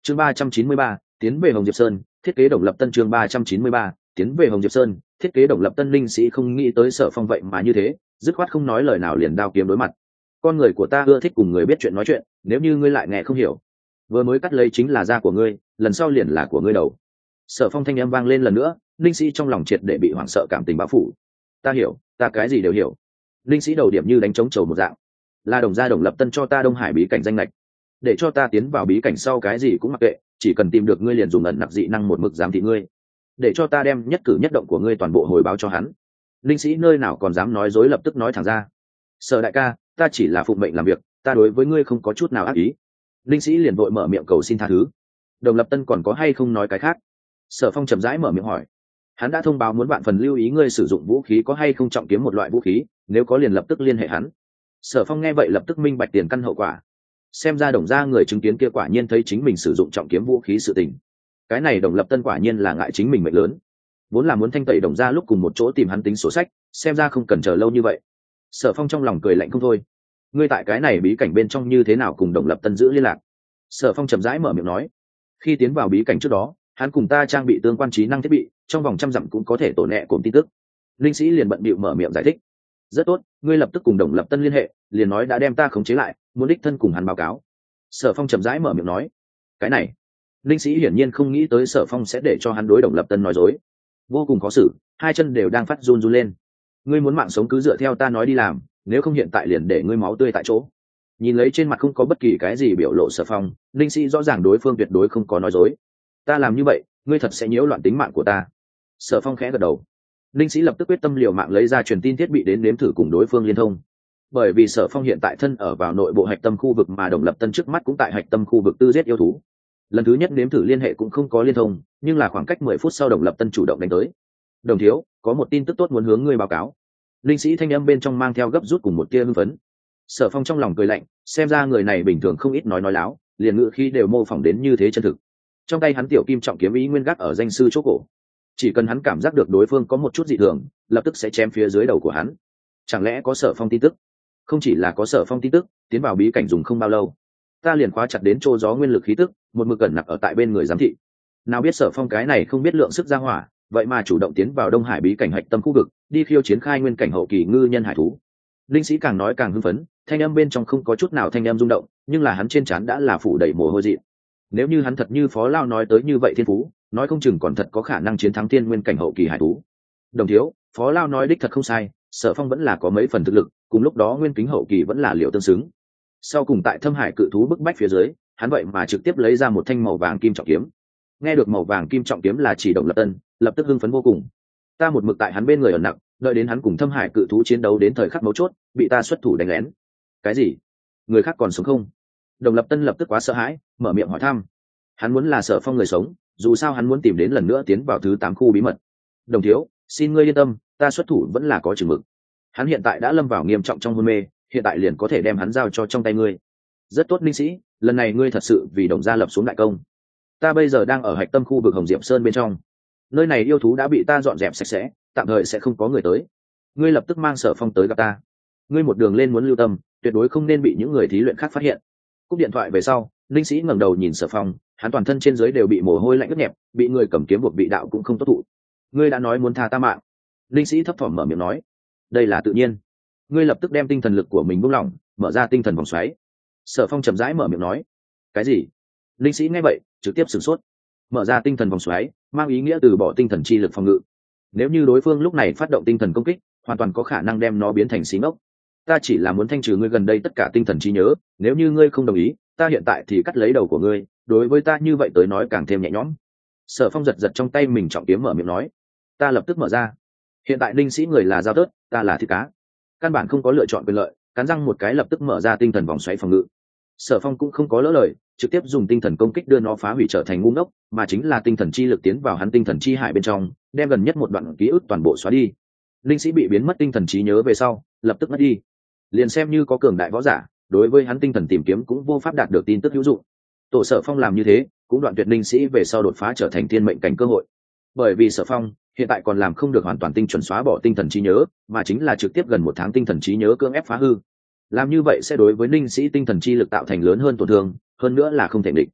chương 393, tiến về Hồng Diệp Sơn, thiết kế Đồng Lập Tân. chương 393, tiến về Hồng Diệp Sơn, thiết kế Đồng Lập Tân. Linh sĩ không nghĩ tới Sở Phong vậy mà như thế, dứt khoát không nói lời nào liền đao kiếm đối mặt. Con người của ta ưa thích cùng người biết chuyện nói chuyện, nếu như ngươi lại nghe không hiểu, vừa mới cắt lấy chính là da của ngươi, lần sau liền là của ngươi đầu. Sở Phong thanh âm vang lên lần nữa, linh sĩ trong lòng triệt để bị hoảng sợ cảm tình bao phủ. Ta hiểu, ta cái gì đều hiểu. Linh sĩ đầu điểm như đánh trống trầu một dạng. Là Đồng gia Đồng Lập Tân cho ta Đông Hải bí cảnh danh lệch, để cho ta tiến vào bí cảnh sau cái gì cũng mặc kệ, chỉ cần tìm được ngươi liền dùng ẩn nặc dị năng một mực giám thị ngươi, để cho ta đem nhất cử nhất động của ngươi toàn bộ hồi báo cho hắn. Linh sĩ nơi nào còn dám nói dối, lập tức nói thẳng ra. Sở đại ca, ta chỉ là phụng mệnh làm việc, ta đối với ngươi không có chút nào ác ý. Linh sĩ liền vội mở miệng cầu xin tha thứ. Đồng Lập Tân còn có hay không nói cái khác? Sở Phong chậm rãi mở miệng hỏi. Hắn đã thông báo muốn bạn phần lưu ý ngươi sử dụng vũ khí có hay không trọng kiếm một loại vũ khí, nếu có liền lập tức liên hệ hắn. Sở Phong nghe vậy lập tức minh bạch tiền căn hậu quả. Xem ra Đồng gia người chứng kiến kia quả nhiên thấy chính mình sử dụng trọng kiếm vũ khí sự tình. Cái này Đồng Lập Tân quả nhiên là ngại chính mình mệnh lớn, vốn là muốn thanh tẩy Đồng gia lúc cùng một chỗ tìm hắn tính sổ sách, xem ra không cần chờ lâu như vậy. Sở Phong trong lòng cười lạnh không thôi. Ngươi tại cái này bí cảnh bên trong như thế nào cùng Đồng Lập Tân giữ liên lạc? Sở Phong chậm rãi mở miệng nói. Khi tiến vào bí cảnh trước đó, hắn cùng ta trang bị tương quan trí năng thiết bị, trong vòng 100 dặm cũng có thể tổ nẹ cổm tin tức. Linh sĩ liền bận bịu mở miệng giải thích. Rất tốt, ngươi lập tức cùng Đồng Lập Tân liên hệ, liền nói đã đem ta khống chế lại, muốn đích thân cùng hắn báo cáo. Sở Phong chậm rãi mở miệng nói. Cái này, linh sĩ hiển nhiên không nghĩ tới Sở Phong sẽ để cho hắn đối Đồng Lập Tân nói dối, vô cùng khó xử, hai chân đều đang phát run run lên. Ngươi muốn mạng sống cứ dựa theo ta nói đi làm, nếu không hiện tại liền để ngươi máu tươi tại chỗ. Nhìn lấy trên mặt không có bất kỳ cái gì biểu lộ Sở Phong, linh sĩ rõ ràng đối phương tuyệt đối không có nói dối. Ta làm như vậy, ngươi thật sẽ nhiễu loạn tính mạng của ta. Sở Phong khẽ gật đầu. Linh sĩ lập tức quyết tâm liều mạng lấy ra truyền tin thiết bị đến nếm thử cùng đối phương liên thông. Bởi vì Sở Phong hiện tại thân ở vào nội bộ hạch tâm khu vực mà Đồng Lập Tân trước mắt cũng tại hạch tâm khu vực tư giết yêu thú. Lần thứ nhất nếm thử liên hệ cũng không có liên thông, nhưng là khoảng cách 10 phút sau Đồng Lập Tân chủ động đánh tới. Đồng thiếu, có một tin tức tốt muốn hướng ngươi báo cáo. Linh sĩ thanh âm bên trong mang theo gấp rút cùng một tia hưng phấn. Sở Phong trong lòng cười lạnh, xem ra người này bình thường không ít nói láo, liền ngữ khi đều mô phỏng đến như thế chân thực. Trong tay hắn tiểu kim trọng kiếm ý nguyên gác ở danh sư chỗ cổ, chỉ cần hắn cảm giác được đối phương có một chút dị thường, lập tức sẽ chém phía dưới đầu của hắn. Chẳng lẽ có Sở Phong tin tức? Không chỉ là có Sở Phong tin tức, tiến vào bí cảnh dùng không bao lâu, ta liền khóa chặt đến chỗ gió nguyên lực khí tức, một mực cẩn nặc ở tại bên người giám thị. Nào biết Sở Phong cái này không biết lượng sức ra hỏa, vậy mà chủ động tiến vào Đông Hải bí cảnh hạch tâm khu vực, đi khiêu chiến khai nguyên cảnh hậu kỳ ngư nhân hải thú. Linh sĩ càng nói càng hưng phấn, thanh âm bên trong không có chút nào thanh âm rung động, nhưng là hắn trên trán đã là phủ đầy mồ hôi dị. Nếu như hắn thật như Phó Lao nói tới như vậy thiên phú, nói không chừng còn thật có khả năng chiến thắng thiên nguyên cảnh hậu kỳ hải thú. Đồng thiếu, Phó Lao nói đích thật không sai, Sở Phong vẫn là có mấy phần thực lực, cùng lúc đó nguyên kính hậu kỳ vẫn là liệu tương xứng. Sau cùng tại Thâm Hải cự thú bức bách phía dưới, hắn vậy mà trực tiếp lấy ra một thanh màu vàng kim trọng kiếm. Nghe được màu vàng kim trọng kiếm là chỉ Đồng Lập Tân, lập tức hưng phấn vô cùng. Ta một mực tại hắn bên người ẩn nặc, đợi đến hắn cùng Thâm Hải cự thú chiến đấu đến thời khắc mấu chốt, bị ta xuất thủ đánh lén. Cái gì? Người khác còn sống không? Đồng Lập Tân lập tức quá sợ hãi, mở miệng hỏi thăm. Hắn muốn là Sở Phong người sống, dù sao hắn muốn tìm đến lần nữa tiến vào thứ 8 khu bí mật. Đồng thiếu, xin ngươi yên tâm, ta xuất thủ vẫn là có chừng mực. Hắn hiện tại đã lâm vào nghiêm trọng trong hôn mê, hiện tại liền có thể đem hắn giao cho trong tay ngươi. Rất tốt linh sĩ, lần này ngươi thật sự vì Đồng gia lập xuống đại công. Ta bây giờ đang ở hạch tâm khu vực Hồng Diệp Sơn bên trong, nơi này yêu thú đã bị ta dọn dẹp sạch sẽ, tạm thời sẽ không có người tới. Ngươi lập tức mang Sở Phong tới gặp ta. Ngươi một đường lên muốn lưu tâm, tuyệt đối không nên bị những người thí luyện khác phát hiện. Cúp điện thoại về sau, linh sĩ ngẩng đầu nhìn Sở Phong, hắn toàn thân trên dưới đều bị mồ hôi lạnh ướt nhẹp, bị người cầm kiếm buộc bị đạo cũng không tốt thụ. Ngươi đã nói muốn tha ta mạng. Linh sĩ thấp thỏm mở miệng nói. Đây là tự nhiên. Ngươi lập tức đem tinh thần lực của mình buông lỏng, mở ra tinh thần vòng xoáy. Sở Phong chậm rãi mở miệng nói. Cái gì? Linh sĩ nghe vậy trực tiếp sửng sốt. Mở ra tinh thần vòng xoáy mang ý nghĩa từ bỏ tinh thần chi lực phòng ngự. Nếu như đối phương lúc này phát động tinh thần công kích, hoàn toàn có khả năng đem nó biến thành xí ngốc. Ta chỉ là muốn thanh trừ ngươi gần đây tất cả tinh thần trí nhớ, nếu như ngươi không đồng ý, ta hiện tại thì cắt lấy đầu của ngươi, đối với ta như vậy tới nói càng thêm nhẹ nhõm. Sở Phong giật giật trong tay mình trọng kiếm mở miệng nói. Ta lập tức mở ra. Hiện tại linh sĩ người là dao tớt, ta là thịt cá, căn bản không có lựa chọn quyền lợi, cắn răng một cái lập tức mở ra tinh thần vòng xoáy phòng ngự. Sở Phong cũng không có lỡ lời, trực tiếp dùng tinh thần công kích đưa nó phá hủy trở thành ngu ngốc, mà chính là tinh thần chi lực tiến vào hắn tinh thần chi hải bên trong, đem gần nhất một đoạn ký ức toàn bộ xóa đi. Linh sĩ bị biến mất tinh thần trí nhớ về sau, lập tức mất đi. Liền xem như có cường đại võ giả, đối với hắn tinh thần tìm kiếm cũng vô pháp đạt được tin tức hữu dụng. Tổ Sở Phong làm như thế, cũng đoạn tuyệt linh sĩ về sau đột phá trở thành thiên mệnh cảnh cơ hội. Bởi vì Sở Phong hiện tại còn làm không được hoàn toàn tinh chuẩn xóa bỏ tinh thần trí nhớ, mà chính là trực tiếp gần 1 tháng tinh thần trí nhớ cưỡng ép phá hư. Làm như vậy sẽ đối với linh sĩ tinh thần chi lực tạo thành lớn hơn tổn thương, hơn nữa là không thể địch.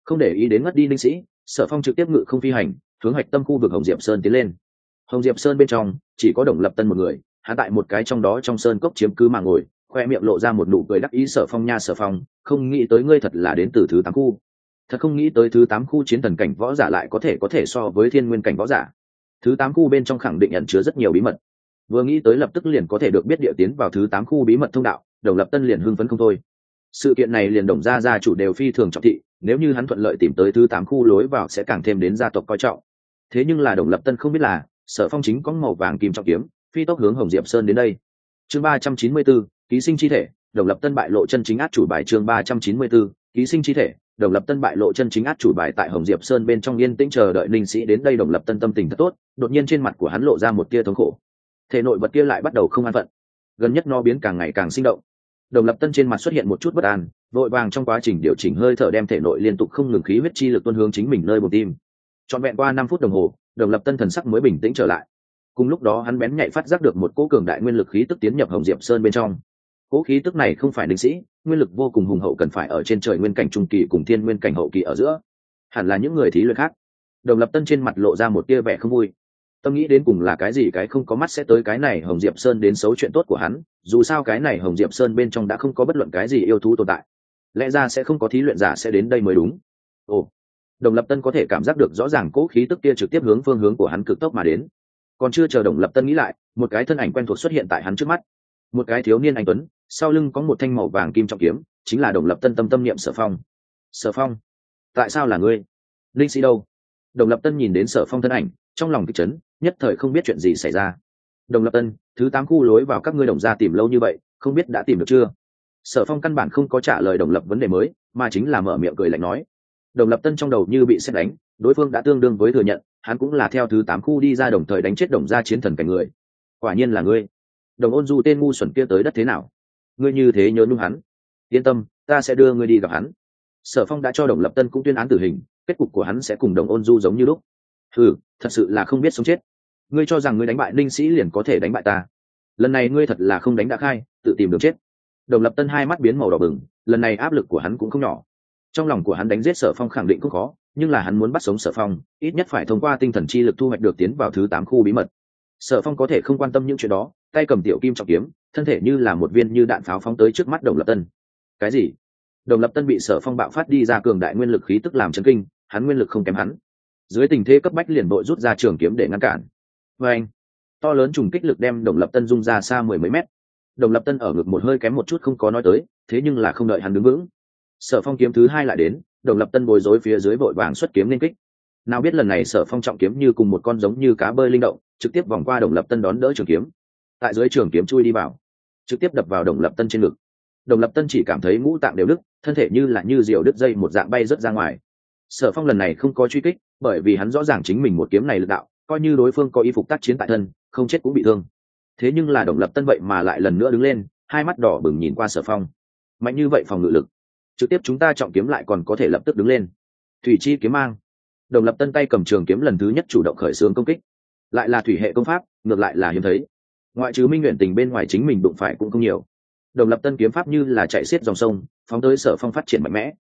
Không để ý đến ngất đi linh sĩ, Sở Phong trực tiếp ngự không phi hành, hướng hạch tâm khu vực Hồng Diệp Sơn tiến lên. Hồng Diệp Sơn bên trong chỉ có Đồng Lập Tân một người, hắn tại một cái trong đó trong sơn cốc chiếm cứ mà ngồi, khoe miệng lộ ra một nụ cười đắc ý. Sở Phong nha, Sở Phong, không nghĩ tới ngươi thật là đến từ thứ 8 khu. Thật không nghĩ tới thứ 8 khu chiến thần cảnh võ giả lại có thể so với thiên nguyên cảnh võ giả. Thứ 8 khu bên trong khẳng định ẩn chứa rất nhiều bí mật. Vừa nghĩ tới lập tức liền có thể được biết địa tiến vào thứ 8 khu bí mật thông đạo, Đồng Lập Tân liền hưng phấn không thôi. Sự kiện này liền Đồng gia chủ đều phi thường trọng thị, nếu như hắn thuận lợi tìm tới thứ 8 khu lối vào sẽ càng thêm đến gia tộc coi trọng. Thế nhưng là Đồng Lập Tân không biết là, Sở Phong chính có màu vàng kim trọng kiếm, phi tốc hướng Hồng Diệp Sơn đến đây. Chương 394, ký sinh chi thể, Đồng Lập Tân bại lộ chân chính át chủ bài. Chương 394, ký sinh chi thể, Đồng Lập Tân bại lộ chân chính át chủ bài. Tại Hồng Diệp Sơn bên trong yên tĩnh chờ đợi linh sĩ đến đây. Đồng Lập Tân tâm tình thật tốt, đột nhiên trên mặt của hắn lộ ra một tia thống khổ. Thể nội vật kia lại bắt đầu không an phận, gần nhất nó biến càng ngày càng sinh động. Đồng Lập Tân trên mặt xuất hiện một chút bất an, vội vàng trong quá trình điều chỉnh hơi thở đem thể nội liên tục không ngừng khí huyết chi lực tuôn hướng chính mình nơi bụng tim. Trọn vẹn qua 5 phút đồng hồ, Đồng Lập Tân thần sắc mới bình tĩnh trở lại. Cùng lúc đó hắn bén nhạy phát giác được một cỗ cường đại nguyên lực khí tức tiến nhập Hồng Diệp Sơn bên trong. Cỗ khí tức này không phải linh sĩ, nguyên lực vô cùng hùng hậu, cần phải ở trên trời nguyên cảnh trung kỳ cùng thiên nguyên cảnh hậu kỳ ở giữa, hẳn là những người thí luyện khác. Đồng Lập Tân trên mặt lộ ra một tia vẻ không vui. Tâm nghĩ đến cùng là cái gì cái không có mắt sẽ tới cái này Hồng Diệp Sơn đến xấu chuyện tốt của hắn, dù sao cái này Hồng Diệp Sơn bên trong đã không có bất luận cái gì yêu thú tồn tại, lẽ ra sẽ không có thí luyện giả sẽ đến đây mới đúng. Ồ, Đồng Lập Tân có thể cảm giác được rõ ràng cỗ khí tức kia trực tiếp hướng phương hướng của hắn cực tốc mà đến. Còn chưa chờ Đồng Lập Tân nghĩ lại, một cái thân ảnh quen thuộc xuất hiện tại hắn trước mắt. Một cái thiếu niên anh tuấn, sau lưng có một thanh màu vàng kim trọng kiếm, chính là Đồng Lập Tân tâm niệm Sở Phong. Sở Phong, tại sao là ngươi? Linh sĩ đâu? Đồng Lập Tân nhìn đến Sở Phong thân ảnh, trong lòng kích chấn, nhất thời không biết chuyện gì xảy ra. Đồng Lập Tân, thứ 8 khu lối vào các ngươi Đồng gia tìm lâu như vậy, không biết đã tìm được chưa? Sở Phong căn bản không có trả lời Đồng Lập vấn đề mới, mà chính là mở miệng cười lạnh nói. Đồng Lập Tân trong đầu như bị sét đánh, đối phương đã tương đương với thừa nhận, hắn cũng là theo thứ 8 khu đi ra đồng thời đánh chết Đồng gia chiến thần cảnh người. Quả nhiên là ngươi. Đồng Ôn Du tên ngu xuẩn kia tới đất thế nào? Ngươi như thế nhớ nhung hắn. Yên tâm, ta sẽ đưa ngươi đi gặp hắn. Sở Phong đã cho Đồng Lập Tân cũng tuyên án tử hình, kết cục của hắn sẽ cùng Đồng Ôn Du giống như lúc. Thật sự là không biết sống chết. Ngươi cho rằng ngươi đánh bại Ninh Sĩ liền có thể đánh bại ta? Lần này ngươi thật là không đánh đã khai, tự tìm đường chết. Đồng Lập Tân hai mắt biến màu đỏ bừng, lần này áp lực của hắn cũng không nhỏ. Trong lòng của hắn đánh giết Sở Phong khẳng định cũng khó, nhưng là hắn muốn bắt sống Sở Phong, ít nhất phải thông qua tinh thần chi lực thu hoạch được tiến vào thứ 8 khu bí mật. Sở Phong có thể không quan tâm những chuyện đó, tay cầm tiểu kim trọng kiếm, thân thể như là một viên như đạn pháo phóng tới trước mắt Đồng Lập Tân. Cái gì? Đồng Lập Tân bị Sở Phong bạo phát đi ra cường đại nguyên lực khí tức làm chấn kinh, hắn nguyên lực không kém hắn. Dưới tình thế cấp bách liền vội rút ra trường kiếm để ngăn cản. Và anh, to lớn trùng kích lực đem Đồng Lập Tân rung ra xa 10 mấy mét. Đồng Lập Tân ở ngực một hơi kém một chút không có nói tới, thế nhưng là không đợi hắn đứng vững, Sở Phong kiếm thứ 2 lại đến, Đồng Lập Tân bối rối phía dưới vội vàng xuất kiếm lên kích. Nào biết lần này Sở Phong trọng kiếm như cùng một con giống như cá bơi linh động, trực tiếp vòng qua Đồng Lập Tân đón đỡ trường kiếm. Tại dưới trường kiếm chui đi vào, trực tiếp đập vào Đồng Lập Tân trên ngực. Đồng Lập Tân chỉ cảm thấy ngũ tạng đều đứt, thân thể như là như diều đứt dây một dạng bay rớt ra ngoài. Sở Phong lần này không có truy kích, bởi vì hắn rõ ràng chính mình một kiếm này lực đạo, coi như đối phương có y phục tác chiến tại thân, không chết cũng bị thương. Thế nhưng là Đồng Lập Tân vậy mà lại lần nữa đứng lên, hai mắt đỏ bừng nhìn qua Sở Phong. Mạnh như vậy phòng ngự lực, trực tiếp chúng ta trọng kiếm lại còn có thể lập tức đứng lên. Thủy chi kiếm mang. Đồng Lập Tân tay cầm trường kiếm lần thứ nhất chủ động khởi xướng công kích, lại là thủy hệ công pháp, ngược lại là hiếm thấy. Ngoại trừ Minh Nguyện Tình bên ngoài chính mình đụng phải cũng không nhiều. Đồng Lập Tân kiếm pháp như là chạy xiết dòng sông, phóng tới Sở Phong phát triển mạnh mẽ.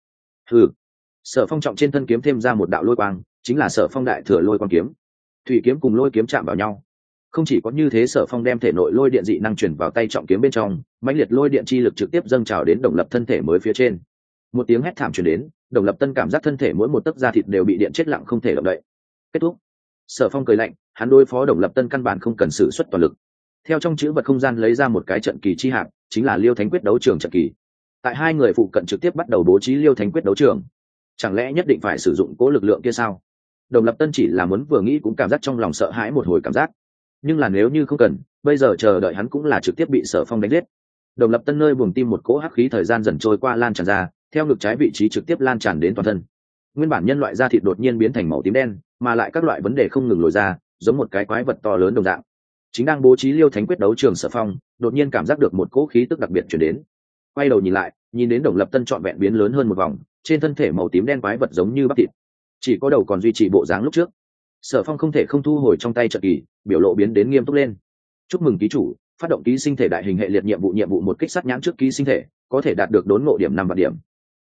Sở Phong trọng trên thân kiếm thêm ra một đạo lôi quang, chính là Sở Phong đại thừa lôi quang kiếm. Thủy kiếm cùng lôi kiếm chạm vào nhau. Không chỉ có như thế, Sở Phong đem thể nội lôi điện dị năng chuyển vào tay trọng kiếm bên trong, mãnh liệt lôi điện chi lực trực tiếp dâng trào đến Đồng Lập thân thể mới phía trên. Một tiếng hét thảm truyền đến, Đồng Lập Tân cảm giác thân thể mỗi một tấc da thịt đều bị điện chết lặng không thể động đậy. Kết thúc. Sở Phong cười lạnh, hắn đối phó Đồng Lập Tân căn bản không cần sử xuất toàn lực. Theo trong chữ vật không gian lấy ra một cái trận kỳ chi hạt, chính là Liêu Thánh quyết đấu trường trận kỳ. Tại hai người phụ cận trực tiếp bắt đầu bố trí Liêu Thánh quyết đấu trường. Chẳng lẽ nhất định phải sử dụng cố lực lượng kia sao? Đồng Lập Tân chỉ là muốn vừa nghĩ cũng cảm giác trong lòng sợ hãi một hồi cảm giác. Nhưng là nếu như không cần, bây giờ chờ đợi hắn cũng là trực tiếp bị Sở Phong đánh giết. Đồng Lập Tân nơi buồng tim một cỗ hắc khí thời gian dần trôi qua lan tràn ra, theo ngực trái vị trí trực tiếp lan tràn đến toàn thân. Nguyên bản nhân loại da thịt đột nhiên biến thành màu tím đen, mà lại các loại vấn đề không ngừng lồi ra, giống một cái quái vật to lớn đồng dạng. Chính đang bố trí Liêu Thánh quyết đấu trường Sở Phong, đột nhiên cảm giác được một cỗ khí tức đặc biệt truyền đến. Quay đầu nhìn lại, nhìn đến Đồng Lập Tân trọn vẹn biến lớn hơn một vòng, trên thân thể màu tím đen quái vật giống như bắp thịt, chỉ có đầu còn duy trì bộ dáng lúc trước. Sở Phong không thể không thu hồi trong tay trận kỳ, biểu lộ biến đến nghiêm túc lên. Chúc mừng ký chủ, phát động ký sinh thể đại hình hệ liệt nhiệm vụ một kích sát nhãn trước ký sinh thể, có thể đạt được đốn ngộ điểm 5 vạn điểm.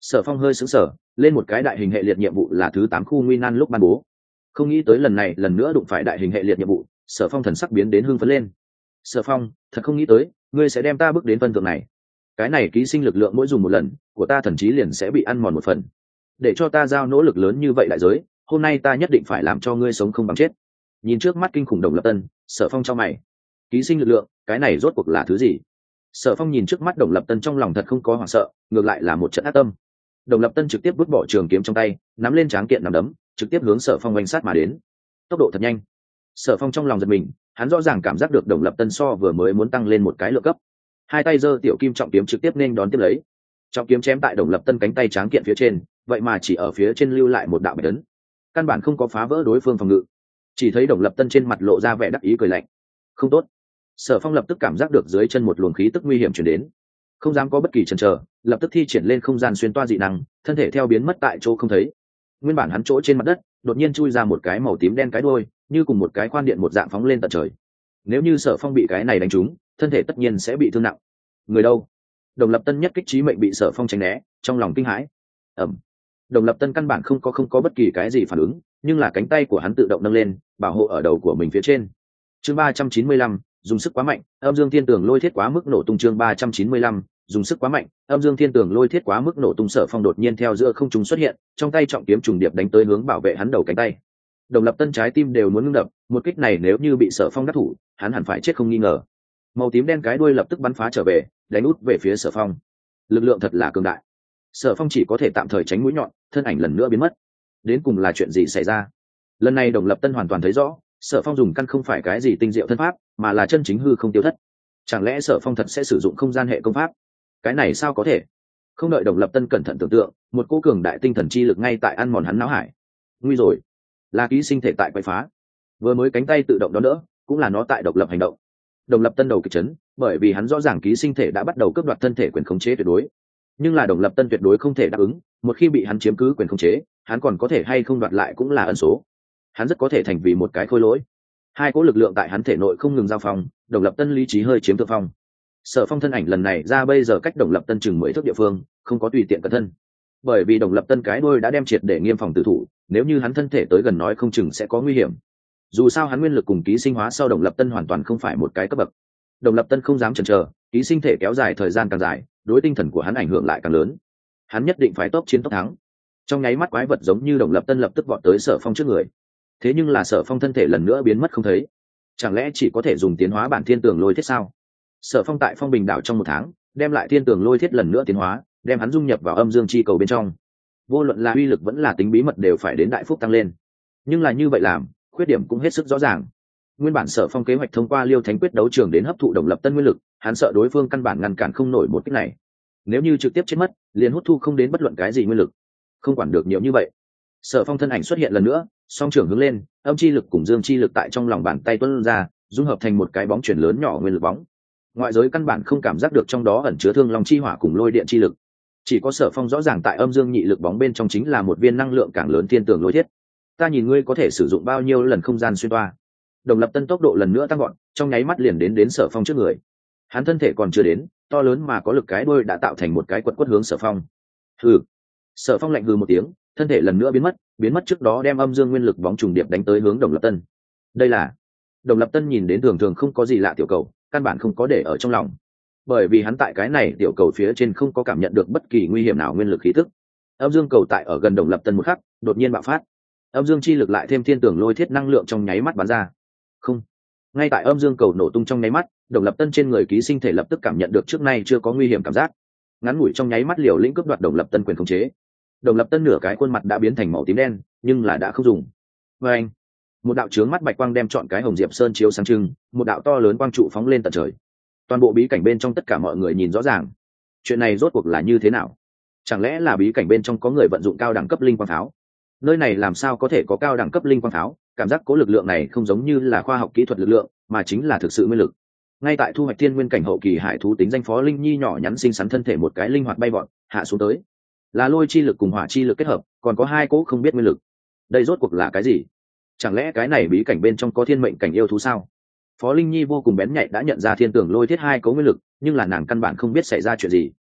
Sở Phong hơi sững sờ, lên một cái đại hình hệ liệt nhiệm vụ là thứ 8 khu nguy nan lúc ban bố. Không nghĩ tới lần này lần nữa đụng phải đại hình hệ liệt nhiệm vụ, Sở Phong thần sắc biến đến hưng phấn lên. Sở Phong, thật không nghĩ tới, ngươi sẽ đem ta bước đến phân thượng này. Cái này ký sinh lực lượng mỗi dùng một lần, của ta thần chí liền sẽ bị ăn mòn một phần. Để cho ta giao nỗ lực lớn như vậy đại giới, hôm nay ta nhất định phải làm cho ngươi sống không bằng chết. Nhìn trước mắt kinh khủng Đồng Lập Tân, Sở Phong chau mày. Ký sinh lực lượng, cái này rốt cuộc là thứ gì? Sở Phong nhìn trước mắt Đồng Lập Tân trong lòng thật không có hoảng sợ, ngược lại là một trận ác tâm. Đồng Lập Tân trực tiếp vứt bỏ trường kiếm trong tay, nắm lên tráng kiện nắm đấm, trực tiếp hướng Sở Phong oanh sát mà đến. Tốc độ thật nhanh. Sở Phong trong lòng giật mình, hắn rõ ràng cảm giác được Đồng Lập Tân so vừa mới muốn tăng lên một cái lượng cấp. Hai tay giơ tiểu kim trọng kiếm trực tiếp nên đón tiếp lấy. Trọng kiếm chém tại Đồng Lập Tân cánh tay tráng kiện phía trên, vậy mà chỉ ở phía trên lưu lại một đạo bạch ấn, căn bản không có phá vỡ đối phương phòng ngự. Chỉ thấy Đồng Lập Tân trên mặt lộ ra vẻ đắc ý cười lạnh. Không tốt. Sở Phong lập tức cảm giác được dưới chân một luồng khí tức nguy hiểm truyền đến, không dám có bất kỳ chần chờ, lập tức thi triển lên không gian xuyên toa dị năng, thân thể theo biến mất tại chỗ không thấy. Nguyên bản hắn chỗ trên mặt đất, đột nhiên chui ra một cái màu tím đen cái đuôi, như cùng một cái khoan điện một dạng phóng lên tận trời. Nếu như Sở Phong bị cái này đánh trúng, thân thể tất nhiên sẽ bị thương nặng. Người đâu? Đồng Lập Tân nhất kích chí mệnh bị Sở Phong tránh né, trong lòng kinh hãi. Ầm. Đồng Lập Tân căn bản không có bất kỳ cái gì phản ứng, nhưng là cánh tay của hắn tự động nâng lên, bảo hộ ở đầu của mình phía trên. Chương 395, dùng sức quá mạnh, âm dương thiên tường lôi thiết quá mức nổ tung. Chương 395, dùng sức quá mạnh, âm dương thiên tường lôi thiết quá mức nổ tung. Sở Phong đột nhiên theo giữa không trung xuất hiện, trong tay trọng kiếm trùng điệp đánh tới hướng bảo vệ hắn đầu cánh tay. Đồng Lập Tân trái tim đều muốn ngưng đập, một kích này nếu như bị Sở Phong đắc thủ, hắn hẳn phải chết không nghi ngờ. Màu tím đen cái đuôi lập tức bắn phá trở về, đánh út về phía Sở Phong. Lực lượng thật là cường đại. Sở Phong chỉ có thể tạm thời tránh mũi nhọn, thân ảnh lần nữa biến mất. Đến cùng là chuyện gì xảy ra? Lần này Đồng Lập Tân hoàn toàn thấy rõ, Sở Phong dùng căn không phải cái gì tinh diệu thân pháp, mà là chân chính hư không tiêu thất. Chẳng lẽ Sở Phong thật sẽ sử dụng không gian hệ công pháp? Cái này sao có thể? Không đợi Đồng Lập Tân cẩn thận tưởng tượng, một cô cường đại tinh thần chi lực ngay tại ăn mòn hắn não hải. Nguy rồi, là ký sinh thể tại quậy phá. Vừa mới cánh tay tự động đó nữa, cũng là nó tại độc lập hành động. Đồng Lập Tân đầu kịch chấn, bởi vì hắn rõ ràng ký sinh thể đã bắt đầu cướp đoạt thân thể quyền khống chế tuyệt đối. Nhưng là Đồng Lập Tân tuyệt đối không thể đáp ứng, một khi bị hắn chiếm cứ quyền khống chế, hắn còn có thể hay không đoạt lại cũng là ẩn số. Hắn rất có thể thành vì một cái khôi lỗi. Hai cỗ lực lượng tại hắn thể nội không ngừng giao phong, Đồng Lập Tân lý trí hơi chiếm thượng phong. Sở Phong thân ảnh lần này ra bây giờ cách Đồng Lập Tân chừng 10 thước địa phương, không có tùy tiện cẩn thân. Bởi vì Đồng Lập Tân cái đuôi đã đem triệt để nghiêm phòng tử thủ, nếu như hắn thân thể tới gần nói không chừng sẽ có nguy hiểm. Dù sao hắn nguyên lực cùng ký sinh hóa sau Đồng Lập Tân hoàn toàn không phải một cái cấp bậc. Đồng Lập Tân không dám chần chờ, ký sinh thể kéo dài thời gian càng dài, đối tinh thần của hắn ảnh hưởng lại càng lớn. Hắn nhất định phải tốc chiến tốc thắng. Trong nháy mắt quái vật giống như Đồng Lập Tân lập tức vọt tới Sở Phong trước người. Thế nhưng là Sở Phong thân thể lần nữa biến mất không thấy. Chẳng lẽ chỉ có thể dùng tiến hóa bản thiên tường lôi thiết sao? Sở Phong tại Phong Bình đảo trong 1 tháng, đem lại thiên tường lôi thiết lần nữa tiến hóa, đem hắn dung nhập vào âm dương chi cầu bên trong. Vô luận là uy lực vẫn là tính bí mật đều phải đến đại phúc tăng lên. Nhưng là như vậy làm, khuyết điểm cũng hết sức rõ ràng. Nguyên bản Sở Phong kế hoạch thông qua Liêu Thánh quyết đấu trường đến hấp thụ Đồng Lập Tân nguyên lực, hắn sợ đối phương căn bản ngăn cản không nổi một kích này. Nếu như trực tiếp chết mất, liền hút thu không đến bất luận cái gì nguyên lực. Không quản được nhiều như vậy. Sở Phong thân ảnh xuất hiện lần nữa, song trưởng hướng lên, âm chi lực cùng dương chi lực tại trong lòng bàn tay tuôn ra, dung hợp thành một cái bóng chuyển lớn nhỏ nguyên lực bóng. Ngoại giới căn bản không cảm giác được trong đó ẩn chứa thương long chi hỏa cùng lôi điện chi lực. Chỉ có Sở Phong rõ ràng tại âm dương nhị lực bóng bên trong chính là một viên năng lượng càng lớn thiên tường lôi thiết. Ta nhìn ngươi có thể sử dụng bao nhiêu lần không gian xuyên toa. Đồng Lập Tân tốc độ lần nữa tăng gọn, trong nháy mắt liền đến Sở Phong trước người. Hắn thân thể còn chưa đến, to lớn mà có lực cái đuôi đã tạo thành một cái quật quất hướng Sở Phong. Hừ. Sở Phong lạnh hừ một tiếng, thân thể lần nữa biến mất trước đó đem âm dương nguyên lực bóng trùng điệp đánh tới hướng Đồng Lập Tân. Đây là Đồng Lập Tân nhìn đến thường thường không có gì lạ tiểu cầu, căn bản không có để ở trong lòng, bởi vì hắn tại cái này tiểu cầu phía trên không có cảm nhận được bất kỳ nguy hiểm nào nguyên lực khí tức. Âm dương cầu tại ở gần Đồng Lập Tân một khắc, đột nhiên bạo phát, âm dương chi lực lại thêm thiên tường lôi thiết năng lượng trong nháy mắt bắn ra. Không, ngay tại âm dương cầu nổ tung trong nháy mắt, Đồng Lập Tân trên người ký sinh thể lập tức cảm nhận được trước nay chưa có nguy hiểm cảm giác, ngắn ngủi trong nháy mắt liều lĩnh cướp đoạt Đồng Lập Tân quyền khống chế. Đồng Lập Tân nửa cái khuôn mặt đã biến thành màu tím đen, nhưng là đã không dùng. Và anh, một đạo chướng mắt bạch quang đem trọn cái Hồng Diệp Sơn chiếu sáng trưng, một đạo to lớn quang trụ phóng lên tận trời. Toàn bộ bí cảnh bên trong tất cả mọi người nhìn rõ ràng, chuyện này rốt cuộc là như thế nào? Chẳng lẽ là bí cảnh bên trong có người vận dụng cao đẳng cấp linh quang pháo? Nơi này làm sao có thể có cao đẳng cấp linh quang pháo? Cảm giác cố lực lượng này không giống như là khoa học kỹ thuật lực lượng, mà chính là thực sự nguyên lực. Ngay tại thu hoạch thiên nguyên cảnh hậu kỳ hải thú tính danh Phó Linh Nhi nhỏ nhắn xinh xắn thân thể một cái linh hoạt bay vọt hạ xuống tới, là lôi chi lực cùng hỏa chi lực kết hợp, còn có hai cỗ không biết nguyên lực. Đây rốt cuộc là cái gì? Chẳng lẽ cái này bí cảnh bên trong có thiên mệnh cảnh yêu thú sao? Phó Linh Nhi vô cùng bén nhạy đã nhận ra thiên tường lôi thiết hai cỗ nguyên lực, nhưng là nàng căn bản không biết xảy ra chuyện gì.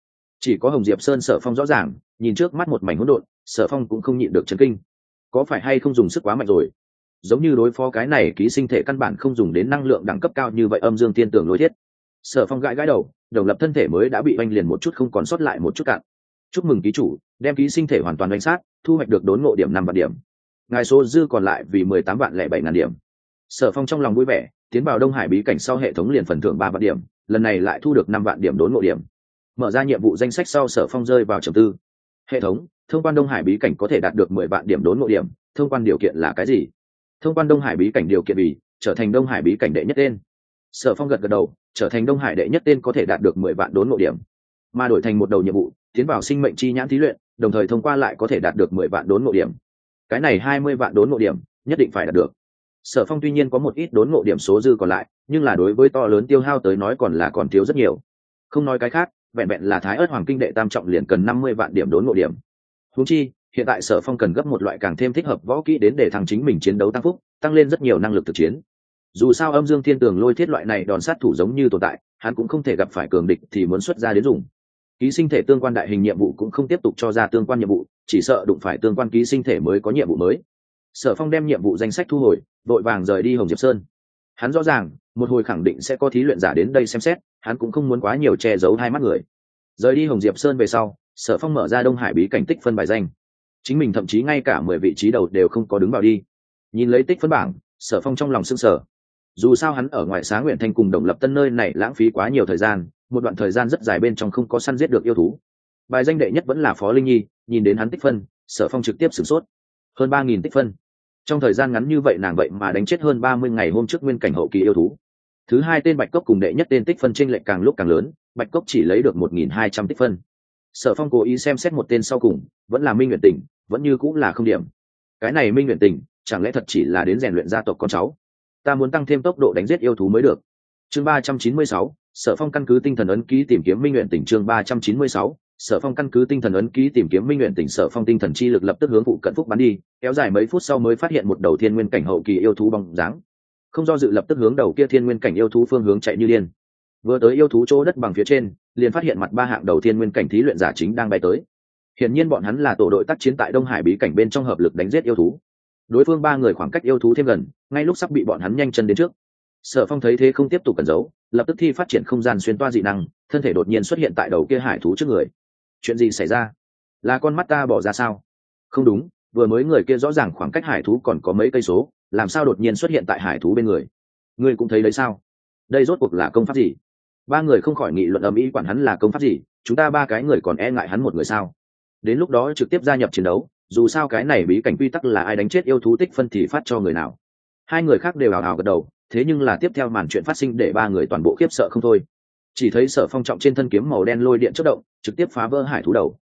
Chỉ có Hồng Diệp Sơn Sở Phong rõ ràng, nhìn trước mắt một mảnh hỗn độn, Sở Phong cũng không nhịn được chấn kinh. Có phải hay không dùng sức quá mạnh rồi? Giống như đối phó cái này ký sinh thể căn bản không dùng đến năng lượng đẳng cấp cao như vậy âm dương tiên tường lôi thiết. Sở Phong gãi gãi đầu, Đồng Lập thân thể mới đã bị oanh liền một chút không còn sót lại một chút cạn. Chúc mừng ký chủ, đem ký sinh thể hoàn toàn đánh sát, thu hoạch được đốn ngộ điểm 5 vạn điểm. Ngài số dư còn lại vì 18.007.000 điểm. Sở Phong trong lòng vui vẻ, tiến vào Đông Hải bí cảnh sau hệ thống liền phần thưởng 3 vạn điểm, lần này lại thu được 5 vạn điểm đốn ngộ điểm. Mở ra nhiệm vụ danh sách sau, Sở Phong rơi vào trầm tư. Hệ thống, thông quan Đông Hải bí cảnh có thể đạt được 10 vạn điểm đốn ngộ điểm, thông quan điều kiện là cái gì? Thông quan Đông Hải bí cảnh điều kiện vì trở thành Đông Hải bí cảnh đệ nhất tên. Sở Phong gật gật đầu, trở thành Đông Hải đệ nhất tên có thể đạt được 10 vạn đốn ngộ điểm, mà đổi thành một đầu nhiệm vụ, tiến vào sinh mệnh chi nhãn thí luyện, đồng thời thông qua lại có thể đạt được 10 vạn đốn ngộ điểm. Cái này 20 vạn đốn ngộ điểm, nhất định phải đạt được. Sở Phong tuy nhiên có một ít đốn ngộ điểm số dư còn lại, nhưng là đối với to lớn tiêu hao tới nói còn thiếu rất nhiều. Không nói cái khác, vẹn vẹn là Thái Ức Hoàng Kinh đệ tam trọng liền cần 50 vạn điểm đốn ngộ điểm. Huống chi, hiện tại Sở Phong cần gấp một loại càng thêm thích hợp võ kỹ đến để thằng chính mình chiến đấu tăng phúc, tăng lên rất nhiều năng lực thực chiến. Dù sao âm dương thiên tường lôi thiết loại này đòn sát thủ giống như tồn tại, hắn cũng không thể gặp phải cường địch thì muốn xuất ra đến dùng. Ký sinh thể tương quan đại hình nhiệm vụ cũng không tiếp tục cho ra tương quan nhiệm vụ, chỉ sợ đụng phải tương quan ký sinh thể mới có nhiệm vụ mới. Sở Phong đem nhiệm vụ danh sách thu hồi, vội vàng rời đi Hồng Diệp Sơn. Hắn rõ ràng, một hồi khẳng định sẽ có thí luyện giả đến đây xem xét, hắn cũng không muốn quá nhiều che giấu hai mắt người. Rời đi Hồng Diệp Sơn về sau, Sở Phong mở ra Đông Hải bí cảnh tích phân bài danh. Chính mình thậm chí ngay cả 10 vị trí đầu đều không có đứng vào đi. Nhìn lấy tích phân bảng, Sở Phong trong lòng sững sờ. Dù sao hắn ở ngoài Xá Nguyện Thanh cùng Đồng Lập Tân nơi này lãng phí quá nhiều thời gian, một đoạn thời gian rất dài bên trong không có săn giết được yêu thú. Bài danh đệ nhất vẫn là Phó Linh Nhi, nhìn đến hắn tích phân, Sở Phong trực tiếp sửng sốt. Hơn 3000 tích phân. Trong thời gian ngắn như vậy nàng vậy mà đánh chết hơn 30 ngày hôm trước nguyên cảnh hậu kỳ yêu thú. Thứ hai tên Bạch Cốc cùng đệ nhất tên tích phân chênh lệch càng lúc càng lớn, Bạch Cốc chỉ lấy được 1200 tích phân. Sở Phong cố ý xem xét một tên sau cùng, vẫn là Minh Nguyện Tỉnh, vẫn như cũng là không điểm. Cái này Minh Nguyện Tỉnh, chẳng lẽ thật chỉ là đến rèn luyện gia tộc con cháu? Ta muốn tăng thêm tốc độ đánh giết yêu thú mới được. Chương 396, Sở Phong căn cứ tinh thần ấn ký tìm kiếm Minh Nguyện Tỉnh. Chương 396, Sở Phong căn cứ tinh thần ấn ký tìm kiếm Minh Nguyện Tỉnh. Sở Phong tinh thần chi lực lập tức hướng phụ cận phúc bắn đi, kéo dài mấy phút sau mới phát hiện một đầu thiên nguyên cảnh hậu kỳ yêu thú bóng dáng. Không do dự lập tức hướng đầu kia thiên nguyên cảnh yêu thú phương hướng chạy như điên. Vừa tới yêu thú chỗ đất bằng phía trên, liền phát hiện mặt ba hạng đầu thiên nguyên cảnh thí luyện giả chính đang bay tới. Hiển nhiên bọn hắn là tổ đội tác chiến tại Đông Hải bí cảnh bên trong hợp lực đánh giết yêu thú. Đối phương ba người khoảng cách yêu thú thêm gần, ngay lúc sắp bị bọn hắn nhanh chân đến trước. Sở Phong thấy thế không tiếp tục cẩn giấu, lập tức thi phát triển không gian xuyên toa dị năng, thân thể đột nhiên xuất hiện tại đầu kia hải thú trước người. Chuyện gì xảy ra? Là con mắt ta bỏ ra sao? Không đúng, vừa mới người kia rõ ràng khoảng cách hải thú còn có mấy cây số, làm sao đột nhiên xuất hiện tại hải thú bên người? Ngươi cũng thấy đấy sao? Đây rốt cuộc là công pháp gì? Ba người không khỏi nghị luận ầm ĩ, quản hắn là công pháp gì, chúng ta ba cái người còn e ngại hắn một người sao? Đến lúc đó trực tiếp gia nhập chiến đấu, dù sao cái này bí cảnh quy tắc là ai đánh chết yêu thú tích phân thì phát cho người nào. Hai người khác đều hào hào gật đầu, thế nhưng là tiếp theo màn chuyện phát sinh để ba người toàn bộ khiếp sợ không thôi. Chỉ thấy Sở Phong trọng trên thân kiếm màu đen lôi điện chớp động, trực tiếp phá vỡ hải thú đầu.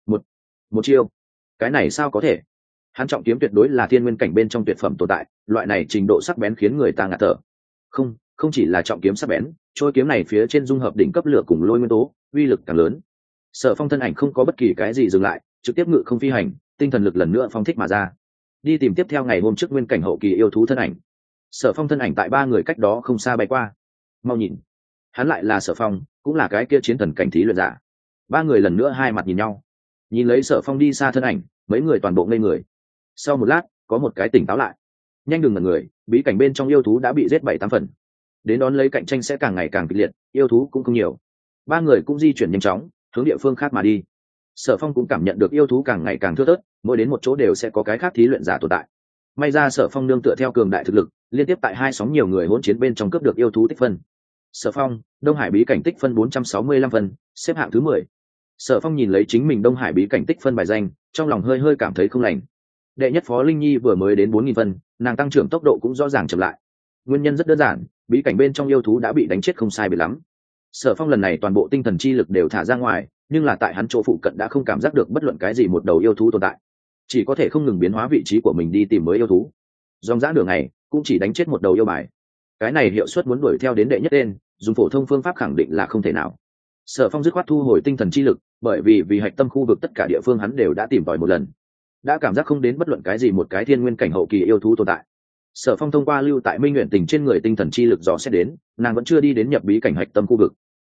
Một chiêu. Cái này sao có thể? Hắn trọng kiếm tuyệt đối là thiên nguyên cảnh bên trong tuyệt phẩm tồn tại, loại này trình độ sắc bén khiến người ta ngạt thở. Không chỉ là trọng kiếm sắc bén, trôi kiếm này phía trên dung hợp đỉnh cấp lửa cùng lôi nguyên tố, uy lực càng lớn. Sở Phong thân ảnh không có bất kỳ cái gì dừng lại, trực tiếp ngự không phi hành, tinh thần lực lần nữa phong thích mà ra, đi tìm tiếp theo ngày hôm trước nguyên cảnh hậu kỳ yêu thú thân ảnh. Sở Phong thân ảnh tại ba người cách đó không xa bay qua. Mau nhìn, hắn lại là Sở Phong, cũng là cái kia chiến thần cảnh thí luyện giả. Ba người lần nữa hai mặt nhìn nhau, nhìn lấy Sở Phong đi xa thân ảnh, mấy người toàn bộ ngây người. Sau một lát, có một cái tỉnh táo lại. Nhanh đừng ngẩn người, bí cảnh bên trong yêu thú đã bị giết 7-8 phần, đến đón lấy cạnh tranh sẽ càng ngày càng kịch liệt, yêu thú cũng không nhiều. Ba người cũng di chuyển nhanh chóng, hướng địa phương khác mà đi. Sở Phong cũng cảm nhận được yêu thú càng ngày càng thưa thớt, mỗi đến một chỗ đều sẽ có cái khác thí luyện giả tồn tại. May ra Sở Phong nương tựa theo cường đại thực lực, liên tiếp tại hai sóng nhiều người hỗn chiến bên trong cướp được yêu thú tích phân. Sở Phong, Đông Hải bí cảnh tích phân 465 phân, xếp hạng thứ 10. Sở Phong nhìn lấy chính mình Đông Hải bí cảnh tích phân bài danh, trong lòng hơi hơi cảm thấy không lành. Đệ nhất Phó Linh Nhi vừa mới đến 4000 phân, nàng tăng trưởng tốc độ cũng rõ ràng chậm lại. Nguyên nhân rất đơn giản, bí cảnh bên trong yêu thú đã bị đánh chết không sai biệt lắm. Sở Phong lần này toàn bộ tinh thần chi lực đều thả ra ngoài, nhưng là tại hắn chỗ phụ cận đã không cảm giác được bất luận cái gì một đầu yêu thú tồn tại, chỉ có thể không ngừng biến hóa vị trí của mình đi tìm mới yêu thú. Dòng dã đường này cũng chỉ đánh chết một đầu yêu bài, cái này hiệu suất muốn đuổi theo đến đệ nhất tên, dùng phổ thông phương pháp khẳng định là không thể nào. Sở Phong dứt khoát thu hồi tinh thần chi lực, bởi vì hạch tâm khu vực tất cả địa phương hắn đều đã tìm tòi một lần, đã cảm giác không đến bất luận cái gì một cái thiên nguyên cảnh hậu kỳ yêu thú tồn tại. Sở Phong thông qua lưu tại Minh Nguyện Tình trên người tinh thần chi lực dò xét đến, nàng vẫn chưa đi đến nhập bí cảnh hạch tâm khu vực.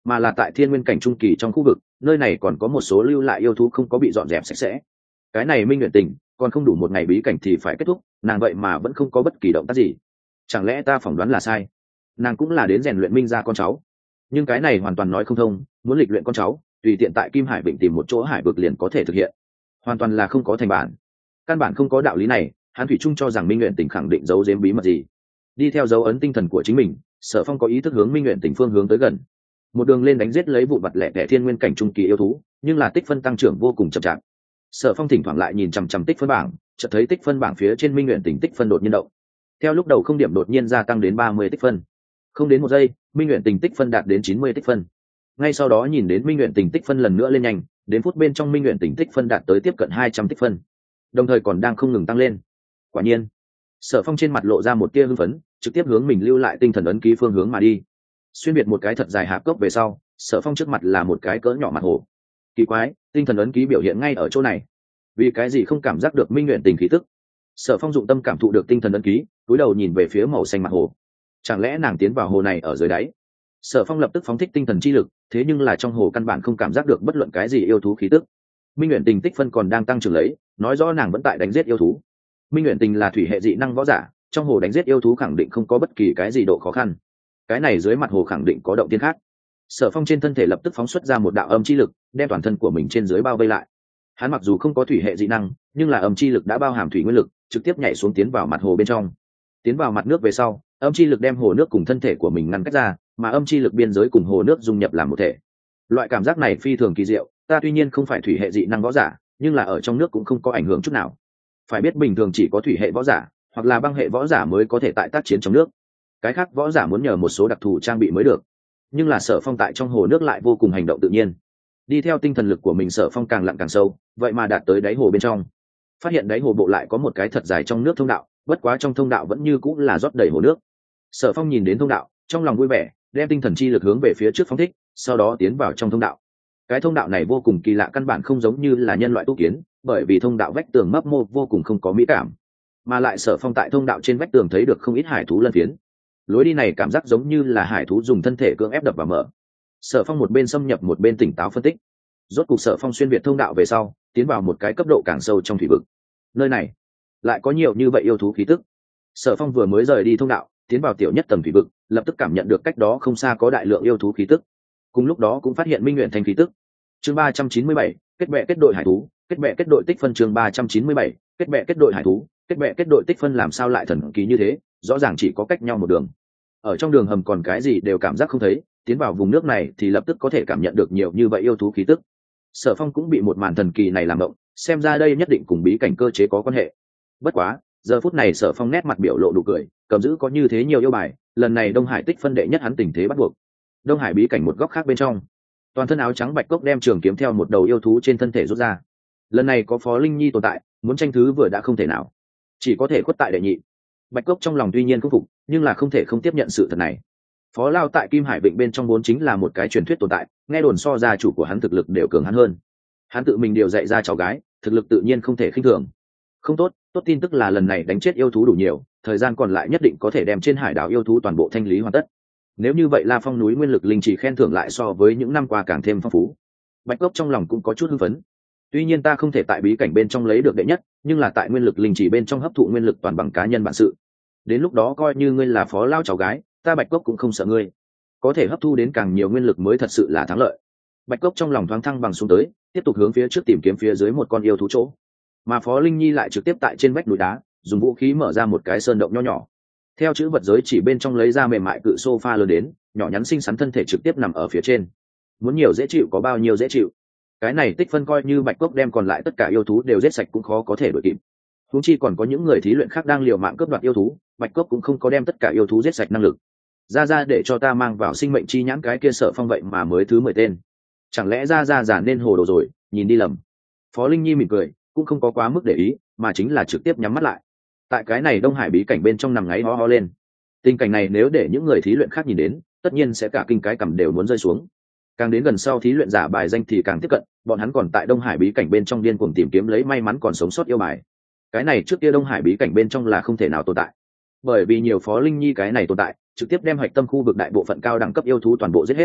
mà là tại thiên nguyên cảnh trung kỳ trong khu vực, nơi này còn có một số lưu lại yêu thú không có bị dọn dẹp sạch sẽ. Cái này Minh Nguyện Tình còn không đủ một ngày bí cảnh thì phải kết thúc, nàng vậy mà vẫn không có bất kỳ động tác gì. Chẳng lẽ ta phỏng đoán là sai? Nàng cũng là đến rèn luyện Minh gia con cháu, nhưng cái này hoàn toàn nói không thông. Muốn lịch luyện con cháu, tùy tiện tại Kim Hải Vịnh tìm một chỗ hải vực liền có thể thực hiện, hoàn toàn là không có thành bản. Căn bản không có đạo lý này. Hắn thủy chung cho rằng Minh Nguyện Tình khẳng định giấu giếm bí mật gì. Đi theo dấu ấn tinh thần của chính mình, Sở Phong có ý thức hướng Minh Nguyện Tình phương hướng tới gần, một đường lên đánh giết lấy vụ vặt lẻ tẻ thiên nguyên cảnh trung kỳ yêu thú, nhưng là tích phân tăng trưởng vô cùng chậm chạp. Sở Phong thỉnh thoảng lại nhìn chằm chằm tích phân bảng, chợt thấy tích phân bảng phía trên Minh Nguyện Tình tích phân đột nhiên động. Theo lúc đầu không điểm đột nhiên gia tăng đến 30 tích phân. Không đến một giây, Minh Nguyện Tình tích phân đạt đến 90 tích phân. Ngay sau đó nhìn đến Minh Nguyện Tình tích phân lần nữa lên nhanh, đến phút bên trong Minh Nguyện Tình tích phân đạt tới tiếp cận 200 tích phân, đồng thời còn đang không ngừng tăng lên. Quả nhiên, Sở Phong trên mặt lộ ra một tia hưng phấn, trực tiếp hướng mình lưu lại tinh thần ấn ký phương hướng mà đi. Xuyên biệt một cái thật dài hạp cốc về sau, Sở Phong trước mặt là một cái cỡ nhỏ mặt hồ. Kỳ quái, tinh thần ấn ký biểu hiện ngay ở chỗ này, vì cái gì không cảm giác được Minh Nguyện Tình khí tức? Sở Phong dụng tâm cảm thụ được tinh thần ấn ký, cúi đầu nhìn về phía màu xanh mặt hồ. Chẳng lẽ nàng tiến vào hồ này ở dưới đáy? Sở Phong lập tức phóng thích tinh thần chi lực, thế nhưng là trong hồ căn bản không cảm giác được bất luận cái gì yêu thú khí tức. Minh Nguyện Tình tích phân còn đang tăng trưởng lấy, nói rõ nàng vẫn tại đánh giết yêu thú. Minh Nguyện Tình là thủy hệ dị năng võ giả, trong hồ đánh giết yêu thú khẳng định không có bất kỳ cái gì độ khó khăn. Cái này dưới mặt hồ khẳng định có động tiên khác. Sở Phong trên thân thể lập tức phóng xuất ra một đạo âm chi lực, đem toàn thân của mình trên dưới bao vây lại. Hắn mặc dù không có thủy hệ dị năng, nhưng là âm chi lực đã bao hàm thủy nguyên lực, trực tiếp nhảy xuống tiến vào mặt hồ bên trong. Tiến vào mặt nước về sau, âm chi lực đem hồ nước cùng thân thể của mình ngăn cách ra, mà âm chi lực biên giới cùng hồ nước dung nhập làm một thể. Loại cảm giác này phi thường kỳ diệu, ta tuy nhiên không phải thủy hệ dị năng võ giả, nhưng là ở trong nước cũng không có ảnh hưởng chút nào. Phải biết bình thường chỉ có thủy hệ võ giả hoặc là băng hệ võ giả mới có thể tại tác chiến trong nước, cái khác võ giả muốn nhờ một số đặc thù trang bị mới được. Nhưng là Sở Phong tại trong hồ nước lại vô cùng hành động tự nhiên. Đi theo tinh thần lực của mình, Sở Phong càng lặn càng sâu, vậy mà đạt tới đáy hồ bên trong. Phát hiện đáy hồ bộ lại có một cái thật dài trong nước thông đạo, bất quá trong thông đạo vẫn như cũng là rót đầy hồ nước. Sở Phong nhìn đến thông đạo, trong lòng vui vẻ, đem tinh thần chi lực hướng về phía trước phóng thích, sau đó tiến vào trong thông đạo. Cái thông đạo này vô cùng kỳ lạ, căn bản không giống như là nhân loại tu kiến, bởi vì thông đạo vách tường mấp mô vô cùng không có mỹ cảm, mà lại Sở Phong tại thông đạo trên vách tường thấy được không ít hải thú lân phiến. Lối đi này cảm giác giống như là hải thú dùng thân thể cưỡng ép đập và mở. Sở Phong một bên xâm nhập một bên tỉnh táo phân tích. Rốt cục Sở Phong xuyên việt thông đạo về sau, tiến vào một cái cấp độ càng sâu trong thủy vực. Nơi này lại có nhiều như vậy yêu thú khí tức. Sở Phong vừa mới rời đi thông đạo, tiến vào tiểu nhất tầng thủy vực, lập tức cảm nhận được cách đó không xa có đại lượng yêu thú khí tức. Cùng lúc đó cũng phát hiện Minh Nguyện Thành khí tức. Chương 397, kết bè kết đội hải thú, kết bè kết đội tích phân. Chương 397, kết bè kết đội hải thú, kết bè kết đội tích phân. Làm sao lại thần kỳ như thế, rõ ràng chỉ có cách nhau một đường. Ở trong đường hầm còn cái gì đều cảm giác không thấy, tiến vào vùng nước này thì lập tức có thể cảm nhận được nhiều như vậy yêu thú khí tức. Sở Phong cũng bị một màn thần kỳ này làm động, xem ra đây nhất định cùng bí cảnh cơ chế có quan hệ. Bất quá, giờ phút này Sở Phong nét mặt biểu lộ nụ cười, cầm giữ có như thế nhiều yêu bài, lần này Đông Hải tích phân đệ nhất hắn tình thế bắt buộc. Đông Hải bí cảnh một góc khác bên trong, toàn thân áo trắng Bạch Cốc đem trường kiếm theo một đầu yêu thú trên thân thể rút ra. Lần này có Phó Linh Nhi tồn tại, muốn tranh thứ vừa đã không thể nào, chỉ có thể khuất tại đệ nhị. Bạch Cốc trong lòng tuy nhiên không phục, nhưng là không thể không tiếp nhận sự thật này. Phó Lao tại Kim Hải Vịnh bên trong vốn chính là một cái truyền thuyết tồn tại, nghe đồn so gia chủ của hắn thực lực đều cường hắn hơn. Hắn tự mình điều dạy ra cháu gái, thực lực tự nhiên không thể khinh thường. Không tốt, tốt tin tức là lần này đánh chết yêu thú đủ nhiều, thời gian còn lại nhất định có thể đem trên hải đảo yêu thú toàn bộ thanh lý hoàn tất. Nếu như vậy La Phong núi nguyên lực linh chỉ khen thưởng lại so với những năm qua càng thêm phong phú. Bạch Cốc trong lòng cũng có chút hưng phấn. Tuy nhiên ta không thể tại bí cảnh bên trong lấy được đệ nhất, nhưng là tại nguyên lực linh chỉ bên trong hấp thụ nguyên lực toàn bằng cá nhân bản sự. Đến lúc đó coi như ngươi là Phó Lao cháu gái, ta Bạch Cốc cũng không sợ ngươi. Có thể hấp thu đến càng nhiều nguyên lực mới thật sự là thắng lợi. Bạch Cốc trong lòng thoáng thăng bằng xuống tới, tiếp tục hướng phía trước tìm kiếm phía dưới một con yêu thú chỗ. Mà Phó Linh Nhi lại trực tiếp tại trên vách núi đá dùng vũ khí mở ra một cái sơn động nho nhỏ. Theo chữ vật giới chỉ bên trong lấy ra mềm mại cự sofa lớn đến, nhỏ nhắn xinh xắn thân thể trực tiếp nằm ở phía trên. Muốn nhiều dễ chịu có bao nhiêu dễ chịu. Cái này tích phân coi như Bạch Cốc đem còn lại tất cả yêu thú đều giết sạch cũng khó có thể đuổi kịp. Huống chi còn có những người thí luyện khác đang liều mạng cướp đoạt yêu thú, Bạch Cốc cũng không có đem tất cả yêu thú giết sạch năng lực. Ra để cho ta mang vào sinh mệnh chi nhãn cái kia Sở Phong vậy mà mới thứ 10 tên. Chẳng lẽ ra giả nên hồ đồ rồi, nhìn đi lầm. Phó Linh Nhi mỉm cười, cũng không có quá mức để ý, mà chính là trực tiếp nhắm mắt lại. Tại cái này Đông Hải bí cảnh bên trong nằm ngáy ho ho lên. Tình cảnh này nếu để những người thí luyện khác nhìn đến, tất nhiên sẽ cả kinh cái cằm đều muốn rơi xuống. Càng đến gần sau thí luyện giả bài danh thì càng tiếp cận, bọn hắn còn tại Đông Hải bí cảnh bên trong điên cuồng tìm kiếm lấy may mắn còn sống sót yêu bài. Cái này trước kia Đông Hải bí cảnh bên trong là không thể nào tồn tại, bởi vì nhiều Phó Linh Nhi cái này tồn tại, trực tiếp đem hạch tâm khu vực đại bộ phận cao đẳng cấp yêu thú toàn bộ giết hết.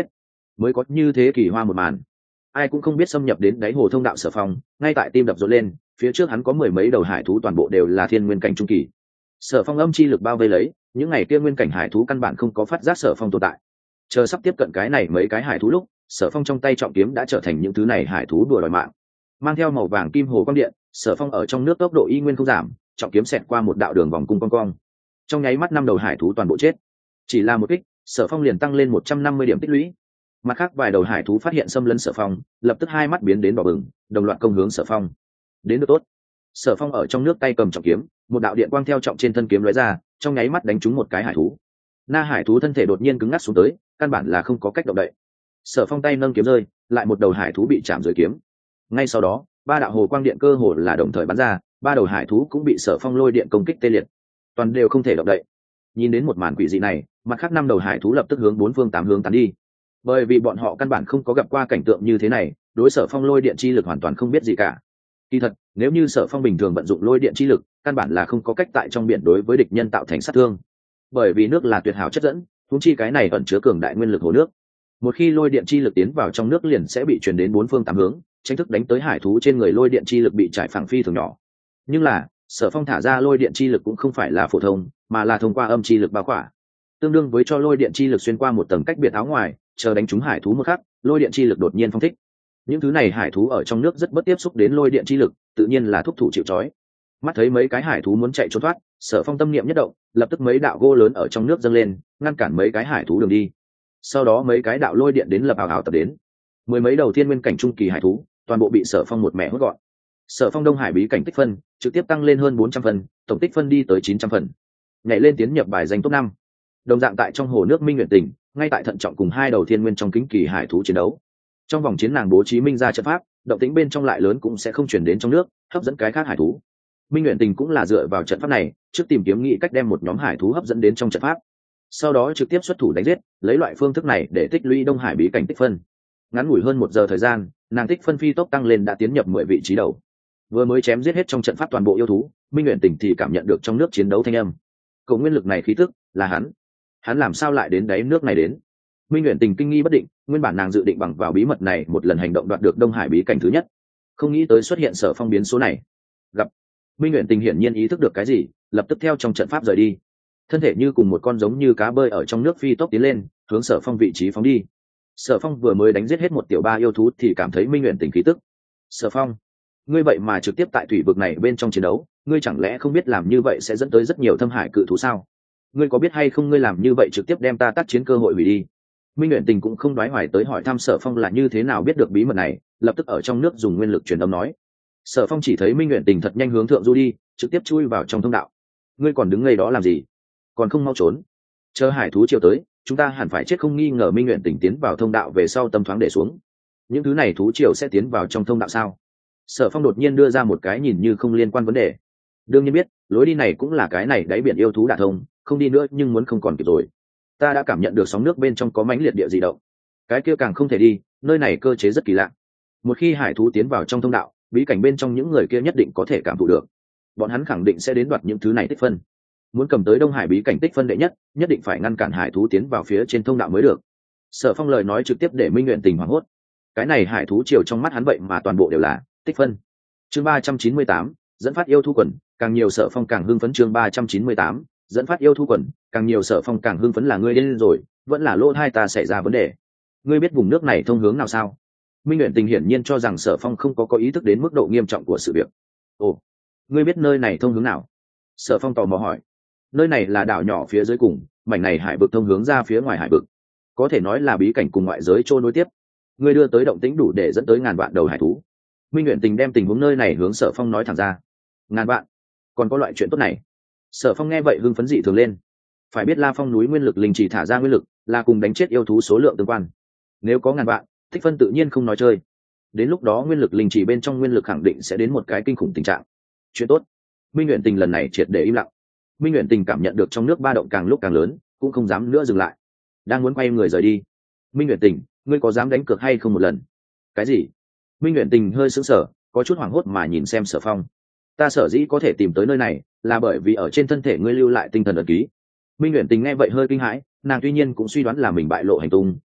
mới có như thế kỳ hoa một màn. Ai cũng không biết xâm nhập đến đáy hồ thông đạo Sở Phong, ngay tại tim đập rộn lên, phía trước hắn có mười mấy đầu hải thú toàn bộ đều là thiên nguyên cảnh trung kỳ. Sở Phong âm chi lực bao vây lấy, những ngày kia nguyên cảnh hải thú căn bản không có phát giác Sở Phong tồn tại. Chờ sắp tiếp cận cái này mấy cái hải thú lúc, Sở Phong trong tay trọng kiếm đã trở thành những thứ này hải thú đùa đòi mạng. Mang theo màu vàng kim hồ quang điện, Sở Phong ở trong nước tốc độ y nguyên không giảm, trọng kiếm xẹt qua một đạo đường vòng cung cong cong. Trong nháy mắt năm đầu hải thú toàn bộ chết. Chỉ là một kích, Sở Phong liền tăng lên 150 điểm tích lũy. Mặt khác vài đầu hải thú phát hiện xâm lấn Sở Phong, lập tức hai mắt biến đến đỏ bừng, đồng loạt công hướng Sở Phong. Đến được tốt. Sở Phong ở trong nước tay cầm trọng kiếm, một đạo điện quang theo trọng trên thân kiếm lóe ra, trong nháy mắt đánh trúng một cái hải thú. Na hải thú thân thể đột nhiên cứng ngắc xuống tới, căn bản là không có cách động đậy. Sở Phong tay nâng kiếm rơi, lại một đầu hải thú bị chạm dưới kiếm. Ngay sau đó, ba đạo hồ quang điện cơ hồ là đồng thời bắn ra, ba đầu hải thú cũng bị Sở Phong lôi điện công kích tê liệt, toàn đều không thể động đậy. Nhìn đến một màn quỷ dị này, mặt khác năm đầu hải thú lập tức hướng bốn phương tám hướng tán đi, bởi vì bọn họ căn bản không có gặp qua cảnh tượng như thế này, đối Sở Phong lôi điện chi lực hoàn toàn không biết gì cả. Kỳ thật, nếu như Sở Phong bình thường vận dụng lôi điện chi lực, căn bản là không có cách tại trong biển đối với địch nhân tạo thành sát thương, bởi vì nước là tuyệt hảo chất dẫn, huống chi cái này ẩn chứa cường đại nguyên lực hồ nước. Một khi lôi điện chi lực tiến vào trong nước liền sẽ bị truyền đến bốn phương tám hướng, tranh thức đánh tới hải thú trên người lôi điện chi lực bị trải phẳng phi thường nhỏ. Nhưng là, Sở Phong thả ra lôi điện chi lực cũng không phải là phổ thông, mà là thông qua âm chi lực bao khỏa, tương đương với cho lôi điện chi lực xuyên qua một tầng cách biệt áo ngoài, chờ đánh trúng hải thú một khắc, lôi điện chi lực đột nhiên phong thích. Những thứ này hải thú ở trong nước rất bất tiếp xúc đến lôi điện chi lực, tự nhiên là thúc thủ chịu trói. Mắt thấy mấy cái hải thú muốn chạy trốn thoát, Sở Phong tâm niệm nhất động, lập tức mấy đạo gỗ lớn ở trong nước dâng lên, ngăn cản mấy cái hải thú đường đi. Sau đó mấy cái đạo lôi điện đến lập ảo ảo tập đến, mười mấy đầu thiên nguyên cảnh trung kỳ hải thú, toàn bộ bị Sở Phong một mẻ hốt gọn. Sở Phong Đông Hải bí cảnh tích phân trực tiếp tăng lên hơn 400 phần, tổng tích phân đi tới 900 phần, nhảy lên tiến nhập bài danh top 5. Đồng dạng tại trong hồ nước Minh Nguyện Tỉnh, ngay tại thận trọng cùng hai đầu thiên nguyên trong kính kỳ hải thú chiến đấu. Trong vòng chiến nàng bố trí minh ra trận pháp, động tĩnh bên trong lại lớn cũng sẽ không chuyển đến trong nước, hấp dẫn cái khác hải thú. Minh Nguyện Tình cũng là dựa vào trận pháp này, trước tìm kiếm nghĩ cách đem một nhóm hải thú hấp dẫn đến trong trận pháp, sau đó trực tiếp xuất thủ đánh giết, lấy loại phương thức này để tích lũy Đông Hải bí cảnh tích phân. Ngắn ngủi hơn 1 giờ thời gian, nàng tích phân phi tốc tăng lên đã tiến nhập 10 vị trí đầu. Vừa mới chém giết hết trong trận pháp toàn bộ yêu thú, Minh Nguyện Tình thì cảm nhận được trong nước chiến đấu thanh âm. Cầu nguyên lực này khí tức là hắn làm sao lại đến đáy nước này đến? Minh Nguyện Tình kinh nghi bất định, nguyên bản nàng dự định bằng vào bí mật này một lần hành động đoạt được Đông Hải bí cảnh thứ nhất, không nghĩ tới xuất hiện Sở Phong biến số này. Gặp Minh Nguyện Tình hiển nhiên ý thức được cái gì, lập tức theo trong trận pháp rời đi, thân thể như cùng một con giống như cá bơi ở trong nước phi tốc tiến lên, hướng Sở Phong vị trí phóng đi. Sở Phong vừa mới đánh giết hết một tiểu ba yêu thú thì cảm thấy Minh Nguyện Tình khí tức. Sở Phong, ngươi vậy mà trực tiếp tại thủy vực này bên trong chiến đấu, ngươi chẳng lẽ không biết làm như vậy sẽ dẫn tới rất nhiều thâm hải cự thú sao? Ngươi có biết hay không ngươi làm như vậy trực tiếp đem ta tác chiến cơ hội hủy đi. Minh Nguyện Tình cũng không đoái hoài tới hỏi thăm Sở Phong là như thế nào biết được bí mật này, lập tức ở trong nước dùng nguyên lực truyền âm nói. Sở Phong chỉ thấy Minh Nguyện Tình thật nhanh hướng thượng du đi, trực tiếp chui vào trong thông đạo. Ngươi còn đứng ngây đó làm gì? Còn không mau trốn. Chờ hải thú chiều tới, chúng ta hẳn phải chết không nghi ngờ. Minh Nguyện Tình tiến vào thông đạo về sau tâm thoáng để xuống. Những thứ này thú triều sẽ tiến vào trong thông đạo sao? Sở Phong đột nhiên đưa ra một cái nhìn như không liên quan vấn đề. Đương nhiên biết, lối đi này cũng là cái này đáy biển yêu thú đả thông, không đi nữa nhưng muốn không còn kịp rồi. Ta đã cảm nhận được sóng nước bên trong có mãnh liệt địa dị động, cái kia càng không thể đi, nơi này cơ chế rất kỳ lạ. Một khi hải thú tiến vào trong thông đạo, bí cảnh bên trong những người kia nhất định có thể cảm thụ được, bọn hắn khẳng định sẽ đến đoạt những thứ này tích phân. Muốn cầm tới Đông Hải bí cảnh tích phân đệ nhất, nhất định phải ngăn cản hải thú tiến vào phía trên thông đạo mới được. Sở Phong lời nói trực tiếp để Minh Nguyện Tình hoảng hốt. Cái này hải thú chiều trong mắt hắn vậy mà toàn bộ đều là tích phân. Chương 398, dẫn phát yêu thú quần, càng nhiều Sở Phong càng hưng phấn. Chương 398, dẫn phát yêu thú quần, càng nhiều Sở Phong càng hưng phấn. Là ngươi điên rồi, vẫn là lỗ tai ta xảy ra vấn đề? Ngươi biết vùng nước này thông hướng nào sao? Minh Nguyện Tình hiển nhiên cho rằng Sở Phong không có ý thức đến mức độ nghiêm trọng của sự việc. Ồ, ngươi biết nơi này thông hướng nào? Sở Phong tò mò hỏi. Nơi này là đảo nhỏ phía dưới cùng, mảnh này hải vực thông hướng ra phía ngoài hải vực, có thể nói là bí cảnh cùng ngoại giới trôi nối tiếp. Ngươi đưa tới động tĩnh đủ để dẫn tới ngàn vạn đầu hải thú. Minh Nguyện Tình đem tình huống nơi này hướng Sở Phong nói thẳng ra. Ngàn vạn? Còn có loại chuyện tốt này? Sở Phong nghe vậy hưng phấn dị thường lên. Phải biết La Phong núi nguyên lực linh chỉ thả ra nguyên lực là cùng đánh chết yêu thú số lượng tương quan. Nếu có ngàn vạn, tích phân tự nhiên không nói chơi. Đến lúc đó nguyên lực linh chỉ bên trong nguyên lực khẳng định sẽ đến một cái kinh khủng tình trạng. Chuyện tốt. Minh Nguyện Tình lần này triệt để im lặng. Minh Nguyện Tình cảm nhận được trong nước ba động càng lúc càng lớn, cũng không dám nữa dừng lại, đang muốn quay người rời đi. Minh Nguyện Tình, ngươi có dám đánh cược hay không một lần? Cái gì? Minh Nguyện Tình hơi sững sờ, có chút hoảng hốt mà nhìn xem Sở Phong. Ta sở dĩ có thể tìm tới nơi này là bởi vì ở trên thân thể ngươi lưu lại tinh thần ấn ký. Minh Nguyện Tình nghe vậy hơi kinh hãi, nàng tuy nhiên cũng suy đoán là mình bại lộ hành tung,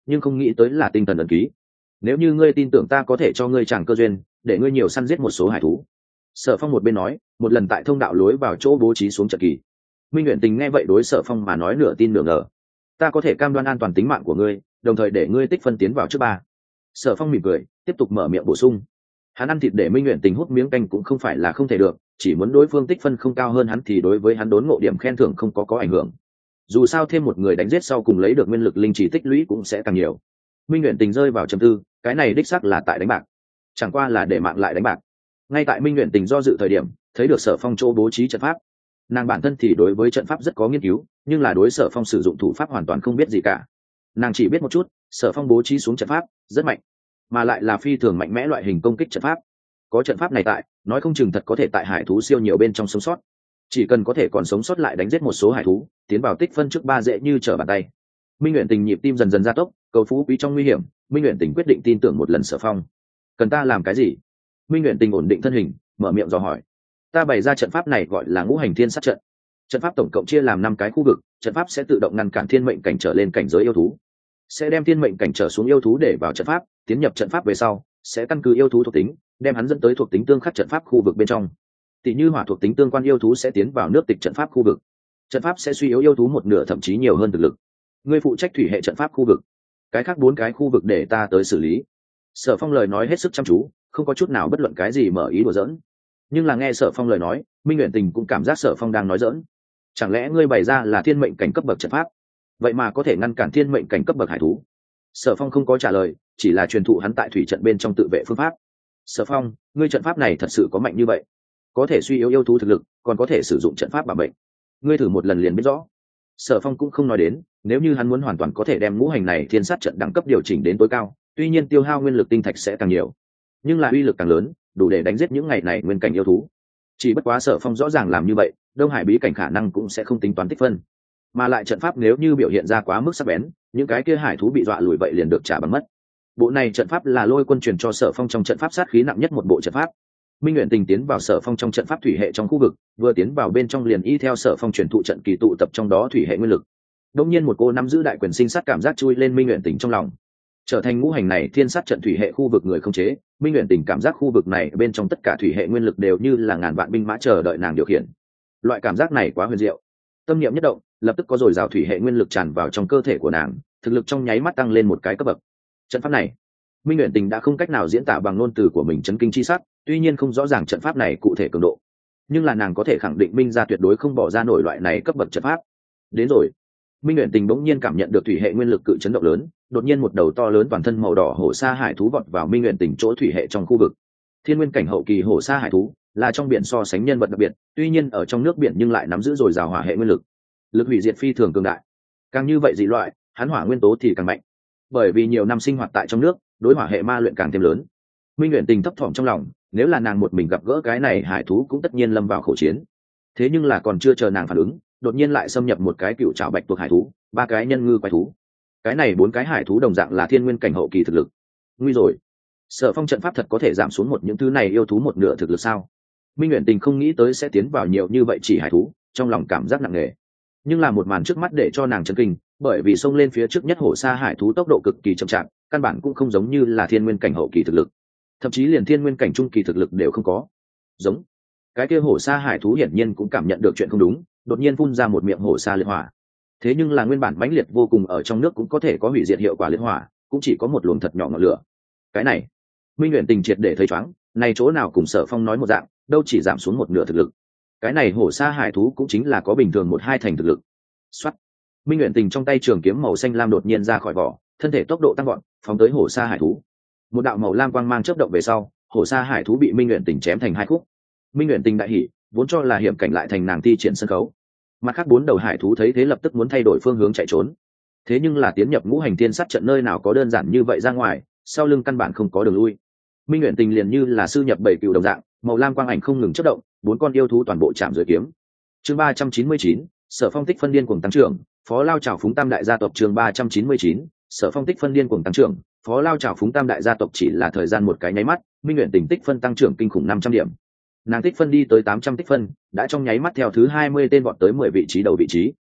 nhưng không nghĩ tới là tinh thần ấn ký. Nếu như ngươi tin tưởng ta có thể cho ngươi tràng cơ duyên, để ngươi nhiều săn giết một số hải thú. Sở Phong một bên nói, một lần tại thông đạo lối vào chỗ bố trí xuống trận kỳ. Minh Uyển Tình nghe vậy đối Sở Phong mà nói nửa tin nửa ngờ. Ta có thể cam đoan an toàn tính mạng của ngươi, đồng thời để ngươi tích phân tiến vào trước ba. Sở Phong mỉm cười, tiếp tục mở miệng bổ sung. Hắn ăn thịt để Minh Uyển Tình hút miếng canh cũng không phải là không thể được, chỉ muốn đối phương tích phân không cao hơn hắn thì đối với hắn đốn ngộ điểm khen thưởng không có ảnh hưởng. Dù sao thêm một người đánh giết sau cùng lấy được nguyên lực linh chỉ tích lũy cũng sẽ càng nhiều. Minh Uyển Tình rơi vào trầm tư, cái này đích xác là tại đánh bạc, chẳng qua là để mạng lại đánh bạc. Ngay tại Minh Uyển Tình do dự thời điểm, thấy được Sở Phong chỗ bố trí trận pháp. Nàng bản thân thì đối với trận pháp rất có nghiên cứu, nhưng là đối Sở Phong sử dụng thủ pháp hoàn toàn không biết gì cả. Nàng chỉ biết một chút, Sở Phong bố trí xuống trận pháp rất mạnh, mà lại là phi thường mạnh mẽ loại hình công kích trận pháp. Có trận pháp này tại, nói không chừng thật có thể tại hải thú siêu nhiều bên trong sống sót. Chỉ cần có thể còn sống sót lại đánh giết một số hải thú, tiến vào tích phân trước ba dễ như trở bàn tay. Minh Uyển Tình nhịp tim dần dần gia tốc, cầu phú quý trong nguy hiểm, Minh Uyển Tình quyết định tin tưởng một lần Sở Phong. Cần ta làm cái gì? Minh Uyển Tình ổn định thân hình, mở miệng dò hỏi. Ta bày ra trận pháp này gọi là Ngũ Hành Thiên Sát trận. Trận pháp tổng cộng chia làm 5 cái khu vực, trận pháp sẽ tự động ngăn cản thiên mệnh cảnh trở lên cảnh giới yêu thú, sẽ đem thiên mệnh cảnh trở xuống yêu thú để vào trận pháp, tiến nhập trận pháp về sau sẽ căn cứ yêu thú thuộc tính đem hắn dẫn tới thuộc tính tương khắc trận pháp khu vực bên trong. Tỷ như hỏa thuộc tính tương quan yêu thú sẽ tiến vào nước tịch trận pháp khu vực, trận pháp sẽ suy yếu yêu thú một nửa thậm chí nhiều hơn thực lực. Ngươi phụ trách thủy hệ trận pháp khu vực, cái khác 4 cái khu vực để ta tới xử lý. Sở Phong lời nói hết sức chăm chú, không có chút nào bất luận cái gì mở ý đùa giỡn. Nhưng là nghe Sở Phong lời nói, Minh Uyển Tình cũng cảm giác Sở Phong đang nói giỡn. Chẳng lẽ ngươi bày ra là thiên mệnh cảnh cấp bậc trận pháp, vậy mà có thể ngăn cản thiên mệnh cảnh cấp bậc hải thú? Sở Phong không có trả lời, chỉ là truyền thụ hắn tại thủy trận bên trong tự vệ phương pháp. Sở Phong, ngươi trận pháp này thật sự có mạnh như vậy? Có thể suy yếu yêu thú thực lực, còn có thể sử dụng trận pháp bảo mệnh. Ngươi thử một lần liền biết rõ. Sở Phong cũng không nói đến, nếu như hắn muốn hoàn toàn có thể đem ngũ hành này thiên sát trận đẳng cấp điều chỉnh đến tối cao, tuy nhiên tiêu hao nguyên lực tinh thạch sẽ càng nhiều, nhưng là uy lực càng lớn, đủ để đánh giết những ngày này nguyên cảnh yêu thú. Chỉ bất quá Sở Phong rõ ràng làm như vậy, Đông Hải bí cảnh khả năng cũng sẽ không tính toán tích phân, mà lại trận pháp nếu như biểu hiện ra quá mức sắc bén, những cái kia hải thú bị dọa lùi vậy liền được trả bằng mất. Bộ này trận pháp là Lôi Quân truyền cho Sở Phong trong trận pháp sát khí nặng nhất một bộ trận pháp. Minh Uyển Tình tiến vào Sở Phong trong trận pháp thủy hệ trong khu vực, vừa tiến vào bên trong liền y theo Sở Phong truyền thụ trận kỳ tụ tập trong đó thủy hệ nguyên lực. Đột nhiên một cô nắm giữ đại quyền sinh sát cảm giác chui lên Minh Uyển Tình trong lòng, trở thành ngũ hành này thiên sát trận thủy hệ khu vực người không chế. Minh Uyển Tình cảm giác khu vực này bên trong tất cả thủy hệ nguyên lực đều như là ngàn vạn binh mã chờ đợi nàng điều khiển. Loại cảm giác này quá huyền diệu. Tâm niệm nhất động, lập tức có dồi dào thủy hệ nguyên lực tràn vào trong cơ thể của nàng, thực lực trong nháy mắt tăng lên một cái cấp bậc. Trận pháp này, Minh Uyển Tình đã không cách nào diễn tả bằng ngôn từ của mình chấn kinh chi sắc, tuy nhiên không rõ ràng trận pháp này cụ thể cường độ, nhưng là nàng có thể khẳng định Minh gia tuyệt đối không bỏ ra nổi loại này cấp bậc trận pháp. Đến rồi. Minh Uyển Tình bỗng nhiên cảm nhận được thủy hệ nguyên lực cự chấn động lớn, đột nhiên một đầu to lớn toàn thân màu đỏ hổ sa hải thú vọt vào Minh Uyển Tình chỗ thủy hệ trong khu vực. Thiên nguyên cảnh hậu kỳ hổ sa hải thú là trong biển so sánh nhân vật đặc biệt, tuy nhiên ở trong nước biển nhưng lại nắm giữ dồi dào hỏa hệ nguyên lực, lực hủy diệt phi thường cường đại. Càng như vậy dị loại, hắn hỏa nguyên tố thì càng mạnh, bởi vì nhiều năm sinh hoạt tại trong nước, đối hỏa hệ ma luyện càng thêm lớn. Minh Uyển Tình thấp thỏm trong lòng, nếu là nàng một mình gặp gỡ cái này hải thú cũng tất nhiên lâm vào khổ chiến. Thế nhưng là còn chưa chờ nàng phản ứng, đột nhiên lại xâm nhập một cái cựu trảo bạch tuộc hải thú, 3 cái nhân ngư quái thú. Cái này 4 cái hải thú đồng dạng là thiên nguyên cảnh hậu kỳ thực lực. Nguy rồi, Sở Phong trận pháp thật có thể giảm xuống một những thứ này yêu thú một nửa thực lực sao? Minh Uyển Tình không nghĩ tới sẽ tiến vào nhiều như vậy chỉ hải thú, trong lòng cảm giác nặng nề. Nhưng là một màn trước mắt để cho nàng chấn kinh, bởi vì xông lên phía trước nhất hổ sa hải thú tốc độ cực kỳ chậm chạp, căn bản cũng không giống như là thiên nguyên cảnh hậu kỳ thực lực, thậm chí liền thiên nguyên cảnh trung kỳ thực lực đều không có. Giống cái kia hổ sa hải thú hiển nhiên cũng cảm nhận được chuyện không đúng, đột nhiên phun ra một miệng hổ sa liệt hỏa. Thế nhưng là nguyên bản mãnh liệt vô cùng ở trong nước cũng có thể có hủy diệt hiệu quả liệt hỏa, cũng chỉ có một luồng thật nhỏ ngọn lửa. Cái này, Minh Uyển Tình triệt để thấy choáng, này chỗ nào cùng Sở Phong nói một dạng, đâu chỉ giảm xuống một nửa thực lực. Cái này hổ sa hải thú cũng chính là có bình thường 1-2 thành thực lực. Soát. Minh Uyển Tình trong tay trường kiếm màu xanh lam đột nhiên ra khỏi vỏ, thân thể tốc độ tăng vọt, phóng tới hổ sa hải thú. Một đạo màu lam quang mang chớp động về sau, hổ sa hải thú bị Minh Uyển Tình chém thành 2 khúc. Minh Uyển Tình đại hỉ, vốn cho là hiểm cảnh lại thành nàng thi triển sân khấu. Mặt khác 4 đầu hải thú thấy thế lập tức muốn thay đổi phương hướng chạy trốn. Thế nhưng là tiến nhập ngũ hành thiên sát trận nơi nào có đơn giản như vậy ra ngoài, sau lưng căn bản không có đường lui. Minh Uyển Tình liền như là sư nhập 7 cừu đồng dạng, màu lam quang ảnh không ngừng chớp động, 4 con yêu thú toàn bộ chạm dưới kiếm. Chương 399, Sở Phong tích phân điên cuồng tăng trưởng, Phó Lao Trảo Phúng Tam đại gia tộc. Chương 399, Sở Phong tích phân điên cuồng tăng trưởng, Phó Lao Trảo Phúng Tam đại gia tộc. Chỉ là thời gian một cái nháy mắt, Minh Uyển Tình tích phân tăng trưởng kinh khủng 500 điểm. Nàng tích phân đi tới 800 tích phân, đã trong nháy mắt theo thứ 20 tên vọt tới 10 vị trí đầu vị trí.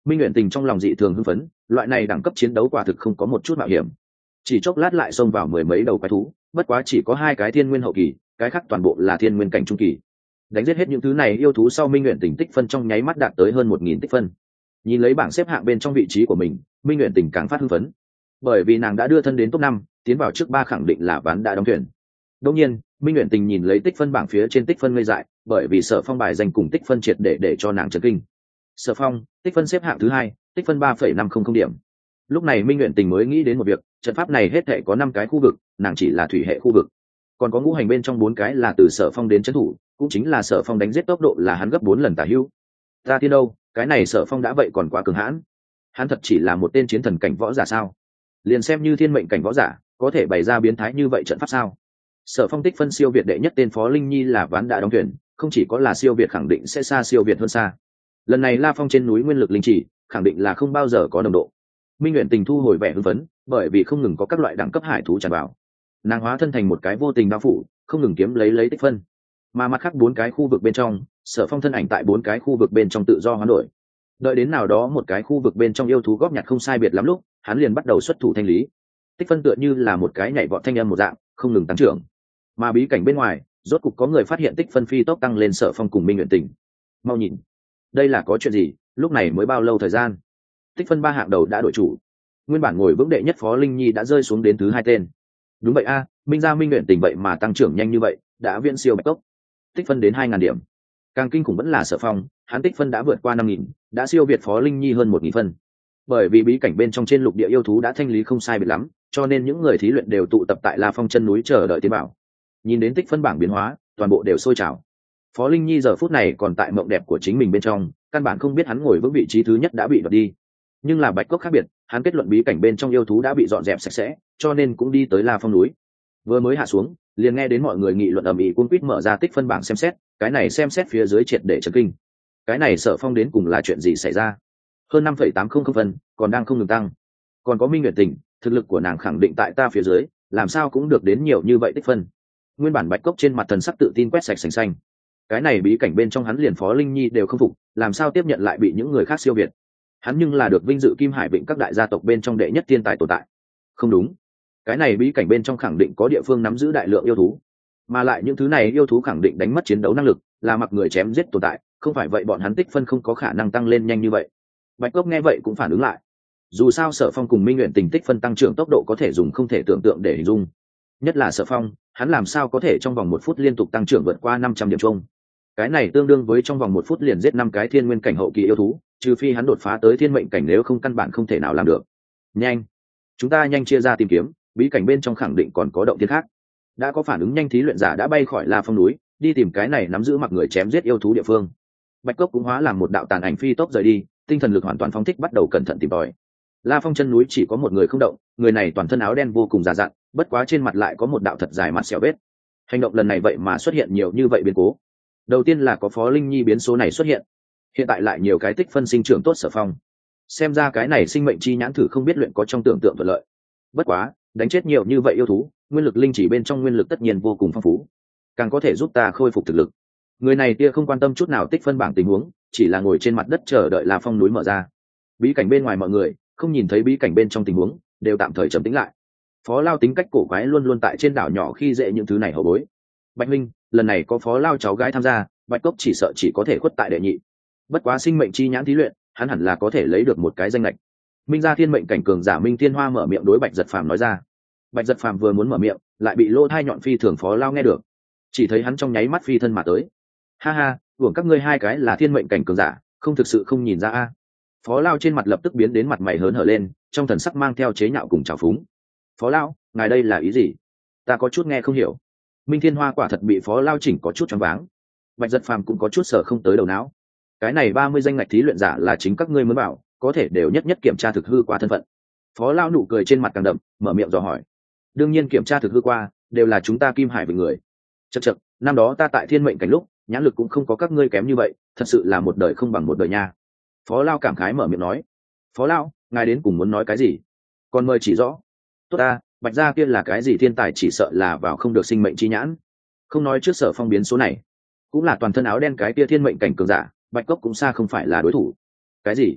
Minh Uyển Tình trong lòng dị thường hưng phấn, loại này đẳng cấp chiến đấu quả thực không có một chút mạo hiểm. Chỉ chốc lát lại xông vào mười mấy đầu quái thú, bất quá chỉ có 2 cái thiên nguyên hậu kỳ, cái khác toàn bộ là thiên nguyên cảnh trung kỳ. Đánh giết hết những thứ này yêu thú sau, Minh Uyển Tình tích phân trong nháy mắt đạt tới hơn 1000 tích phân. Nhìn lấy bảng xếp hạng bên trong vị trí của mình, Minh Uyển Tình càng phát hưng phấn, bởi vì nàng đã đưa thân đến top 5, tiến vào trước 3 khẳng định là ván đã đóng thuyền. Đương nhiên, Minh Uyển Tình nhìn lấy tích phân bảng phía trên tích phân ngây dại, bởi vì Sở Phong bài danh cùng tích phân triệt để cho nàng chấn kinh. Sở Phong, tích phân xếp hạng thứ 2, tích phân 3,500 điểm. Lúc này Minh Uyển Tình mới nghĩ đến một việc, trận pháp này hết thảy có 5 cái khu vực, nàng chỉ là thủy hệ khu vực. Còn có ngũ hành bên trong 4 cái là từ Sở Phong đến trấn thủ, cũng chính là Sở Phong đánh giết tốc độ là hắn gấp 4 lần tả hữu. Ta tiên đâu, cái này Sở Phong đã vậy còn quá cường hãn. Hắn thật chỉ là một tên chiến thần cảnh võ giả sao? Liền xem như thiên mệnh cảnh võ giả, có thể bày ra biến thái như vậy trận pháp sao? Sở Phong tích phân siêu việt đệ nhất tên Phó Linh Nhi là ván đã đóng thuyền, không chỉ có là siêu việt khẳng định sẽ xa siêu việt hơn xa. Lần này La Phong trên núi nguyên lực linh chỉ, khẳng định là không bao giờ có đồng độ. Minh Uyển Tình thu hồi vẻ hưng phấn, bởi vì không ngừng có các loại đẳng cấp hải thú tràn vào. Nàng hóa thân thành một cái vô tình bao phủ, không ngừng kiếm lấy tích phân. Mà mặt khác 4 cái khu vực bên trong, Sở Phong thân ảnh tại 4 cái khu vực bên trong tự do hoán đổi. Đợi đến nào đó một cái khu vực bên trong yêu thú góp nhặt không sai biệt lắm lúc, hắn liền bắt đầu xuất thủ thanh lý. Tích phân tựa như là một cái nhảy vọt thanh âm một dạng, không ngừng tăng trưởng. Mà bí cảnh bên ngoài, rốt cục có người phát hiện tích phân phi tốc tăng lên. Sở Phong cùng Minh Uyển Tình mau nhìn, đây là có chuyện gì? Lúc này mới bao lâu thời gian, tích phân 3 hạng đầu đã đổi chủ, nguyên bản ngồi vững đệ nhất Phó Linh Nhi đã rơi xuống đến thứ 2 tên. Đúng vậy a, Minh gia Minh Uyển Tình vậy mà tăng trưởng nhanh như vậy, đã viễn siêu Bạch Cốc, tích phân đến 2000 điểm. Càng kinh khủng vẫn là Sở Phong, hắn tích phân đã vượt qua 5000, đã siêu việt Phó Linh Nhi hơn 1000 phân. Bởi vì bí cảnh bên trong trên lục địa yêu thú đã thanh lý không sai biệt lắm, cho nên những người thí luyện đều tụ tập tại La Phong chân núi chờ đợi tiến bảo. Nhìn đến tích phân bảng biến hóa, toàn bộ đều sôi trào. Phó Linh Nhi giờ phút này còn tại mộng đẹp của chính mình bên trong, căn bản không biết hắn ngồi vững vị trí thứ nhất đã bị đoạt đi. Nhưng là Bạch Cốc khác biệt, hắn kết luận bí cảnh bên trong yêu thú đã bị dọn dẹp sạch sẽ, cho nên cũng đi tới La Phong núi. Vừa mới hạ xuống, liền nghe đến mọi người nghị luận ầm ĩ, cuống quýt mở ra tích phân bảng xem xét, cái này xem xét phía dưới triệt để chấn kinh. Cái này Sở Phong đến cùng là chuyện gì xảy ra? Hơn 5,800 phân, còn đang không ngừng tăng. Còn có Minh Uyển Tình, thực lực của nàng khẳng định tại ta phía dưới, làm sao cũng được đến nhiều như vậy tích phân. Nguyên bản Bạch Cốc trên mặt thần sắc tự tin quét sạch sành xanh. Cái này bí cảnh bên trong hắn liền Phó Linh Nhi đều không phục, làm sao tiếp nhận lại bị những người khác siêu việt. Hắn nhưng là được vinh dự Kim Hải Vịnh các đại gia tộc bên trong đệ nhất thiên tài tồn tại. Không đúng, cái này bí cảnh bên trong khẳng định có địa phương nắm giữ đại lượng yêu thú, mà lại những thứ này yêu thú khẳng định đánh mất chiến đấu năng lực, là mặc người chém giết tồn tại, không phải vậy bọn hắn tích phân không có khả năng tăng lên nhanh như vậy. Bạch Cốc nghe vậy cũng phản ứng lại, dù sao Sở Phong cùng Minh Uyển Tình tích phân tăng trưởng tốc độ có thể dùng không thể tưởng tượng để hình dung, nhất là Sở Phong, hắn làm sao có thể trong vòng 1 phút liên tục tăng trưởng vượt qua 500 điểm chung. Cái này tương đương với trong vòng 1 phút liền giết 5 cái thiên nguyên cảnh hậu kỳ yêu thú, trừ phi hắn đột phá tới thiên mệnh cảnh, nếu không căn bản không thể nào làm được. Nhanh, chúng ta nhanh chia ra tìm kiếm, bí cảnh bên trong khẳng định còn có động thiên khác. Đã có phản ứng nhanh thí luyện giả đã bay khỏi La Phong núi, đi tìm cái này nắm giữ mặc người chém giết yêu thú địa phương. Bạch Cốc cũng hóa làm một đạo tàn ảnh phi tốc rời đi, tinh thần lực hoàn toàn phóng thích, bắt đầu cẩn thận tìm tòi. La Phong chân núi chỉ có một người không động, người này toàn thân áo đen vô cùng già dặn, bất quá trên mặt lại có một đạo thật dài mặt sẹo vết. Hành động lần này vậy mà xuất hiện nhiều như vậy biến cố. Đầu tiên là có Phó Linh Nhi biến số này xuất hiện, hiện tại lại nhiều cái tích phân sinh trưởng tốt Sở Phong. Xem ra cái này sinh mệnh chi nhãn thử không biết luyện có trong tưởng tượng thuận lợi. Bất quá, đánh chết nhiều như vậy yêu thú, nguyên lực linh chỉ bên trong nguyên lực tất nhiên vô cùng phong phú, càng có thể giúp ta khôi phục thực lực. Người này kia không quan tâm chút nào tích phân bảng tình huống, chỉ là ngồi trên mặt đất chờ đợi La Phong núi mở ra. Bí cảnh bên ngoài mọi người không nhìn thấy bí cảnh bên trong tình huống, đều tạm thời trầm tĩnh lại. Phó Lao tính cách cổ quái, luôn luôn tại trên đảo nhỏ khi dễ những thứ này hậu bối. Bạch Minh, lần này có Phó Lao cháu gái tham gia, Bạch Cốc chỉ sợ chỉ có thể khuất tại đệ nhị. Bất quá sinh mệnh chi nhãn thí luyện, hắn hẳn là có thể lấy được một cái danh lệch. Minh gia thiên mệnh cảnh cường giả Minh Thiên Hoa mở miệng đối Bạch Giật Phàm nói ra. Bạch Giật Phàm vừa muốn mở miệng, lại bị lỗ thai nhọn phi thường Phó Lao nghe được. Chỉ thấy hắn trong nháy mắt phi thân mà tới. Ha ha, hưởng các ngươi 2 cái là thiên mệnh cảnh cường giả, không thực sự không nhìn ra a. Phó Lao trên mặt lập tức biến đến mặt mày hớn hở lên, trong thần sắc mang theo chế nhạo cùng trào phúng. Phó Lao, ngài đây là ý gì? Ta có chút nghe không hiểu. Minh Thiên Hoa quả thật bị Phó Lao chỉnh có chút choáng váng. Bạch Giật Phàm cũng có chút sở không tới đầu não. Cái này 30 danh ngạch thí luyện giả là chính các ngươi mới bảo, có thể đều nhất nhất kiểm tra thực hư qua thân phận. Phó Lao nụ cười trên mặt càng đậm, mở miệng dò hỏi. Đương nhiên kiểm tra thực hư qua, đều là chúng ta Kim Hải Vịnh người. Chậc chậc, năm đó ta tại thiên mệnh cảnh lúc, nhãn lực cũng không có các ngươi kém như vậy, thật sự là một đời không bằng một đời nha. Phó Lao cảm khái mở miệng nói. Phó Lao, ngài đến cùng muốn nói cái gì? Còn mời chỉ rõ. Tốt ta, Bạch gia kia là cái gì thiên tài, chỉ sợ là vào không được sinh mệnh chi nhãn. Không nói trước Sở Phong biến số này, cũng là toàn thân áo đen cái kia thiên mệnh cảnh cường giả, Bạch Cốc cũng xa không phải là đối thủ. Cái gì?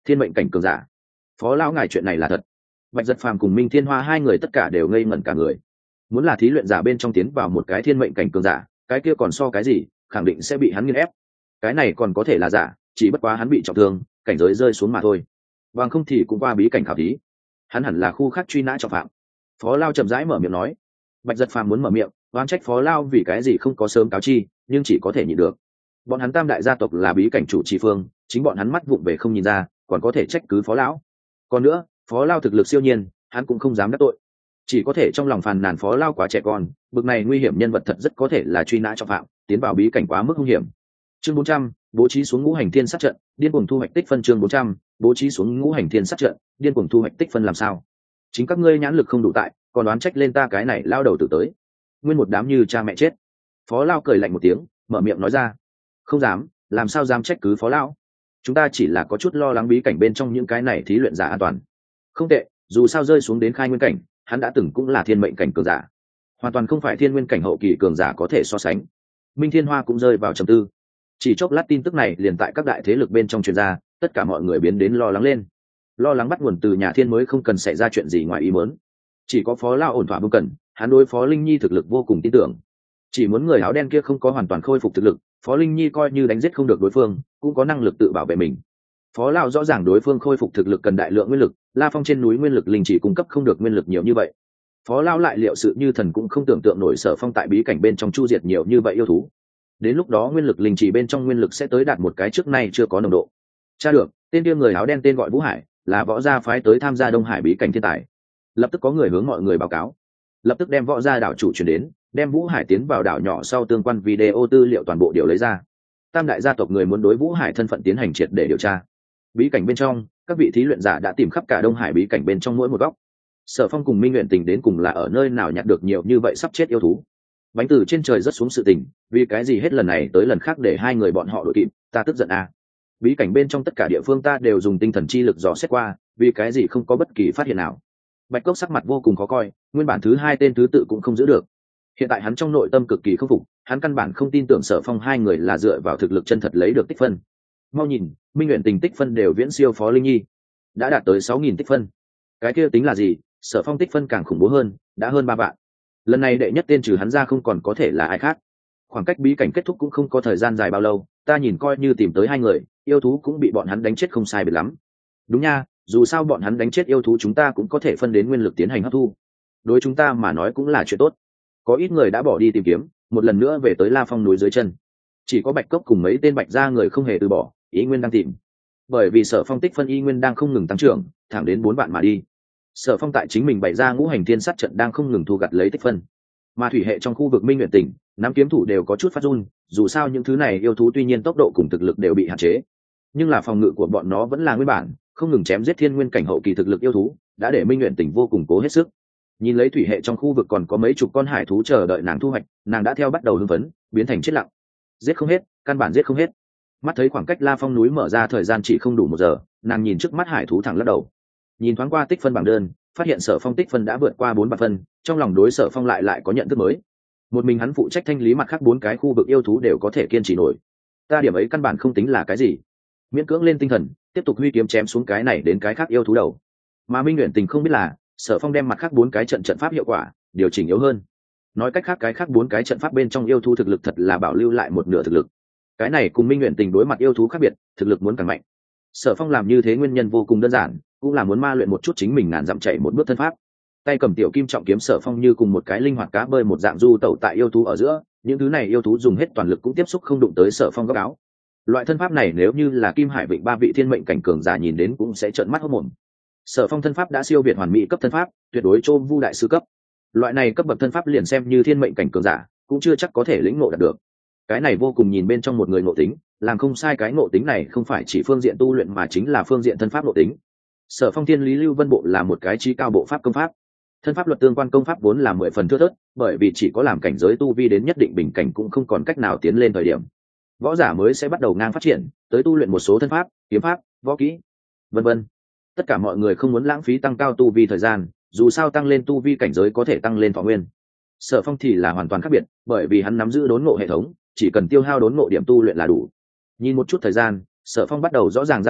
Thiên mệnh cảnh cường giả. Phó lão ngài chuyện này là thật? Bạch Giật Phàm cùng Minh Thiên Hoa hai người tất cả đều ngây ngẩn cả người. Muốn là thí luyện giả bên trong tiến vào một cái thiên mệnh cảnh cường giả, cái kia còn so cái gì, khẳng định sẽ bị hắn nghiền ép. Cái này còn có thể là giả, chỉ bất quá hắn bị trọng thương, cảnh giới rơi xuống mà thôi. Bằng không thì cũng qua bí cảnh khảo thí. Hắn hẳn là khu khác truy nã trọng phạm. Phó Lao chậm rãi mở miệng nói. Bạch Giật Phàm muốn mở miệng oán trách Phó Lao vì cái gì không có sớm cáo chi, nhưng chỉ có thể nhịn được. Bọn hắn tam đại gia tộc là bí cảnh chủ trì phương, chính bọn hắn mắt vụng về không nhìn ra, còn có thể trách cứ Phó Lão. Còn nữa, Phó Lao thực lực siêu nhiên, hắn cũng không dám đắc tội, chỉ có thể trong lòng phàn nàn Phó Lao quá trẻ con, bực này nguy hiểm nhân vật thật rất có thể là truy nã trọng phạm, tiến vào bí cảnh quá mức hung hiểm. Chương 400, bố trí xuống ngũ hành thiên sát trận, điên cuồng thu hoạch tích phân. Chương 400, bố trí xuống ngũ hành thiên sát trận, điên cuồng thu hoạch tích phân làm sao? Chính các ngươi nhãn lực không đủ tại, còn đoán trách lên ta cái này lao đầu tử tới. Nguyên một đám như cha mẹ chết. Phó Lao cười lạnh một tiếng, mở miệng nói ra. Không dám, làm sao dám trách cứ Phó Lão? Chúng ta chỉ là có chút lo lắng bí cảnh bên trong những cái này thí luyện giả an toàn. Không tệ, dù sao rơi xuống đến khai nguyên cảnh, hắn đã từng cũng là thiên mệnh cảnh cường giả, hoàn toàn không phải thiên nguyên cảnh hậu kỳ cường giả có thể so sánh. Minh Thiên Hoa cũng rơi vào trầm tư. Chỉ chốc lát tin tức này liền tại các đại thế lực bên trong truyền ra, tất cả mọi người biến đến lo lắng lên. Lo lắng bắt nguồn từ nhà thiên mới không cần xảy ra chuyện gì ngoài ý muốn. Chỉ có Phó Lao ổn thỏa không cần, hắn đối Phó Linh Nhi thực lực vô cùng tin tưởng. Chỉ muốn người áo đen kia không có hoàn toàn khôi phục thực lực, Phó Linh Nhi coi như đánh giết không được đối phương, cũng có năng lực tự bảo vệ mình. Phó Lao rõ ràng đối phương khôi phục thực lực cần đại lượng nguyên lực, La Phong trên núi nguyên lực linh chỉ cung cấp không được nguyên lực nhiều như vậy. Phó Lao lại liệu sự như thần cũng không tưởng tượng nổi Sở Phong tại bí cảnh bên trong chu diệt nhiều như vậy yêu thú. Đến lúc đó nguyên lực linh chỉ bên trong nguyên lực sẽ tới đạt một cái trước nay chưa có nồng độ. Tra được, tên kia người áo đen tên gọi Vũ Hải, là võ gia phái tới tham gia Đông Hải bí cảnh thiên tài. Lập tức có người hướng mọi người báo cáo, lập tức đem võ gia đảo chủ chuyển đến, đem Vũ Hải tiến vào đảo nhỏ sau tương quan video tư liệu toàn bộ đều lấy ra. Tam đại gia tộc người muốn đối Vũ Hải thân phận tiến hành triệt để điều tra. Bí cảnh bên trong, các vị thí luyện giả đã tìm khắp cả Đông Hải bí cảnh bên trong mỗi một góc. Sở Phong cùng Minh Nguyện Tình đến cùng là ở nơi nào nhặt được nhiều như vậy sắp chết yêu thú. Bánh từ trên trời rớt xuống sự tình, vì cái gì hết lần này tới lần khác để hai người bọn họ đội kịp, ta tức giận à. Bí cảnh bên trong tất cả địa phương ta đều dùng tinh thần chi lực dò xét qua, vì cái gì không có bất kỳ phát hiện nào. Bạch Cốc sắc mặt vô cùng khó coi, nguyên bản thứ hai tên thứ tự cũng không giữ được. Hiện tại hắn trong nội tâm cực kỳ không phục, hắn căn bản không tin tưởng Sở Phong hai người là dựa vào thực lực chân thật lấy được tích phân. Mau nhìn, Minh Nguyện Tình tích phân đều viễn siêu Phó Linh Nhi, đã đạt tới 6.000 tích phân. Cái kia tính là gì? Sở Phong tích phân càng khủng bố hơn, đã hơn 3 vạn. Lần này đệ nhất tên trừ hắn ra không còn có thể là ai khác. Khoảng cách bí cảnh kết thúc cũng không có thời gian dài bao lâu, ta nhìn coi như tìm tới hai người, yêu thú cũng bị bọn hắn đánh chết không sai biệt lắm. Đúng nha, dù sao bọn hắn đánh chết yêu thú chúng ta cũng có thể phân đến nguyên lực tiến hành hấp thu. Đối chúng ta mà nói cũng là chuyện tốt. Có ít người đã bỏ đi tìm kiếm, một lần nữa về tới La Phong núi dưới chân. Chỉ có Bạch Cốc cùng mấy tên Bạch gia người không hề từ bỏ, ý nguyên đang tìm. Bởi vì Sở Phong tích phân y nguyên đang không ngừng tăng trưởng, thẳng đến 4 vạn mà đi. Sở Phong tại chính mình bày ra ngũ hành thiên sát trận đang không ngừng thu gặt lấy tích phân. Mà thủy hệ trong khu vực Minh Nguyện Tỉnh, nắm kiếm thủ đều có chút phát run, dù sao những thứ này yêu thú tuy nhiên tốc độ cùng thực lực đều bị hạn chế, nhưng là phòng ngự của bọn nó vẫn là nguyên bản, không ngừng chém giết thiên nguyên cảnh hậu kỳ thực lực yêu thú, đã để Minh Nguyện Tỉnh vô cùng cố hết sức. Nhìn lấy thủy hệ trong khu vực còn có mấy chục con hải thú chờ đợi nàng thu hoạch, nàng đã theo bắt đầu hưng phấn, biến thành chết lặng. Giết không hết, căn bản giết không hết. Mắt thấy khoảng cách La Phong núi mở ra thời gian chỉ không đủ 1 giờ, nàng nhìn trước mắt hải thú thẳng lắc đầu. Nhìn thoáng qua tích phân bảng đơn, phát hiện Sở Phong tích phân đã vượt qua 4 vạn phân, trong lòng đối Sở Phong lại có nhận thức mới. Một mình hắn phụ trách thanh lý mặt khác 4 cái khu vực yêu thú đều có thể kiên trì nổi. Ta điểm ấy căn bản không tính là cái gì. Miễn cưỡng lên tinh thần, tiếp tục huy kiếm chém xuống cái này đến cái khác yêu thú đầu. Mà Minh Nguyện Tình không biết là, Sở Phong đem mặt khác 4 cái trận pháp hiệu quả điều chỉnh yếu hơn. Nói cách khác cái khác 4 cái trận pháp bên trong yêu thú thực lực thật là bảo lưu lại một nửa thực lực. Cái này cùng Minh Nguyện Tình đối mặt yêu thú khác biệt, thực lực muốn càng mạnh. Sở Phong làm như thế nguyên nhân vô cùng đơn giản, cũng là muốn ma luyện một chút chính mình ngàn dặm chạy một bước thân pháp. Tay cầm tiểu kim trọng kiếm Sở Phong như cùng một cái linh hoạt cá bơi một dạng du tẩu tại yêu thú ở giữa, những thứ này yêu thú dùng hết toàn lực cũng tiếp xúc không đụng tới Sở Phong góc áo. Loại thân pháp này nếu như là Kim Hải Vịnh 3 vị thiên mệnh cảnh cường giả nhìn đến cũng sẽ trợn mắt hốt mồm. Sở Phong thân pháp đã siêu việt hoàn mỹ cấp thân pháp, tuyệt đối chôm vu đại sư cấp. Loại này cấp bậc thân pháp liền xem như thiên mệnh cảnh cường giả, cũng chưa chắc có thể lĩnh ngộ đạt được. Cái này vô cùng nhìn bên trong một người ngộ tính, làm không sai cái ngộ tính này không phải chỉ phương diện tu luyện mà chính là phương diện thân pháp ngộ tính. Sở Phong Thiên Lý Lưu Vân Bộ là một cái chí cao bộ pháp công pháp. Thân pháp luật tương quan công pháp vốn là 10 phần thưa thớt, bởi vì chỉ có làm cảnh giới tu vi đến nhất định bình cảnh cũng không còn cách nào tiến lên thời điểm. Võ giả mới sẽ bắt đầu ngang phát triển, tới tu luyện một số thân pháp, kiếm pháp, võ kỹ, vân vân. Tất cả mọi người không muốn lãng phí tăng cao tu vi thời gian, dù sao tăng lên tu vi cảnh giới có thể tăng lên thọ nguyên. Sở Phong thì là hoàn toàn khác biệt, bởi vì hắn nắm giữ đốn ngộ hệ thống, chỉ cần tiêu hao đốn ngộ điểm tu luyện là đủ. Nhìn một chút thời gian, Sở Phong bắt đầu rõ ràng gia tốc,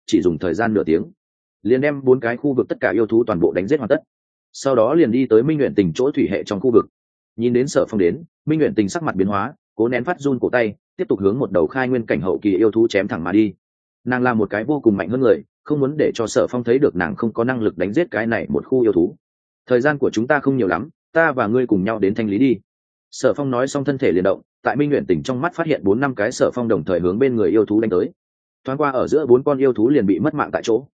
chỉ dùng thời gian nửa tiếng liền đem 4 cái khu vực tất cả yêu thú toàn bộ đánh giết hoàn tất. Sau đó liền đi tới Minh Nguyện Tình chỗ thủy hệ trong khu vực. Nhìn đến Sở Phong đến, Minh Nguyện Tình sắc mặt biến hóa, cố nén phát run cổ tay, tiếp tục hướng một đầu khai nguyên cảnh hậu kỳ yêu thú chém thẳng mà đi. Nàng là một cái vô cùng mạnh hơn người, không muốn để cho Sở Phong thấy được nàng không có năng lực đánh giết cái này một khu yêu thú. Thời gian của chúng ta không nhiều lắm, ta và ngươi cùng nhau đến thanh lý đi. Sở Phong nói xong thân thể liền động, tại Minh Nguyện Tình trong mắt phát hiện 4-5 cái Sở Phong đồng thời hướng bên người yêu thú đánh tới. Thoáng qua ở giữa 4 con yêu thú liền bị mất mạng tại chỗ.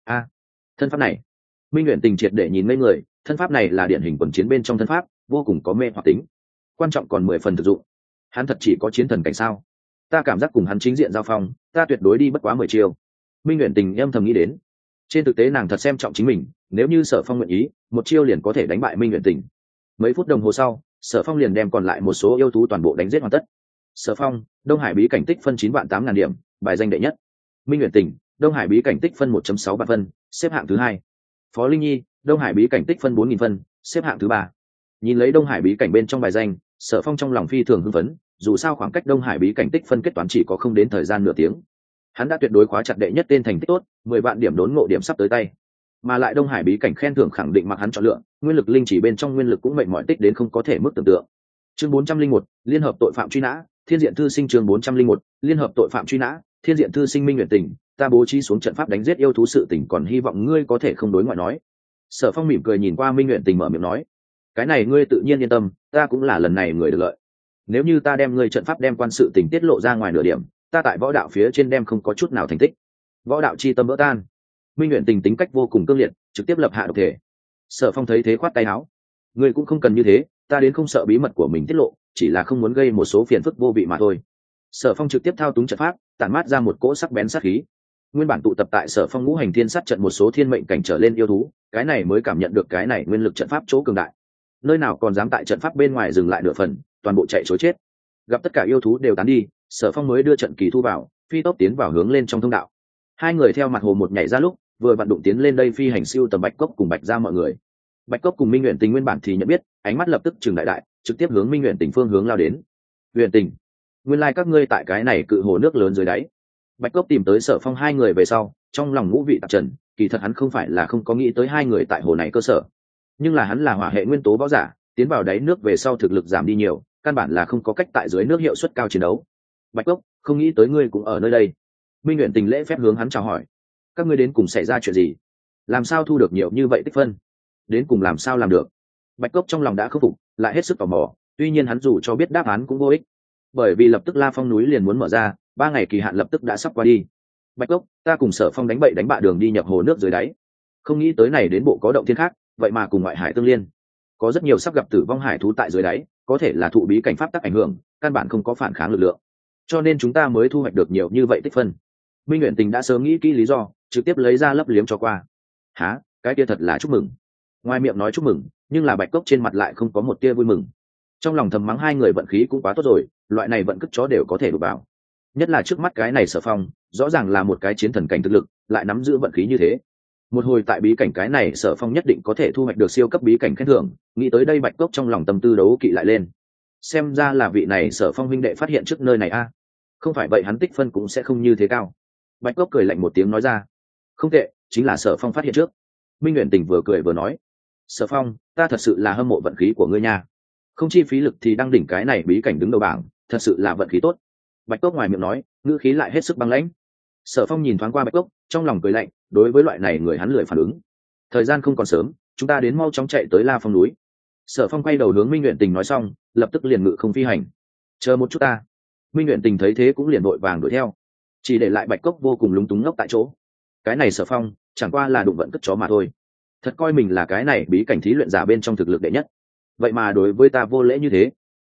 Thân pháp này, Minh Nguyện Tình triệt để nhìn ngây người, thân pháp này là điển hình quần chiến bên trong thân pháp, vô cùng có mê hoặc tính, quan trọng còn 10 phần thực dụng. Hắn thật chỉ có chiến thần cảnh sao? Ta cảm giác cùng hắn chính diện giao phong, ta tuyệt đối đi bất quá 10 chiêu. Minh Nguyện Tình âm thầm nghĩ đến. Trên thực tế nàng thật xem trọng chính mình, nếu như Sở Phong nguyện ý, một chiêu liền có thể đánh bại Minh Nguyện Tình. Mấy phút đồng hồ sau, Sở Phong liền đem còn lại một số yêu thú toàn bộ đánh giết hoàn tất. Sở Phong, Đông Hải bí cảnh tích phân 9.800.000 điểm, bài danh đệ nhất. Minh Nguyện Tình, Đông Hải bí cảnh tích phân 1.6 vạn phân, xếp hạng thứ 2. Phó Linh Nhi, Đông Hải bí cảnh tích phân 4.000 phân, xếp hạng thứ 3. Nhìn lấy Đông Hải bí cảnh bên trong bài danh, Sở Phong trong lòng phi thường hưng phấn, dù sao khoảng cách Đông Hải bí cảnh tích phân kết toán chỉ có không đến thời gian nửa tiếng. Hắn đã tuyệt đối khóa chặt đệ nhất tên thành tích tốt, 10 vạn điểm đốn ngộ điểm sắp tới tay. Mà lại Đông Hải bí cảnh khen thưởng khẳng định mặc hắn chọn lựa, nguyên lực linh chỉ bên trong nguyên lực cũng mệnh mọi tích đến không có thể mức tưởng tượng. Chương 401, Liên hợp tội phạm truy nã, Thiên diện thư sinh chương 401, Liên hợp tội phạm truy nã, Thiên diện thư sinh Minh Nguyện Tình, ta bố trí xuống trận pháp đánh giết yêu thú sự tình còn hy vọng ngươi có thể không đối ngoại nói. Sở Phong mỉm cười nhìn qua Minh Nguyện Tình mở miệng nói, cái này ngươi tự nhiên yên tâm, ta cũng là lần này người được lợi. Nếu như ta đem ngươi trận pháp đem quan sự tình tiết lộ ra ngoài nửa điểm, ta tại võ đạo phía trên đem không có chút nào thành tích. Võ đạo chi tâm vỡ tan. Minh Nguyện Tình tính cách vô cùng cương liệt, trực tiếp lập hạ độc thể. Sở Phong thấy thế khoát tay áo, ngươi cũng không cần như thế, ta đến không sợ bí mật của mình tiết lộ, chỉ là không muốn gây một số phiền phức vô vị mà thôi. Sở Phong trực tiếp thao túng trận pháp, tản mát ra một cỗ sắc bén sát khí. Nguyên bản tụ tập tại Sở Phong ngũ hành thiên sát trận một số thiên mệnh cảnh trở lên yêu thú, cái này mới cảm nhận được cái này nguyên lực trận pháp chỗ cường đại. Nơi nào còn dám tại trận pháp bên ngoài dừng lại nửa phần, toàn bộ chạy trối chết. Gặp tất cả yêu thú đều tán đi, Sở Phong mới đưa trận kỳ thu vào, phi tốc tiến vào hướng lên trong thông đạo. Hai người theo mặt hồ một nhảy ra lúc, vừa vặn đụng tiến lên đây phi hành siêu tầm Bạch Cốc cùng Bạch gia mọi người. Bạch Cốc cùng Minh Nguyện Tình nguyên bản thì nhận biết, ánh mắt lập tức trừng đại đại, trực tiếp hướng Minh Nguyện Tình phương hướng lao đến. Nguyện Tình, nguyên lai các ngươi tại cái này cự hồ nước lớn dưới đáy. Bạch Cốc tìm tới Sở Phong hai người về sau, trong lòng ngũ vị tạp trần, kỳ thật hắn không phải là không có nghĩ tới hai người tại hồ này cơ sở, nhưng là hắn là hỏa hệ nguyên tố võ giả, tiến vào đáy nước về sau thực lực giảm đi nhiều, căn bản là không có cách tại dưới nước hiệu suất cao chiến đấu. Bạch Cốc, không nghĩ tới ngươi cũng ở nơi đây. Minh Nguyện Tình lễ phép hướng hắn chào hỏi, các ngươi đến cùng xảy ra chuyện gì? Làm sao thu được nhiều như vậy tích phân? Đến cùng làm sao làm được? Bạch Cốc trong lòng đã khâm phục, lại hết sức tò mò, tuy nhiên hắn dù cho biết đáp án cũng vô ích, bởi vì lập tức La Phong núi liền muốn mở ra, 3 ngày kỳ hạn lập tức đã sắp qua đi. Bạch Cốc, ta cùng Sở Phong đánh bậy đánh bạ đường đi nhập hồ nước dưới đáy, không nghĩ tới này đến bộ có động thiên khác, vậy mà cùng ngoại hải tương liên, có rất nhiều sắp gặp tử vong hải thú tại dưới đáy, có thể là thụ bí cảnh pháp tắc ảnh hưởng, căn bản không có phản kháng lực lượng, cho nên chúng ta mới thu hoạch được nhiều như vậy tích phân. Minh Nguyện Tình đã sớm nghĩ kỹ lý do, trực tiếp lấy ra lấp liếm cho qua. Hả, cái kia thật là chúc mừng. Ngoài miệng nói chúc mừng, nhưng là Bạch Cốc trên mặt lại không có một tia vui mừng. Trong lòng thầm mắng hai người vận khí cũng quá tốt rồi, loại này vận cất chó đều có thể đụng vào. Nhất là trước mắt cái này Sở Phong, rõ ràng là một cái chiến thần cảnh thực lực, lại nắm giữ vận khí như thế. Một hồi tại bí cảnh cái này Sở Phong nhất định có thể thu hoạch được siêu cấp bí cảnh khen thưởng, nghĩ tới đây Bạch Cốc trong lòng tâm tư đấu kỵ lại lên. Xem ra là vị này Sở Phong huynh đệ phát hiện trước nơi này a. Không phải vậy hắn tích phân cũng sẽ không như thế cao. Bạch Cốc cười lạnh một tiếng nói ra, không tệ, chính là Sở Phong phát hiện trước. Minh Nguyện Tình vừa cười vừa nói, Sở Phong, ta thật sự là hâm mộ vận khí của ngươi nha, không chi phí lực thì đăng đỉnh cái này bí cảnh đứng đầu bảng, thật sự là vận khí tốt. Bạch Cốc ngoài miệng nói, ngữ khí lại hết sức băng lãnh. Sở Phong nhìn thoáng qua Bạch Cốc, trong lòng cười lạnh, đối với loại này người hắn lười phản ứng. Thời gian không còn sớm, chúng ta đến mau chóng chạy tới La Phong núi. Sở Phong quay đầu hướng Minh Nguyện Tình nói xong, lập tức liền ngự không phi hành. Chờ một chút ta. Minh Nguyện Tình thấy thế cũng liền vội vàng đuổi theo, chỉ để lại Bạch Cốc vô cùng lúng túng ngốc tại chỗ. Cái này Sở Phong chẳng qua là đụng vận cất chó mà thôi, thật coi mình là cái này bí cảnh thí luyện giả bên trong thực lực đệ nhất, vậy mà đối với ta vô lễ như thế.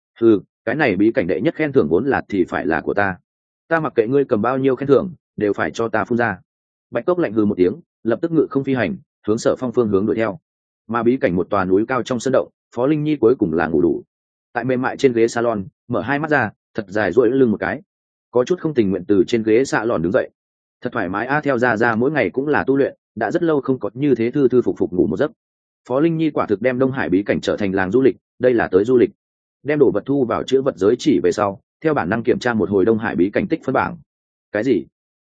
Cái này bí cảnh đệ nhất khen thưởng vốn là thì phải là của ta, ta mặc kệ ngươi cầm bao nhiêu khen thưởng đều phải cho ta phun ra. Bạch Cốc lạnh hừ một tiếng, lập tức ngự không phi hành hướng Sở Phong phương hướng đuổi theo. Mà bí cảnh một tòa núi cao trong sân động, Phó Linh Nhi cuối cùng là ngủ đủ tại mềm mại trên ghế salon, mở hai mắt ra, thật dài duỗi lưng một cái, có chút không tình nguyện từ trên ghế salon đứng dậy. Thật thoải mái a, theo ra mỗi ngày cũng là tu luyện, đã rất lâu không có như thế thư thư phục phục ngủ một giấc. Phó Linh Nhi quả thực đem Đông Hải bí cảnh trở thành làng du lịch, đây là tới du lịch. Đem đồ vật thu vào chữ vật giới chỉ về sau, theo bản năng kiểm tra một hồi Đông Hải bí cảnh tích phân bảng. Cái gì?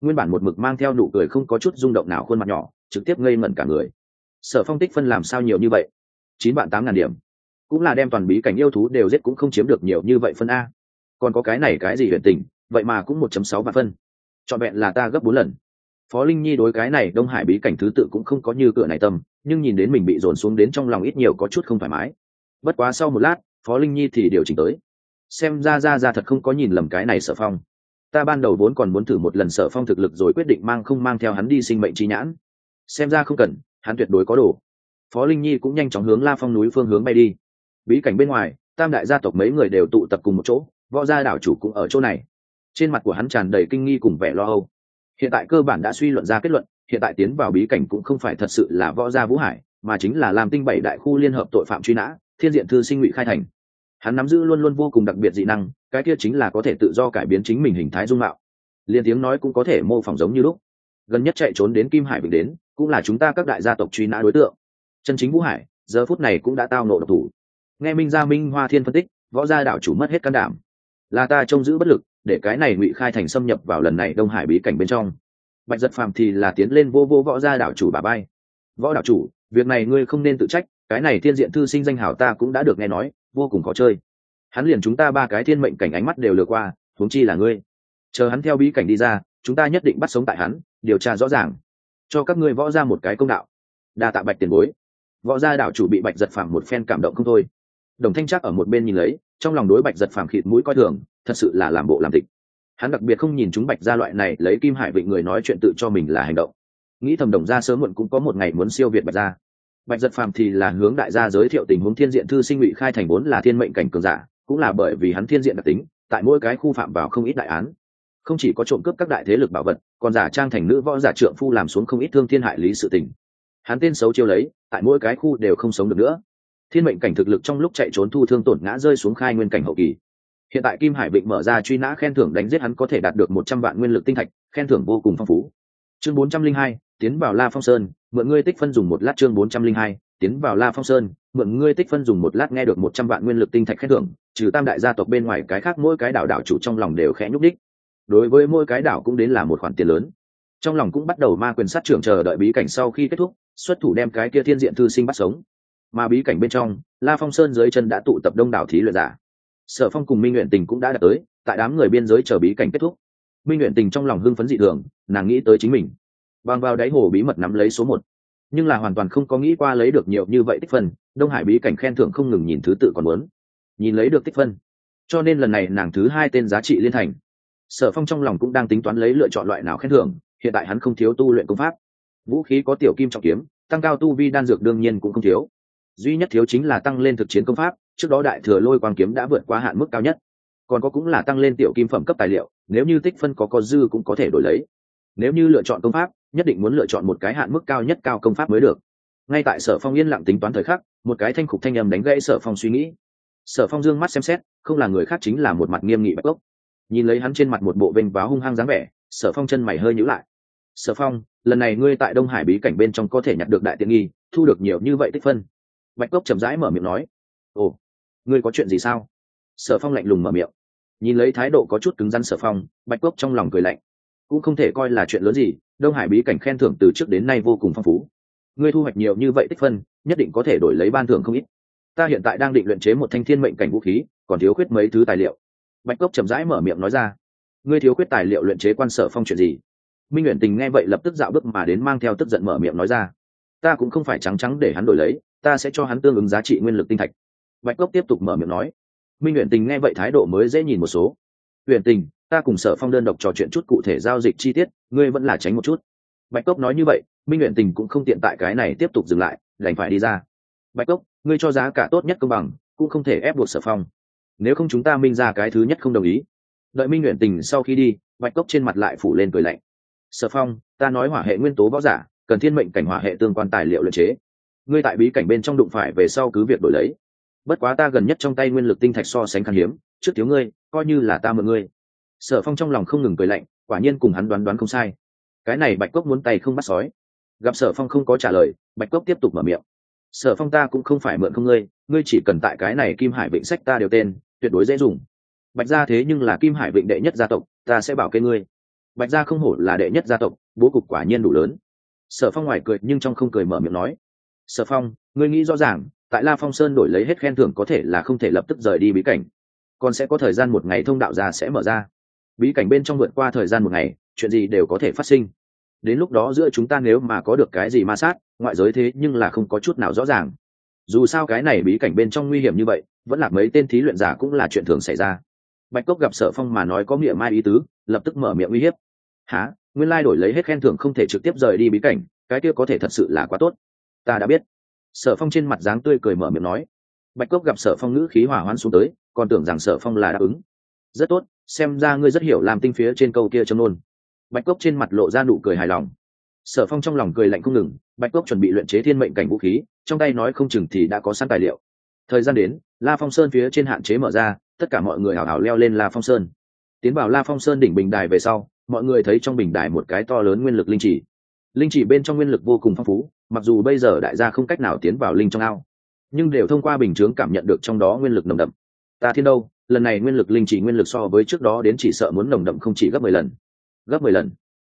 nguyên bản một mực mang theo nụ cười không có chút rung động nào khuôn mặt nhỏ trực tiếp ngây ngẩn cả người. Sở Phong tích phân làm sao nhiều như vậy? 9.800 điểm, cũng là đem toàn bí cảnh yêu thú đều giết cũng không chiếm được nhiều như vậy phân a. Còn có cái này cái gì huyền tình, vậy mà cũng 1.6 vạn phân, trọn vẹn là ta gấp 4 lần. Phó Linh Nhi đối cái này Đông Hải bí cảnh thứ tự cũng không có như cửa này tâm, nhưng nhìn đến mình bị dồn xuống đến trong lòng ít nhiều có chút không thoải mái. Bất quá sau một lát, Phó Linh Nhi thì điều chỉnh tới. Xem ra thật không có nhìn lầm cái này Sở Phong. Ta ban đầu vốn còn muốn thử một lần Sở Phong thực lực rồi quyết định mang không mang theo hắn đi sinh mệnh chi nhãn. Xem ra không cần, hắn tuyệt đối có đồ. Phó Linh Nhi cũng nhanh chóng hướng La Phong núi phương hướng bay đi. Bí cảnh bên ngoài, tam đại gia tộc mấy người đều tụ tập cùng một chỗ, Võ Gia đảo chủ cũng ở chỗ này. Trên mặt của hắn tràn đầy kinh nghi cùng vẻ lo âu. Hiện tại cơ bản đã suy luận ra kết luận, hiện tại tiến vào bí cảnh cũng không phải thật sự là Võ Gia Vũ Hải, mà chính là Lam Tinh 7 đại khu liên hợp tội phạm truy nã, Thiên Diện Thư Sinh Ngụy Khai Thành. Hắn nắm giữ luôn luôn vô cùng đặc biệt dị năng, cái kia chính là có thể tự do cải biến chính mình hình thái dung mạo, liền tiếng nói cũng có thể mô phỏng giống như lúc. Gần nhất chạy trốn đến Kim Hải Vịnh đến, cũng là chúng ta các đại gia tộc truy nã đối tượng. Chân chính Vũ Hải, giờ phút này cũng đã tao nộ độc thủ. Nghe Minh Gia Minh Hoa Thiên phân tích, Võ Gia đảo chủ mất hết can đảm. Là ta trông giữ bất lực, để cái này Ngụy Khai Thành xâm nhập vào lần này Đông Hải bí cảnh bên trong. Bạch Giật Phàm thì là tiến lên vô Võ Gia đảo chủ bà bay. Võ đảo chủ, việc này ngươi không nên tự trách, cái này Thiên Diện Thư Sinh danh hảo ta cũng đã được nghe nói, vô cùng khó chơi. Hắn liền chúng ta ba cái thiên mệnh cảnh ánh mắt đều lừa qua, huống chi là ngươi. Chờ hắn theo bí cảnh đi ra, chúng ta nhất định bắt sống tại hắn, điều tra rõ ràng, cho các ngươi Võ Gia một cái công đạo. Đa tạ Bạch tiền bối. Võ Gia đảo chủ bị Bạch Giật Phàm một phen cảm động không thôi. Đồng Thanh Trác ở một bên nhìn lấy, trong lòng đối Bạch Giật Phàm khịt mũi coi thường, thật sự là làm bộ làm tịch. Hắn đặc biệt không nhìn chúng Bạch Gia loại này lấy Kim Hải Vịnh người nói chuyện tự cho mình là hành động. Nghĩ thầm Đồng gia sớm muộn cũng có một ngày muốn siêu việt Bạch Gia. Bạch Giật Phàm thì là hướng đại gia giới thiệu tình huống Thiên Diện Thư Sinh Ngụy Khai Thành vốn là thiên mệnh cảnh cường giả, cũng là bởi vì hắn thiên diện đặc tính, tại mỗi cái khu phạm vào không ít đại án. Không chỉ có trộm cướp các đại thế lực bảo vật, còn giả trang thành nữ võ giả trượng phu làm xuống không ít thương thiên hại lý sự tình. Hắn tên xấu chiêu lấy, tại mỗi cái khu đều không sống được nữa. Thiên mệnh cảnh thực lực trong lúc chạy trốn thu thương tổn ngã rơi xuống khai nguyên cảnh hậu kỳ. Hiện tại Kim Hải Vịnh mở ra truy nã khen thưởng đánh giết hắn có thể đạt được 100 vạn nguyên lực tinh thạch, khen thưởng vô cùng phong phú. Chương 402, tiến vào La Phong Sơn, mượn ngươi tích phân dùng một lát. Chương 402, tiến vào La Phong Sơn, mượn ngươi tích phân dùng một lát. Nghe được 100 vạn nguyên lực tinh thạch khen thưởng, trừ tam đại gia tộc bên ngoài cái khác mỗi cái đảo đảo chủ trong lòng đều khẽ nhúc đích. Đối với mỗi cái đảo cũng đến là một khoản tiền lớn. Trong lòng cũng bắt đầu ma quyền sát trưởng chờ đợi bí cảnh sau khi kết thúc, xuất thủ đem cái kia Thiên Diện Thư Sinh bắt sống. Mà bí cảnh bên trong, La Phong Sơn dưới chân đã tụ tập đông đảo thí luyện giả. Sở Phong cùng Minh Nguyện Tình cũng đã đạt tới, tại đám người biên giới chờ bí cảnh kết thúc. Minh Nguyện Tình trong lòng hưng phấn dị thường, nàng nghĩ tới chính mình bằng vào đáy hồ bí mật nắm lấy số 1, nhưng là hoàn toàn không có nghĩ qua lấy được nhiều như vậy tích phân. Đông Hải bí cảnh khen thưởng không ngừng nhìn thứ tự còn muốn nhìn lấy được tích phân, cho nên lần này nàng thứ 2 tên giá trị liên thành. Sở Phong trong lòng cũng đang tính toán lấy lựa chọn loại nào khen thưởng, hiện tại hắn không thiếu tu luyện công pháp, vũ khí có tiểu kim trọng kiếm, tăng cao tu vi đan dược đương nhiên cũng không thiếu, duy nhất thiếu chính là tăng lên thực chiến công pháp. Trước đó đại thừa lôi quang kiếm đã vượt quá hạn mức cao nhất, còn có cũng là tăng lên tiểu kim phẩm cấp tài liệu, nếu như tích phân có dư cũng có thể đổi lấy. Nếu như lựa chọn công pháp, nhất định muốn lựa chọn một cái hạn mức cao nhất cao công pháp mới được. Ngay tại Sở Phong yên lặng tính toán thời khắc, một cái thanh khục thanh âm đánh gãy Sở Phong suy nghĩ. Sở Phong dương mắt xem xét, không là người khác chính là một mặt nghiêm nghị Bạch Cốc. Nhìn lấy hắn trên mặt một bộ vênh váo hung hăng dáng vẻ, Sở Phong chân mày hơi nhíu lại. Sở Phong, lần này ngươi tại Đông Hải bí cảnh bên trong có thể nhặt được đại tiện nghi, thu được nhiều như vậy tích phân. Bạch Cốc chậm rãi mở miệng nói. Ồ, ngươi có chuyện gì sao? Sở Phong lạnh lùng mở miệng. Nhìn lấy thái độ có chút cứng rắn Sở Phong, Bạch Cốc trong lòng cười lạnh. Cũng không thể coi là chuyện lớn gì, Đông Hải bí cảnh khen thưởng từ trước đến nay vô cùng phong phú. Ngươi thu hoạch nhiều như vậy tích phân, nhất định có thể đổi lấy ban thưởng không ít. Ta hiện tại đang định luyện chế một thanh thiên mệnh cảnh vũ khí, còn thiếu khuyết mấy thứ tài liệu. Bạch Cốc chậm rãi mở miệng nói ra. Ngươi thiếu khuyết tài liệu luyện chế quan Sở Phong chuyện gì? Minh Uyển Tình nghe vậy lập tức dạo bước mà đến mang theo tức giận mở miệng nói ra. Ta cũng không phải trắng để hắn đổi lấy, ta sẽ cho hắn tương ứng giá trị nguyên lực tinh thạch. Bạch Cốc tiếp tục mở miệng nói. Minh Uyển Tình nghe vậy thái độ mới dễ nhìn một số. Uyển Tình, ta cùng Sở Phong đơn độc trò chuyện chút cụ thể giao dịch chi tiết, ngươi vẫn là tránh một chút. Bạch Cốc nói như vậy, Minh Uyển Tình cũng không tiện tại cái này tiếp tục dừng lại, đành phải đi ra. Bạch Cốc, ngươi cho giá cả tốt nhất công bằng, cũng không thể ép buộc Sở Phong. Nếu không chúng ta Minh ra cái thứ nhất không đồng ý. Đợi Minh Uyển Tình sau khi đi, Bạch Cốc trên mặt lại phủ lên cười lạnh. Sở Phong, ta nói hỏa hệ nguyên tố võ giả, cần thiên mệnh cảnh hỏa hệ tương quan tài liệu luyện chế. Ngươi tại bí cảnh bên trong đụng phải về sau cứ việc đổi lấy. Bất quá ta gần nhất trong tay nguyên lực tinh thạch so sánh khan hiếm, trước thiếu ngươi, coi như là ta mượn ngươi. Sở Phong trong lòng không ngừng cười lạnh, quả nhiên cùng hắn đoán không sai. Cái này Bạch Cốc muốn tay không bắt sói. Gặp Sở Phong không có trả lời, Bạch Cốc tiếp tục mở miệng. Sở Phong, ta cũng không phải mượn không ngươi, ngươi chỉ cần tại cái này Kim Hải Vịnh sách ta đều tên, tuyệt đối dễ dùng. Bạch gia thế nhưng là Kim Hải Vịnh đệ nhất gia tộc, ta sẽ bảo kê ngươi. Bạch gia không hổ là đệ nhất gia tộc, bố cục quả nhiên đủ lớn. Sở Phong ngoài cười nhưng trong không cười mở miệng nói. Sở Phong, ngươi nghĩ rõ ràng, tại La Phong Sơn đổi lấy hết khen thưởng có thể là không thể lập tức rời đi bí cảnh, còn sẽ có thời gian một ngày thông đạo ra sẽ mở ra. Bí cảnh bên trong vượt qua thời gian một ngày, chuyện gì đều có thể phát sinh. Đến lúc đó giữa chúng ta nếu mà có được cái gì ma sát, ngoại giới thế nhưng là không có chút nào rõ ràng. Dù sao cái này bí cảnh bên trong nguy hiểm như vậy, vẫn là mấy tên thí luyện giả cũng là chuyện thường xảy ra. Bạch Cốc gặp Sở Phong mà nói có miệng mai ý tứ, lập tức mở miệng uy hiếp. Hả? Nguyên lai đổi lấy hết khen thưởng không thể trực tiếp rời đi bí cảnh, cái kia có thể thật sự là quá tốt. Ta đã biết. Sở Phong trên mặt dáng tươi cười mở miệng nói. Bạch Cốc gặp Sở Phong ngữ khí hỏa hoãn xuống tới, còn tưởng rằng Sở Phong là đáp ứng. Rất tốt, xem ra ngươi rất hiểu làm tinh phía trên câu kia châm nôn. Bạch Cốc trên mặt lộ ra nụ cười hài lòng. Sở Phong trong lòng cười lạnh không ngừng, Bạch Cốc chuẩn bị luyện chế thiên mệnh cảnh vũ khí, trong tay nói không chừng thì đã có sẵn tài liệu. Thời gian đến, La Phong Sơn phía trên hạn chế mở ra, tất cả mọi người hào hào leo lên La Phong Sơn. Tiến vào La Phong Sơn đỉnh bình đài về sau, mọi người thấy trong bình đài một cái to lớn nguyên lực linh chỉ. Linh chỉ bên trong nguyên lực vô cùng phong phú, mặc dù bây giờ đại gia không cách nào tiến vào linh trong ao, nhưng đều thông qua bình chướng cảm nhận được trong đó nguyên lực nồng đậm. Ta thiên đâu, lần này nguyên lực linh chỉ nguyên lực so với trước đó đến chỉ sợ muốn nồng đậm không chỉ gấp 10 lần. Gấp 10 lần.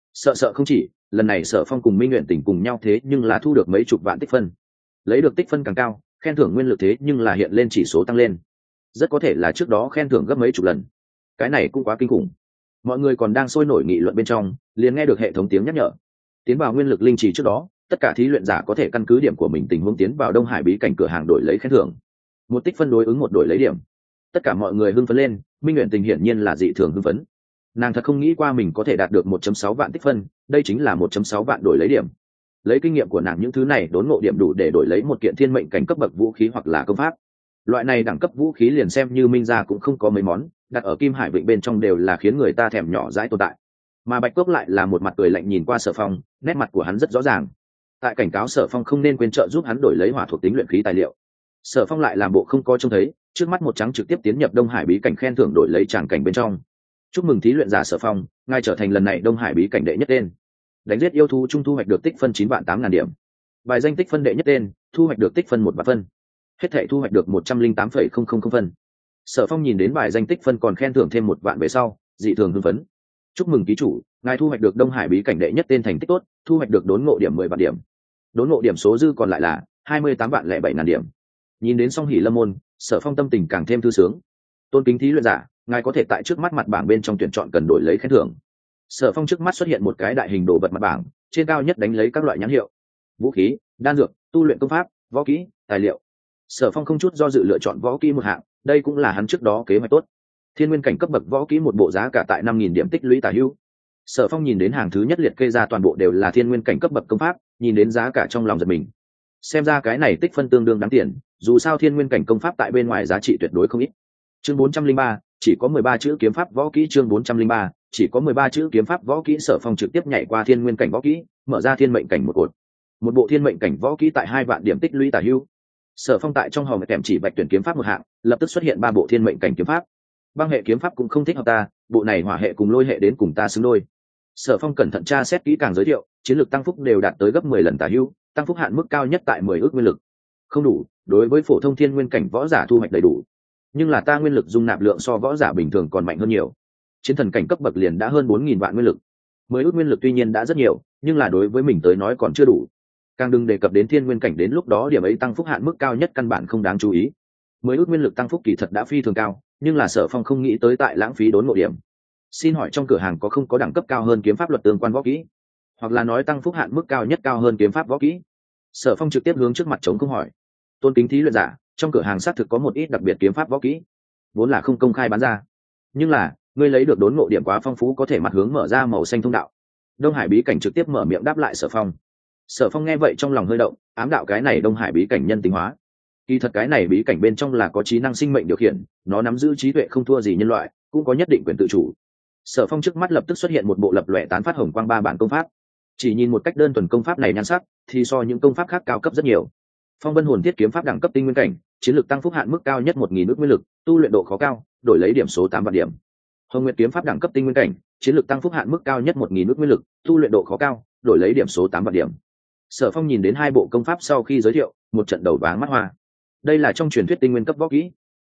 Sợ không chỉ, lần này Sở Phong cùng Minh Nguyện Tỉnh cùng nhau thế nhưng là thu được mấy chục vạn tích phân. Lấy được tích phân càng cao, khen thưởng nguyên lực thế nhưng là hiện lên chỉ số tăng lên. Rất có thể là trước đó khen thưởng gấp mấy chục lần. Cái này cũng quá kinh khủng. Mọi người còn đang sôi nổi nghị luận bên trong, liền nghe được hệ thống tiếng nhắc nhở. Tiến vào nguyên lực linh chỉ trước đó, tất cả thí luyện giả có thể căn cứ điểm của mình tình huống tiến vào Đông Hải bí cảnh cửa hàng đổi lấy khen thưởng. Một tích phân đối ứng một đổi lấy điểm. Tất cả mọi người hưng phấn lên, Minh Nguyện Tình hiển nhiên là dị thường hưng phấn. Nàng thật không nghĩ qua mình có thể đạt được 1.6 vạn tích phân, đây chính là 1.6 vạn đổi lấy điểm. Lấy kinh nghiệm của nàng những thứ này đốn ngộ điểm đủ để đổi lấy một kiện thiên mệnh cảnh cấp bậc vũ khí hoặc là công pháp. Loại này đẳng cấp vũ khí liền xem như Minh gia cũng không có mấy món, đặt ở Kim Hải Vịnh bên trong đều là khiến người ta thèm nhỏ dãi tồn tại. Mà Bạch Cốc lại là một mặt cười lạnh nhìn qua Sở Phong, nét mặt của hắn rất rõ ràng. Tại cảnh cáo Sở Phong không nên quên trợ giúp hắn đổi lấy hỏa thuộc tính luyện khí tài liệu. Sở Phong lại làm bộ không có trông thấy, trước mắt một trắng trực tiếp tiến nhập Đông Hải bí cảnh khen thưởng đổi lấy tràng cảnh bên trong. Chúc mừng thí luyện giả Sở Phong, ngài trở thành lần này Đông Hải bí cảnh đệ nhất tên. Đánh giết yêu thú trung thu hoạch được tích phân 9.800.000 điểm. Bài danh tích phân đệ nhất tên, thu hoạch được tích phân 1 vạn phân. Hết thể thu hoạch được 108,000 phân. Sở Phong nhìn đến bài danh tích phân còn khen thưởng thêm 1 vạn về sau, dị thường hưng phấn. Chúc mừng ký chủ, ngài thu hoạch được Đông Hải bí cảnh đệ nhất tên thành tích tốt, thu hoạch được đốn ngộ điểm 10 vạn điểm. Đốn ngộ điểm số dư còn lại là 28.007.000 điểm. Nhìn đến Song Hỷ Lâm môn, Sở Phong tâm tình càng thêm thư sướng. Tôn kính thí luyện giả, ngài có thể tại trước mắt mặt bảng bên trong tuyển chọn cần đổi lấy khen thưởng. Sở Phong trước mắt xuất hiện một cái đại hình đồ vật mặt bảng, trên cao nhất đánh lấy các loại nhãn hiệu: vũ khí, đan dược, tu luyện công pháp, võ kỹ, tài liệu. Sở Phong không chút do dự lựa chọn võ kỹ một hạng, đây cũng là hắn trước đó kế hoạch tốt. Thiên nguyên cảnh cấp bậc võ kỹ một bộ giá cả tại 5.000 điểm tích lũy tả hữu. Sở Phong nhìn đến hàng thứ nhất liệt kê ra toàn bộ đều là thiên nguyên cảnh cấp bậc công pháp, nhìn đến giá cả trong lòng giật mình. Xem ra cái này tích phân tương đương đáng tiền, dù sao thiên nguyên cảnh công pháp tại bên ngoài giá trị tuyệt đối không ít. Chương 403, chỉ có 13 chữ kiếm pháp võ kỹ. Chương 403, chỉ có 13 chữ kiếm pháp võ kỹ. Sở Phong trực tiếp nhảy qua thiên nguyên cảnh võ kỹ, mở ra thiên mệnh cảnh một cột. Một bộ thiên mệnh cảnh võ kỹ tại 2 vạn điểm tích lũy tả hữu. Sở Phong tại trong hòm kèm chỉ bạch tuyển kiếm pháp một hạng, lập tức xuất hiện 3 bộ thiên mệnh cảnh kiếm pháp. Băng hệ kiếm pháp cũng không thích hợp ta, bộ này hỏa hệ cùng lôi hệ đến cùng ta xứng đôi. Sở Phong cẩn thận tra xét kỹ càng giới thiệu, chiến lược tăng phúc đều đạt tới gấp 10 lần tả hữu, tăng phúc hạn mức cao nhất tại 10 ước nguyên lực. Không đủ, đối với phổ thông thiên nguyên cảnh võ giả thu hoạch đầy đủ, nhưng là ta nguyên lực dung nạp lượng so võ giả bình thường còn mạnh hơn nhiều. Chiến thần cảnh cấp bậc liền đã hơn 4.000 vạn nguyên lực. 10 ước nguyên lực tuy nhiên đã rất nhiều, nhưng là đối với mình tới nói còn chưa đủ. Càng đừng đề cập đến thiên nguyên cảnh, đến lúc đó điểm ấy tăng phúc hạn mức cao nhất căn bản không đáng chú ý. 10 ước nguyên lực tăng phúc kỳ thật đã phi thường cao, nhưng là Sở Phong không nghĩ tới tại lãng phí đốn ngộ điểm. Xin hỏi trong cửa hàng có không có đẳng cấp cao hơn kiếm pháp luật tương quan võ kỹ, hoặc là nói tăng phúc hạn mức cao nhất cao hơn kiếm pháp võ kỹ? Sở Phong trực tiếp hướng trước mặt trống không hỏi. Tôn kính thí luyện giả, trong cửa hàng xác thực có một ít đặc biệt kiếm pháp võ kỹ, vốn là không công khai bán ra, nhưng là ngươi lấy được đốn ngộ điểm quá phong phú, có thể mặt hướng mở ra màu xanh thông đạo. Đông Hải bí cảnh trực tiếp mở miệng đáp lại Sở Phong. Sở Phong nghe vậy trong lòng hơi động, ám đạo cái này Đông Hải bí cảnh nhân tính hóa. Kỳ thật cái này bí cảnh bên trong là có trí năng sinh mệnh điều khiển, nó nắm giữ trí tuệ không thua gì nhân loại, cũng có nhất định quyền tự chủ. Sở Phong trước mắt lập tức xuất hiện một bộ lập lòe tán phát hồng quang 3 bản công pháp. Chỉ nhìn một cách đơn thuần công pháp này nhan sắc, thì so những công pháp khác cao cấp rất nhiều. Phong Vân Hồn Thiết kiếm pháp đẳng cấp tinh nguyên cảnh, chiến lược tăng phúc hạn mức cao nhất 1.000 ước nguyên lực, tu luyện độ khó cao, đổi lấy điểm số 8 vạn điểm. Hồng Nguyệt kiếm pháp đẳng cấp tinh nguyên cảnh, chiến lược tăng phúc hạn mức cao nhất 1.000 ước nguyên lực, tu luyện độ khó cao, đổi lấy điểm số 8 vạn điểm. Sở Phong nhìn đến 2 bộ công pháp sau khi giới thiệu, một trận đầu váng mắt hoa. Đây là trong truyền thuyết tinh nguyên cấp võ kỹ.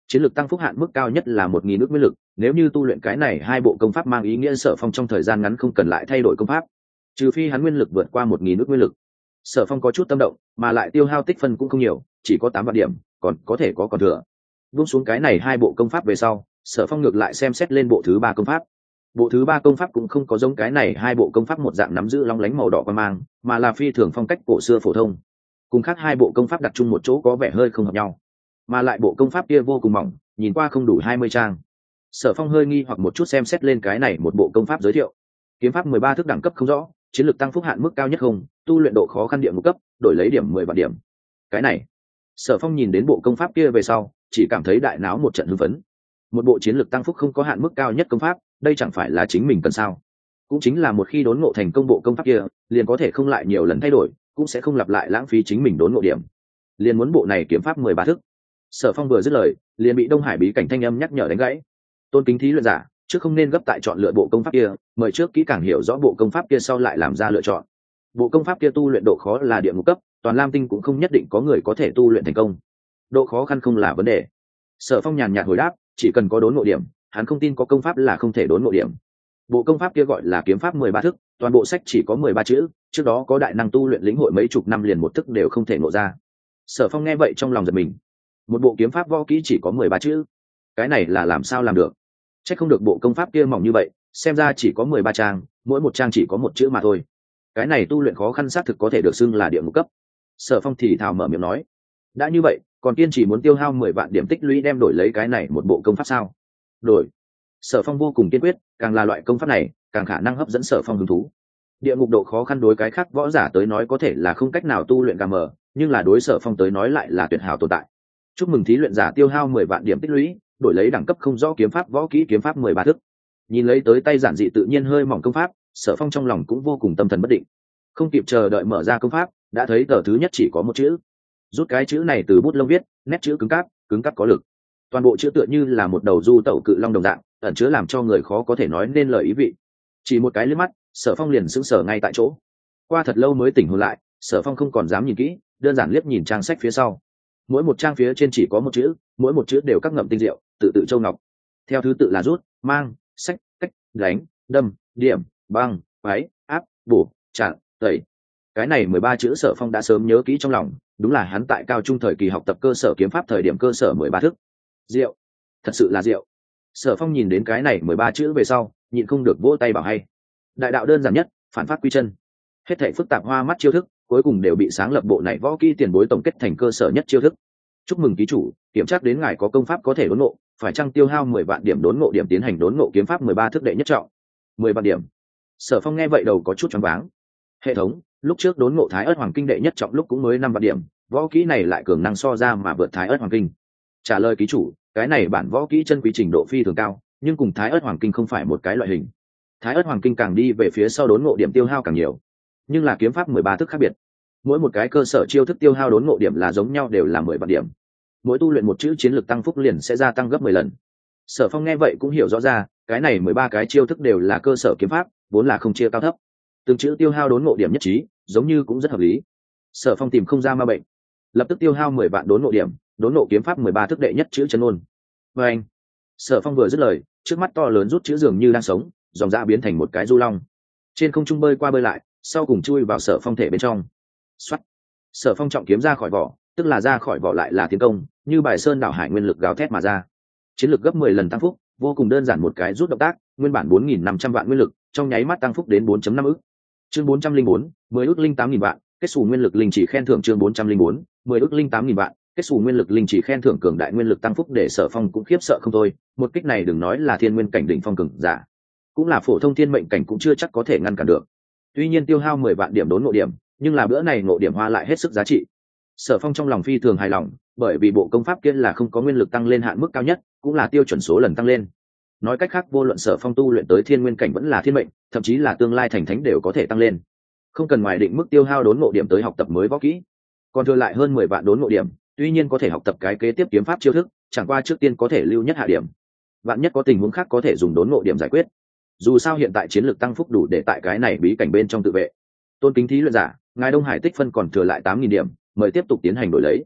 chiến lược tăng phúc hạn mức cao nhất là 1.000 ước nguyên lực, nếu như tu luyện cái này hai bộ công pháp mang ý nghĩa Sở Phong trong thời gian ngắn không cần lại thay đổi công pháp, trừ phi hắn nguyên lực vượt qua 1.000 ước nguyên lực. Sở Phong có chút tâm động, mà lại tiêu hao tích phân cũng không nhiều, chỉ có 8 vạn điểm, còn có thể có còn thừa. Buông xuống cái này hai bộ công pháp về sau, Sở Phong ngược lại xem xét lên bộ thứ ba công pháp. Bộ thứ ba công pháp cũng không có giống cái này hai bộ công pháp một dạng nắm giữ long lánh màu đỏ quan mang, mà là phi thường phong cách cổ xưa phổ thông. Cùng khác hai bộ công pháp đặt chung một chỗ có vẻ hơi không hợp nhau, mà lại bộ công pháp kia vô cùng mỏng, nhìn qua không đủ 20 trang. Sở Phong hơi nghi hoặc một chút xem xét lên cái này một bộ công pháp giới thiệu. Kiếm pháp 13 thức đẳng cấp không rõ, chiến lược tăng phúc hạn mức cao nhất không, tu luyện độ khó khăn địa ngục cấp, đổi lấy điểm 10 vạn điểm. Cái này, Sở Phong nhìn đến bộ công pháp kia về sau, chỉ cảm thấy đại náo một trận hưng phấn. Một bộ chiến lược tăng phúc không có hạn mức cao nhất công pháp, đây chẳng phải là chính mình cần sao? Cũng chính là một khi đốn ngộ thành công bộ công pháp kia, liền có thể không lại nhiều lần thay đổi, cũng sẽ không lặp lại lãng phí chính mình đốn ngộ điểm. Liền muốn bộ này kiếm pháp 13 thức. Sở Phong vừa dứt lời, liền bị Đông Hải bí cảnh thanh âm nhắc nhở đánh gãy. Tôn kính thí luyện giả, trước không nên gấp tại chọn lựa bộ công pháp kia, mời trước kỹ càng hiểu rõ bộ công pháp kia sau lại làm ra lựa chọn. Bộ công pháp kia tu luyện độ khó là địa ngục cấp, toàn Lam Tinh cũng không nhất định có người có thể tu luyện thành công. Độ khó khăn không là vấn đề. Sở Phong nhàn nhạt hồi đáp, chỉ cần có đốn ngộ điểm, hắn không tin có công pháp là không thể đốn ngộ điểm. Bộ công pháp kia gọi là kiếm pháp 13 thức, toàn bộ sách chỉ có 13 chữ, trước đó có đại năng tu luyện lĩnh hội mấy chục năm liền một thức đều không thể ngộ ra. Sở Phong nghe vậy trong lòng giật mình. Một bộ kiếm pháp võ kỹ chỉ có 13 chữ, cái này là làm sao làm được? Chắc không được bộ công pháp kia mỏng như vậy, xem ra chỉ có 13 trang, mỗi một trang chỉ có một chữ mà thôi. Cái này tu luyện khó khăn xác thực có thể được xưng là địa ngục cấp. Sở Phong thì thào mở miệng nói, đã như vậy, còn kiên trì muốn tiêu hao 10 vạn điểm tích lũy đem đổi lấy cái này một bộ công pháp sao? Đổi. Sở Phong vô cùng kiên quyết, càng là loại công pháp này, càng khả năng hấp dẫn Sở Phong hứng thú. Địa ngục độ khó khăn đối cái khác võ giả tới nói có thể là không cách nào tu luyện gà mờ, nhưng là đối Sở Phong tới nói lại là tuyệt hảo tồn tại. Chúc mừng thí luyện giả tiêu hao 10 vạn điểm tích lũy, đổi lấy đẳng cấp không rõ kiếm pháp võ kỹ kiếm pháp 13 thức. Nhìn lấy tới tay giản dị tự nhiên hơi mỏng công pháp, Sở Phong trong lòng cũng vô cùng tâm thần bất định. Không kịp chờ đợi mở ra công pháp, đã thấy tờ thứ nhất chỉ có một chữ. Rút cái chữ này từ bút lông viết, nét chữ cứng cáp có lực. Toàn bộ chữ tựa như là một đầu du tẩu cự long đồng dạng, ẩn chứa làm cho người khó có thể nói nên lời ý vị. Chỉ một cái liếc mắt, Sở Phong liền sững sờ ngay tại chỗ. Qua thật lâu mới tỉnh hồn lại, Sở Phong không còn dám nhìn kỹ, đơn giản liếc nhìn trang sách phía sau. Mỗi một trang phía trên chỉ có một chữ, mỗi một chữ đều các ngậm tinh diệu, tự tự châu ngọc. Theo thứ tự là rút, mang, sách, cách, đánh, đâm, điểm, băng, váy, áp, bổ, chặn, tẩy. Cái này 13 chữ Sở Phong đã sớm nhớ kỹ trong lòng, đúng là hắn tại cao trung thời kỳ học tập cơ sở kiếm pháp thời điểm cơ sở 13 thức. Diệu, thật sự là diệu. Sở Phong nhìn đến cái này 13 chữ về sau, nhịn không được vỗ tay bảo hay. Đại đạo đơn giản nhất, phản phát quy chân. Hết thảy phức tạp hoa mắt chiêu thức, cuối cùng đều bị sáng lập bộ này võ kỹ tiền bối tổng kết thành cơ sở nhất chiêu thức. Chúc mừng ký chủ, kiểm tra đến ngài có công pháp có thể đốn ngộ, phải chăng tiêu hao 10 vạn điểm đốn ngộ điểm tiến hành đốn ngộ kiếm pháp 13 thức đệ nhất trọng. 10 vạn điểm. Sở Phong nghe vậy đầu có chút choáng váng. Hệ thống, lúc trước đốn ngộ Thái Ức Hoàng Kinh đệ nhất trọng lúc cũng mới 5 vạn điểm, võ kỹ này lại cường năng so ra mà vượt Thái Ức Hoàng Kinh. Trả lời ký chủ, cái này bản võ kỹ chân quý trình độ phi thường cao, nhưng cùng Thái Ức Hoàng Kinh không phải một cái loại hình. Thái Ức Hoàng Kinh càng đi về phía sau đốn ngộ điểm tiêu hao càng nhiều, nhưng là kiếm pháp 13 thức khác biệt. Mỗi một cái cơ sở chiêu thức tiêu hao đốn ngộ điểm là giống nhau, đều là 10 vạn điểm. Mỗi tu luyện một chữ chiến lược tăng phúc liền sẽ gia tăng gấp 10 lần. Sở Phong nghe vậy cũng hiểu rõ ra, cái này 13 cái chiêu thức đều là cơ sở kiếm pháp, vốn là không chia cao thấp. Từng chữ tiêu hao đốn ngộ điểm nhất trí, giống như cũng rất hợp lý. Sở Phong tìm không ra ma bệnh, lập tức tiêu hao 10 vạn đốn ngộ điểm, đốn ngộ kiếm pháp 13 thức đệ nhất chữ chân ngôn. Và anh, Sở Phong vừa dứt lời, trước mắt to lớn rút chữ dường như đang sống, dòng dã biến thành một cái du long, trên không trung bơi qua bơi lại, sau cùng chui vào Sở Phong thể bên trong. Soát. Sở Phong trọng kiếm ra khỏi vỏ, tức là ra khỏi vỏ lại là tiến công, như bài sơn đảo hải nguyên lực gào thét mà ra. Chiến lực gấp 10 lần tăng phúc, vô cùng đơn giản một cái rút động tác, nguyên bản 4.500 vạn nguyên lực, trong nháy mắt tăng phúc đến 4.5 ức. Chương 404, 10 ức linh 8.000 vạn, kết xù nguyên lực linh chỉ khen thưởng chương 404, 10 ức linh 8.000 vạn, kết xù nguyên lực linh chỉ khen thưởng cường đại nguyên lực tăng phúc để Sở Phong cũng khiếp sợ không thôi, một kích này đừng nói là thiên nguyên cảnh đỉnh phong cường giả, cũng là phổ thông thiên mệnh cảnh cũng chưa chắc có thể ngăn cản được. Tuy nhiên tiêu hao 10 vạn điểm đốn ngộ điểm, nhưng là bữa này ngộ điểm hoa lại hết sức giá trị. Sở Phong trong lòng phi thường hài lòng, bởi vì bộ công pháp kia là không có nguyên lực tăng lên hạn mức cao nhất, cũng là tiêu chuẩn số lần tăng lên. Nói cách khác, vô luận Sở Phong tu luyện tới thiên nguyên cảnh vẫn là thiên mệnh, thậm chí là tương lai thành thánh đều có thể tăng lên. Không cần ngoài định mức tiêu hao đốn ngộ điểm tới học tập mới võ kỹ. Còn thừa lại hơn 10 vạn đốn ngộ điểm, tuy nhiên có thể học tập cái kế tiếp kiếm pháp chiêu thức, chẳng qua trước tiên có thể lưu nhất hạ điểm. Vạn nhất có tình huống khác có thể dùng đốn ngộ điểm giải quyết. Dù sao hiện tại chiến lược tăng phúc đủ để tại cái này bí cảnh bên trong tự vệ. Tôn kính thí luyện giả, ngài Đông Hải tích phân còn thừa lại 8.000 điểm, mời tiếp tục tiến hành đổi lấy.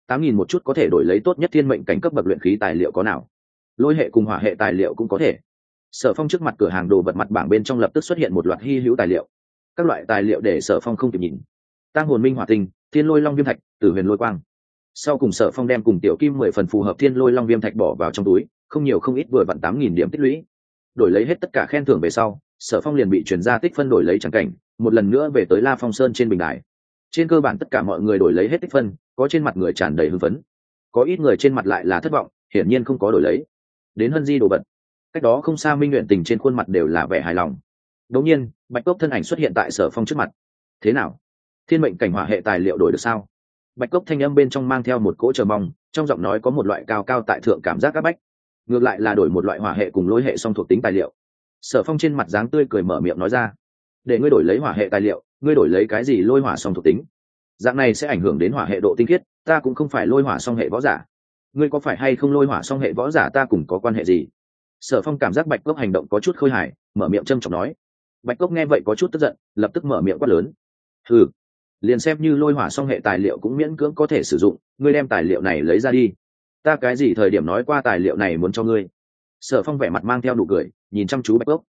8.000 một chút có thể đổi lấy tốt nhất thiên mệnh cảnh cấp bậc luyện khí tài liệu có nào? Lôi hệ cùng hỏa hệ tài liệu cũng có thể. Sở Phong trước mặt cửa hàng đồ vật mặt bảng bên trong lập tức xuất hiện một loạt hy hữu tài liệu. Các loại tài liệu để Sở Phong không kịp nhìn. Tang hồn minh hỏa tinh, thiên lôi long viêm thạch, tử huyền lôi quang. Sau cùng Sở Phong đem cùng tiểu kim 10 phần phù hợp thiên lôi long viêm thạch bỏ vào trong túi, không nhiều không ít vừa vặn 8.000 điểm tích lũy. Đổi lấy hết tất cả khen thưởng về sau, Sở Phong liền bị chuyển ra tích phân đổi lấy trắng cảnh, một lần nữa về tới La Phong Sơn trên bình đài. Trên cơ bản tất cả mọi người đổi lấy hết tích phân, có trên mặt người tràn đầy hưng phấn, có ít người trên mặt lại là thất vọng, hiển nhiên không có đổi lấy. Đến Hân Di đồ vật, cách đó không xa Minh Nguyện Tình trên khuôn mặt đều là vẻ hài lòng. Đột nhiên, Bạch Cốc thân ảnh xuất hiện tại Sở Phong trước mặt. Thế nào? Thiên mệnh cảnh hỏa hệ tài liệu đổi được sao? Bạch Cốc thanh âm bên trong mang theo một cỗ chờ mong, trong giọng nói có một loại cao cao tại thượng cảm giác áp bách. Ngược lại là đổi một loại hỏa hệ cùng lôi hệ song thuộc tính tài liệu. Sở Phong trên mặt dáng tươi cười mở miệng nói ra, để ngươi đổi lấy hỏa hệ tài liệu, ngươi đổi lấy cái gì lôi hỏa song thuộc tính? Dạng này sẽ ảnh hưởng đến hỏa hệ độ tinh khiết, ta cũng không phải lôi hỏa song hệ võ giả. Ngươi có phải hay không lôi hỏa song hệ võ giả, ta cùng có quan hệ gì? Sở Phong cảm giác Bạch Cốc hành động có chút khôi hài, mở miệng châm chọc nói. Bạch Cốc nghe vậy có chút tức giận, lập tức mở miệng quát lớn. Hừ, liền xem như lôi hỏa song hệ tài liệu cũng miễn cưỡng có thể sử dụng, ngươi đem tài liệu này lấy ra đi. Ta cái gì thời điểm nói qua tài liệu này muốn cho ngươi? Sở Phong vẻ mặt mang theo nụ cười, nhìn chăm chú Bạch Cốc.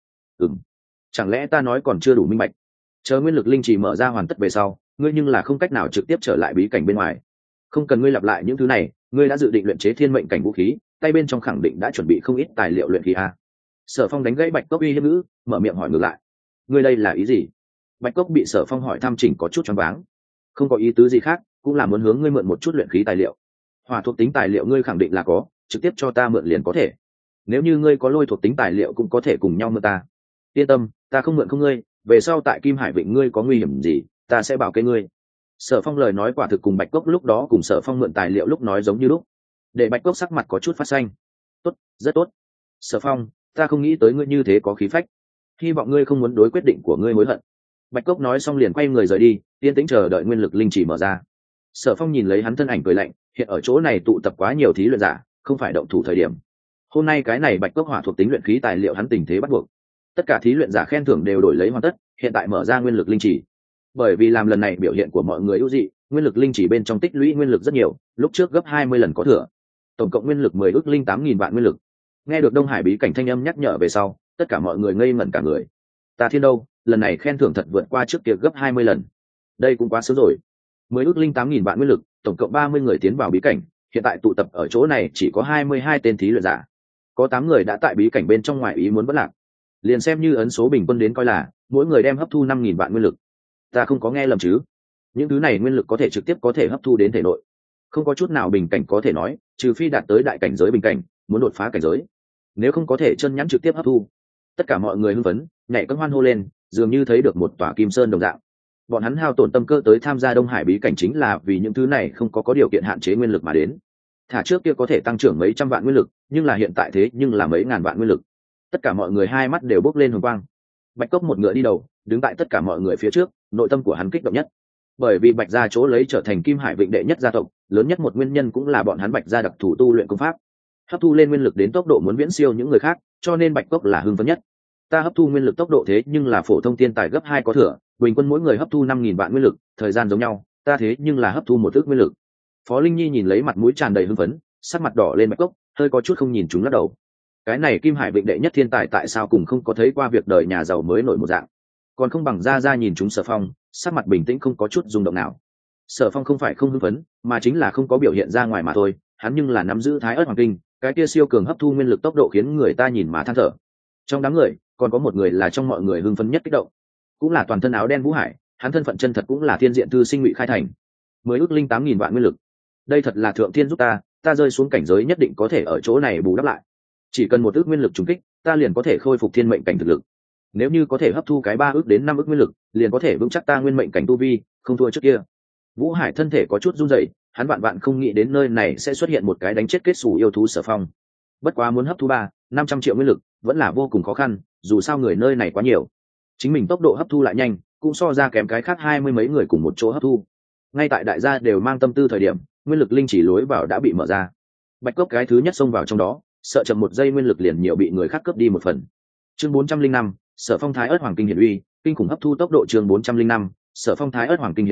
Chẳng lẽ ta nói còn chưa đủ minh bạch? Chờ nguyên lực linh trì mở ra hoàn tất về sau, ngươi nhưng là không cách nào trực tiếp trở lại bí cảnh bên ngoài. Không cần ngươi lặp lại những thứ này, ngươi đã dự định luyện chế thiên mệnh cảnh vũ khí, tay bên trong khẳng định đã chuẩn bị không ít tài liệu luyện khí a. Sở Phong đánh gãy Bạch Cốc uy hiếp ngữ, mở miệng hỏi ngược lại. Ngươi đây là ý gì? Bạch Cốc bị Sở Phong hỏi thăm chỉnh có chút choáng váng. Không có ý tứ gì khác, cũng là muốn hướng ngươi mượn một chút luyện khí tài liệu. Hỏa thuộc tính tài liệu ngươi khẳng định là có, trực tiếp cho ta mượn liền có thể. Nếu như ngươi có lôi thuộc tính tài liệu cũng có thể cùng nhau mượn ta. Yên tâm, ta không mượn không ngươi, về sau tại Kim Hải Vịnh ngươi có nguy hiểm gì, ta sẽ bảo kê ngươi. Sở Phong lời nói quả thực cùng Bạch Cốc lúc đó cùng Sở Phong mượn tài liệu lúc nói giống như lúc, để Bạch Cốc sắc mặt có chút phát xanh. Tốt, rất tốt. Sở Phong, ta không nghĩ tới ngươi như thế có khí phách, hy vọng ngươi không muốn đối quyết định của ngươi hối hận. Bạch Cốc nói xong liền quay người rời đi, yên tĩnh chờ đợi nguyên lực linh chỉ mở ra. Sở Phong nhìn lấy hắn thân ảnh cười lạnh, hiện ở chỗ này tụ tập quá nhiều thí luyện giả, không phải động thủ thời điểm. Hôm nay cái này Bạch Cốc hỏa thuộc tính luyện khí tài liệu hắn tình thế bắt buộc. Tất cả thí luyện giả khen thưởng đều đổi lấy hoàn tất, hiện tại mở ra nguyên lực linh chỉ. Bởi vì làm lần này biểu hiện của mọi người ưu dị, nguyên lực linh chỉ bên trong tích lũy nguyên lực rất nhiều, lúc trước gấp 20 lần có thừa. Tổng cộng nguyên lực 10 ước linh 8.000 vạn nguyên lực. Nghe được Đông Hải bí cảnh thanh âm nhắc nhở về sau, tất cả mọi người ngây ngẩn cả người. Ta thiên đâu, lần này khen thưởng thật vượt qua trước kia gấp 20 lần. Đây cũng quá sớm rồi. 10 ước linh 8.000 vạn nguyên lực, tổng cộng 30 người tiến vào bí cảnh, hiện tại tụ tập ở chỗ này chỉ có 22 tên thí luyện giả. Có 8 người đã tại bí cảnh bên trong ngoài ý muốn bất lạc. Liền xem như ấn số bình quân đến coi là, mỗi người đem hấp thu 5.000 vạn nguyên lực. Ta không có nghe lầm chứ? Những thứ này nguyên lực có thể trực tiếp có thể hấp thu đến thể nội, không có chút nào bình cảnh có thể nói, trừ phi đạt tới đại cảnh giới bình cảnh, muốn đột phá cảnh giới, nếu không có thể chân nhắn trực tiếp hấp thu. Tất cả mọi người hưng phấn, nhảy cẫng hoan hô lên, dường như thấy được một tòa kim sơn đồng dạng. Bọn hắn hao tổn tâm cơ tới tham gia Đông Hải bí cảnh chính là vì những thứ này không có điều kiện hạn chế nguyên lực mà đến. Thả trước kia có thể tăng trưởng mấy trăm vạn nguyên lực, nhưng là hiện tại thế nhưng là mấy ngàn vạn nguyên lực. Tất cả mọi người hai mắt đều bốc lên hồng quang. Bạch Cốc một ngựa đi đầu, đứng tại tất cả mọi người phía trước, nội tâm của hắn kích động nhất. Bởi vì Bạch gia chỗ lấy trở thành Kim Hải Vịnh đệ nhất gia tộc, lớn nhất một nguyên nhân cũng là bọn hắn Bạch gia đặc thù tu luyện công pháp, hấp thu lên nguyên lực đến tốc độ muốn viễn siêu những người khác, cho nên Bạch Cốc là hưng phấn nhất. Ta hấp thu nguyên lực tốc độ thế nhưng là phổ thông tiên tài gấp 2 có thừa, bình quân mỗi người hấp thu 5.000 vạn nguyên lực, thời gian giống nhau, ta thế nhưng là hấp thu một ước nguyên lực. Phó Linh Nhi nhìn lấy mặt mũi tràn đầy hưng phấn, sắc mặt đỏ lên Bạch Cốc, hơi có chút không nhìn chúng lắc đầu. Cái này Kim Hải Vịnh đệ nhất thiên tài tại sao cùng không có thấy qua việc đời nhà giàu mới nổi một dạng, còn không bằng ra nhìn chúng Sở Phong, sắc mặt bình tĩnh không có chút rung động nào. Sở Phong không phải không hưng phấn, mà chính là không có biểu hiện ra ngoài mà thôi, hắn nhưng là nắm giữ Thái Ức Hoàng Kinh, cái kia siêu cường hấp thu nguyên lực tốc độ khiến người ta nhìn mà than thở. Trong đám người, còn có một người là trong mọi người hưng phấn nhất kích động, cũng là toàn thân áo đen Vũ Hải, hắn thân phận chân thật cũng là Thiên Diện Thư Sinh Ngụy Khai Thành. 10 ước linh 8.000 vạn nguyên lực. Đây thật là thượng thiên giúp ta rơi xuống cảnh giới nhất định có thể ở chỗ này bù đắp lại. Chỉ cần một ước nguyên lực trùng kích, ta liền có thể khôi phục thiên mệnh cảnh thực lực. Nếu như có thể hấp thu cái 3 ước đến 5 ước nguyên lực, liền có thể vững chắc ta nguyên mệnh cảnh tu vi, không thua trước kia. Vũ Hải thân thể có chút run rẩy, hắn vạn không nghĩ đến nơi này sẽ xuất hiện một cái đánh chết kết sủ yêu thú Sở Phong. Bất quá muốn hấp thu 500 triệu nguyên lực, vẫn là vô cùng khó khăn, dù sao người nơi này quá nhiều. Chính mình tốc độ hấp thu lại nhanh, cũng so ra kém cái khác 20 mấy người cùng một chỗ hấp thu. Ngay tại đại gia đều mang tâm tư thời điểm, nguyên lực linh chỉ lối vào đã bị mở ra. Bạch Cốc cái thứ nhất xông vào trong đó, sợ chậm một giây nguyên lực liền nhiều bị người khác cướp đi một phần. Chương 405, Sở Phong Thái Ức Hoàng Kinh hiển uy, kinh khủng hấp thu tốc độ. Chương 405, Sở Phong Thái Ức Hoàng Kinh hiển uy,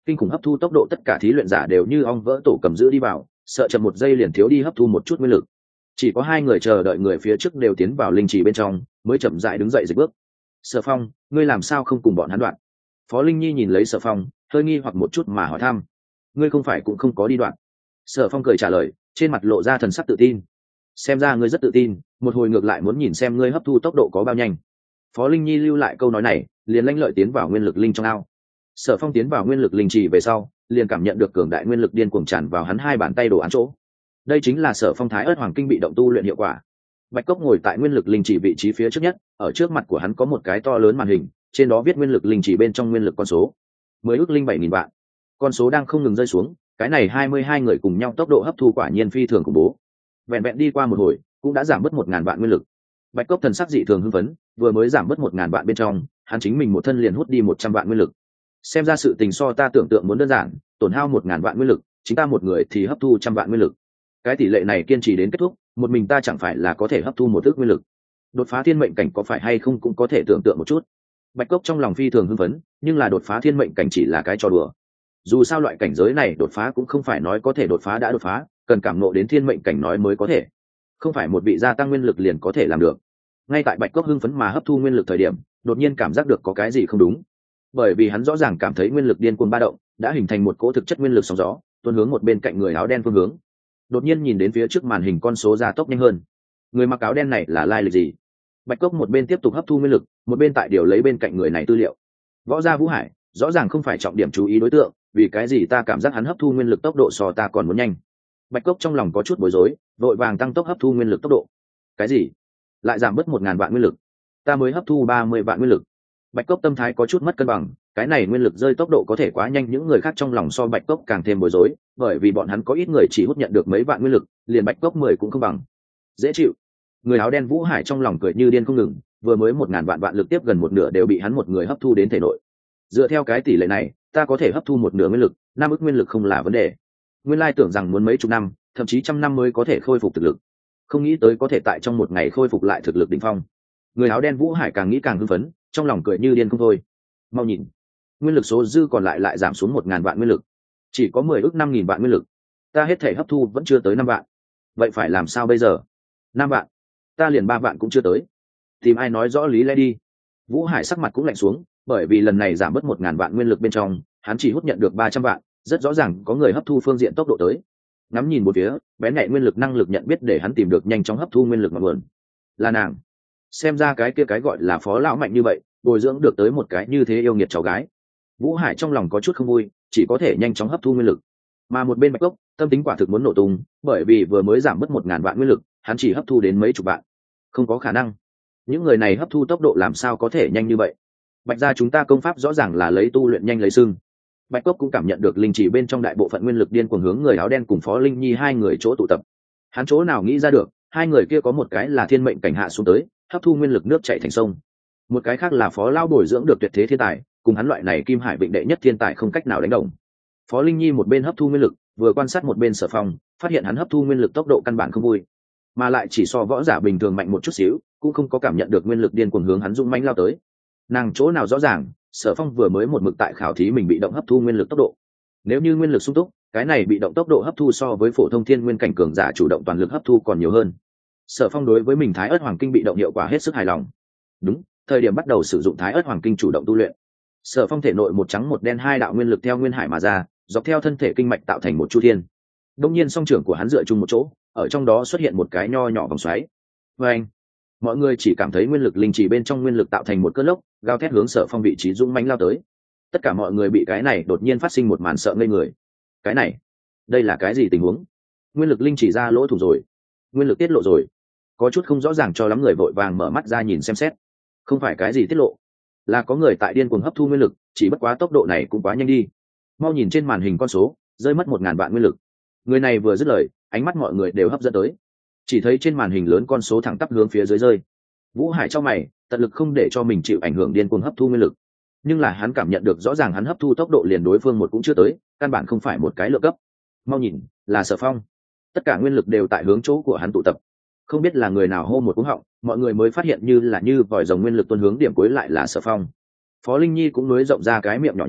kinh khủng hấp thu tốc độ, tất cả thí luyện giả đều như ong vỡ tổ cầm giữ đi vào, sợ chậm một giây liền thiếu đi hấp thu một chút nguyên lực. Chỉ có hai người chờ đợi người phía trước đều tiến vào linh trì bên trong mới chậm rãi đứng dậy dịch bước. Sở Phong, ngươi làm sao không cùng bọn hắn đoạn? Phó Linh Nhi nhìn lấy Sở Phong, hơi nghi hoặc một chút mà hỏi thăm. Ngươi không phải cũng không có đi đoạn? Sở Phong cười trả lời, trên mặt lộ ra thần sắc tự tin. Xem ra ngươi rất tự tin, một hồi ngược lại muốn nhìn xem ngươi hấp thu tốc độ có bao nhanh. Phó Linh Nhi lưu lại câu nói này, liền lanh lợi tiến vào nguyên lực linh trong ao. Sở Phong tiến vào nguyên lực linh trì về sau, liền cảm nhận được cường đại nguyên lực điên cuồng tràn vào hắn hai bàn tay đồ án chỗ. Đây chính là Sở Phong Thái Ức Hoàng Kinh bị động tu luyện hiệu quả. Bạch Cốc ngồi tại nguyên lực linh chỉ vị trí phía trước nhất, ở trước mặt của hắn có một cái to lớn màn hình, trên đó viết nguyên lực linh chỉ bên trong nguyên lực con số 10.007.000 vạn. Con số đang không ngừng rơi xuống, cái này 22 người cùng nhau tốc độ hấp thu quả nhiên phi thường khủng bố. Vẹn vẹn đi qua một hồi, cũng đã giảm bớt 1.000 vạn nguyên lực. Bạch Cốc thần sắc dị thường hưng phấn, vừa mới giảm bớt 1.000 vạn bên trong, hắn chính mình một thân liền hút đi 100 vạn nguyên lực. Xem ra sự tình so ta tưởng tượng muốn đơn giản, tổn hao 1.000 vạn nguyên lực, chính ta một người thì hấp thu 100 vạn nguyên lực. Cái tỷ lệ này kiên trì đến kết thúc, một mình ta chẳng phải là có thể hấp thu một ước nguyên lực. Đột phá thiên mệnh cảnh có phải hay không cũng có thể tưởng tượng một chút. Bạch Cốc trong lòng phi thường hưng phấn, nhưng là đột phá thiên mệnh cảnh chỉ là cái trò đùa. Dù sao loại cảnh giới này đột phá cũng không phải nói có thể đột phá đã đột phá, cần cảm ngộ đến thiên mệnh cảnh nói mới có thể. Không phải một vị gia tăng nguyên lực liền có thể làm được. Ngay tại Bạch Cốc hưng phấn mà hấp thu nguyên lực thời điểm, đột nhiên cảm giác được có cái gì không đúng. Bởi vì hắn rõ ràng cảm thấy nguyên lực điên cuồng ba động, đã hình thành một cỗ thực chất nguyên lực sóng gió, tuôn hướng một bên cạnh người áo đen phương hướng. Đột nhiên nhìn đến phía trước màn hình con số gia tốc nhanh hơn. Người mặc áo đen này là lai lịch gì? Bạch Cốc một bên tiếp tục hấp thu nguyên lực, một bên tại điều lấy bên cạnh người này tư liệu. Võ gia Vũ Hải, rõ ràng không phải trọng điểm chú ý đối tượng, vì cái gì ta cảm giác hắn hấp thu nguyên lực tốc độ so ta còn muốn nhanh? Bạch Cốc trong lòng có chút bối rối, vội vàng tăng tốc hấp thu nguyên lực tốc độ. Cái gì? Lại giảm bớt 1.000 vạn nguyên lực? Ta mới hấp thu 30 vạn nguyên lực. Bạch Cốc tâm thái có chút mất cân bằng, cái này nguyên lực rơi tốc độ có thể quá nhanh, những người khác trong lòng so Bạch Cốc càng thêm bối rối, bởi vì bọn hắn có ít người chỉ hút nhận được mấy vạn nguyên lực, liền Bạch Cốc 10 cũng không bằng. Dễ chịu. Người áo đen Vũ Hải trong lòng cười như điên không ngừng, vừa mới 1.000 vạn vạn lực tiếp gần một nửa đều bị hắn một người hấp thu đến thể nội. Dựa theo cái tỷ lệ này, ta có thể hấp thu một nửa nguyên lực, 5 ức nguyên lực không là vấn đề. Nguyên lai tưởng rằng muốn mấy chục năm, thậm chí trăm năm mới có thể khôi phục thực lực, không nghĩ tới có thể tại trong một ngày khôi phục lại thực lực đỉnh phong. Người áo đen Vũ Hải càng nghĩ càng hưng phấn, trong lòng cười như điên không thôi. Mau nhìn, nguyên lực số dư còn lại giảm xuống 1.000 vạn nguyên lực, chỉ có 10 ức 5.000 vạn nguyên lực, ta hết thể hấp thu vẫn chưa tới 5 vạn. Vậy phải làm sao bây giờ? 5 vạn, ta liền 3 vạn cũng chưa tới, tìm ai nói rõ lý lẽ đi. Vũ Hải sắc mặt cũng lạnh xuống, bởi vì lần này giảm bớt 1.000 vạn nguyên lực bên trong, hắn chỉ hút nhận được 300 vạn, rất rõ ràng có người hấp thu phương diện tốc độ tới. Ngắm nhìn một phía, bén nhạy nguyên lực năng lực nhận biết để hắn tìm được nhanh chóng hấp thu nguyên lực ngọn nguồn. Là nàng. Xem ra cái kia cái gọi là Phó lão mạnh như vậy, bồi dưỡng được tới một cái như thế yêu nghiệt cháu gái. Vũ Hải trong lòng có chút không vui, chỉ có thể nhanh chóng hấp thu nguyên lực. Mà một bên Bạch Cốc, tâm tính quả thực muốn nổ tung, bởi vì vừa mới giảm bớt 1.000 vạn nguyên lực, hắn chỉ hấp thu đến mấy chục vạn. Không có khả năng. Những người này hấp thu tốc độ làm sao có thể nhanh như vậy? Bạch gia chúng ta công pháp rõ ràng là lấy tu luyện nhanh lấy xưng. Bạch Cốc cũng cảm nhận được linh chỉ bên trong đại bộ phận nguyên lực điên cuồng hướng người áo đen cùng Phó Linh Nhi hai người chỗ tụ tập. Hắn chỗ nào nghĩ ra được, hai người kia có một cái là thiên mệnh cảnh hạ xuống tới, hấp thu nguyên lực nước chảy thành sông. Một cái khác là Phó lão bồi dưỡng được tuyệt thế thiên tài, cùng hắn loại này Kim Hải Vịnh đệ nhất thiên tài không cách nào đánh đồng. Phó Linh Nhi một bên hấp thu nguyên lực, vừa quan sát một bên Sở Phong, phát hiện hắn hấp thu nguyên lực tốc độ căn bản không vui, mà lại chỉ so võ giả bình thường mạnh một chút xíu, cũng không có cảm nhận được nguyên lực điên cuồng hướng hắn dũng mãnh lao tới. Nàng chỗ nào rõ ràng, Sở Phong vừa mới một mực tại khảo thí mình bị động hấp thu nguyên lực tốc độ. Nếu như nguyên lực sung túc, cái này bị động tốc độ hấp thu so với phổ thông thiên nguyên cảnh cường giả chủ động toàn lực hấp thu còn nhiều hơn. Sở Phong đối với mình Thái Ức Hoàng Kinh bị động hiệu quả hết sức hài lòng. Đúng, thời điểm bắt đầu sử dụng Thái Ức Hoàng Kinh chủ động tu luyện, Sở Phong thể nội một trắng một đen hai đạo nguyên lực theo nguyên hải mà ra, dọc theo thân thể kinh mạch tạo thành một chu thiên. Đông nhiên song trưởng của hắn dựa chung một chỗ, ở trong đó xuất hiện một cái nho nhỏ vòng xoáy. Và anh, mọi người chỉ cảm thấy nguyên lực linh chỉ bên trong nguyên lực tạo thành một cơn lốc, gào thét hướng Sở Phong vị trí dũng mãnh lao tới. Tất cả mọi người bị cái này đột nhiên phát sinh một màn sợ ngây người. Cái này, đây là cái gì tình huống? Nguyên lực linh chỉ ra lỗ thủng rồi, nguyên lực tiết lộ rồi. Có chút không rõ ràng cho lắm người vội vàng mở mắt ra nhìn xem xét. Không phải cái gì tiết lộ, là có người tại điên cuồng hấp thu nguyên lực, chỉ bất quá tốc độ này cũng quá nhanh đi. Mau nhìn trên màn hình con số, rơi mất 1.000 vạn nguyên lực. Người này vừa dứt lời, ánh mắt mọi người đều hấp dẫn tới. Chỉ thấy trên màn hình lớn con số thẳng tắp hướng phía dưới rơi. Vũ Hải trong mày, tận lực không để cho mình chịu ảnh hưởng điên cuồng hấp thu nguyên lực. Nhưng là hắn cảm nhận được rõ ràng hắn hấp thu tốc độ liền đối phương một cũng chưa tới, căn bản không phải một cái lượng cấp. Mau nhìn, là Sở Phong. Tất cả nguyên lực đều tại hướng chỗ của hắn tụ tập. Không biết là người nào hô một cú họng, mọi người mới phát hiện như vòi rồng nguyên lực tuôn hướng điểm cuối lại là Sở Phong. Phó Linh Nhi cũng nối rộng ra cái miệng nhỏ nhắn,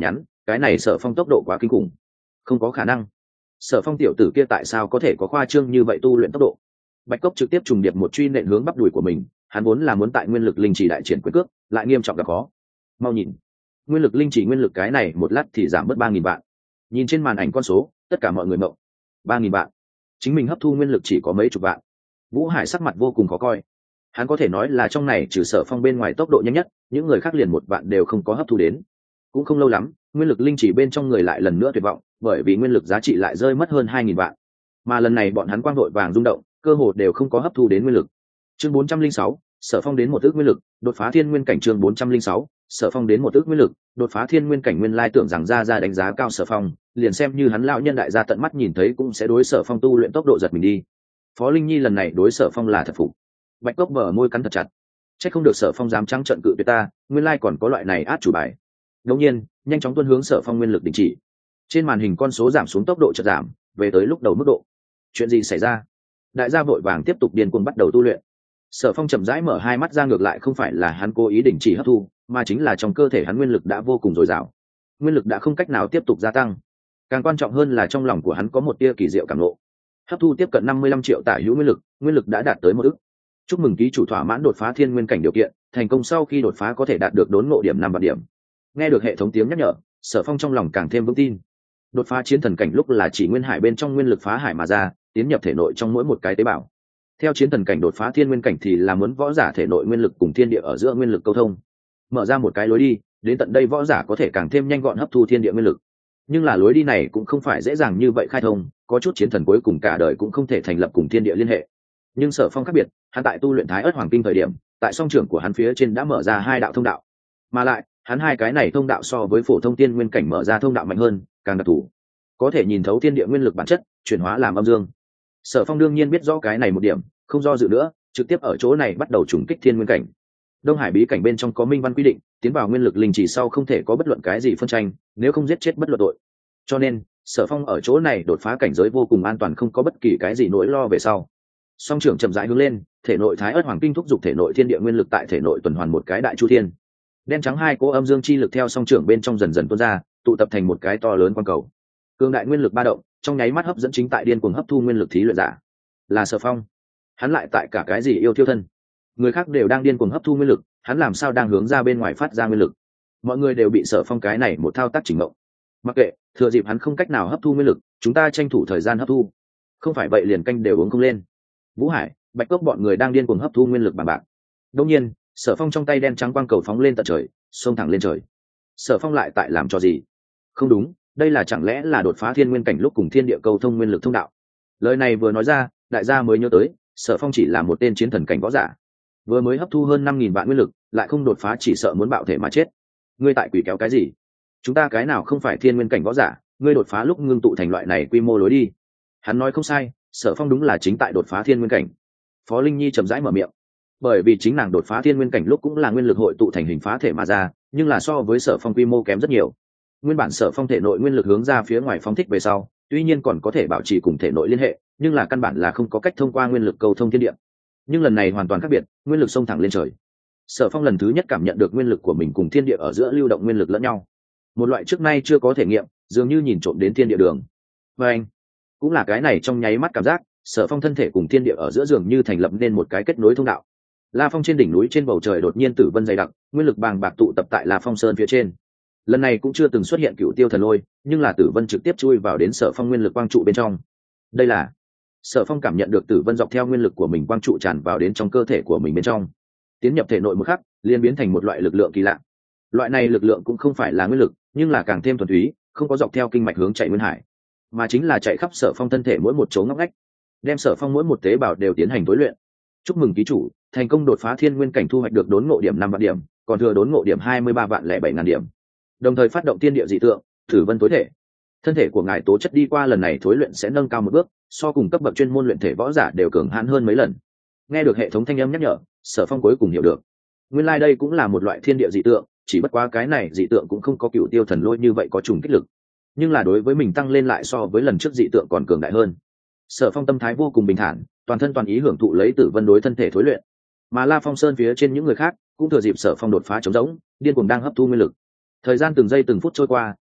cái này Sở Phong tốc độ quá kinh khủng, không có khả năng. Sở Phong tiểu tử kia tại sao có thể có khoa trương như vậy tu luyện tốc độ? Bạch Cốc trực tiếp trùng điệp một truy nện hướng bắp đùi của mình, hắn vốn là muốn tại nguyên lực linh chỉ đại triển quyền cước, lại nghiêm trọng gặp khó. Mau nhìn, nguyên lực linh chỉ nguyên lực cái này một lát thì giảm bớt 3.000 vạn. Nhìn trên màn ảnh con số, tất cả mọi người mộng. 3.000 vạn, chính mình hấp thu nguyên lực chỉ có mấy chục vạn. Vũ Hải sắc mặt vô cùng khó coi. Hắn có thể nói là trong này trừ Sở Phong bên ngoài tốc độ nhanh nhất, những người khác liền 1 vạn đều không có hấp thu đến. Cũng không lâu lắm, nguyên lực linh chỉ bên trong người lại lần nữa tuyệt vọng, bởi vì nguyên lực giá trị lại rơi mất hơn 2.000 vạn. Mà lần này bọn hắn quang đội vàng rung động, cơ hồ đều không có hấp thu đến nguyên lực. Chương 406, Sở Phong đến 1 ước nguyên lực, đột phá thiên nguyên cảnh. Chương 406, Sở Phong đến 1 ước nguyên lực, đột phá thiên nguyên cảnh. Nguyên lai tưởng rằng ra đánh giá cao Sở Phong, liền xem như hắn lão nhân đại gia tận mắt nhìn thấy cũng sẽ đối Sở Phong tu luyện tốc độ giật mình đi. Phó Linh Nhi lần này đối Sở Phong là thật phục. Bạch Cốc bờ môi cắn thật chặt. Chắc không được Sở Phong dám trắng trợn cự tuyệt ta, nguyên lai còn có loại này át chủ bài. Đương nhiên, nhanh chóng tuôn hướng Sở Phong nguyên lực đình chỉ. Trên màn hình con số giảm xuống, tốc độ chợt giảm, về tới lúc đầu mức độ. Chuyện gì xảy ra? Đại gia vội vàng tiếp tục điên cuồng bắt đầu tu luyện. Sở Phong chậm rãi mở hai mắt ra, ngược lại không phải là hắn cố ý đình chỉ hấp thu, mà chính là trong cơ thể hắn nguyên lực đã vô cùng dồi dào, nguyên lực đã không cách nào tiếp tục gia tăng. Càng quan trọng hơn là trong lòng của hắn có một tia kỳ diệu cảm ngộ. Hấp thu tiếp cận 55 triệu tả hữu nguyên lực đã đạt tới 1 ức. Chúc mừng ký chủ thỏa mãn đột phá thiên nguyên cảnh điều kiện, thành công sau khi đột phá có thể đạt được đốn ngộ điểm 5 vạn điểm. Nghe được hệ thống tiếng nhắc nhở, Sở Phong trong lòng càng thêm vững tin. Đột phá chiến thần cảnh lúc là chỉ nguyên hải bên trong nguyên lực phá hải mà ra, tiến nhập thể nội trong mỗi một cái tế bào. Theo chiến thần cảnh đột phá thiên nguyên cảnh thì là muốn võ giả thể nội nguyên lực cùng thiên địa ở giữa nguyên lực câu thông, mở ra một cái lối đi, đến tận đây võ giả có thể càng thêm nhanh gọn hấp thu thiên địa nguyên lực. Nhưng là lối đi này cũng không phải dễ dàng như vậy khai thông, có chút chiến thần cuối cùng cả đời cũng không thể thành lập cùng thiên địa liên hệ. Nhưng Sở Phong khác biệt, hắn tại tu luyện Thái Ức Hoàng Kinh thời điểm, tại song trưởng của hắn phía trên đã mở ra 2 đạo thông đạo, mà lại hắn 2 cái này thông đạo so với phổ thông tiên nguyên cảnh mở ra thông đạo mạnh hơn, càng đặc thù, có thể nhìn thấu thiên địa nguyên lực bản chất, chuyển hóa làm âm dương. Sở Phong đương nhiên biết rõ cái này một điểm, không do dự nữa, trực tiếp ở chỗ này bắt đầu trùng kích thiên nguyên cảnh. Đông Hải bí cảnh bên trong có minh văn quy định, tiến vào nguyên lực linh chỉ sau không thể có bất luận cái gì phân tranh, nếu không giết chết bất luận tội. Cho nên, Sở Phong ở chỗ này đột phá cảnh giới vô cùng an toàn, không có bất kỳ cái gì nỗi lo về sau. Song trưởng chậm rãi hướng lên, thể nội Thái Ức Hoàng Kinh thúc giục thể nội thiên địa nguyên lực tại thể nội tuần hoàn một cái đại chu thiên. Đen trắng 2 cỗ âm dương chi lực theo song trưởng bên trong dần dần tuôn ra, tụ tập thành một cái to lớn quang cầu. Cường đại nguyên lực ba động, trong nháy mắt hấp dẫn chính tại điên cuồng hấp thu nguyên lực thí luyện giả. Là Sở Phong. Hắn lại tại cả cái gì yêu thiêu thân? Người khác đều đang điên cuồng hấp thu nguyên lực, hắn làm sao đang hướng ra bên ngoài phát ra nguyên lực? Mọi người đều bị Sở Phong cái này một thao tác chỉnh mộng. Mặc kệ, thừa dịp hắn không cách nào hấp thu nguyên lực, chúng ta tranh thủ thời gian hấp thu. Không phải vậy liền canh đều uống không lên. Vũ Hải, Bạch Cốc bọn người đang điên cuồng hấp thu nguyên lực bằng bạc. Đột nhiên, Sở Phong trong tay đen trắng quang cầu phóng lên tận trời, xông thẳng lên trời. Sở Phong lại tại làm cho gì? Không đúng, đây là chẳng lẽ là đột phá thiên nguyên cảnh lúc cùng thiên địa cầu thông nguyên lực thông đạo? Lời này vừa nói ra, đại gia mới nhớ tới, Sở Phong chỉ là một tên chiến thần cảnh võ giả, vừa mới hấp thu hơn 5.000 vạn nguyên lực, lại không đột phá chỉ sợ muốn bạo thể mà chết. Ngươi tại quỷ kéo cái gì? Chúng ta cái nào không phải thiên nguyên cảnh võ giả, ngươi đột phá lúc ngưng tụ thành loại này quy mô lối đi. Hắn nói không sai, Sở Phong đúng là chính tại đột phá thiên nguyên cảnh. Phó Linh Nhi chậm rãi mở miệng, bởi vì chính nàng đột phá thiên nguyên cảnh lúc cũng là nguyên lực hội tụ thành hình phá thể mà ra, nhưng là so với Sở Phong quy mô kém rất nhiều. Nguyên bản Sở Phong thể nội nguyên lực hướng ra phía ngoài phóng thích về sau, tuy nhiên còn có thể bảo trì cùng thể nội liên hệ, nhưng là căn bản là không có cách thông qua nguyên lực cầu thông thiên địa. Nhưng lần này hoàn toàn khác biệt, nguyên lực xông thẳng lên trời. Sở Phong lần thứ nhất cảm nhận được nguyên lực của mình cùng thiên địa ở giữa lưu động nguyên lực lẫn nhau, một loại trước nay chưa có thể nghiệm, dường như nhìn trộm đến thiên địa đường. Và anh cũng là cái này trong nháy mắt cảm giác, Sở Phong thân thể cùng thiên địa ở giữa dường như thành lập nên một cái kết nối thông đạo. La Phong trên đỉnh núi trên bầu trời đột nhiên tử vân dày đặc, nguyên lực bàng bạc tụ tập tại La Phong sơn phía trên. Lần này cũng chưa từng xuất hiện cựu tiêu thần lôi, nhưng là tử vân trực tiếp chui vào đến Sở Phong nguyên lực quang trụ bên trong. Đây là Sở Phong cảm nhận được tử vân dọc theo nguyên lực của mình quang trụ tràn vào đến trong cơ thể của mình bên trong, tiến nhập thể nội một khắc, liền biến thành một loại lực lượng kỳ lạ. Loại này lực lượng cũng không phải là nguyên lực, nhưng là càng thêm thuần túy, không có dọc theo kinh mạch hướng chạy nguyên hải, mà chính là chạy khắp Sở Phong thân thể mỗi một chỗ ngóc ngách, đem Sở Phong mỗi một tế bào đều tiến hành tối luyện. Chúc mừng ký chủ, thành công đột phá thiên nguyên cảnh, thu hoạch được đốn ngộ điểm 5 vạn điểm, còn thừa đốn ngộ điểm 23.007.000 điểm. Đồng thời phát động thiên địa dị tượng, tử vân tối thể. Thân thể của ngài tố chất đi qua lần này thối luyện sẽ nâng cao một bước, so cùng cấp bậc chuyên môn luyện thể võ giả đều cường hãn hơn mấy lần. Nghe được hệ thống thanh âm nhắc nhở, Sở Phong cuối cùng hiểu được, nguyên lai đây cũng là một loại thiên địa dị tượng, chỉ bất quá cái này dị tượng cũng không có cựu tiêu thần lôi như vậy có trùng kích lực, nhưng là đối với mình tăng lên lại so với lần trước dị tượng còn cường đại hơn. Sở Phong tâm thái vô cùng bình thản, toàn thân toàn ý hưởng thụ lấy tử vân đối thân thể thối luyện, mà La Phong Sơn phía trên những người khác cũng thừa dịp Sở Phong đột phá trống rỗng, điên cuồng đang hấp thu nguyên lực. Thời gian từng giây từng phút trôi qua,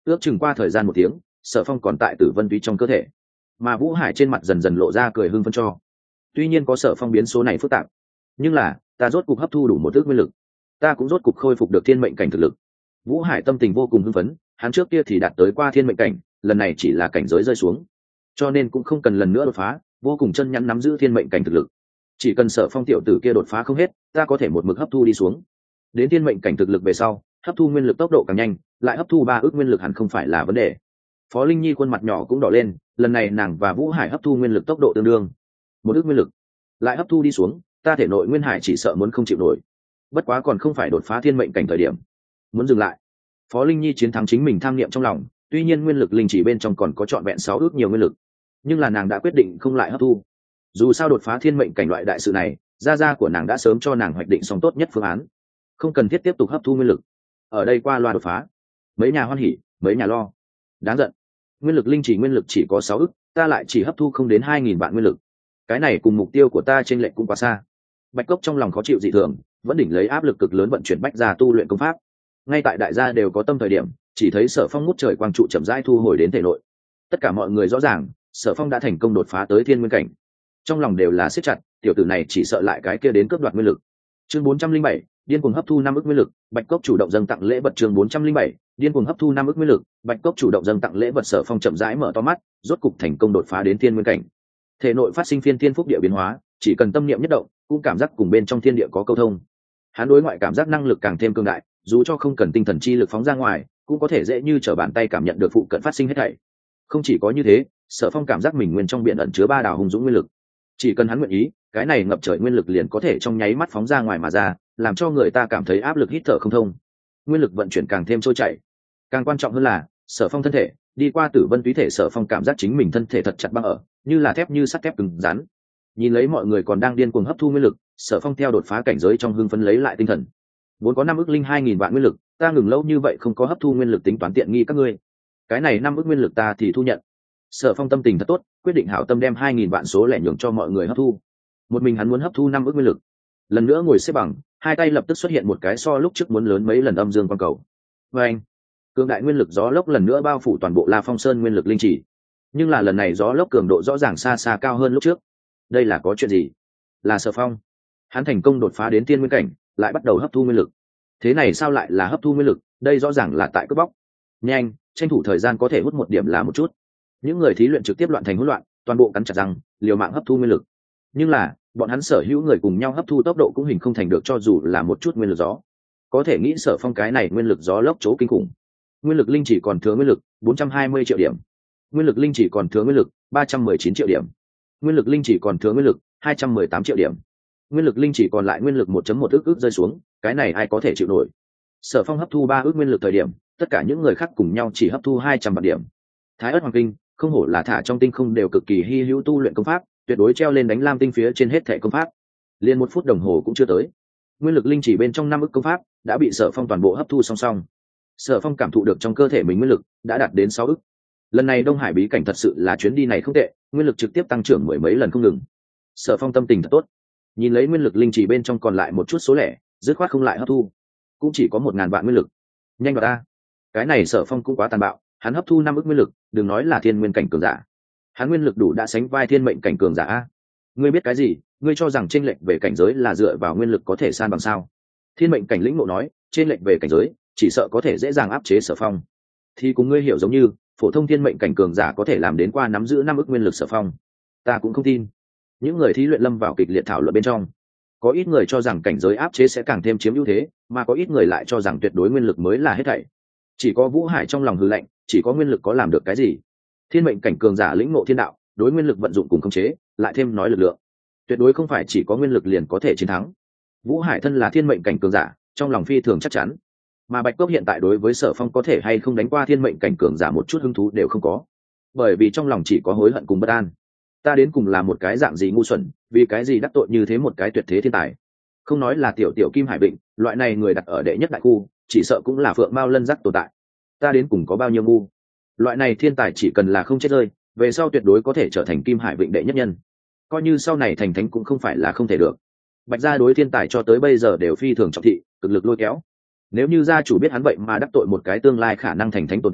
ước chừng qua thời gian 1 tiếng, Sở Phong còn tại Tử Vân Túy trong cơ thể, mà Vũ Hải trên mặt dần dần lộ ra cười hưng phấn cho. Tuy nhiên có Sở Phong biến số này phức tạp, nhưng là ta rốt cục hấp thu đủ một ước nguyên lực, ta cũng rốt cục khôi phục được thiên mệnh cảnh thực lực. Vũ Hải tâm tình vô cùng hưng phấn, hắn trước kia thì đạt tới qua thiên mệnh cảnh, lần này chỉ là cảnh giới rơi xuống, cho nên cũng không cần lần nữa đột phá, vô cùng chân nhắn nắm giữ thiên mệnh cảnh thực lực. Chỉ cần Sở Phong tiểu tử kia đột phá không hết, ta có thể một mực hấp thu đi xuống. Đến thiên mệnh cảnh thực lực về sau, hấp thu nguyên lực tốc độ càng nhanh, lại hấp thu 3 ước nguyên lực hẳn không phải là vấn đề. Phó Linh Nhi khuôn mặt nhỏ cũng đỏ lên, lần này nàng và Vũ Hải hấp thu nguyên lực tốc độ tương đương, 1 ước nguyên lực lại hấp thu đi xuống, ta thể nội nguyên hải chỉ sợ muốn không chịu nổi. Bất quá còn không phải đột phá thiên mệnh cảnh thời điểm, muốn dừng lại. Phó Linh Nhi chiến thắng chính mình tham niệm trong lòng, tuy nhiên nguyên lực linh chỉ bên trong còn có trọn vẹn 6 ước nhiều nguyên lực, nhưng là nàng đã quyết định không lại hấp thu. Dù sao đột phá thiên mệnh cảnh loại đại sự này, gia của nàng đã sớm cho nàng hoạch định xong tốt nhất phương án, không cần thiết tiếp tục hấp thu nguyên lực. Ở đây qua loa đột phá, mấy nhà hoan hỉ, mấy nhà lo. Đáng giận, nguyên lực linh chỉ nguyên lực chỉ có 6 ức, ta lại chỉ hấp thu không đến 2.000 vạn nguyên lực. Cái này cùng mục tiêu của ta trên lệch cũng quá xa. Bạch Cốc trong lòng khó chịu dị thường, vẫn đỉnh lấy áp lực cực lớn vận chuyển bách gia tu luyện công pháp. Ngay tại đại gia đều có tâm thời điểm, chỉ thấy Sở Phong ngút trời quang trụ chậm rãi thu hồi đến thể nội. Tất cả mọi người rõ ràng, Sở Phong đã thành công đột phá tới thiên nguyên cảnh. Trong lòng đều là siết chặt, tiểu tử này chỉ sợ lại cái kia đến cướp đoạt nguyên lực. Chương 407, điên cuồng hấp thu 5 ức nguyên lực, Bạch Cốc chủ động dâng tặng lễ vật. Chương 407, điên cuồng hấp thu 5 ức nguyên lực, Bạch Cốc chủ động dâng tặng lễ vật. Sở Phong chậm rãi mở to mắt, rốt cục thành công đột phá đến thiên nguyên cảnh. Thể nội phát sinh phiên thiên phúc địa biến hóa, chỉ cần tâm niệm nhất động, cũng cảm giác cùng bên trong thiên địa có câu thông. Hắn đối ngoại cảm giác năng lực càng thêm cường đại, dù cho không cần tinh thần chi lực phóng ra ngoài, cũng có thể dễ như trở bàn tay cảm nhận được phụ cận phát sinh hết thảy. Không chỉ có như thế, Sở Phong cảm giác mình nguyên trong biển ẩn chứa 3 đảo hùng dũng nguyên lực. Chỉ cần hắn nguyện ý, cái này ngập trời nguyên lực liền có thể trong nháy mắt phóng ra ngoài mà ra, làm cho người ta cảm thấy áp lực hít thở không thông. Nguyên lực vận chuyển càng thêm trôi chảy. Càng quan trọng hơn là, Sở Phong thân thể đi qua Tử Vân Túy thể, Sở Phong cảm giác chính mình thân thể thật chặt băng ở, như là thép, như sắt thép cứng rắn. Nhìn lấy mọi người còn đang điên cuồng hấp thu nguyên lực, Sở Phong theo đột phá cảnh giới trong hưng phấn lấy lại tinh thần. Vốn có 5 ức linh 2.000 vạn nguyên lực, ta ngừng lâu như vậy không có hấp thu nguyên lực tính toán tiện nghi các ngươi. Cái này 5 ức nguyên lực ta thì thu nhận. Sở Phong tâm tình thật tốt, quyết định hảo tâm đem 2.000 vạn số lẻ nhường cho mọi người hấp thu. Một mình hắn muốn hấp thu 5 ức nguyên lực. Lần nữa ngồi xếp bằng, hai tay lập tức xuất hiện một cái so lúc trước muốn lớn mấy lần âm dương quang cầu. Và anh, cường đại nguyên lực gió lốc lần nữa bao phủ toàn bộ La Phong Sơn nguyên lực linh chỉ. Nhưng là lần này gió lốc cường độ rõ ràng xa xa cao hơn lúc trước. Đây là có chuyện gì? Là Sở Phong, hắn thành công đột phá đến thiên nguyên cảnh, lại bắt đầu hấp thu nguyên lực. Thế này sao lại là hấp thu nguyên lực? Đây rõ ràng là tại cướp bóc. Nhanh, tranh thủ thời gian có thể hút một điểm là một chút. Những người thí luyện trực tiếp loạn thành hỗn loạn, toàn bộ cắn chặt răng, liều mạng hấp thu nguyên lực. Nhưng là bọn hắn sở hữu người cùng nhau hấp thu tốc độ cũng hình không thành được cho dù là một chút nguyên lực gió. Có thể nghĩ Sở Phong cái này nguyên lực gió lốc chỗ kinh khủng. Nguyên lực linh chỉ còn thừa nguyên lực 420 triệu điểm, nguyên lực linh chỉ còn thừa nguyên lực 319 triệu điểm, nguyên lực linh chỉ còn thừa nguyên lực 218 triệu điểm, nguyên lực linh chỉ còn lại nguyên lực 1.1 ức rơi xuống, cái này ai có thể chịu nổi? Sở Phong hấp thu 3 ức nguyên lực thời điểm, tất cả những người khác cùng nhau chỉ hấp thu 200 vạn điểm. Thái Ức Hoàng Kinh, không hổ là thả trong tinh không đều cực kỳ hi hữu tu luyện công pháp, tuyệt đối treo lên đánh lam tinh phía trên hết thảy công pháp. Liên 1 phút đồng hồ cũng chưa tới, nguyên lực linh chỉ bên trong 5 ức công pháp đã bị Sở Phong toàn bộ hấp thu song song. Sở Phong cảm thụ được trong cơ thể mình nguyên lực đã đạt đến 6 ức. Lần này Đông Hải bí cảnh thật sự là chuyến đi này không tệ, nguyên lực trực tiếp tăng trưởng mười mấy lần không ngừng. Sở Phong tâm tình thật tốt, nhìn lấy nguyên lực linh chỉ bên trong còn lại một chút số lẻ, dứt khoát không lại hấp thu, cũng chỉ có 1.000 vạn nguyên lực. Nhanh vào ta! Cái này Sở Phong cũng quá tàn bạo, hắn hấp thu 5 ức nguyên lực, đừng nói là thiên nguyên cảnh cường giả, hắn nguyên lực đủ đã sánh vai thiên mệnh cảnh cường giả a. Ngươi biết cái gì? Ngươi cho rằng chênh lệch về cảnh giới là dựa vào nguyên lực có thể san bằng sao? Thiên mệnh cảnh lĩnh ngộ nói, chênh lệch về cảnh giới, chỉ sợ có thể dễ dàng áp chế Sở Phong. Thì cùng ngươi hiểu giống như, phổ thông thiên mệnh cảnh cường giả có thể làm đến qua nắm giữ 5 ức nguyên lực Sở Phong. Ta cũng không tin. Những người thí luyện lâm vào kịch liệt thảo luận bên trong. Có ít người cho rằng cảnh giới áp chế sẽ càng thêm chiếm ưu thế, mà có ít người lại cho rằng tuyệt đối nguyên lực mới là hết thảy. Chỉ có Vũ Hải trong lòng hừ lạnh, chỉ có nguyên lực có làm được cái gì? Thiên mệnh cảnh cường giả lĩnh ngộ thiên đạo, đối nguyên lực vận dụng cùng khống chế, lại thêm nói lực lượng, tuyệt đối không phải chỉ có nguyên lực liền có thể chiến thắng. Vũ Hải thân là thiên mệnh cảnh cường giả, trong lòng phi thường chắc chắn. Mà Bạch Cốc hiện tại đối với Sở Phong có thể hay không đánh qua thiên mệnh cảnh cường giả một chút hứng thú đều không có, bởi vì trong lòng chỉ có hối hận cùng bất an. Ta đến cùng là một cái dạng gì ngu xuẩn, vì cái gì đắc tội như thế một cái tuyệt thế thiên tài? Không nói là tiểu tiểu Kim Hải Vịnh, loại này người đặt ở đệ nhất đại khu, chỉ sợ cũng là phượng mao lân giác tồn tại. Ta đến cùng có bao nhiêu ngu? Loại này thiên tài chỉ cần là không chết rơi, về sau tuyệt đối có thể trở thành Kim Hải Vịnh đệ nhất nhân. Coi như sau này thành thánh cũng không phải là không thể được. Bạch gia đối thiên tài cho tới bây giờ đều phi thường trọng thị, cực lực lôi kéo. Nếu như gia chủ biết hắn vậy mà đắc tội một cái tương lai khả năng thành thánh tồn tại,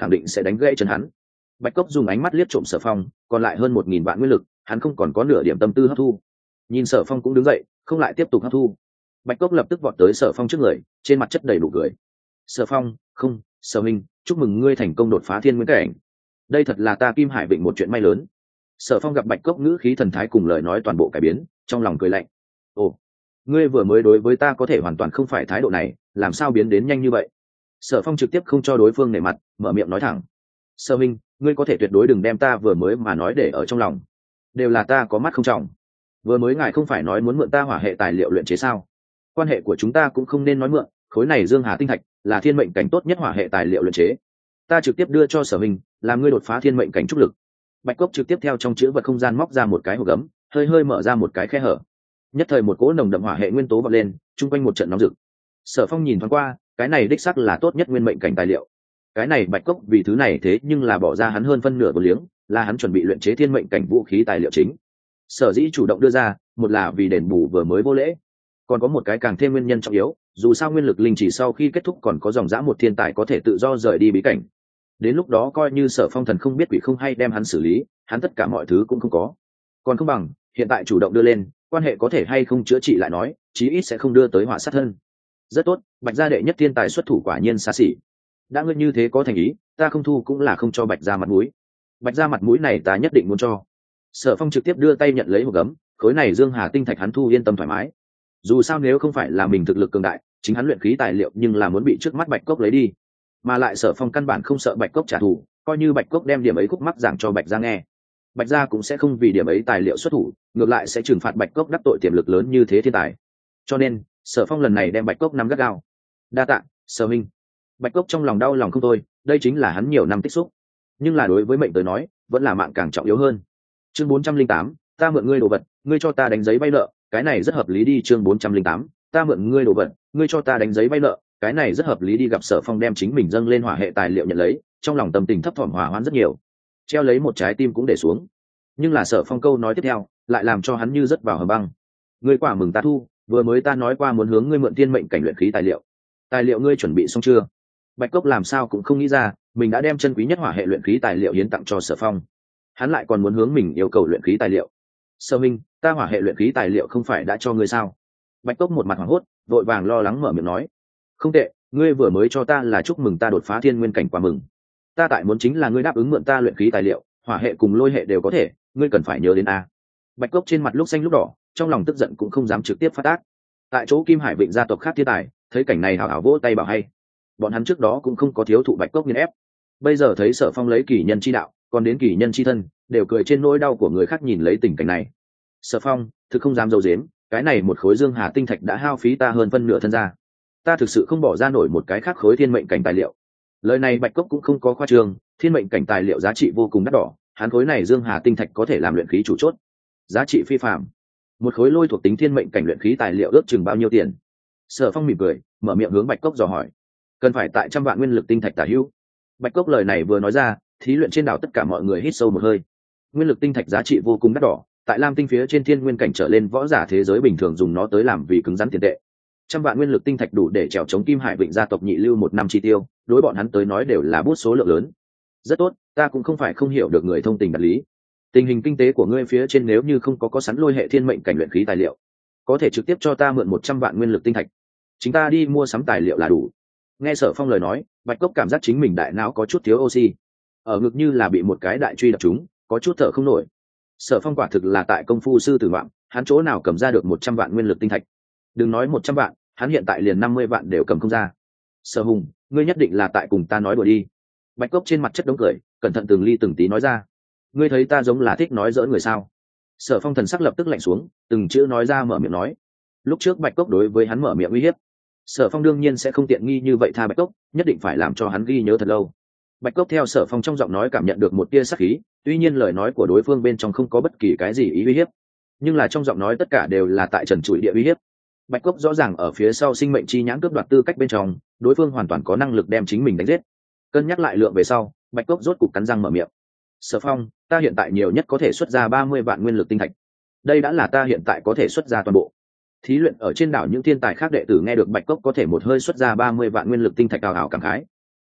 khẳng định sẽ đánh gãy chân hắn. Bạch cốc dùng ánh mắt liếc trộm Sở Phong, còn lại hơn 1000 vạn nguyên lực hắn không còn có nửa điểm tâm tư hấp thu. Nhìn Sở Phong cũng đứng dậy, không lại tiếp tục hấp thu. Bạch cốc lập tức vọt tới Sở Phong trước người, trên mặt chất đầy đủ cười. Sở Phong, không, Sở Minh, chúc mừng ngươi thành công đột phá thiên nguyên cảnh. Đây thật là ta Kim Hải Vịnh một chuyện may lớn. Sở Phong gặp Bạch cốc ngữ khí thần thái cùng lời nói toàn bộ cải biến, trong lòng cười lạnh. Ồ, ngươi vừa mới đối với ta có thể hoàn toàn không phải thái độ này, làm sao biến đến nhanh như vậy? Sở Phong trực tiếp không cho đối phương nể mặt, mở miệng nói thẳng. Sở Minh, ngươi có thể tuyệt đối đừng đem ta vừa mới mà nói để ở trong lòng. Đều là ta có mắt không trọng. Vừa mới ngài không phải nói muốn mượn ta hỏa hệ tài liệu luyện chế sao? Quan hệ của chúng ta cũng không nên nói mượn, khối này Dương Hà tinh thạch là thiên mệnh cảnh tốt nhất hỏa hệ tài liệu luyện chế. Ta trực tiếp đưa cho Sở Minh, làm ngươi đột phá thiên mệnh cảnh trúc lực. Bạch cốc trực tiếp theo trong chữ vật không gian móc ra một cái hộp gấm, hơi hơi mở ra một cái khe hở. Nhất thời một cỗ nồng đậm hỏa hệ nguyên tố bật lên, trung quanh một trận nóng rực. Sở Phong nhìn thoáng qua, cái này đích xác là tốt nhất nguyên mệnh cảnh tài liệu. Cái này Bạch cốc vì thứ này thế nhưng là bỏ ra hắn hơn phân nửa của liếng, là hắn chuẩn bị luyện chế thiên mệnh cảnh vũ khí tài liệu chính. Sở dĩ chủ động đưa ra, một là vì đền bù vừa mới vô lễ, còn có một cái càng thêm nguyên nhân trọng yếu, dù sao nguyên lực linh chỉ sau khi kết thúc còn có dòng dã một thiên tài có thể tự do rời đi bí cảnh. Đến lúc đó coi như Sở Phong thần không biết quỷ không hay đem hắn xử lý, hắn tất cả mọi thứ cũng không có. Còn không bằng hiện tại chủ động đưa lên, quan hệ có thể hay không chữa trị lại nói, chí ít sẽ không đưa tới họa sát thân. Rất tốt, Bạch gia đệ nhất thiên tài xuất thủ quả nhiên xa xỉ. Đã ngươi như thế có thành ý, ta không thu cũng là không cho Bạch gia mặt mũi. Bạch gia mặt mũi này ta nhất định muốn cho. Sở Phong trực tiếp đưa tay nhận lấy hộp gấm, khối này Dương Hà tinh thạch hắn thu yên tâm thoải mái. Dù sao nếu không phải là mình thực lực cường đại, chính hắn luyện khí tài liệu nhưng là muốn bị trước mắt Bạch cốc lấy đi. Mà lại Sở Phong căn bản không sợ Bạch cốc trả thù, coi như Bạch cốc đem điểm ấy khúc mắc giảng cho Bạch gia nghe, Bạch gia cũng sẽ không vì điểm ấy tài liệu xuất thủ, ngược lại sẽ trừng phạt Bạch cốc đắc tội tiềm lực lớn như thế thiên tài. Cho nên Sở Phong lần này đem Bạch cốc nắm gắt gao. Đa tạ Sở Minh. Bạch cốc trong lòng đau lòng không thôi, đây chính là hắn nhiều năm tích xúc, nhưng là đối với mệnh tới nói vẫn là mạng càng trọng yếu hơn. Chương 408, ta mượn ngươi đồ vật, ngươi cho ta đánh giấy vay nợ, cái này rất hợp lý đi. Chương 408, ta mượn ngươi đồ vật, ngươi cho ta đánh giấy vay nợ, cái này rất hợp lý đi. Gặp Sở Phong đem chính mình dâng lên hỏa hệ tài liệu nhận lấy, trong lòng tâm tình thấp thỏm hòa hoãn rất nhiều, treo lấy một trái tim cũng để xuống. Nhưng là Sở Phong câu nói tiếp theo lại làm cho hắn như rớt vào hầm băng. Ngươi quả mừng ta thu, vừa mới ta nói qua muốn hướng ngươi mượn thiên mệnh cảnh luyện khí tài liệu ngươi chuẩn bị xong chưa? Bạch cốc làm sao cũng không nghĩ ra mình đã đem chân quý nhất hỏa hệ luyện khí tài liệu hiến tặng cho Sở Phong, hắn lại còn muốn hướng mình yêu cầu luyện khí tài liệu. Sở Minh, ta hỏa hệ luyện khí tài liệu không phải đã cho ngươi sao? Bạch cốc một mặt hoảng hốt, vội vàng lo lắng mở miệng nói. Không tệ, ngươi vừa mới cho ta là chúc mừng ta đột phá thiên nguyên cảnh, quả mừng. Ta tại muốn chính là ngươi đáp ứng mượn ta luyện khí tài liệu, hỏa hệ cùng lôi hệ đều có thể, ngươi cần phải nhớ đến a. Bạch cốc trên mặt lúc xanh lúc đỏ, trong lòng tức giận cũng không dám trực tiếp phát tác. Tại chỗ Kim Hải Vịnh gia tộc khác thiên tài thấy cảnh này hào hào vỗ tay bảo hay, bọn hắn trước đó cũng không có thiếu thụ Bạch cốc nghiền ép, bây giờ thấy Sở Phong lấy kỳ nhân chi đạo, còn đến kỳ nhân chi thân, đều cười trên nỗi đau của người khác nhìn lấy tình cảnh này. Sở Phong thực không dám dâu dếm, cái này một khối Dương Hà tinh thạch đã hao phí ta hơn phân nửa thân ra, ta thực sự không bỏ ra nổi một cái khác khối thiên mệnh cảnh tài liệu. Lời này Bạch cốc cũng không có khoa trương, thiên mệnh cảnh tài liệu giá trị vô cùng đắt đỏ, hắn khối này Dương Hà tinh thạch có thể làm luyện khí chủ chốt, giá trị phi phàm. Một khối lôi thuộc tính thiên mệnh cảnh luyện khí tài liệu ước chừng bao nhiêu tiền? Sở Phong mỉm cười, mở miệng hướng Bạch cốc dò hỏi. Cần phải tại 100 vạn nguyên lực tinh thạch tả hữu. Bạch cốc lời này vừa nói ra, thí luyện trên đảo tất cả mọi người hít sâu một hơi. Nguyên lực tinh thạch giá trị vô cùng đắt đỏ, tại Lam tinh phía trên thiên nguyên cảnh trở lên võ giả thế giới bình thường dùng nó tới làm vì cứng rắn tiền tệ. 100 vạn nguyên lực tinh thạch đủ để trèo chống Kim Hải Vịnh gia tộc nhị lưu một năm chi tiêu, đối bọn hắn tới nói đều là bút số lượng lớn. Rất tốt, ta cũng không phải không hiểu được người thông tình đạt lý. Tình hình kinh tế của ngươi phía trên nếu như không có sẵn lôi hệ thiên mệnh cảnh luyện khí tài liệu, có thể trực tiếp cho ta mượn 100 vạn nguyên lực tinh thạch, chúng ta đi mua sắm tài liệu là đủ. Nghe Sở Phong lời nói, Bạch cốc cảm giác chính mình đại não có chút thiếu oxy, ở ngực như là bị một cái đại truy đập trúng, có chút thở không nổi. Sở Phong quả thực là tại công phu sư tử ngoạm, hắn chỗ nào cầm ra được 100 vạn nguyên lực tinh thạch? Đừng nói 100 vạn, hắn hiện tại liền 50 vạn đều cầm không ra. Sở Hùng, ngươi nhất định là tại cùng ta nói đùa đi. Bạch cốc trên mặt chất đống cười, cẩn thận từng ly từng tí nói ra. Ngươi thấy ta giống là thích nói giỡn người sao? Sở Phong thần sắc lập tức lạnh xuống, từng chữ nói ra mở miệng nói. Lúc trước Bạch cốc đối với hắn mở miệng uy hiếp, Sở Phong đương nhiên sẽ không tiện nghi như vậy tha Bạch cốc, nhất định phải làm cho hắn ghi nhớ thật lâu. Bạch cốc theo Sở Phong trong giọng nói cảm nhận được một tia sát khí, tuy nhiên lời nói của đối phương bên trong không có bất kỳ cái gì ý uy hiếp, nhưng là trong giọng nói tất cả đều là tại trần trụi địa uy hiếp. Bạch cốc rõ ràng ở phía sau sinh mệnh chi nhãn cướp đoạt tư cách bên trong, đối phương hoàn toàn có năng lực đem chính mình đánh giết. Cân nhắc lại lượng về sau, Bạch cốc rốt cục cắn răng mở miệng. Sở Phong, ta hiện tại nhiều nhất có thể xuất ra 30 vạn nguyên lực tinh thạch, đây đã là ta hiện tại có thể xuất ra toàn bộ. Thí luyện ở trên đảo những thiên tài khác đệ tử nghe được Bạch cốc có thể một hơi xuất ra 30 vạn nguyên lực tinh thạch ào ào cảm khái.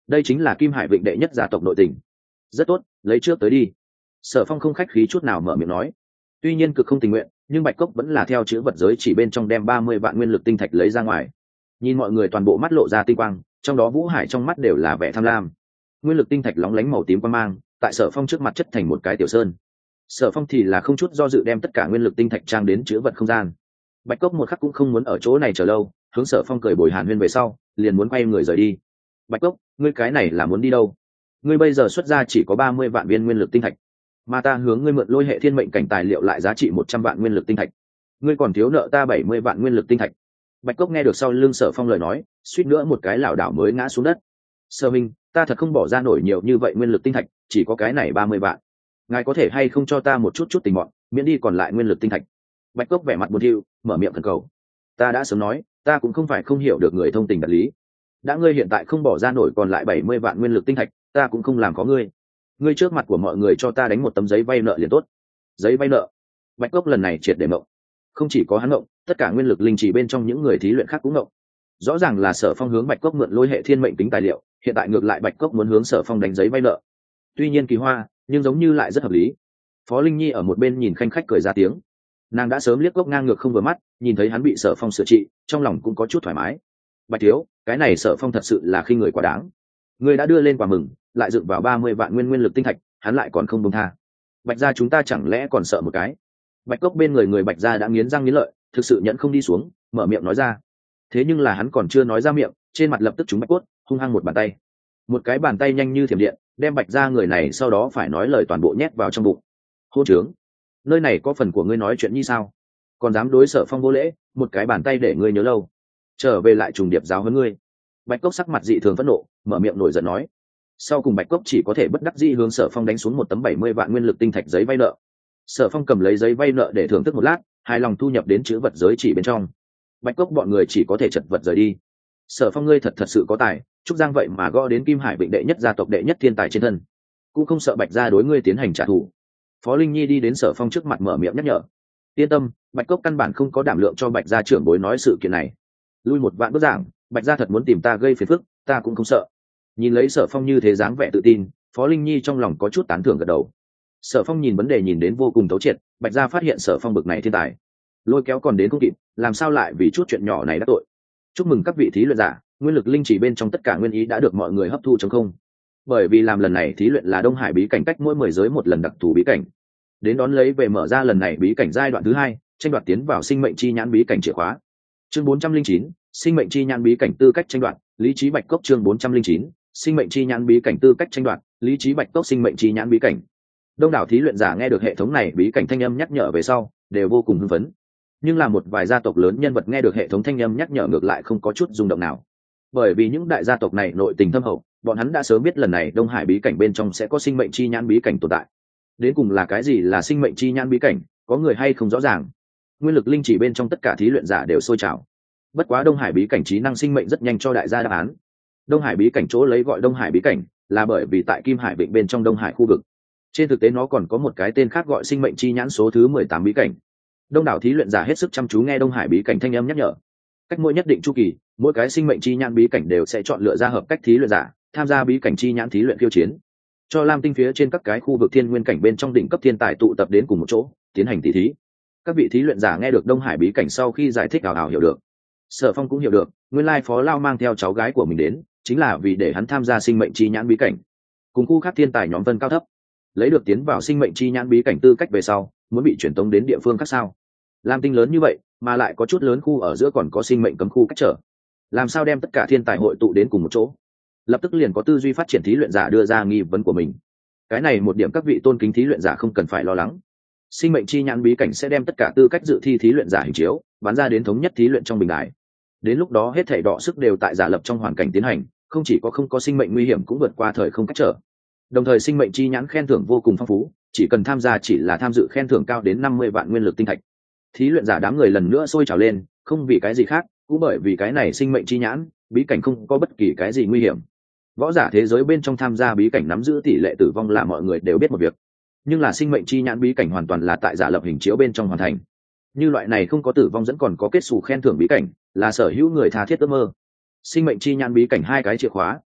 đây chính là Kim Hải Vịnh đệ nhất gia tộc nội tình. Rất tốt, lấy trước tới đi. Sở Phong không khách khí chút nào mở miệng nói. Tuy nhiên cực không tình nguyện, nhưng Bạch Cốc vẫn là theo chữ vật giới chỉ bên trong đem 30 vạn nguyên lực tinh thạch lấy ra ngoài. Nhìn mọi người toàn bộ mắt lộ ra tinh quang, trong đó Vũ Hải trong mắt đều là vẻ tham lam. Nguyên lực tinh thạch lóng lánh màu tím quang mang, tại Sở Phong trước mặt chất thành một cái tiểu sơn. Sở Phong thì là không chút do dự đem tất cả nguyên lực tinh thạch trang đến chữ vật không gian. Bạch Cốc một khắc cũng không muốn ở chỗ này chờ lâu, hướng Sở Phong cười bồi hàn huyên về sau, liền muốn quay người rời đi. Bạch Cốc, ngươi cái này là muốn đi đâu? Ngươi bây giờ xuất ra chỉ có 30 vạn viên nguyên lực tinh thạch, mà ta hướng ngươi mượn lôi hệ thiên mệnh cảnh tài liệu lại giá trị 100 vạn nguyên lực tinh thạch. Ngươi còn thiếu nợ ta 70 vạn nguyên lực tinh thạch. Bạch Cốc nghe được sau lưng Sở Phong lời nói, suýt nữa một cái lảo đảo mới ngã xuống đất. Sở Minh, ta thật không bỏ ra nổi nhiều như vậy nguyên lực tinh thạch, chỉ có cái này 30 vạn. Ngài có thể hay không cho ta một chút tình mọn, miễn đi còn lại nguyên lực tinh thạch. Bạch Cốc vẻ mặt buồn thiu, mở miệng khẩn cầu. Ta đã sớm nói, ta cũng không phải không hiểu được người thông tình đạt lý. Đã ngươi hiện tại không bỏ ra nổi còn lại 70 vạn nguyên lực tinh thạch, ta cũng không làm có ngươi. Ngươi trước mặt của mọi người cho ta đánh một tấm giấy vay nợ liền tốt. Giấy vay nợ? Bạch Cốc lần này triệt để mộng. Không chỉ có hắn mộng, tất cả nguyên lực linh chỉ bên trong những người thí luyện khác cũng mộng. Rõ ràng là Sở Phong hướng Bạch Cốc mượn lôi hệ thiên mệnh tính tài liệu, hiện tại ngược lại Bạch Cốc muốn hướng Sở Phong đánh giấy vay nợ. Tuy nhiên kỳ hoa, nhưng giống như lại rất hợp lý. Phó Linh Nhi ở một bên nhìn khanh khách cười ra tiếng. Nàng đã sớm liếc Cốc ngang ngược không vừa mắt, nhìn thấy hắn bị Sở Phong sửa trị, trong lòng cũng có chút thoải mái. Bạch thiếu, cái này Sở Phong thật sự là khi người quá đáng. Ngươi đã đưa lên quà mừng, lại dựng vào 30 vạn nguyên lực tinh thạch, hắn lại còn không buông tha. Bạch gia chúng ta chẳng lẽ còn sợ một cái? Bạch Cốc bên người Bạch gia đã nghiến răng nghiến lợi, thực sự nhận không đi xuống, mở miệng nói ra. Thế nhưng là hắn còn chưa nói ra miệng, trên mặt lập tức trúng Bạch Cốt, hung hăng một bàn tay. Một cái bàn tay nhanh như thiểm điện, đem Bạch gia người này sau đó phải nói lời toàn bộ nhét vào trong bụng. Hôn trướng, nơi này có phần của ngươi nói chuyện như sao? Còn dám đối Sở Phong vô lễ, một cái bàn tay để ngươi nhớ lâu. Trở về lại trùng điệp giáo huấn ngươi. Bạch Cốc sắc mặt dị thường phẫn nộ, mở miệng nổi giận nói. Sau cùng Bạch Cốc chỉ có thể bất đắc dĩ hướng Sở Phong đánh xuống một tấm 70 vạn nguyên lực tinh thạch giấy vay nợ. Sở Phong cầm lấy giấy vay nợ để thưởng thức một lát, hài lòng thu nhập đến chữ vật giới chỉ bên trong. Bạch Cốc bọn người chỉ có thể chật vật rời đi. Sở Phong ngươi thật sự có tài, Trúc Giang vậy mà gõ đến Kim Hải Vịnh đệ nhất gia tộc đệ nhất thiên tài trên thân, cũng không sợ Bạch gia đối ngươi tiến hành trả thù. Phó Linh Nhi đi đến Sở Phong trước mặt mở miệng nhắc nhở. Yên tâm, Bạch Cốc căn bản không có đảm lượng cho Bạch gia trưởng bối nói sự kiện này. Lui một vạn bước giảng, Bạch gia thật muốn tìm ta gây phiền phức, ta cũng không sợ. Nhìn lấy Sở Phong như thế dáng vẻ tự tin, Phó Linh Nhi trong lòng có chút tán thưởng gật đầu. Sở Phong nhìn vấn đề nhìn đến vô cùng thấu triệt, Bạch gia phát hiện Sở Phong bực này thiên tài, lôi kéo còn đến không kịp, làm sao lại vì chút chuyện nhỏ này đã tội. Chúc mừng các vị thí luyện giả, nguyên lực linh chỉ bên trong tất cả nguyên ý đã được mọi người hấp thu trong không. Bởi vì làm lần này thí luyện là Đông Hải bí cảnh cách mỗi 10 giới một lần đặc thù bí cảnh, đến đón lấy về mở ra lần này bí cảnh giai đoạn thứ 2, tranh đoạt tiến vào sinh mệnh chi nhãn bí cảnh chìa khóa. Chương 409, sinh mệnh chi nhãn bí cảnh tư cách tranh đoạt, lý trí Bạch Cốc. Chương 409, sinh mệnh chi nhãn bí cảnh tư cách tranh đoạt, lý trí Bạch Cốc. Sinh mệnh chi nhãn bí cảnh. Đông đảo thí luyện giả nghe được hệ thống này bí cảnh thanh âm nhắc nhở về sau, đều vô cùng hưng phấn. Nhưng là một vài gia tộc lớn nhân vật nghe được hệ thống thanh âm nhắc nhở ngược lại không có chút rung động nào. Bởi vì những đại gia tộc này nội tình thâm hậu, bọn hắn đã sớm biết lần này Đông Hải bí cảnh bên trong sẽ có sinh mệnh chi nhãn bí cảnh tồn tại. Đến cùng là cái gì là sinh mệnh chi nhãn bí cảnh, có người hay không rõ ràng. Nguyên lực linh chỉ bên trong tất cả thí luyện giả đều sôi trào. Bất quá Đông Hải bí cảnh trí năng sinh mệnh rất nhanh cho đại gia đáp án. Đông Hải bí cảnh chỗ lấy gọi Đông Hải bí cảnh là bởi vì tại Kim Hải Vịnh bên trong Đông Hải khu vực. Trên thực tế nó còn có một cái tên khác gọi sinh mệnh chi nhãn số thứ 18 bí cảnh. Đông đảo thí luyện giả hết sức chăm chú nghe Đông Hải bí cảnh thanh âm nhắc nhở. Cách mỗi nhất định chu kỳ, mỗi cái sinh mệnh chi nhãn bí cảnh đều sẽ chọn lựa ra hợp cách thí luyện giả, tham gia bí cảnh chi nhãn thí luyện khiêu chiến. Cho Lam Tinh phía trên các cái khu vực thiên nguyên cảnh bên trong đỉnh cấp thiên tài tụ tập đến cùng một chỗ, tiến hành tỷ thí. Các vị thí luyện giả nghe được Đông Hải bí cảnh sau khi giải thích ảo ảo hiểu được. Sở Phong cũng hiểu được, nguyên lai Phó Lao mang theo cháu gái của mình đến, chính là vì để hắn tham gia sinh mệnh chi nhãn bí cảnh. Cùng khu khác thiên tài nhóm vân cao thấp, lấy được tiến vào sinh mệnh chi nhãn bí cảnh tư cách về sau, muốn bị chuyển tống đến địa phương khác sao? Lam Tinh lớn như vậy, mà lại có chút lớn khu ở giữa còn có sinh mệnh cấm khu cách trở. Làm sao đem tất cả thiên tài hội tụ đến cùng một chỗ? Lập tức liền có tư duy phát triển thí luyện giả đưa ra nghi vấn của mình. Cái này một điểm các vị tôn kính thí luyện giả không cần phải lo lắng. Sinh mệnh chi nhãn bí cảnh sẽ đem tất cả tư cách dự thi thí luyện giả hình chiếu, bán ra đến thống nhất thí luyện trong bình đại. Đến lúc đó hết thảy đọ sức đều tại giả lập trong hoàn cảnh tiến hành, không chỉ có không có sinh mệnh nguy hiểm cũng vượt qua thời không cách trở. Đồng thời sinh mệnh chi nhãn khen thưởng vô cùng phong phú, chỉ cần tham gia chỉ là tham dự khen thưởng cao đến 50 vạn nguyên lực tinh thạch. Thí luyện giả đám người lần nữa sôi trào lên, không vì cái gì khác, cũng bởi vì cái này sinh mệnh chi nhãn, bí cảnh không có bất kỳ cái gì nguy hiểm. Võ giả thế giới bên trong tham gia bí cảnh nắm giữ tỷ lệ tử vong là mọi người đều biết một việc, nhưng là sinh mệnh chi nhãn bí cảnh hoàn toàn là tại giả lập hình chiếu bên trong hoàn thành. Như loại này không có tử vong dẫn còn có kết xù khen thưởng bí cảnh, là sở hữu người tha thiết ước mơ. Sinh mệnh chi nhãn bí cảnh hai cái chìa khóa,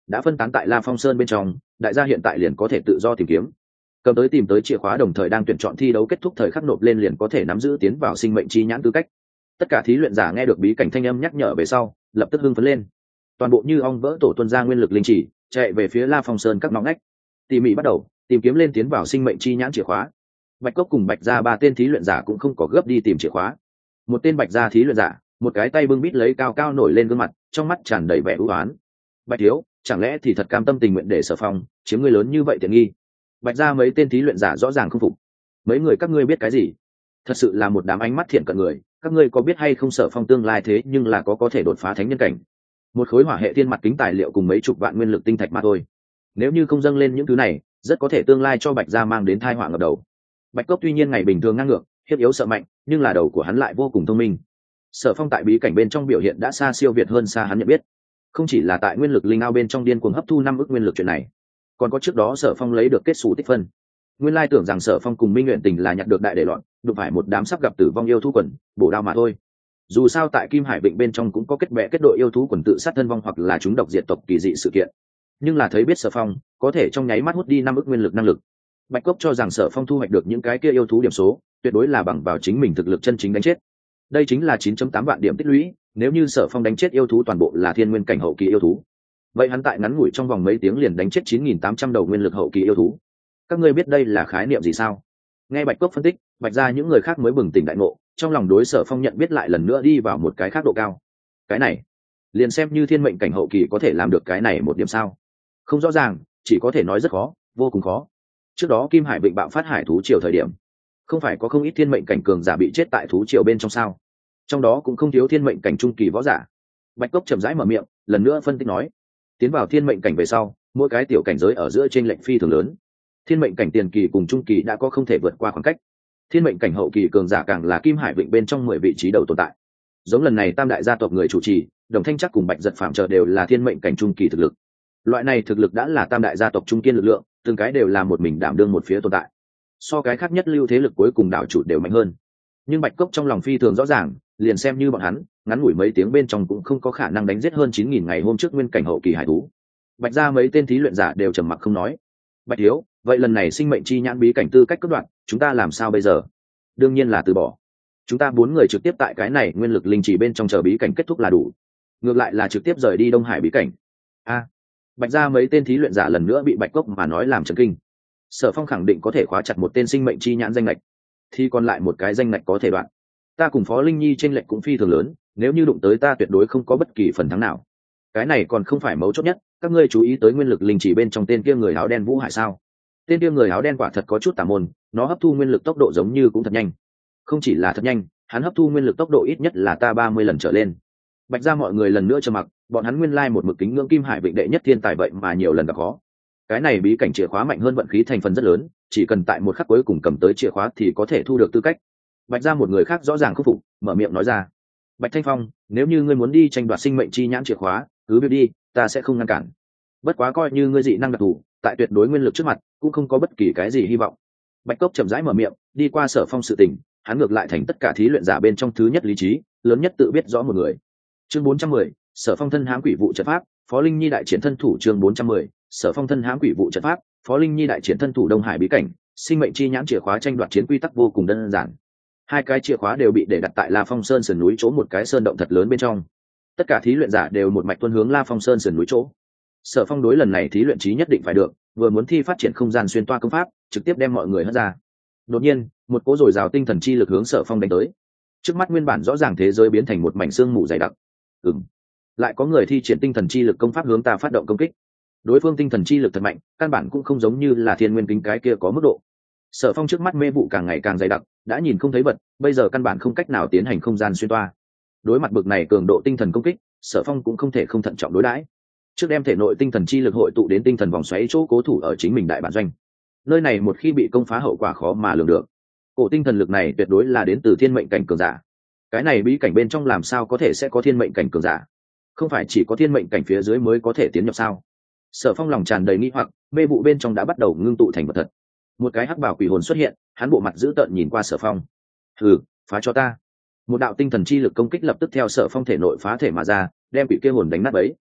đã phân tán tại La Phong Sơn bên trong, đại gia hiện tại liền có thể tự do tìm kiếm. Cầm tới tìm tới chìa khóa đồng thời đang tuyển chọn thi đấu kết thúc thời khắc nộp lên liền có thể nắm giữ tiến vào sinh mệnh chi nhãn tư cách. Tất cả thí luyện giả nghe được bí cảnh thanh âm nhắc nhở về sau, lập tức hưng phấn lên. Toàn bộ như ong vỡ tổ tuân ra nguyên lực linh chỉ, chạy về phía La Phong Sơn các ngõ ngách. Tỉ mỉ bắt đầu tìm kiếm lên tiến vào sinh mệnh chi nhãn chìa khóa. Bạch Cốc cùng Bạch Gia ba tên thí luyện giả cũng không có gấp đi tìm chìa khóa. Một tên Bạch Gia thí luyện giả, một cái tay bưng bít lấy cao cao nổi lên gương mặt, trong mắt tràn đầy vẻ ưu ái. Bạch thiếu, chẳng lẽ thì thật cam tâm tình nguyện để Sở Phong chiếm ngươi lớn như vậy tiện nghi? Bạch Gia mấy tên thí luyện giả rõ ràng không phục. Mấy người các ngươi biết cái gì? Thật sự là một đám ánh mắt thiện cận người, các ngươi có biết hay không Sở Phong tương lai thế nhưng là có thể đột phá thánh nhân cảnh. Một khối hỏa hệ thiên mặt kính tài liệu cùng mấy chục vạn nguyên lực tinh thạch mà thôi. Nếu như không dâng lên những thứ này, rất có thể tương lai cho Bạch Gia mang đến tai họa ngập đầu. Bạch Cốc tuy nhiên ngày bình thường ngang ngược, hiếp yếu sợ mạnh, nhưng là đầu của hắn lại vô cùng thông minh. Sở Phong tại bí cảnh bên trong biểu hiện đã xa siêu việt hơn xa hắn nhận biết. Không chỉ là tại nguyên lực linh ao bên trong điên cuồng hấp thu 5 ức nguyên lực chuyện này, còn có trước đó Sở Phong lấy được kết xù tích phân. Nguyên lai tưởng rằng Sở Phong cùng Minh Nguyện Tình là nhặt được đại để loạn, đụng phải một đám sắp gặp tử vong yêu thú quần, bổ đao mà thôi. Dù sao tại Kim Hải Vịnh bên trong cũng có kết bè kết đội yêu thú quần tự sát thân vong hoặc là chúng độc diệt tộc kỳ dị sự kiện. Nhưng là thấy biết Sở Phong có thể trong nháy mắt hút đi 5 ức nguyên lực năng lực. Bạch Cốc cho rằng Sở Phong thu hoạch được những cái kia yêu thú điểm số, tuyệt đối là bằng vào chính mình thực lực chân chính đánh chết. Đây chính là 9.8 vạn điểm tích lũy, nếu như Sở Phong đánh chết yêu thú toàn bộ là thiên nguyên cảnh hậu kỳ yêu thú. Vậy hắn tại ngắn ngủi trong vòng mấy tiếng liền đánh chết 9.800 đầu nguyên lực hậu kỳ yêu thú. Các ngươi biết đây là khái niệm gì sao? Nghe Bạch Cốc phân tích, Bạch Gia những người khác mới bừng tỉnh đại ngộ, trong lòng đối Sở Phong nhận biết lại lần nữa đi vào một cái khác độ cao. Cái này, liền xem như thiên mệnh cảnh hậu kỳ có thể làm được cái này một điểm sao? Không rõ ràng, chỉ có thể nói rất khó, vô cùng khó. Trước đó Kim Hải Vịnh bạo phát hải thú triều thời điểm, không phải có không ít thiên mệnh cảnh cường giả bị chết tại thú triều bên trong sao? Trong đó cũng không thiếu thiên mệnh cảnh trung kỳ võ giả. Bạch Cốc chậm rãi mở miệng, lần nữa phân tích nói, tiến vào thiên mệnh cảnh về sau, mỗi cái tiểu cảnh giới ở giữa trên lệnh phi thường lớn. Thiên mệnh cảnh tiền kỳ cùng trung kỳ đã có không thể vượt qua khoảng cách. Thiên mệnh cảnh hậu kỳ cường giả càng là Kim Hải Vịnh bên trong 10 vị trí đầu tồn tại. Giống lần này Tam đại gia tộc người chủ trì, Đồng Thanh Chắc cùng Bạch Giật Phạm chờ đều là thiên mệnh cảnh trung kỳ thực lực. Loại này thực lực đã là Tam đại gia tộc trung kiên lực lượng, từng cái đều là một mình đảm đương một phía tồn tại. So cái khác nhất lưu thế lực cuối cùng đảo chủ đều mạnh hơn. Nhưng Bạch Cốc trong lòng phi thường rõ ràng, liền xem như bọn hắn, ngắn ngủi mấy tiếng bên trong cũng không có khả năng đánh giết hơn 9.000 ngày hôm trước nguyên cảnh hậu kỳ hải thú. Bạch Gia mấy tên thí luyện giả đều trầm mặc không nói. Bạch thiếu, vậy lần này sinh mệnh chi nhãn bí cảnh tư cách cấp đoạn, chúng ta làm sao bây giờ? Đương nhiên là từ bỏ. Chúng ta 4 người trực tiếp tại cái này nguyên lực linh chỉ bên trong chờ bí cảnh kết thúc là đủ. Ngược lại là trực tiếp rời đi Đông Hải bí cảnh. Bạch Gia mấy tên thí luyện giả lần nữa bị Bạch Cốc mà nói làm chấn kinh. Sở Phong khẳng định có thể khóa chặt một tên sinh mệnh chi nhãn danh lệch, thì còn lại một cái danh lệch có thể đoạn. Ta cùng Phó Linh Nhi tranh lệch cũng phi thường lớn, nếu như đụng tới ta tuyệt đối không có bất kỳ phần thắng nào. Cái này còn không phải mấu chốt nhất, các ngươi chú ý tới nguyên lực linh chỉ bên trong tên kia người áo đen Vũ Hải sao? Tên kia người áo đen quả thật có chút tà môn, nó hấp thu nguyên lực tốc độ giống như cũng thật nhanh. Không chỉ là thật nhanh, hắn hấp thu nguyên lực tốc độ ít nhất là ta 30 lần trở lên. Bạch Gia mọi người lần nữa trầm mặc, bọn hắn nguyên lai một mực kính ngưỡng Kim Hải Vịnh đệ nhất thiên tài vậy mà nhiều lần gặp khó. Cái này bí cảnh chìa khóa mạnh hơn vận khí thành phần rất lớn, chỉ cần tại một khắc cuối cùng cầm tới chìa khóa thì có thể thu được tư cách. Bạch Gia một người khác rõ ràng không phục, mở miệng nói ra, Bạch Thanh Phong, nếu như ngươi muốn đi tranh đoạt sinh mệnh chi nhãn chìa khóa, cứ việc đi, ta sẽ không ngăn cản. Bất quá coi như ngươi dị năng đặc thù, tại tuyệt đối nguyên lực trước mặt cũng không có bất kỳ cái gì hy vọng. Bạch Cốc chậm rãi mở miệng, đi qua Sở Phong sự tình, hắn ngược lại thành tất cả thí luyện giả bên trong thứ nhất lý trí, lớn nhất tự biết rõ một người. Chương 410, Sở Phong thân hãm quỷ vụ trận pháp, Phó Linh Nhi đại triển thân thủ. Chương 410, Sở Phong thân hãm quỷ vụ trận pháp, Phó Linh Nhi đại triển thân thủ. Đông Hải bí cảnh, sinh mệnh chi nhãn chìa khóa tranh đoạt chiến quy tắc vô cùng đơn giản. 2 cái chìa khóa đều bị để đặt tại La Phong Sơn sườn núi chỗ một cái sơn động thật lớn bên trong. Tất cả thí luyện giả đều một mạch tuân hướng La Phong Sơn sườn núi chỗ. Sở Phong đối lần này thí luyện chí nhất định phải được, vừa muốn thi phát triển không gian xuyên toa công pháp, trực tiếp đem mọi người hất ra. Đột nhiên, một cỗ dồi dào tinh thần chi lực hướng Sở Phong đánh tới. Trước mắt nguyên bản rõ ràng thế giới biến thành một mảnh sương mù dày đặc. Lại có người thi triển tinh thần chi lực công pháp hướng ta phát động công kích. Đối phương tinh thần chi lực thật mạnh, căn bản cũng không giống như là thiên nguyên kính cái kia có mức độ. Sở Phong trước mắt mê vụ càng ngày càng dày đặc, đã nhìn không thấy vật, bây giờ căn bản không cách nào tiến hành không gian xuyên toa. Đối mặt bực này cường độ tinh thần công kích, Sở Phong cũng không thể không thận trọng đối đãi. Trước đem thể nội tinh thần chi lực hội tụ đến tinh thần vòng xoáy chỗ cố thủ ở chính mình đại bản doanh. Nơi này một khi bị công phá hậu quả khó mà lường được. Cổ tinh thần lực này tuyệt đối là đến từ thiên mệnh cảnh cường giả. Cái này bí cảnh bên trong làm sao có thể sẽ có thiên mệnh cảnh cường giả? Không phải chỉ có thiên mệnh cảnh phía dưới mới có thể tiến nhập sao? Sở Phong lòng tràn đầy nghi hoặc, mê vụ bên trong đã bắt đầu ngưng tụ thành vật thật. Một cái hắc bảo quỷ hồn xuất hiện, hắn bộ mặt dữ tợn nhìn qua Sở Phong. Hừ, phá cho ta! Một đạo tinh thần chi lực công kích lập tức theo Sở Phong thể nội phá thể mà ra, đem quỷ kia hồn đánh nát bấy.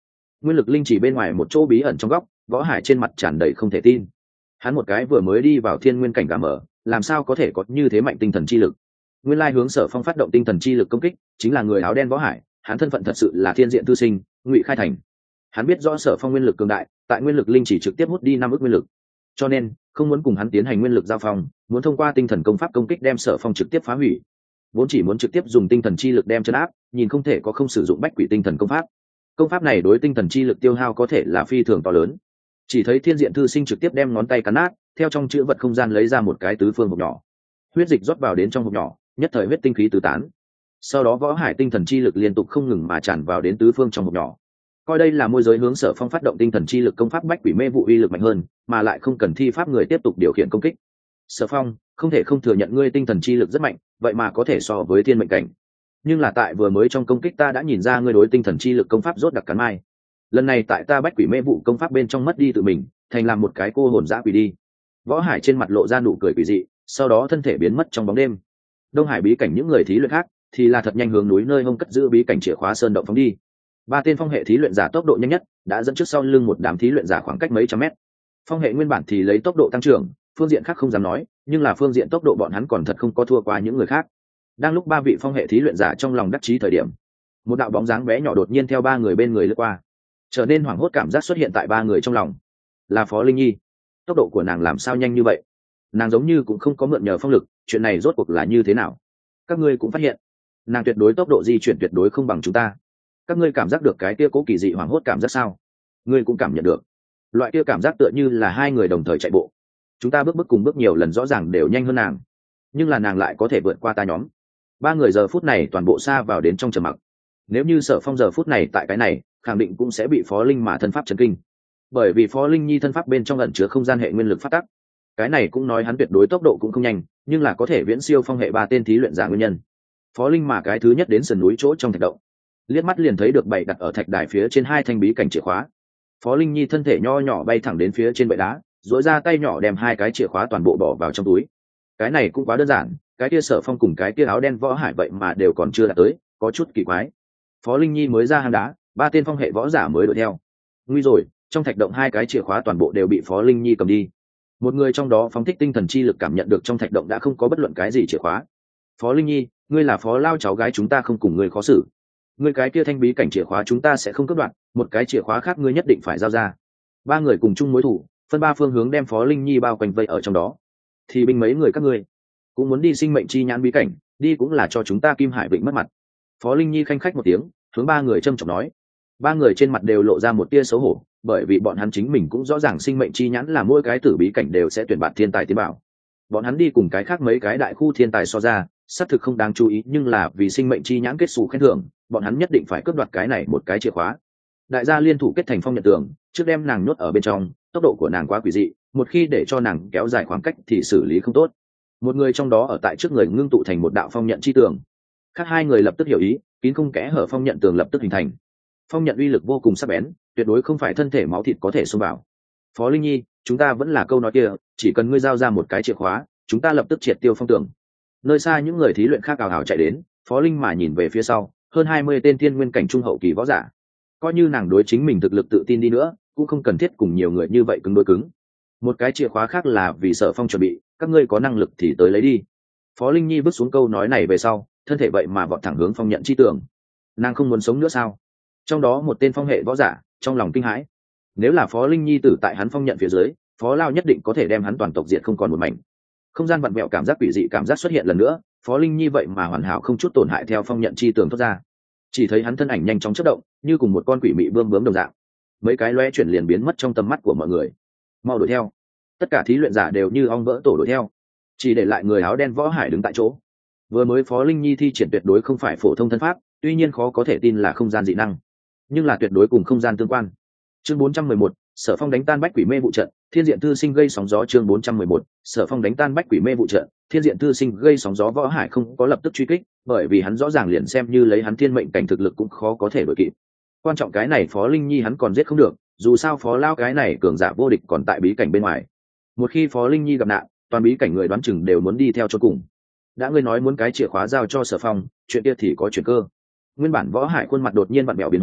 nguyên lực linh chỉ bên ngoài một chỗ bí ẩn trong góc, Võ Hải trên mặt tràn đầy không thể tin. Hắn một cái vừa mới đi vào thiên nguyên cảnh gà mở, làm sao có thể có như thế mạnh tinh thần chi lực? Nguyên lai hướng Sở Phong phát động tinh thần chi lực công kích chính là người áo đen Võ Hải, hắn thân phận thật sự là thiên diện tư sinh, Ngụy Khai Thành. Hắn biết rõ Sở Phong nguyên lực cường đại, tại nguyên lực linh chỉ trực tiếp hút đi 5 ức nguyên lực, cho nên không muốn cùng hắn tiến hành nguyên lực giao phong, muốn thông qua tinh thần công pháp công kích đem Sở Phong trực tiếp phá hủy. Vốn chỉ muốn trực tiếp dùng tinh thần chi lực đem chấn áp, nhìn không thể có không sử dụng bách quỷ tinh thần công pháp. Công pháp này đối tinh thần chi lực tiêu hao có thể là phi thường to lớn. Chỉ thấy thiên diện thư sinh trực tiếp đem ngón tay cắn nát, theo trong chữ vật không gian lấy ra một cái tứ phương hộp nhỏ, huyết dịch rót vào đến trong hộp nhỏ, nhất thời huyết tinh khí tứ tán. Sau đó Võ Hải tinh thần chi lực liên tục không ngừng mà tràn vào đến tứ phương trong hộp nhỏ. Coi đây là môi giới hướng Sở Phong phát động tinh thần chi lực công pháp bách quỷ mê vụ uy lực mạnh hơn, mà lại không cần thi pháp người tiếp tục điều khiển công kích. Sở Phong, không thể không thừa nhận ngươi tinh thần chi lực rất mạnh, vậy mà có thể so với thiên mệnh cảnh. Nhưng là tại vừa mới trong công kích ta đã nhìn ra ngươi đối tinh thần chi lực công pháp rốt đặc cắn mai. Lần này tại ta bách quỷ mê vụ công pháp bên trong mất đi tự mình, thành làm một cái cô hồn dã quỷ đi. Võ Hải trên mặt lộ ra nụ cười quỷ dị, sau đó thân thể biến mất trong bóng đêm. Đông Hải bí cảnh những người thí luyện khác thì là thật nhanh hướng núi nơi hông cất giữ bí cảnh chìa khóa sơn động phóng đi. 3 tên phong hệ thí luyện giả tốc độ nhanh nhất, đã dẫn trước sau lưng một đám thí luyện giả khoảng cách mấy trăm mét. Phong hệ nguyên bản thì lấy tốc độ tăng trưởng, phương diện khác không dám nói, nhưng là phương diện tốc độ bọn hắn còn thật không có thua qua những người khác. Đang lúc 3 vị phong hệ thí luyện giả trong lòng đắc chí thời điểm, một đạo bóng dáng bé nhỏ đột nhiên theo 3 người bên người lướt qua, trở nên hoảng hốt cảm giác xuất hiện tại 3 người trong lòng. Là Phó Linh Nhi. Tốc độ của nàng làm sao nhanh như vậy? Nàng giống như cũng không có mượn nhờ phong lực, chuyện này rốt cuộc là như thế nào? Các ngươi cũng phát hiện, nàng tuyệt đối tốc độ di chuyển tuyệt đối không bằng chúng ta. Các ngươi cảm giác được cái kia cố kỳ dị hoảng hốt cảm giác sao? Ngươi cũng cảm nhận được. Loại kia cảm giác tựa như là 2 người đồng thời chạy bộ. Chúng ta bước cùng bước nhiều lần rõ ràng đều nhanh hơn nàng, nhưng là nàng lại có thể vượt qua ta nhóm. 3 người giờ phút này toàn bộ xa vào đến trong trầm mặc. Nếu như Sở Phong giờ phút này tại cái này, khẳng định cũng sẽ bị Phó Linh mà thân pháp chấn kinh. Bởi vì Phó Linh Nhi thân pháp bên trong ẩn chứa không gian hệ nguyên lực phát tắc. Cái này cũng nói hắn tuyệt đối tốc độ cũng không nhanh, nhưng là có thể viễn siêu phong hệ 3 tên thí luyện giả nguyên nhân. Phó Linh mà cái thứ nhất đến sườn núi chỗ trong thạch động, liếc mắt liền thấy được bày đặt ở thạch đài phía trên 2 thanh bí cảnh chìa khóa. Phó Linh Nhi thân thể nho nhỏ bay thẳng đến phía trên bệ đá, duỗi ra tay nhỏ đem 2 cái chìa khóa toàn bộ bỏ vào trong túi. Cái này cũng quá đơn giản, cái kia Sở Phong cùng cái kia áo đen Võ Hải vậy mà đều còn chưa đạt tới, có chút kỳ quái. Phó Linh Nhi mới ra hang đá, 3 tên phong hệ võ giả mới đuổi theo. Nguy rồi, trong thạch động 2 cái chìa khóa toàn bộ đều bị Phó Linh Nhi cầm đi. Một người trong đó phóng thích tinh thần chi lực cảm nhận được trong thạch động đã không có bất luận cái gì chìa khóa. Phó Linh Nhi, ngươi là Phó lao cháu gái chúng ta không cùng ngươi khó xử. Ngươi cái kia thanh bí cảnh chìa khóa chúng ta sẽ không cướp đoạt, một cái chìa khóa khác ngươi nhất định phải giao ra. 3 người cùng chung mối thù, phân 3 phương hướng đem Phó Linh Nhi bao quanh vây ở trong đó. Thì binh mấy người các ngươi cũng muốn đi sinh mệnh chi nhãn bí cảnh, đi cũng là cho chúng ta Kim Hải Vịnh mất mặt. Phó Linh Nhi khanh khách một tiếng, hướng 3 người trâm trọng nói. 3 người trên mặt đều lộ ra một tia xấu hổ, bởi vì bọn hắn chính mình cũng rõ ràng sinh mệnh chi nhãn là mỗi cái tử bí cảnh đều sẽ tuyển bạn thiên tài tiến bảo. Bọn hắn đi cùng cái khác mấy cái đại khu thiên tài so ra, xác thực không đáng chú ý, nhưng là vì sinh mệnh chi nhãn kết xù khen thưởng, bọn hắn nhất định phải cướp đoạt cái này một cái chìa khóa. Đại gia liên thủ kết thành phong nhận tường, trước đem nàng nhốt ở bên trong, tốc độ của nàng quá quỷ dị, một khi để cho nàng kéo dài khoảng cách thì xử lý không tốt. Một người trong đó ở tại trước người ngưng tụ thành một đạo phong nhận chi tường. Khác 2 người lập tức hiểu ý, kín không kẽ hở phong nhận tường lập tức hình thành. Phong nhận uy lực vô cùng sắc bén, tuyệt đối không phải thân thể máu thịt có thể xông vào. Phó Linh Nhi, chúng ta vẫn là câu nói kia, chỉ cần ngươi giao ra một cái chìa khóa, chúng ta lập tức triệt tiêu phong tường. Nơi xa những người thí luyện khác ào ào chạy đến, Phó Linh mà nhìn về phía sau, hơn 20 tên thiên nguyên cảnh trung hậu kỳ võ giả. Coi như nàng đối chính mình thực lực tự tin đi nữa, cũng không cần thiết cùng nhiều người như vậy cứng đối cứng. Một cái chìa khóa khác là vì Sở Phong chuẩn bị, các ngươi có năng lực thì tới lấy đi. Phó Linh Nhi bước xuống câu nói này về sau, thân thể vậy mà vọt thẳng hướng phong nhận chi tường. Nàng không muốn sống nữa sao? Trong đó một tên phong hệ võ giả trong lòng kinh hãi. Nếu là Phó Linh Nhi tử tại hắn phong nhận phía dưới, Phó Lao nhất định có thể đem hắn toàn tộc diệt không còn một mảnh. Không gian vặn vẹo cảm giác quỷ dị cảm giác xuất hiện lần nữa, Phó Linh Nhi vậy mà hoàn hảo không chút tổn hại theo phong nhận chi tường thoát ra. Chỉ thấy hắn thân ảnh nhanh chóng chớp động, như cùng một con quỷ mị bướm đồng dạng. Mấy cái lóe chuyển liền biến mất trong tầm mắt của mọi người. Mau đuổi theo! Tất cả thí luyện giả đều như ong vỡ tổ đuổi theo, chỉ để lại người áo đen Võ Hải đứng tại chỗ. Vừa mới Phó Linh Nhi thi triển tuyệt đối không phải phổ thông thân pháp, tuy nhiên khó có thể tin là không gian dị năng, nhưng là tuyệt đối cùng không gian tương quan. Chương 411, Sở Phong đánh tan bách quỷ mê vụ trận, thiên diện thư sinh gây sóng gió. Chương 411, Sở Phong đánh tan bách quỷ mê vụ trận, thiên diện thư sinh gây sóng gió. Võ Hải không có lập tức truy kích, bởi vì hắn rõ ràng liền xem như lấy hắn thiên mệnh cảnh thực lực cũng khó có thể đuổi kịp. Quan trọng cái này Phó Linh Nhi hắn còn giết không được, dù sao Phó Lao cái này cường giả vô địch còn tại bí cảnh bên ngoài. Một khi Phó Linh Nhi gặp nạn, toàn bí cảnh người đoán chừng đều muốn đi theo cho cùng. Đã ngươi nói muốn cái chìa khóa giao cho Sở Phong, chuyện kia thì có chuyện cơ. Nguyên bản Võ Hải khuôn mặt đột nhiên vặn bẹo biến hóa,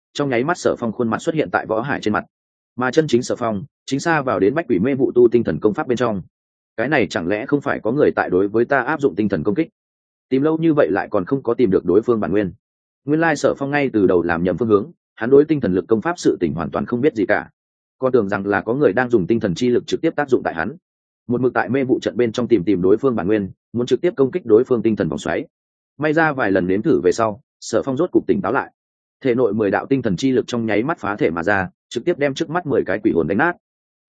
trong nháy mắt Sở Phong khuôn mặt xuất hiện tại Võ Hải trên mặt, mà chân chính Sở Phong chính xa vào đến bách quỷ mê vụ tu tinh thần công pháp bên trong. Cái này chẳng lẽ không phải có người tại đối với ta áp dụng tinh thần công kích? Tìm lâu như vậy lại còn không có tìm được đối phương bản nguyên. Nguyên lai Sở Phong ngay từ đầu làm nhầm phương hướng, hắn đối tinh thần lực công pháp sự tình hoàn toàn không biết gì cả, con tưởng rằng là có người đang dùng tinh thần chi lực trực tiếp tác dụng tại hắn. Một mực tại mê vụ trận bên trong tìm đối phương bản nguyên, muốn trực tiếp công kích đối phương tinh thần vòng xoáy. May ra vài lần nếm thử về sau, Sở Phong rốt cục tỉnh táo lại. Thể nội 10 đạo tinh thần chi lực trong nháy mắt phá thể mà ra, trực tiếp đem trước mắt 10 cái quỷ hồn đánh nát.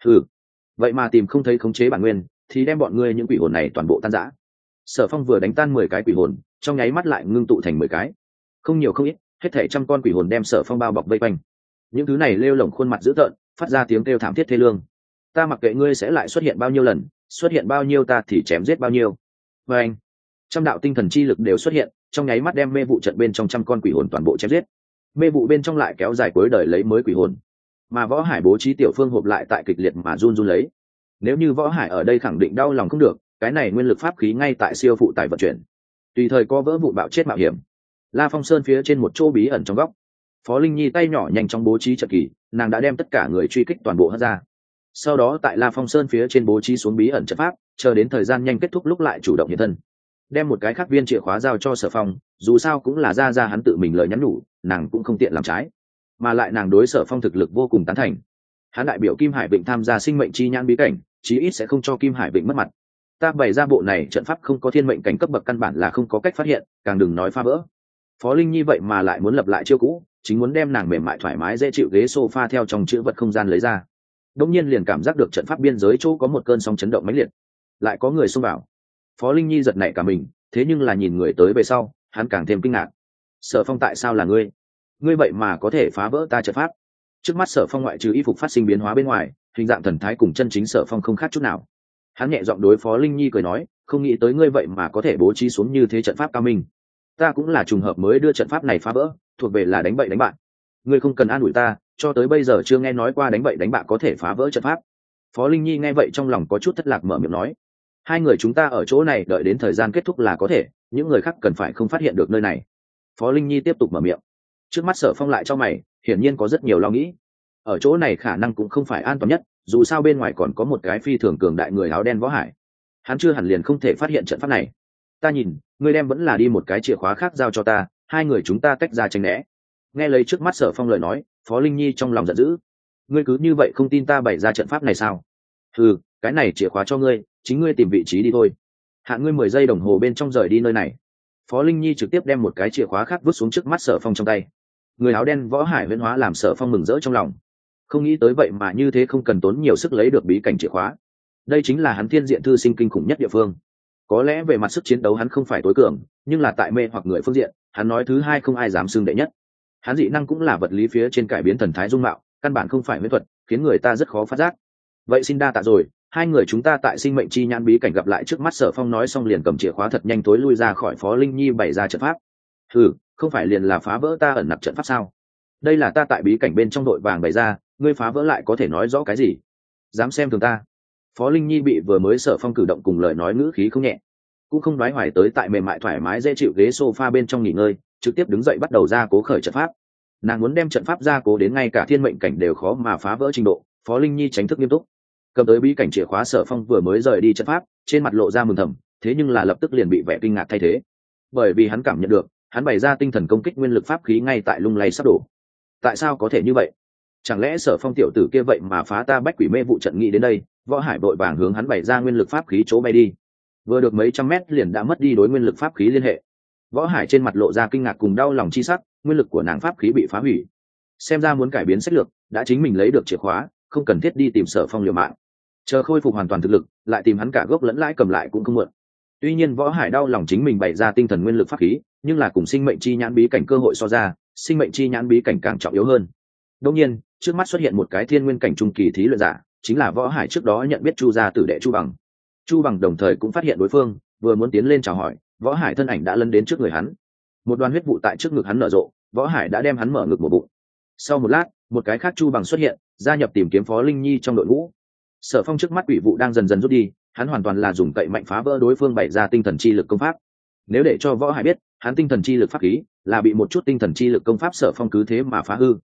Vậy mà tìm không thấy khống chế bản nguyên, thì đem bọn ngươi những quỷ hồn này toàn bộ tan rã. Sở Phong vừa đánh tan 10 cái quỷ hồn, trong nháy mắt lại ngưng tụ thành 10 cái. Không nhiều không ít, hết thảy trăm con quỷ hồn đem Sở Phong bao bọc vây quanh. Những thứ này lêu lổng khuôn mặt dữ tợn, phát ra tiếng kêu thảm thiết thê lương. Ta mặc kệ ngươi sẽ lại xuất hiện bao nhiêu lần, xuất hiện bao nhiêu ta thì chém giết bao nhiêu. Và anh, trăm đạo tinh thần chi lực đều xuất hiện, trong nháy mắt đem mê vụ trận bên trong trăm con quỷ hồn toàn bộ chém giết. Mê vụ bên trong lại kéo dài cuối đời lấy mới quỷ hồn, mà Võ Hải bố trí tiểu phương hộp lại tại kịch liệt mà run lấy. Nếu như Võ Hải ở đây khẳng định đau lòng không được, cái này nguyên lực pháp khí ngay tại siêu phụ tải vận chuyển, tùy thời có vỡ vụ bạo chết mạo hiểm. La Phong Sơn phía trên một chỗ bí ẩn trong góc, Phó Linh Nhi tay nhỏ nhanh chóng bố trí trận kỳ, nàng đã đem tất cả người truy kích toàn bộ hất ra. Sau đó tại La Phong Sơn phía trên bố trí xuống bí ẩn trận pháp, chờ đến thời gian nhanh kết thúc lúc lại chủ động hiện thân, đem một cái khác viên chìa khóa giao cho Sở Phong, dù sao cũng là ra hắn tự mình lời nhắn nhủ, nàng cũng không tiện làm trái, mà lại nàng đối Sở Phong thực lực vô cùng tán thành. Hắn đại biểu Kim Hải Vịnh tham gia sinh mệnh chi nhãn bí cảnh, chí ít sẽ không cho Kim Hải Vịnh mất mặt. Ta bày ra bộ này trận pháp không có thiên mệnh cảnh cấp bậc căn bản là không có cách phát hiện, càng đừng nói phá vỡ. Phó Linh Nhi vậy mà lại muốn lập lại chiêu cũ, chính muốn đem nàng mềm mại thoải mái dễ chịu ghế sofa theo trong chữ vật không gian lấy ra. Đống nhiên liền cảm giác được trận pháp biên giới chỗ có một cơn sóng chấn động mãnh liệt, lại có người xông vào. Phó Linh Nhi giật nảy cả mình, thế nhưng là nhìn người tới về sau, hắn càng thêm kinh ngạc. Sở Phong, tại sao là ngươi? Ngươi vậy mà có thể phá vỡ ta trận pháp? Trước mắt Sở Phong ngoại trừ y phục phát sinh biến hóa bên ngoài, hình dạng thần thái cùng chân chính Sở Phong không khác chút nào. Hắn nhẹ giọng đối Phó Linh Nhi cười nói, không nghĩ tới ngươi vậy mà có thể bố trí xuống như thế trận pháp cao minh. Ta cũng là trùng hợp mới đưa trận pháp này phá vỡ, thuộc về là đánh bậy đánh bạn. Ngươi không cần an ủi ta, cho tới bây giờ chưa nghe nói qua đánh bậy đánh bạ có thể phá vỡ trận pháp. Phó Linh Nhi nghe vậy trong lòng có chút thất lạc, mở miệng nói, hai người chúng ta ở chỗ này đợi đến thời gian kết thúc là có thể, những người khác cần phải không phát hiện được nơi này. Phó Linh Nhi tiếp tục mở miệng. Trước mắt Sở Phong lại cho mày, hiển nhiên có rất nhiều lo nghĩ. Ở chỗ này khả năng cũng không phải an toàn nhất, dù sao bên ngoài còn có một cái phi thường cường đại người áo đen Võ Hải, hắn chưa hẳn liền không thể phát hiện trận pháp này. Ta nhìn ngươi đem vẫn là đi một cái chìa khóa khác giao cho ta, hai người chúng ta tách ra tránh né. Nghe lấy trước mắt Sở Phong lời nói, Phó Linh Nhi trong lòng giận dữ. Ngươi cứ như vậy không tin ta bày ra trận pháp này sao? Cái này chìa khóa cho ngươi, chính ngươi tìm vị trí đi thôi. Hạn ngươi 10 giây đồng hồ bên trong rời đi nơi này. Phó Linh Nhi trực tiếp đem một cái chìa khóa khác vứt xuống trước mắt Sở Phong trong tay. Người áo đen Võ Hải huyễn hóa làm Sở Phong mừng rỡ trong lòng. Không nghĩ tới vậy mà như thế không cần tốn nhiều sức lấy được bí cảnh chìa khóa. Đây chính là hắn thiên diện thư sinh kinh khủng nhất địa phương. Có lẽ về mặt sức chiến đấu hắn không phải tối cường, nhưng là tại mê hoặc người phương diện, hắn nói thứ hai không ai dám xưng đệ nhất. Hắn dị năng cũng là vật lý phía trên cải biến thần thái dung mạo, căn bản không phải huyễn thuật, khiến người ta rất khó phát giác. Vậy xin đa tạ rồi, hai người chúng ta tại sinh mệnh chi nhãn bí cảnh gặp lại. Trước mắt Sở Phong nói xong liền cầm chìa khóa thật nhanh tối lui ra khỏi Phó Linh Nhi bày ra trận pháp. Không phải liền là phá vỡ ta ẩn nặc trận pháp sao? Đây là ta tại bí cảnh bên trong đội vàng bày ra, ngươi phá vỡ lại có thể nói rõ cái gì? Dám xem thường ta? Phó Linh Nhi bị vừa mới Sở Phong cử động cùng lời nói ngữ khí không nhẹ, cũng không đoái hoài tới tại mềm mại thoải mái dễ chịu ghế sofa bên trong nghỉ ngơi, trực tiếp đứng dậy bắt đầu ra cố khởi trận pháp. Nàng muốn đem trận pháp gia cố đến ngay cả thiên mệnh cảnh đều khó mà phá vỡ trình độ. Phó Linh Nhi tránh thức nghiêm túc, cầm tới bí cảnh chìa khóa. Sở Phong vừa mới rời đi trận pháp, trên mặt lộ ra mừng thầm, thế nhưng là lập tức liền bị vẻ kinh ngạc thay thế, bởi vì hắn cảm nhận được hắn bày ra tinh thần công kích nguyên lực pháp khí ngay tại lung lay sắp đổ. Tại sao có thể như vậy? Chẳng lẽ Sở Phong tiểu tử kia vậy mà phá ta bách quỷ mê vụ trận? Nghĩ đến đây, Võ Hải vội vàng hướng hắn bày ra nguyên lực pháp khí chỗ bay đi. Vừa được mấy trăm mét liền đã mất đi đối nguyên lực pháp khí liên hệ. Võ Hải trên mặt lộ ra kinh ngạc cùng đau lòng chi sắc, nguyên lực của nàng pháp khí bị phá hủy. Xem ra muốn cải biến sách lược, đã chính mình lấy được chìa khóa, không cần thiết đi tìm Sở Phong liều mạng. Chờ khôi phục hoàn toàn thực lực, lại tìm hắn cả gốc lẫn lãi cầm lại cũng không muộn. Tuy nhiên Võ Hải đau lòng chính mình bày ra tinh thần nguyên lực pháp khí, nhưng là cùng sinh mệnh chi nhãn bí cảnh cơ hội so ra, sinh mệnh chi nhãn bí cảnh càng trọng yếu hơn. Đương nhiên, trước mắt xuất hiện một cái thiên nguyên cảnh trung kỳ thí luyện giả, chính là Võ Hải trước đó nhận biết Chu gia tử đệ Chu Bằng. Chu Bằng đồng thời cũng phát hiện đối phương, vừa muốn tiến lên chào hỏi, Võ Hải thân ảnh đã lấn đến trước người hắn. Một đoàn huyết vụ tại trước ngực hắn nở rộ, Võ Hải đã đem hắn mở ngực một bụng. Sau một lát, một cái khác Chu Bằng xuất hiện, gia nhập tìm kiếm Phó Linh Nhi trong đội ngũ. Sở Phong trước mắt quỷ vụ đang dần dần rút đi, hắn hoàn toàn là dùng cậy mạnh phá vỡ đối phương bày ra tinh thần chi lực công pháp. Nếu để cho Võ Hải biết, hắn tinh thần chi lực pháp khí là bị một chút tinh thần chi lực công pháp Sở Phong cứ thế mà phá hư,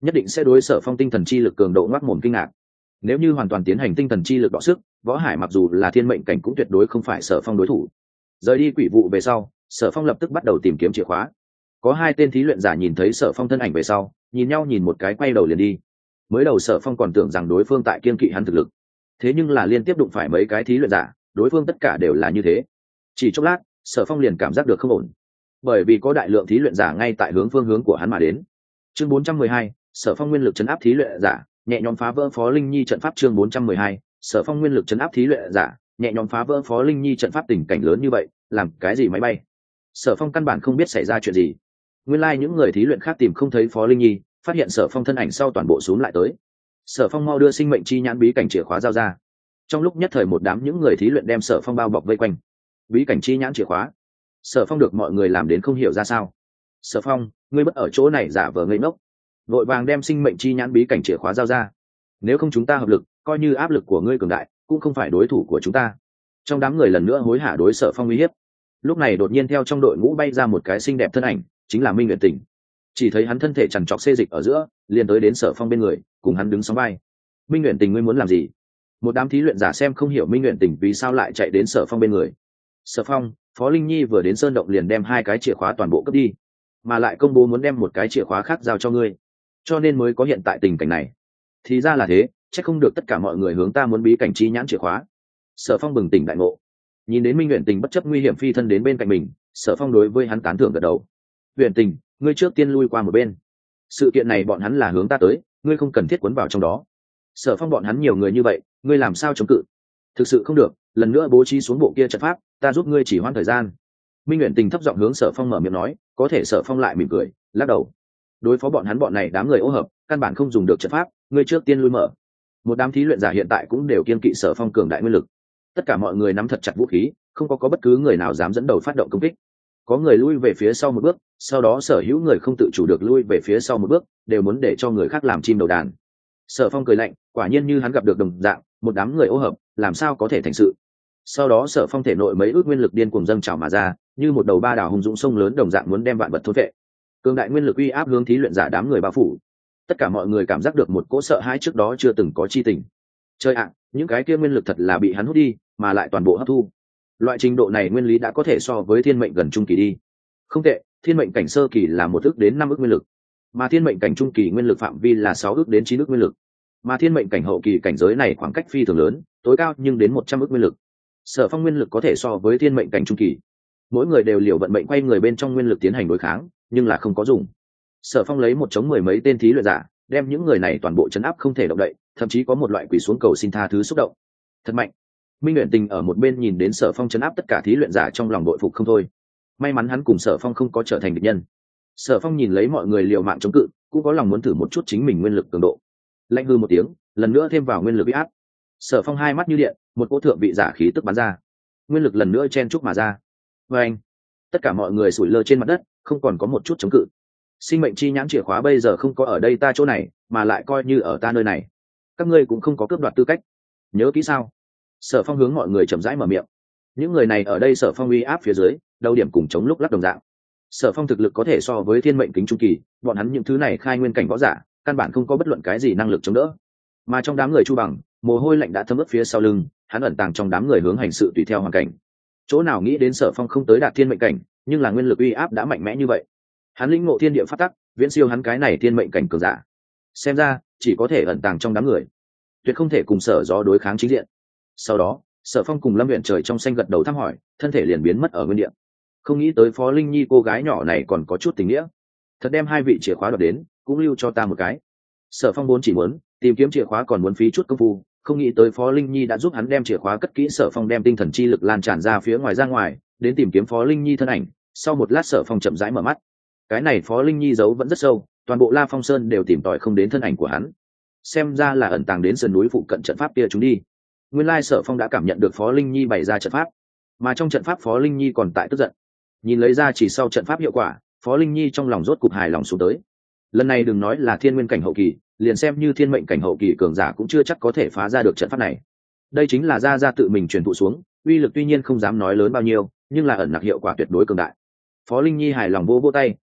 nhất định sẽ đối Sở Phong tinh thần chi lực cường độ ngoác mồm kinh ngạc. Nếu như hoàn toàn tiến hành tinh thần chi lực đọ sức, Võ Hải mặc dù là thiên mệnh cảnh cũng tuyệt đối không phải Sở Phong đối thủ. Rời đi quỷ vụ về sau, Sở Phong lập tức bắt đầu tìm kiếm chìa khóa. Có hai tên thí luyện giả nhìn thấy Sở Phong thân ảnh về sau, nhìn nhau nhìn một cái quay đầu liền đi. Mới đầu Sở Phong còn tưởng rằng đối phương tại kiên kỵ hắn thực lực, thế nhưng là liên tiếp đụng phải mấy cái thí luyện giả, đối phương tất cả đều là như thế. Chỉ chốc lát, Sở Phong liền cảm giác được không ổn, bởi vì có đại lượng thí luyện giả ngay tại phương hướng của hắn mà đến. Chương 412, Sở Phong nguyên lực chấn áp thí luyện giả, nhẹ nhõm phá vỡ Phó Linh Nhi trận pháp. Chương 412, Sở Phong nguyên lực chấn áp thí luyện giả, nhẹ nhõm phá vỡ Phó Linh Nhi trận pháp. Tình cảnh lớn như vậy, làm cái gì máy bay? Sở Phong căn bản không biết xảy ra chuyện gì. Nguyên lai những người thí luyện khác tìm không thấy Phó Linh Nhi, phát hiện Sở Phong thân ảnh sau toàn bộ xuống lại tới. Sở Phong mau đưa sinh mệnh chi nhãn bí cảnh chìa khóa giao ra. Trong lúc nhất thời một đám những người thí luyện đem Sở Phong bao bọc vây quanh. Bí cảnh chi nhãn chìa khóa? Sở Phong được mọi người làm đến không hiểu ra sao. Sở Phong, ngươi bất ở chỗ này giả vờ ngây ngốc, vội vàng đem sinh mệnh chi nhãn bí cảnh chìa khóa giao ra. Nếu không chúng ta hợp lực, coi như áp lực của ngươi cường đại, cũng không phải đối thủ của chúng ta. Trong đám người lần nữa hối hả đối Sở Phong uy hiếp. Lúc này đột nhiên theo trong đội ngũ bay ra một cái xinh đẹp thân ảnh, chính là Minh Nguyệt Tình. Chỉ thấy hắn thân thể chằn trọc xê dịch ở giữa, liền tới đến Sở Phong bên người, cùng hắn đứng sóng vai. Minh Nguyệt Tình, ngươi muốn làm gì? Một đám thí luyện giả xem không hiểu Minh Nguyệt Tình vì sao lại chạy đến Sở Phong bên người. Sở Phong, Phó Linh Nhi vừa đến sơn động liền đem hai cái chìa khóa toàn bộ cướp đi, mà lại công bố muốn đem một cái chìa khóa khác giao cho ngươi, cho nên mới có hiện tại tình cảnh này. Thì ra là thế, chắc không được tất cả mọi người hướng ta muốn bí cảnh chi nhãn chìa khóa. Sở Phong bừng tỉnh đại ngộ, nhìn đến Minh Uyển Tình bất chấp nguy hiểm phi thân đến bên cạnh mình, Sở Phong đối với hắn tán thưởng gật đầu. Uyển Tình, ngươi trước tiên lui qua một bên, sự kiện này bọn hắn là hướng ta tới, ngươi không cần thiết cuốn vào trong đó. Sở Phong, bọn hắn nhiều người như vậy, ngươi làm sao chống cự? Thực sự không được, lần nữa bố trí xuống bộ kia trận pháp, ta giúp ngươi chỉ hoãn thời gian. Minh Uyển Tình thấp giọng hướng Sở Phong mở miệng nói, có thể Sở Phong lại mỉm cười, lắc đầu. Đối phó bọn hắn bọn này đám người ô hợp, căn bản không dùng được trận pháp, ngươi trước tiên lui mở. Một đám thí luyện giả hiện tại cũng đều kiên kỵ Sở Phong cường đại nguyên lực, tất cả mọi người nắm thật chặt vũ khí, không có bất cứ người nào dám dẫn đầu phát động công kích. Có người lui về phía sau một bước, sau đó sở hữu người không tự chủ được lui về phía sau một bước, đều muốn để cho người khác làm chim đầu đàn. Sở Phong cười lạnh, quả nhiên như hắn gặp được đồng dạng, một đám người ô hợp, làm sao có thể thành sự. Sau đó Sở Phong thể nội mấy ước nguyên lực điên cuồng dâng trào mà ra, như một đầu ba đảo hùng dũng sông lớn đồng dạng muốn đem vạn vật thôn vệ. Cường đại nguyên lực uy áp hướng thí luyện giả đám người bao phủ. Tất cả mọi người cảm giác được một cỗ sợ hãi trước đó chưa từng có chi tình. Chơi ạ, những cái kia nguyên lực thật là bị hắn hút đi, mà lại toàn bộ hấp thu. Loại trình độ này nguyên lý đã có thể so với thiên mệnh gần trung kỳ đi. Không tệ, thiên mệnh cảnh sơ kỳ là 1 ức đến 5 ức nguyên lực, mà thiên mệnh cảnh trung kỳ nguyên lực phạm vi là 6 ức đến 9 ức nguyên lực, mà thiên mệnh cảnh hậu kỳ cảnh giới này khoảng cách phi thường lớn, tối cao nhưng đến 100 ức nguyên lực. Sở Phong nguyên lực có thể so với thiên mệnh cảnh trung kỳ. Mỗi người đều liều vận mệnh quay người bên trong nguyên lực tiến hành đối kháng, nhưng là không có dùng. Sở Phong lấy một chống 10 mấy tên thí luyện giả, đem những người này toàn bộ chấn áp không thể động đậy, thậm chí có một loại quỳ xuống cầu xin tha thứ xúc động. Thật mạnh. Minh Uyển Tình ở một bên nhìn đến Sở Phong chấn áp tất cả thí luyện giả trong lòng đội phục không thôi. May mắn hắn cùng Sở Phong không có trở thành địch nhân. Sở Phong nhìn lấy mọi người liều mạng chống cự, cũng có lòng muốn thử một chút chính mình nguyên lực cường độ. Lạnh hư một tiếng, lần nữa thêm vào nguyên lực uy áp. Sở Phong hai mắt như điện, một cỗ thượng vị giả khí tức bắn ra, nguyên lực lần nữa chen chúc mà ra. Và anh, tất cả mọi người sủi lơ trên mặt đất, không còn có một chút chống cự. Sinh mệnh chi nhãn chìa khóa bây giờ không có ở đây ta chỗ này, mà lại coi như ở ta nơi này, các ngươi cũng không có cướp đoạt tư cách. Nhớ kỹ sao? Sở Phong hướng mọi người chậm rãi mở miệng. Những người này ở đây Sở Phong uy áp phía dưới, đầu điểm cùng chống lúc lắc đồng dạng. Sở Phong thực lực có thể so với thiên mệnh kính trung kỳ, bọn hắn những thứ này khai nguyên cảnh võ giả, căn bản không có bất luận cái gì năng lực chống đỡ. Mà trong đám người Chu Bằng, mồ hôi lạnh đã thấm ướt phía sau lưng, hắn ẩn tàng trong đám người hướng hành sự tùy theo hoàn cảnh. Chỗ nào nghĩ đến Sở Phong không tới đạt thiên mệnh cảnh, nhưng là nguyên lực uy áp đã mạnh mẽ như vậy. Hắn lĩnh ngộ thiên địa pháp tắc, viễn siêu hắn cái này thiên mệnh cảnh cường giả. Xem ra, chỉ có thể ẩn tàng trong đám người, tuyệt không thể cùng Sở Gió đối kháng chính diện. Sau đó, Sở Phong cùng Lâm Uyển Trời trong xanh gật đầu thăm hỏi, thân thể liền biến mất ở nguyên địa. Không nghĩ tới Phó Linh Nhi cô gái nhỏ này còn có chút tình nghĩa, thật đem hai vị chìa khóa đoạt đến, cũng lưu cho ta một cái. Sở Phong vốn chỉ muốn tìm kiếm chìa khóa còn muốn phí chút công phu, không nghĩ tới Phó Linh Nhi đã giúp hắn đem chìa khóa cất kỹ. Sở Phong đem tinh thần chi lực lan tràn ra phía ngoài ra ngoài, đến tìm kiếm Phó Linh Nhi thân ảnh. Sau một lát Sở Phong chậm rãi mở mắt, cái này Phó Linh Nhi giấu vẫn rất sâu, toàn bộ La Phong Sơn đều tìm tòi không đến thân ảnh của hắn, xem ra là ẩn tàng đến sườn núi phụ cận trận pháp kia chúng đi. Nguyên lai Sở Phong đã cảm nhận được Phó Linh Nhi bày ra trận pháp, mà trong trận pháp Phó Linh Nhi còn tại tức giận. Nhìn lấy ra chỉ sau trận pháp hiệu quả, Phó Linh Nhi trong lòng rốt cục hài lòng xuống tới. Lần này đừng nói là thiên nguyên cảnh hậu kỳ, liền xem như thiên mệnh cảnh hậu kỳ cường giả cũng chưa chắc có thể phá ra được trận pháp này. Đây chính là gia tự mình truyền thụ xuống, uy lực tuy nhiên không dám nói lớn bao nhiêu, nhưng là ẩn nặc hiệu quả tuyệt đối cường đại. Phó Linh Nhi hài lòng vỗ vỗ tay,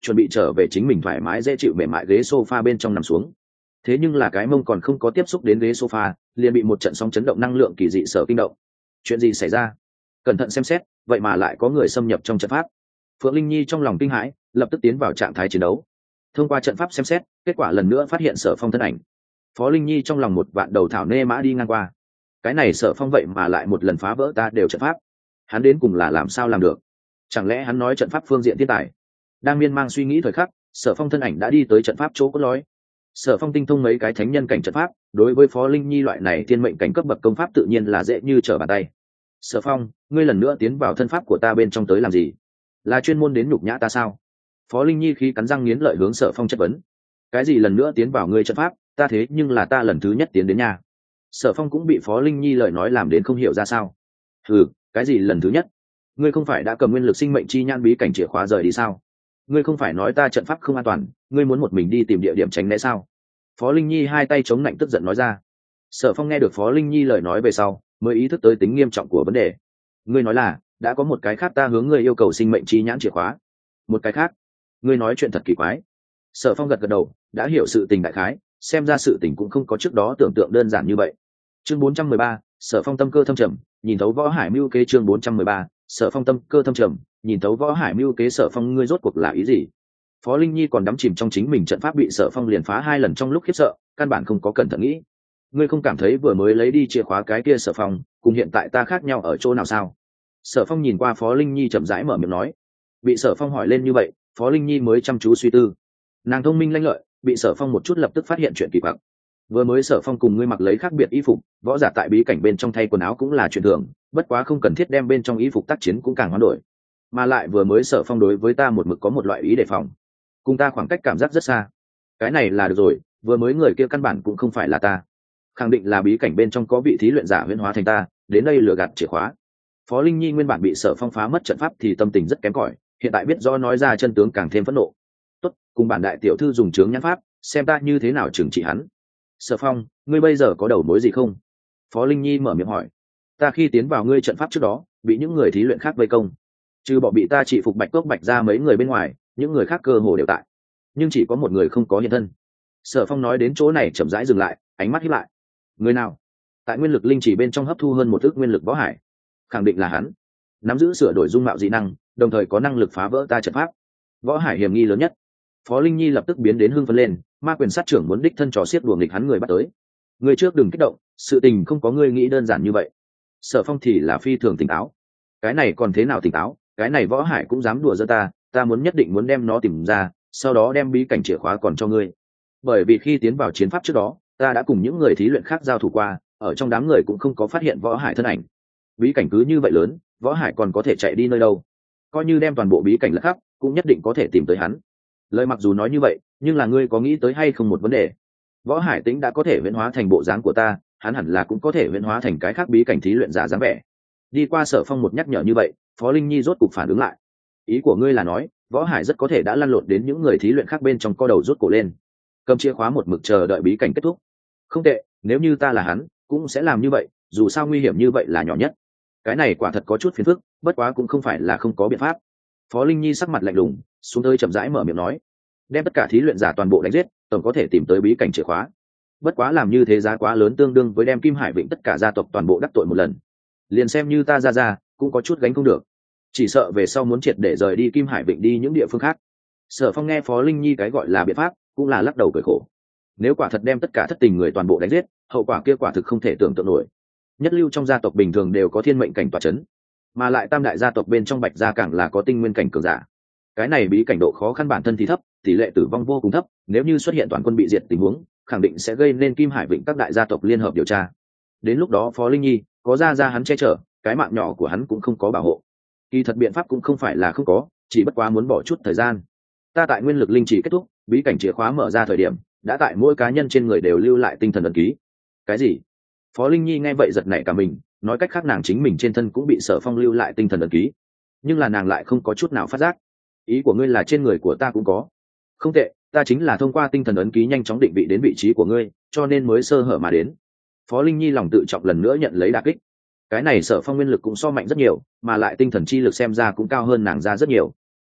chuẩn bị trở về chính mình thoải mái dễ chịu mềm mại ghế sofa bên trong nằm xuống. Thế nhưng là cái mông còn không có tiếp xúc đến ghế sofa, liền bị một trận sóng chấn động năng lượng kỳ dị sở kinh động. Chuyện gì xảy ra? Cẩn thận xem xét, vậy mà lại có người xâm nhập trong trận pháp. Phượng Linh Nhi trong lòng kinh hãi, lập tức tiến vào trạng thái chiến đấu. Thông qua trận pháp xem xét, kết quả lần nữa phát hiện Sở Phong thân ảnh. Phó Linh Nhi trong lòng một vạn đầu thảo nê mã đi ngang qua. Cái này Sở Phong vậy mà lại một lần phá vỡ ta đều trận pháp. Hắn đến cùng là làm sao làm được? Chẳng lẽ hắn nói trận pháp phương diện thiên tài? Đang miên man suy nghĩ thời khắc, Sở Phong thân ảnh đã đi tới trận pháp chỗ cốt lõi. Sở Phong tinh thông mấy cái thánh nhân cảnh trận pháp, đối với Phó Linh Nhi loại này thiên mệnh cảnh cấp bậc công pháp tự nhiên là dễ như trở bàn tay. Sở Phong, ngươi lần nữa tiến vào thân pháp của ta bên trong tới làm gì? Là chuyên môn đến nhục nhã ta sao? Phó Linh Nhi khi cắn răng nghiến lợi hướng Sở Phong chất vấn. Cái gì lần nữa tiến vào ngươi trận pháp, ta thế nhưng là ta lần thứ nhất tiến đến nhà. Sở Phong cũng bị Phó Linh Nhi lời nói làm đến không hiểu ra sao. Ừ, cái gì lần thứ nhất? Ngươi không phải đã cầm nguyên lực sinh mệnh chi nhãn bí cảnh chìa khóa rời đi sao? Ngươi không phải nói ta trận pháp không an toàn, ngươi muốn một mình đi tìm địa điểm tránh né sao? Phó Linh Nhi hai tay chống lạnh tức giận nói ra. Sở Phong nghe được Phó Linh Nhi lời nói về sau, mới ý thức tới tính nghiêm trọng của vấn đề. Ngươi nói là đã có một cái khác ta hướng ngươi yêu cầu sinh mệnh chi nhãn chìa khóa. Một cái khác? Ngươi nói chuyện thật kỳ quái. Sở Phong gật gật đầu, đã hiểu sự tình đại khái, xem ra sự tình cũng không có trước đó tưởng tượng đơn giản như vậy. Chương 413, Sở Phong tâm cơ thâm trầm, nhìn thấu võ hải mưu kế. Chương 413, Sở Phong tâm cơ thâm trầm, nhìn thấu võ hải mưu kế. Sở Phong, ngươi rốt cuộc là ý gì? Phó Linh Nhi còn đắm chìm trong chính mình trận pháp bị Sở Phong liền phá 2 lần trong lúc khiếp sợ, căn bản không có cẩn thận nghĩ. Ngươi không cảm thấy vừa mới lấy đi chìa khóa cái kia Sở Phong cùng hiện tại ta khác nhau ở chỗ nào sao? Sở Phong nhìn qua Phó Linh Nhi chậm rãi mở miệng nói. Bị Sở Phong hỏi lên như vậy, Phó Linh Nhi mới chăm chú suy tư. Nàng thông minh lanh lợi, bị Sở Phong một chút lập tức phát hiện chuyện kỳ quặc. Vừa mới Sở Phong cùng ngươi mặc lấy khác biệt y phục, võ giả tại bí cảnh bên trong thay quần áo cũng là chuyện thường, bất quá không cần thiết đem bên trong y phục tác chiến cũng càng hoán đổi. Mà lại vừa mới Sở Phong đối với ta một mực có một loại ý đề phòng, cùng ta khoảng cách cảm giác rất xa. Cái này là được rồi, vừa mới người kia căn bản cũng không phải là ta, khẳng định là bí cảnh bên trong có vị thí luyện giả huyễn hóa thành ta, đến đây lừa gạt chìa khóa. Phó Linh Nhi nguyên bản bị Sở Phong phá mất trận pháp thì tâm tình rất kém cỏi, hiện tại biết do nói ra chân tướng càng thêm phẫn nộ. Tốt, cùng bản đại tiểu thư dùng chướng nhãn pháp, xem ta như thế nào trừng trị hắn. Sở Phong, ngươi bây giờ có đầu mối gì không? Phó Linh Nhi mở miệng hỏi. Ta khi tiến vào ngươi trận pháp trước đó, bị những người thí luyện khác vây công, trừ bỏ bị ta trị phục Bạch Cốc Bạch ra mấy người bên ngoài, những người khác cơ hồ đều tại, nhưng chỉ có một người không có hiện thân. Sở Phong nói đến chỗ này chậm rãi dừng lại, ánh mắt híp lại. Người nào? Tại nguyên lực linh chỉ bên trong hấp thu hơn một ức nguyên lực võ hải, khẳng định là hắn. Nắm giữ sửa đổi dung mạo dị năng, đồng thời có năng lực phá vỡ ta trận pháp. Võ hải hiểm nghi lớn nhất. Phó Linh Nhi lập tức biến đến hưng phấn lên, ma quyền sát trưởng muốn đích thân trò xiết đùa nghịch hắn người bắt tới. Người trước đừng kích động, sự tình không có ngươi nghĩ đơn giản như vậy. Sở Phong thì là phi thường tỉnh táo. Cái này còn thế nào tỉnh táo, cái này võ hải cũng dám đùa giỡn ta muốn nhất định muốn đem nó tìm ra, sau đó đem bí cảnh chìa khóa còn cho ngươi. Bởi vì khi tiến vào chiến pháp trước đó, ta đã cùng những người thí luyện khác giao thủ qua, ở trong đám người cũng không có phát hiện võ hải thân ảnh. Bí cảnh cứ như vậy lớn, võ hải còn có thể chạy đi nơi đâu? Coi như đem toàn bộ bí cảnh lật khắp, cũng nhất định có thể tìm tới hắn. Lời mặc dù nói như vậy, nhưng là ngươi có nghĩ tới hay không một vấn đề? Võ hải tính đã có thể huyễn hóa thành bộ dáng của ta, hắn hẳn là cũng có thể huyễn hóa thành cái khác bí cảnh thí luyện giả dáng vẻ. Đi qua Sở Phong một nhắc nhở như vậy, Phó Linh Nhi rốt cục phản ứng lại. Ý của ngươi là nói, võ hải rất có thể đã lăn lộn đến những người thí luyện khác bên trong, co đầu rút cổ lên, cầm chìa khóa một mực chờ đợi bí cảnh kết thúc. Không tệ, nếu như ta là hắn, cũng sẽ làm như vậy, dù sao nguy hiểm như vậy là nhỏ nhất. Cái này quả thật có chút phiền phức, bất quá cũng không phải là không có biện pháp. Phó Linh Nhi sắc mặt lạnh lùng, xuống tới chậm rãi mở miệng nói. Đem tất cả thí luyện giả toàn bộ đánh giết, tổng có thể tìm tới bí cảnh chìa khóa. Bất quá làm như thế giá quá lớn, tương đương với đem Kim Hải Vịnh tất cả gia tộc toàn bộ đắc tội một lần. Liền xem như ta ra cũng có chút gánh không được, chỉ sợ về sau muốn triệt để rời đi Kim Hải Vịnh đi những địa phương khác. Sở Phong nghe Phó Linh Nhi cái gọi là biện pháp, cũng là lắc đầu cười khổ. Nếu quả thật đem tất cả thất tình người toàn bộ đánh giết, hậu quả kia quả thực không thể tưởng tượng nổi. Nhất lưu trong gia tộc bình thường đều có thiên mệnh cảnh tọa chấn, mà lại tam đại gia tộc bên trong Bạch gia càng là có tinh nguyên cảnh cường giả. Cái này bí cảnh độ khó khăn bản thân thì thấp, tỷ lệ tử vong vô cùng thấp, nếu như xuất hiện toàn quân bị diệt tình huống, khẳng định sẽ gây nên Kim Hải Vịnh các đại gia tộc liên hợp điều tra. Đến lúc đó Phó Linh Nhi có ra hắn che chở, cái mạng nhỏ của hắn cũng không có bảo hộ. Kỳ thật biện pháp cũng không phải là không có, chỉ bất quá muốn bỏ chút thời gian. Ta tại nguyên lực linh chỉ kết thúc, bí cảnh chìa khóa mở ra thời điểm, đã tại mỗi cá nhân trên người đều lưu lại tinh thần ấn ký. Cái gì? Phó Linh Nhi nghe vậy giật nảy cả mình, nói cách khác nàng chính mình trên thân cũng bị Sở Phong lưu lại tinh thần ấn ký, nhưng là nàng lại không có chút nào phát giác. Ý của ngươi là trên người của ta cũng có? Không tệ, ta chính là thông qua tinh thần ấn ký nhanh chóng định vị đến vị trí của ngươi, cho nên mới sơ hở mà đến. Phó Linh Nhi lòng tự trọng lần nữa nhận lấy đả kích. Cái này Sở Phong nguyên lực cũng so mạnh rất nhiều, mà lại tinh thần chi lực xem ra cũng cao hơn nàng ra rất nhiều.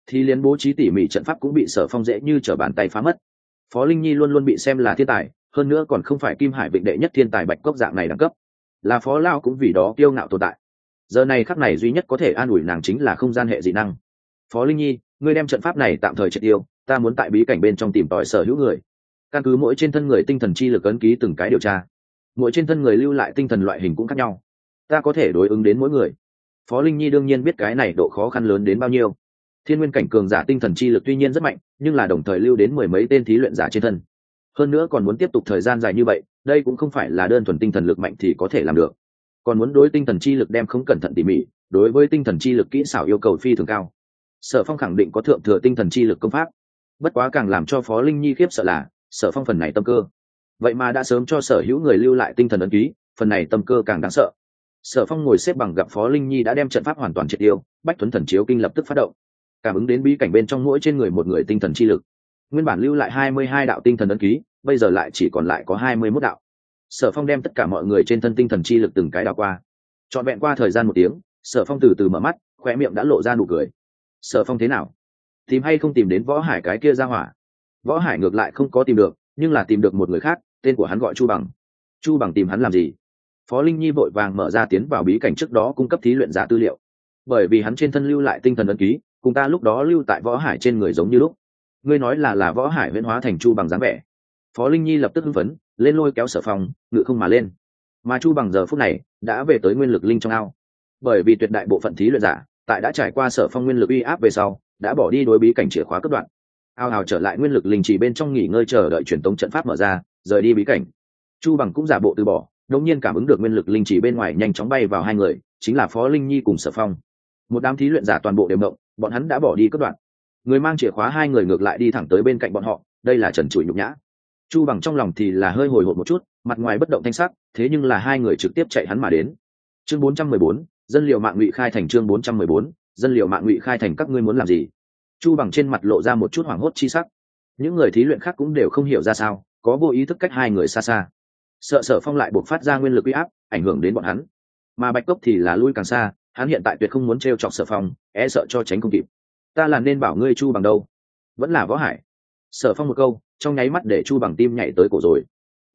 thì liền bố trí tỉ mỉ trận pháp cũng bị Sở Phong dễ như trở bàn tay phá mất. Phó Linh Nhi luôn luôn bị xem là thiên tài, hơn nữa còn không phải Kim Hải Vịnh đệ nhất thiên tài Bạch Cốc dạng này đẳng cấp, là Phó Lao cũng vì đó kiêu ngạo tồn tại. Giờ này khắc này duy nhất có thể an ủi nàng chính là không gian hệ dị năng. Phó Linh Nhi, ngươi đem trận pháp này tạm thời triệt tiêu, ta muốn tại bí cảnh bên trong tìm tòi sở hữu người, căn cứ mỗi trên thân người tinh thần chi lực ấn ký từng cái điều tra, mỗi trên thân người lưu lại tinh thần loại hình cũng khác nhau, ta có thể đối ứng đến mỗi người. Phó Linh Nhi đương nhiên biết cái này độ khó khăn lớn đến bao nhiêu. Thiên nguyên cảnh cường giả tinh thần chi lực tuy nhiên rất mạnh, nhưng là đồng thời lưu đến mười mấy tên thí luyện giả trên thân, hơn nữa còn muốn tiếp tục thời gian dài như vậy, đây cũng không phải là đơn thuần tinh thần lực mạnh thì có thể làm được, còn muốn đối tinh thần chi lực đem không cẩn thận tỉ mỉ, đối với tinh thần chi lực kỹ xảo yêu cầu phi thường cao. Sở Phong khẳng định có thượng thừa tinh thần chi lực công pháp, bất quá càng làm cho Phó Linh Nhi khiếp sợ là Sở Phong phần này tâm cơ vậy mà đã sớm cho sở hữu người lưu lại tinh thần ấn ký, phần này tâm cơ càng đáng sợ. Sở Phong ngồi xếp bằng gặp Phó Linh Nhi đã đem trận pháp hoàn toàn triệt tiêu, Bách Tuấn Thần Chiếu Kinh lập tức phát động, cảm ứng đến bí cảnh bên trong mỗi trên người một người tinh thần chi lực. Nguyên bản lưu lại 22 đạo tinh thần ấn ký, bây giờ lại chỉ còn lại có 21 đạo. Sở Phong đem tất cả mọi người trên thân tinh thần chi lực từng cái đảo qua. Trọn vẹn qua thời gian 1 tiếng, Sở Phong từ từ mở mắt, khóe miệng đã lộ ra nụ cười. Sở Phong thế nào? Tìm hay không tìm đến Võ Hải cái kia ra hỏa? Võ Hải ngược lại không có tìm được, nhưng là tìm được một người khác, tên của hắn gọi Chu Bằng. Chu Bằng tìm hắn làm gì? Phó Linh Nhi vội vàng mở ra tiến vào bí cảnh trước đó cung cấp thí luyện giả tư liệu, bởi vì hắn trên thân lưu lại tinh thần ấn ký cùng ta lúc đó lưu tại Võ Hải trên người giống như lúc. Ngươi nói là Võ Hải huyễn hóa thành Chu Bằng dáng vẻ. Phó Linh Nhi lập tức hưng phấn lên, lôi kéo Sở Phong ngự không mà lên. Mà Chu Bằng giờ phút này đã về tới nguyên lực linh trong ao, bởi vì tuyệt đại bộ phận thí luyện giả tại đã trải qua Sở Phong nguyên lực uy áp về sau đã bỏ đi đối bí cảnh chìa khóa cấp đoạn, ao ào trở lại nguyên lực linh chỉ bên trong nghỉ ngơi chờ đợi truyền tống trận pháp mở ra, rời đi bí cảnh. Chu Bằng cũng giả bộ từ bỏ, đột nhiên cảm ứng được nguyên lực linh chỉ bên ngoài nhanh chóng bay vào hai người, chính là Phó Linh Nhi cùng Sở Phong. Một đám thí luyện giả toàn bộ đều động, bọn hắn đã bỏ đi cấp đoạn, người mang chìa khóa hai người ngược lại đi thẳng tới bên cạnh bọn họ, đây là trần trụi nhục nhã. Chu Bằng trong lòng thì là hơi hồi hộp một chút, mặt ngoài bất động thanh sắc, thế nhưng là hai người trực tiếp chạy hắn mà đến. Chương 414, dân liệu mạng ngụy khai thành. Chương 414, dân liệu mạng ngụy khai thành. Các ngươi muốn làm gì? Chu Bằng trên mặt lộ ra một chút hoảng hốt chi sắc. Những người thí luyện khác cũng đều không hiểu ra sao, có vô ý thức cách hai người xa xa, sợ Sở Phong lại buộc phát ra nguyên lực uy áp ảnh hưởng đến bọn hắn. Mà Bạch Cốc thì là lui càng xa, hắn hiện tại tuyệt không muốn trêu chọc Sở Phong, e sợ cho tránh không kịp. Ta là nên bảo ngươi Chu Bằng đâu, vẫn là Võ Hải? Sở Phong một câu trong nháy mắt để Chu Bằng tim nhảy tới cổ rồi.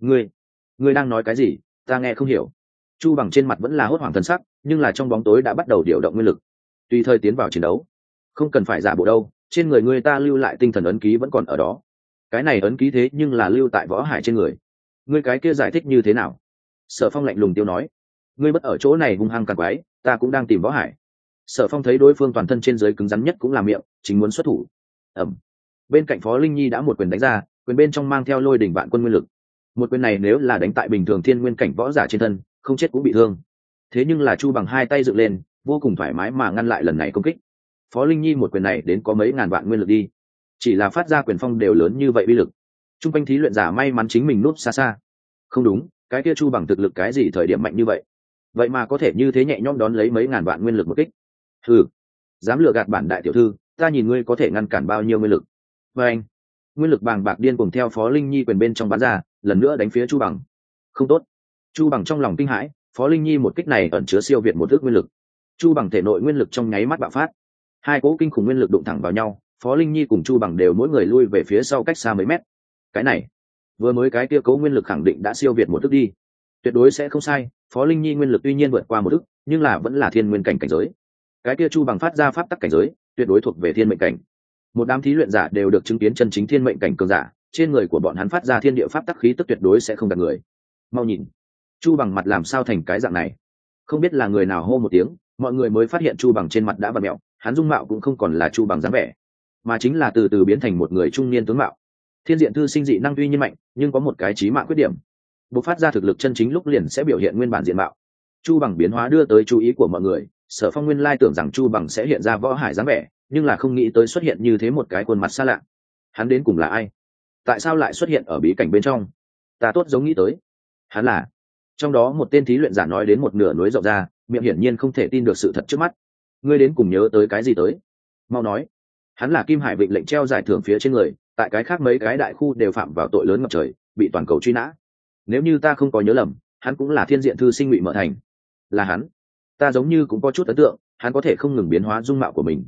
Ngươi đang nói cái gì? Ta nghe không hiểu. Chu Bằng trên mặt vẫn là hốt hoảng thần sắc, nhưng là trong bóng tối đã bắt đầu điều động nguyên lực, tùy thời tiến vào chiến đấu. Không cần phải giả bộ đâu, trên người ngươi ta lưu lại tinh thần ấn ký vẫn còn ở đó. Cái này ấn ký thế nhưng là lưu tại Võ Hải trên người. Ngươi cái kia giải thích như thế nào? Sở Phong lạnh lùng tiêu nói. Ngươi bất ở chỗ này hung hăng càn quái, ta cũng đang tìm Võ Hải. Sở Phong thấy đối phương toàn thân trên dưới cứng rắn nhất cũng là miệng, chính muốn xuất thủ. Ẩm. Bên cạnh Phó Linh Nhi đã một quyền đánh ra, quyền bên trong mang theo lôi đỉnh vạn quân nguyên lực. Một quyền này nếu là đánh tại bình thường thiên nguyên cảnh võ giả trên thân, không chết cũng bị thương. Thế nhưng là Chu Bằng hai tay dựng lên, vô cùng thoải mái mà ngăn lại lần này công kích. Phó Linh Nhi một quyền này đến có mấy ngàn vạn nguyên lực đi, chỉ là phát ra quyền phong đều lớn như vậy uy lực. Trung quanh thí luyện giả may mắn chính mình núp xa xa. Không đúng, cái kia Chu Bằng thực lực cái gì thời điểm mạnh như vậy, vậy mà có thể như thế nhẹ nhõm đón lấy mấy ngàn vạn nguyên lực một kích. Hừ, dám lừa gạt bản đại tiểu thư, ta nhìn ngươi có thể ngăn cản bao nhiêu nguyên lực. Và anh, nguyên lực bàng bạc điên cuồng theo Phó Linh Nhi quyền bên trong bắn ra, lần nữa đánh phía Chu Bằng. Không tốt. Chu Bằng trong lòng kinh hãi, Phó Linh Nhi một kích này ẩn chứa siêu việt một ước nguyên lực. Chu Bằng thể nội nguyên lực trong nháy mắt bạo phát, hai cỗ kinh khủng nguyên lực đụng thẳng vào nhau, Phó Linh Nhi cùng Chu Bằng đều mỗi người lui về phía sau cách xa mấy mét. Cái này, vừa mới cái kia cỗ nguyên lực khẳng định đã siêu việt một ước đi. Tuyệt đối sẽ không sai, Phó Linh Nhi nguyên lực tuy nhiên vượt qua một ước, nhưng là vẫn là thiên nguyên cảnh cảnh giới. Cái kia Chu Bằng phát ra pháp tắc cảnh giới, tuyệt đối thuộc về thiên mệnh cảnh. Một đám thí luyện giả đều được chứng kiến chân chính thiên mệnh cảnh cường giả, trên người của bọn hắn phát ra thiên địa pháp tắc khí tức tuyệt đối sẽ không gạt người. Mau nhìn, Chu Bằng mặt làm sao thành cái dạng này? Không biết là người nào hô một tiếng, mọi người mới phát hiện Chu Bằng trên mặt đã vặn mẹo, hắn dung mạo cũng không còn là Chu Bằng dáng vẻ, mà chính là từ từ biến thành một người trung niên tướng mạo. Thiên diện thư sinh dị năng tuy nhiên mạnh, nhưng có một cái chí mạng khuyết điểm, bộc phát ra thực lực chân chính lúc liền sẽ biểu hiện nguyên bản diện mạo. Chu Bằng biến hóa đưa tới chú ý của mọi người, Sở Phong nguyên lai tưởng rằng Chu Bằng sẽ hiện ra Võ Hải dáng vẻ, nhưng là không nghĩ tới xuất hiện như thế một cái khuôn mặt xa lạ. Hắn đến cùng là ai? Tại sao lại xuất hiện ở bí cảnh bên trong? Ta tốt giống nghĩ tới, hắn là... Trong đó một tên thí luyện giả nói đến một nửa núi rộng ra, miệng hiển nhiên không thể tin được sự thật trước mắt. Ngươi đến cùng nhớ tới cái gì tới? Mau nói. Hắn là Kim Hải Vịnh lệnh treo giải thưởng phía trên người, tại cái khác mấy cái đại khu đều phạm vào tội lớn ngập trời, bị toàn cầu truy nã. Nếu như ta không có nhớ lầm, hắn cũng là thiên diện thư sinh Ngụy Mở Thành. Là hắn. Ta giống như cũng có chút ấn tượng, hắn có thể không ngừng biến hóa dung mạo của mình.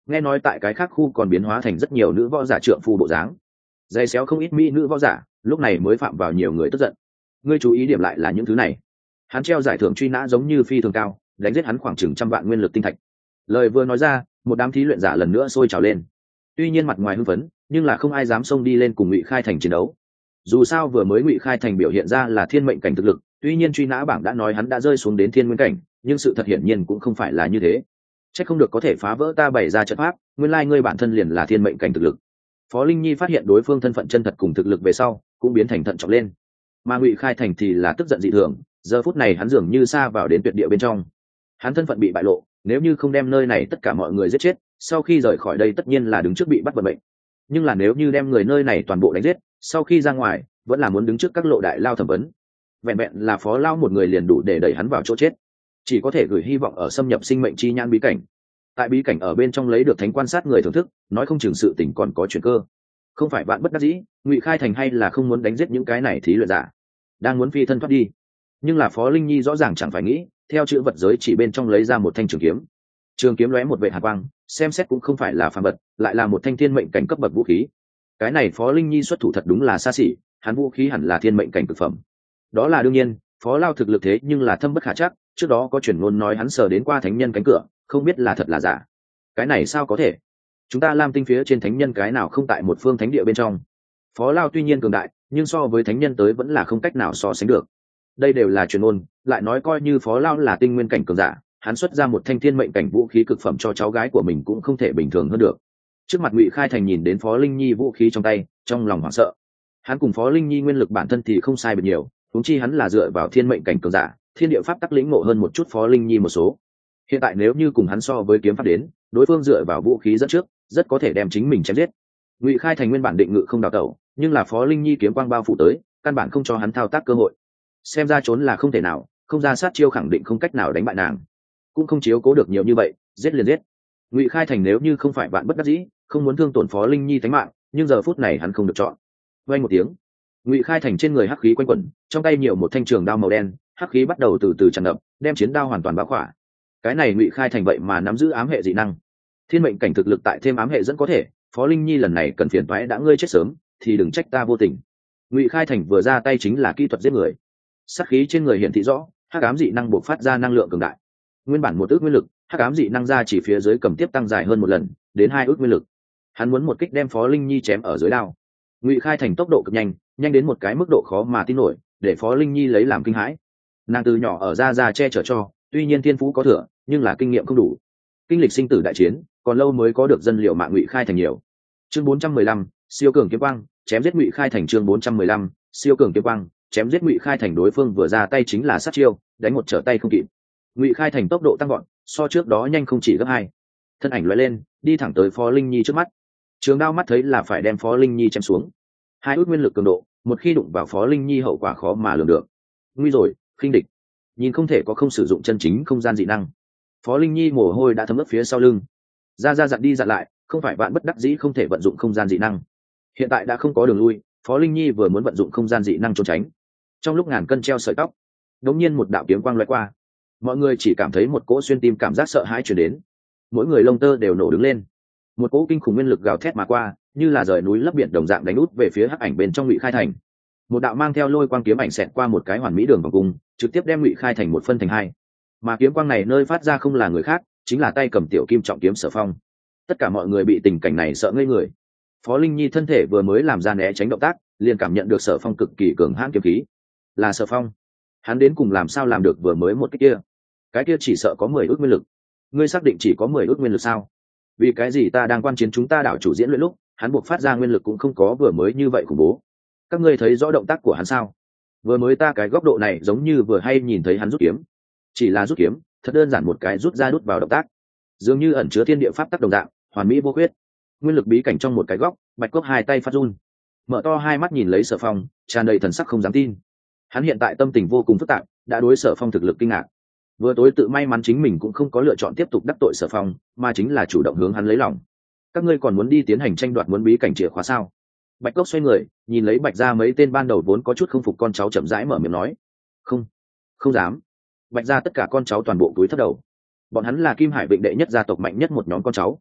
nghe nói tại cái khác khu còn biến hóa thành rất nhiều nữ võ giả trượng phu bộ dáng, dày xéo không ít mỹ nữ võ giả, lúc này mới phạm vào nhiều người tức giận. Ngươi chú ý điểm lại là những thứ này. Hắn treo giải thưởng truy nã giống như phi thường cao, đánh giết hắn khoảng chừng 100 vạn nguyên lực tinh thạch. Lời vừa nói ra, một đám thí luyện giả lần nữa sôi trào lên. Tuy nhiên mặt ngoài hưng phấn, nhưng là không ai dám xông đi lên cùng Ngụy Khai Thành chiến đấu. Dù sao vừa mới Ngụy Khai Thành biểu hiện ra là thiên mệnh cảnh thực lực, tuy nhiên truy nã bảng đã nói hắn đã rơi xuống đến thiên nguyên cảnh, nhưng sự thật hiển nhiên cũng không phải là như thế. Chắc không được có thể phá vỡ ta bày ra trận pháp, nguyên lai ngươi bản thân liền là thiên mệnh cảnh thực lực. Phó Linh Nhi phát hiện đối phương thân phận chân thật cùng thực lực về sau, cũng biến thành thận trọng lên. Mà Ngụy Khai Thành thì là tức giận dị thường, giờ phút này hắn dường như xa vào đến tuyệt địa bên trong. Hắn thân phận bị bại lộ, nếu như không đem nơi này tất cả mọi người giết chết, sau khi rời khỏi đây tất nhiên là đứng trước bị bắt vận mệnh. Nhưng là nếu như đem người nơi này toàn bộ đánh giết, sau khi ra ngoài, vẫn là muốn đứng trước các lộ đại lao thẩm vấn. Vẹn vẹn là Phó Lao một người liền đủ để đẩy hắn vào chỗ chết. Chỉ có thể gửi hy vọng ở xâm nhập sinh mệnh chi nhãn bí cảnh. Tại bí cảnh ở bên trong lấy được thánh quan sát người thưởng thức, nói không chừng sự tình còn có chuyển cơ. Không phải bạn bất đắc dĩ, Ngụy Khai Thành hay là không muốn đánh giết những cái này thí luyện giả, đang muốn phi thân thoát đi. Nhưng là Phó Linh Nhi rõ ràng chẳng phải nghĩ, theo chữ vật giới chỉ bên trong lấy ra một thanh trường kiếm. Trường kiếm lóe một vệ hàn quang, xem xét cũng không phải là phàm vật, lại là một thanh thiên mệnh cảnh cấp bậc vũ khí. Cái này Phó Linh Nhi xuất thủ thật đúng là xa xỉ, hắn vũ khí hẳn là thiên mệnh cảnh cực phẩm. Đó là đương nhiên, Phó Lao thực lực thế nhưng là thâm bất khả trắc, trước đó có truyền ngôn nói hắn sờ đến qua thánh nhân cánh cửa, không biết là thật là giả. Cái này sao có thể? Chúng ta Lam Tinh phía trên thánh nhân cái nào không tại một phương thánh địa bên trong. Phó Lao tuy nhiên cường đại, nhưng so với thánh nhân tới vẫn là không cách nào so sánh được. Đây đều là truyền ngôn, lại nói coi như Phó Lao là tinh nguyên cảnh cường giả, hắn xuất ra một thanh thiên mệnh cảnh vũ khí cực phẩm cho cháu gái của mình cũng không thể bình thường hơn được. Trước mặt Ngụy Khai Thành nhìn đến Phó Linh Nhi vũ khí trong tay, trong lòng hoảng sợ. Hắn cùng Phó Linh Nhi nguyên lực bản thân thì không sai biệt nhiều, huống chi hắn là dựa vào thiên mệnh cảnh cường giả, thiên địa pháp tắc lĩnh ngộ hơn một chút Phó Linh Nhi một số. Hiện tại nếu như cùng hắn so với kiếm pháp đến, đối phương dựa vào vũ khí dẫn trước, rất có thể đem chính mình chém giết. Ngụy Khai Thành nguyên bản định ngự không đào tẩu, nhưng là Phó Linh Nhi kiếm quang bao phủ tới, căn bản không cho hắn thao tác cơ hội. Xem ra trốn là không thể nào, không ra sát chiêu khẳng định không cách nào đánh bại nàng, cũng không chiếu cố được nhiều như vậy, giết liền giết. Ngụy Khai Thành nếu như không phải bạn bất đắc dĩ, không muốn thương tổn Phó Linh Nhi tính mạng, nhưng giờ phút này hắn không được chọn. Vang một tiếng, Ngụy Khai Thành trên người hắc khí quanh quẩn, trong tay nhiều một thanh trường đao màu đen, hắc khí bắt đầu từ từ tràn ngập, đem chiến đao hoàn toàn bao khỏa. Cái này Ngụy Khai Thành vậy mà nắm giữ ám hệ dị năng, thiên mệnh cảnh thực lực tại thêm ám hệ dẫn có thể. Phó Linh Nhi lần này cần phiền toái đã ngươi chết sớm, thì đừng trách ta vô tình. Ngụy Khai Thành vừa ra tay chính là kỹ thuật giết người, sát khí trên người hiển thị rõ, hắc ám dị năng bộc phát ra năng lượng cường đại. Nguyên bản một ước nguyên lực, hắc ám dị năng ra chỉ phía dưới cầm tiếp tăng dài hơn một lần, đến 2 ước nguyên lực. Hắn muốn một kích đem Phó Linh Nhi chém ở dưới đao. Ngụy Khai Thành tốc độ cực nhanh, nhanh đến một cái mức độ khó mà tin nổi, để Phó Linh Nhi lấy làm kinh hãi. Nàng từ nhỏ ở ra che chở cho, tuy nhiên thiên phú có thừa, nhưng là kinh nghiệm không đủ. Kinh lịch sinh tử đại chiến, còn lâu mới có được dân liệu mạng Ngụy Khai Thành nhiều. Chương 415, siêu cường kiếm quang, chém giết Ngụy Khai Thành. Chương 415, siêu cường kiếm quang, chém giết Ngụy Khai Thành. Đối phương vừa ra tay chính là sát chiêu, đánh một trở tay không kịp. Ngụy Khai Thành tốc độ tăng vọt, so trước đó nhanh không chỉ gấp 2. Thân ảnh lóe lên, đi thẳng tới Phó Linh Nhi trước mắt. Trường đao mắt thấy là phải đem Phó Linh Nhi chém xuống. 2 ước nguyên lực cường độ, một khi đụng vào Phó Linh Nhi hậu quả khó mà lường được. Nguy rồi, khinh địch. Nhìn không thể có không sử dụng chân chính không gian dị năng. Phó Linh Nhi mồ hôi đã thấm ướt phía sau lưng. Ra dặn đi dặn lại, không phải bạn bất đắc dĩ không thể vận dụng không gian dị năng. Hiện tại đã không có đường lui, Phó Linh Nhi vừa muốn vận dụng không gian dị năng trốn tránh. Trong lúc ngàn cân treo sợi tóc, đột nhiên một đạo kiếm quang lóe qua. Mọi người chỉ cảm thấy một cỗ xuyên tim cảm giác sợ hãi truyền đến. Mỗi người lông tơ đều nổ đứng lên. Một cỗ kinh khủng nguyên lực gào thét mà qua, như là rời núi lấp biển đồng dạng đánh út về phía hắc ảnh bên trong Ngụy Khai Thành. Một đạo mang theo lôi quang kiếm ảnh xẹt qua một cái hoàn mỹ đường vòng cung, trực tiếp đem Ngụy Khai Thành một phân thành 2. Mà kiếm quang này nơi phát ra không là người khác, chính là tay cầm tiểu kim trọng kiếm Sở Phong. Tất cả mọi người bị tình cảnh này sợ ngây người. Phó Linh Nhi thân thể vừa mới làm ra né tránh động tác, liền cảm nhận được Sở Phong cực kỳ cường hãn kiếm khí. Là Sở Phong. Hắn đến cùng làm sao làm được vừa mới một cái kia chỉ sợ có 10 ước nguyên lực. Ngươi xác định chỉ có 10 ước nguyên lực sao? Vì cái gì ta đang quan chiến chúng ta đảo chủ diễn luyện lúc, hắn buộc phát ra nguyên lực cũng không có vừa mới như vậy khủng bố. Các ngươi thấy rõ động tác của hắn sao? Vừa mới ta cái góc độ này giống như vừa hay nhìn thấy hắn rút kiếm. Chỉ là rút kiếm, thật đơn giản một cái rút ra đút vào động tác, dường như ẩn chứa thiên địa pháp tắc đồng dạng, hoàn mỹ vô khuyết. Nguyên lực bí cảnh trong một cái góc, Bạch Cốc hai tay phát run, mở to hai mắt nhìn lấy Sở Phong, tràn đầy thần sắc không dám tin. Hắn hiện tại tâm tình vô cùng phức tạp, đã đối Sở Phong thực lực kinh ngạc. Vừa tối tự may mắn chính mình cũng không có lựa chọn tiếp tục đắc tội Sở Phong, mà chính là chủ động hướng hắn lấy lòng. Các ngươi còn muốn đi tiến hành tranh đoạt muốn bí cảnh chìa khóa sao? Bạch Cốc xoay người, nhìn lấy Bạch gia mấy tên ban đầu vốn có chút không phục con cháu, chậm rãi mở miệng nói: "Không, không dám." Bạch gia tất cả con cháu toàn bộ cúi thấp đầu. Bọn hắn là Kim Hải Vịnh đệ nhất gia tộc mạnh nhất một nhóm con cháu.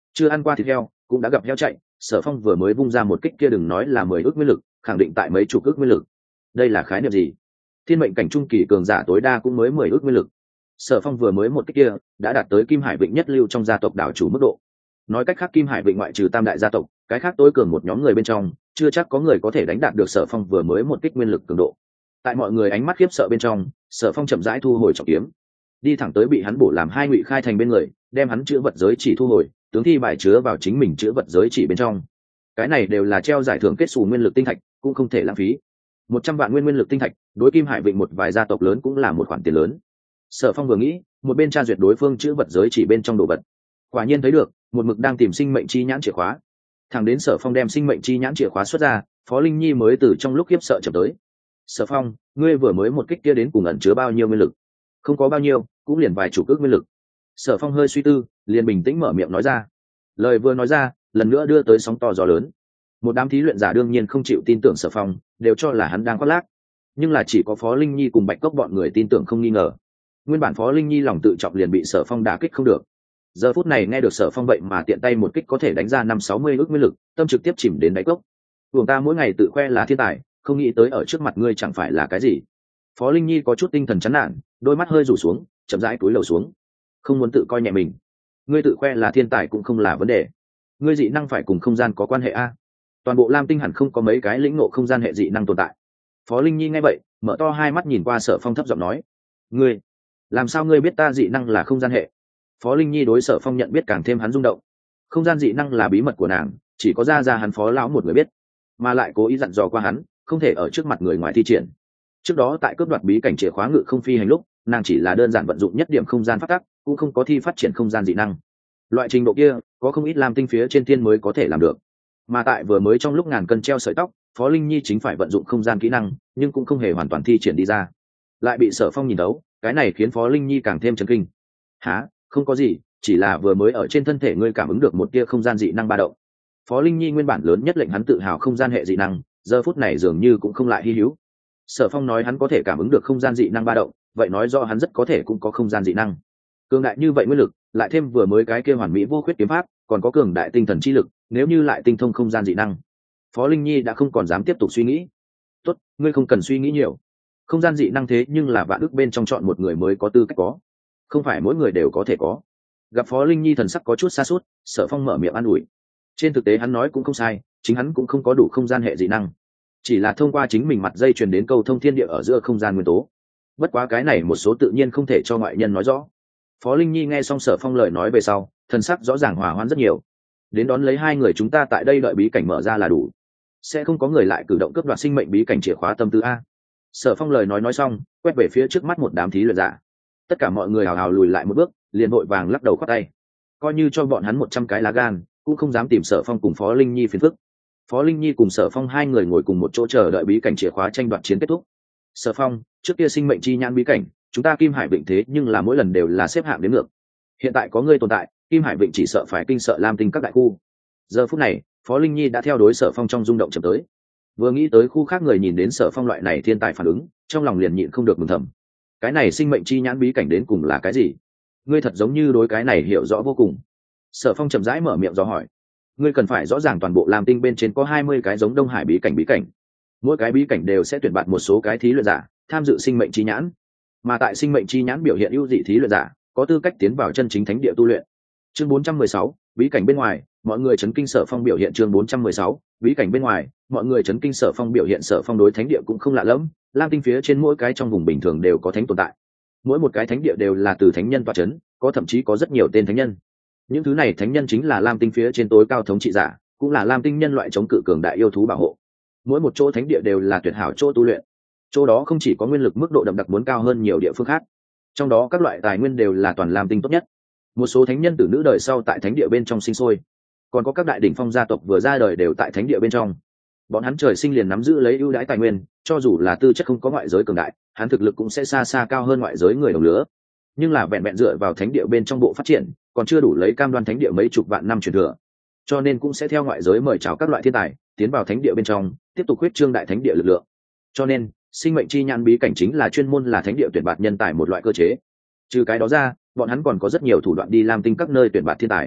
chưa ăn qua thịt heo cũng đã gặp heo chạy. Sở Phong vừa mới vung ra một kích kia đừng nói là 10 ước nguyên lực, khẳng định tại mấy chục ước nguyên lực. Đây là khái niệm gì? Thiên mệnh cảnh trung kỳ cường giả tối đa cũng mới 10 ước nguyên lực. Sở Phong vừa mới một kích kia đã đạt tới Kim Hải Vịnh nhất lưu trong gia tộc đảo chủ mức độ. Nói cách khác, Kim Hải Vịnh ngoại trừ tam đại gia tộc, cái khác tối cường một nhóm người bên trong chưa chắc có người có thể đánh đạt được Sở Phong vừa mới một kích nguyên lực cường độ. Tại mọi người ánh mắt khiếp sợ bên trong, Sở Phong chậm rãi thu hồi trọng kiếm, đi thẳng tới bị hắn bổ làm hai ngụy khai thành bên người, đem hắn chữ vật giới chỉ thu hồi, tướng thi bài chứa vào chính mình chữ vật giới chỉ bên trong. Cái này đều là treo giải thưởng kết xù nguyên lực tinh thạch, cũng không thể lãng phí. 100 vạn nguyên lực tinh thạch, đối Kim Hải Vịnh một vài gia tộc lớn cũng là một khoản tiền lớn. Sở Phong vừa nghĩ, một bên tra duyệt đối phương chữ vật giới chỉ bên trong đồ vật, quả nhiên thấy được một mực đang tìm sinh mệnh chi nhãn chìa khóa. Thẳng đến Sở Phong đem sinh mệnh chi nhãn chìa khóa xuất ra, Phó Linh Nhi mới từ trong lúc khiếp sợ chậm tới. Sở Phong, ngươi vừa mới một kích kia đến cùng ẩn chứa bao nhiêu nguyên lực? Không có bao nhiêu, cũng liền vài chục ước nguyên lực. Sở Phong hơi suy tư, liền bình tĩnh mở miệng nói ra. Lời vừa nói ra, lần nữa đưa tới sóng to gió lớn. Một đám thí luyện giả đương nhiên không chịu tin tưởng Sở Phong, đều cho là hắn đang khoác lác. Nhưng là chỉ có Phó Linh Nhi cùng Bạch Cốc bọn người tin tưởng không nghi ngờ. Nguyên bản Phó Linh Nhi lòng tự trọng liền bị Sở Phong đả kích không được. Giờ phút này nghe được Sở Phong vậy mà tiện tay một kích có thể đánh ra 560 ước nguyên lực, tâm trực tiếp chìm đến đáy cốc. Vùng ta mỗi ngày tự khoe là thiên tài, không nghĩ tới ở trước mặt ngươi chẳng phải là cái gì. Phó Linh Nhi có chút tinh thần chán nản, đôi mắt hơi rủ xuống, chậm rãi cúi đầu xuống. Không muốn tự coi nhẹ mình. Ngươi tự khoe là thiên tài cũng không là vấn đề. Ngươi dị năng phải cùng không gian có quan hệ a. Toàn bộ Lam Tinh hẳn không có mấy cái lĩnh ngộ không gian hệ dị năng tồn tại. Phó Linh Nhi nghe vậy, mở to hai mắt nhìn qua Sở Phong thấp giọng nói: "Ngươi, làm sao ngươi biết ta dị năng là không gian hệ?" Phó Linh Nhi đối Sở Phong nhận biết càng thêm hắn rung động. Không gian dị năng là bí mật của nàng, chỉ có ra hắn Phó lão một người biết, mà lại cố ý dặn dò qua hắn, không thể ở trước mặt người ngoài thi triển. Trước đó tại cướp đoạt bí cảnh chìa khóa ngự không phi hành lúc, nàng chỉ là đơn giản vận dụng nhất điểm không gian phát tắc, cũng không có thi phát triển không gian dị năng. Loại trình độ kia, có không ít Lam Tinh phía trên thiên mới có thể làm được. Mà tại vừa mới trong lúc ngàn cân treo sợi tóc, Phó Linh Nhi chính phải vận dụng không gian kỹ năng, nhưng cũng không hề hoàn toàn thi triển đi ra. Lại bị Sở Phong nhìn đấu, cái này khiến Phó Linh Nhi càng thêm chấn kinh. "Hả? Không có gì, chỉ là vừa mới ở trên thân thể ngươi cảm ứng được một tia không gian dị năng ba động." Phó Linh Nhi nguyên bản lớn nhất lệnh hắn tự hào không gian hệ dị năng, giờ phút này dường như cũng không lại hi hữu. Sở Phong nói hắn có thể cảm ứng được không gian dị năng ba động, vậy nói do hắn rất có thể cũng có không gian dị năng. Cường đại như vậy nguyên lực, lại thêm vừa mới cái kia hoàn mỹ vô khuyết kiếm pháp, còn có cường đại tinh thần chi lực, nếu như lại tinh thông không gian dị năng, Phó Linh Nhi đã không còn dám tiếp tục suy nghĩ. "Tốt, ngươi không cần suy nghĩ nhiều. Không gian dị năng thế nhưng là vạn ức bên trong chọn một người mới có tư cách có, không phải mỗi người đều có thể có." Gặp Phó Linh Nhi thần sắc có chút xa suốt, Sở Phong mở miệng an ủi. Trên thực tế hắn nói cũng không sai, chính hắn cũng không có đủ không gian hệ dị năng, chỉ là thông qua chính mình mặt dây truyền đến câu thông thiên địa ở giữa không gian nguyên tố. Bất quá cái này một số tự nhiên không thể cho ngoại nhân nói rõ. Phó Linh Nhi nghe xong Sở Phong lời nói về sau, thần sắc rõ ràng hòa hoãn rất nhiều. Đến đón lấy hai người chúng ta tại đây đợi bí cảnh mở ra là đủ, sẽ không có người lại cử động cướp đoạt sinh mệnh bí cảnh chìa khóa tâm tư a. Sở Phong lời nói xong, quét về phía trước mắt một đám thí luyện giả. Tất cả mọi người hào hào lùi lại một bước, liền vội vàng lắc đầu khoát tay. Coi như cho bọn hắn 100 cái lá gan, cũng không dám tìm Sở Phong cùng Phó Linh Nhi phiền phức. Phó Linh Nhi cùng Sở Phong hai người ngồi cùng một chỗ chờ đợi bí cảnh chìa khóa tranh đoạt chiến kết thúc. Sở Phong, trước kia sinh mệnh chi nhãn bí cảnh, chúng ta Kim Hải Vịnh thế nhưng là mỗi lần đều là xếp hạng đến ngược. Hiện tại có ngươi tồn tại, Kim Hải Vịnh chỉ sợ phải kinh sợ Lam Tinh các đại khu. Giờ phút này, Phó Linh Nhi đã theo đối Sở Phong trong rung động chậm tới. Vừa nghĩ tới khu khác người nhìn đến Sở Phong loại này thiên tài phản ứng, trong lòng liền nhịn không được mừng thầm. Cái này sinh mệnh chi nhãn bí cảnh đến cùng là cái gì? Ngươi thật giống như đối cái này hiểu rõ vô cùng. Sở Phong chậm rãi mở miệng dò hỏi. Ngươi cần phải rõ ràng toàn bộ Lam Tinh bên trên có 20 cái giống Đông Hải bí cảnh, mỗi cái bí cảnh đều sẽ tuyển bạt một số cái thí luyện giả tham dự sinh mệnh chi nhãn, mà tại sinh mệnh chi nhãn biểu hiện ưu dị thí luyện giả có tư cách tiến vào chân chính thánh địa tu luyện. Chương 416, bí cảnh bên ngoài, mọi người chấn kinh Sở Phong biểu hiện. Chương 416, bí cảnh bên ngoài, mọi người chấn kinh Sở Phong biểu hiện. Sở Phong đối thánh địa cũng không lạ lẫm, Lam Tinh phía trên mỗi cái trong vùng bình thường đều có thánh tồn tại, mỗi một cái thánh địa đều là từ thánh nhân tọa chấn, có thậm chí có rất nhiều tên thánh nhân. Những thứ này thánh nhân chính là Lam Tinh phía trên tối cao thống trị giả, cũng là Lam Tinh nhân loại chống cự cường đại yêu thú bảo hộ. Mỗi một chỗ thánh địa đều là tuyệt hảo chỗ tu luyện, chỗ đó không chỉ có nguyên lực mức độ đậm đặc muốn cao hơn nhiều địa phương khác, trong đó các loại tài nguyên đều là toàn Lam Tinh tốt nhất. Một số thánh nhân tử nữ đời sau tại thánh địa bên trong sinh sôi, còn có các đại đỉnh phong gia tộc vừa ra đời đều tại thánh địa bên trong. Bọn hắn trời sinh liền nắm giữ lấy ưu đãi tài nguyên, cho dù là tư chất không có ngoại giới cường đại, hắn thực lực cũng sẽ xa xa cao hơn ngoại giới người đồng lứa. Nhưng là vẹn vẹn dựa vào thánh địa bên trong bộ phát triển, còn chưa đủ lấy cam đoan thánh địa mấy chục vạn năm truyền thừa, cho nên cũng sẽ theo ngoại giới mời chào các loại thiên tài tiến vào thánh địa bên trong, tiếp tục huyết trương đại thánh địa lực lượng. Cho nên sinh mệnh chi nhãn bí cảnh chính là chuyên môn là thánh địa tuyển bạt nhân tài một loại cơ chế. Trừ cái đó ra, bọn hắn còn có rất nhiều thủ đoạn đi Lam Tinh các nơi tuyển bạt thiên tài.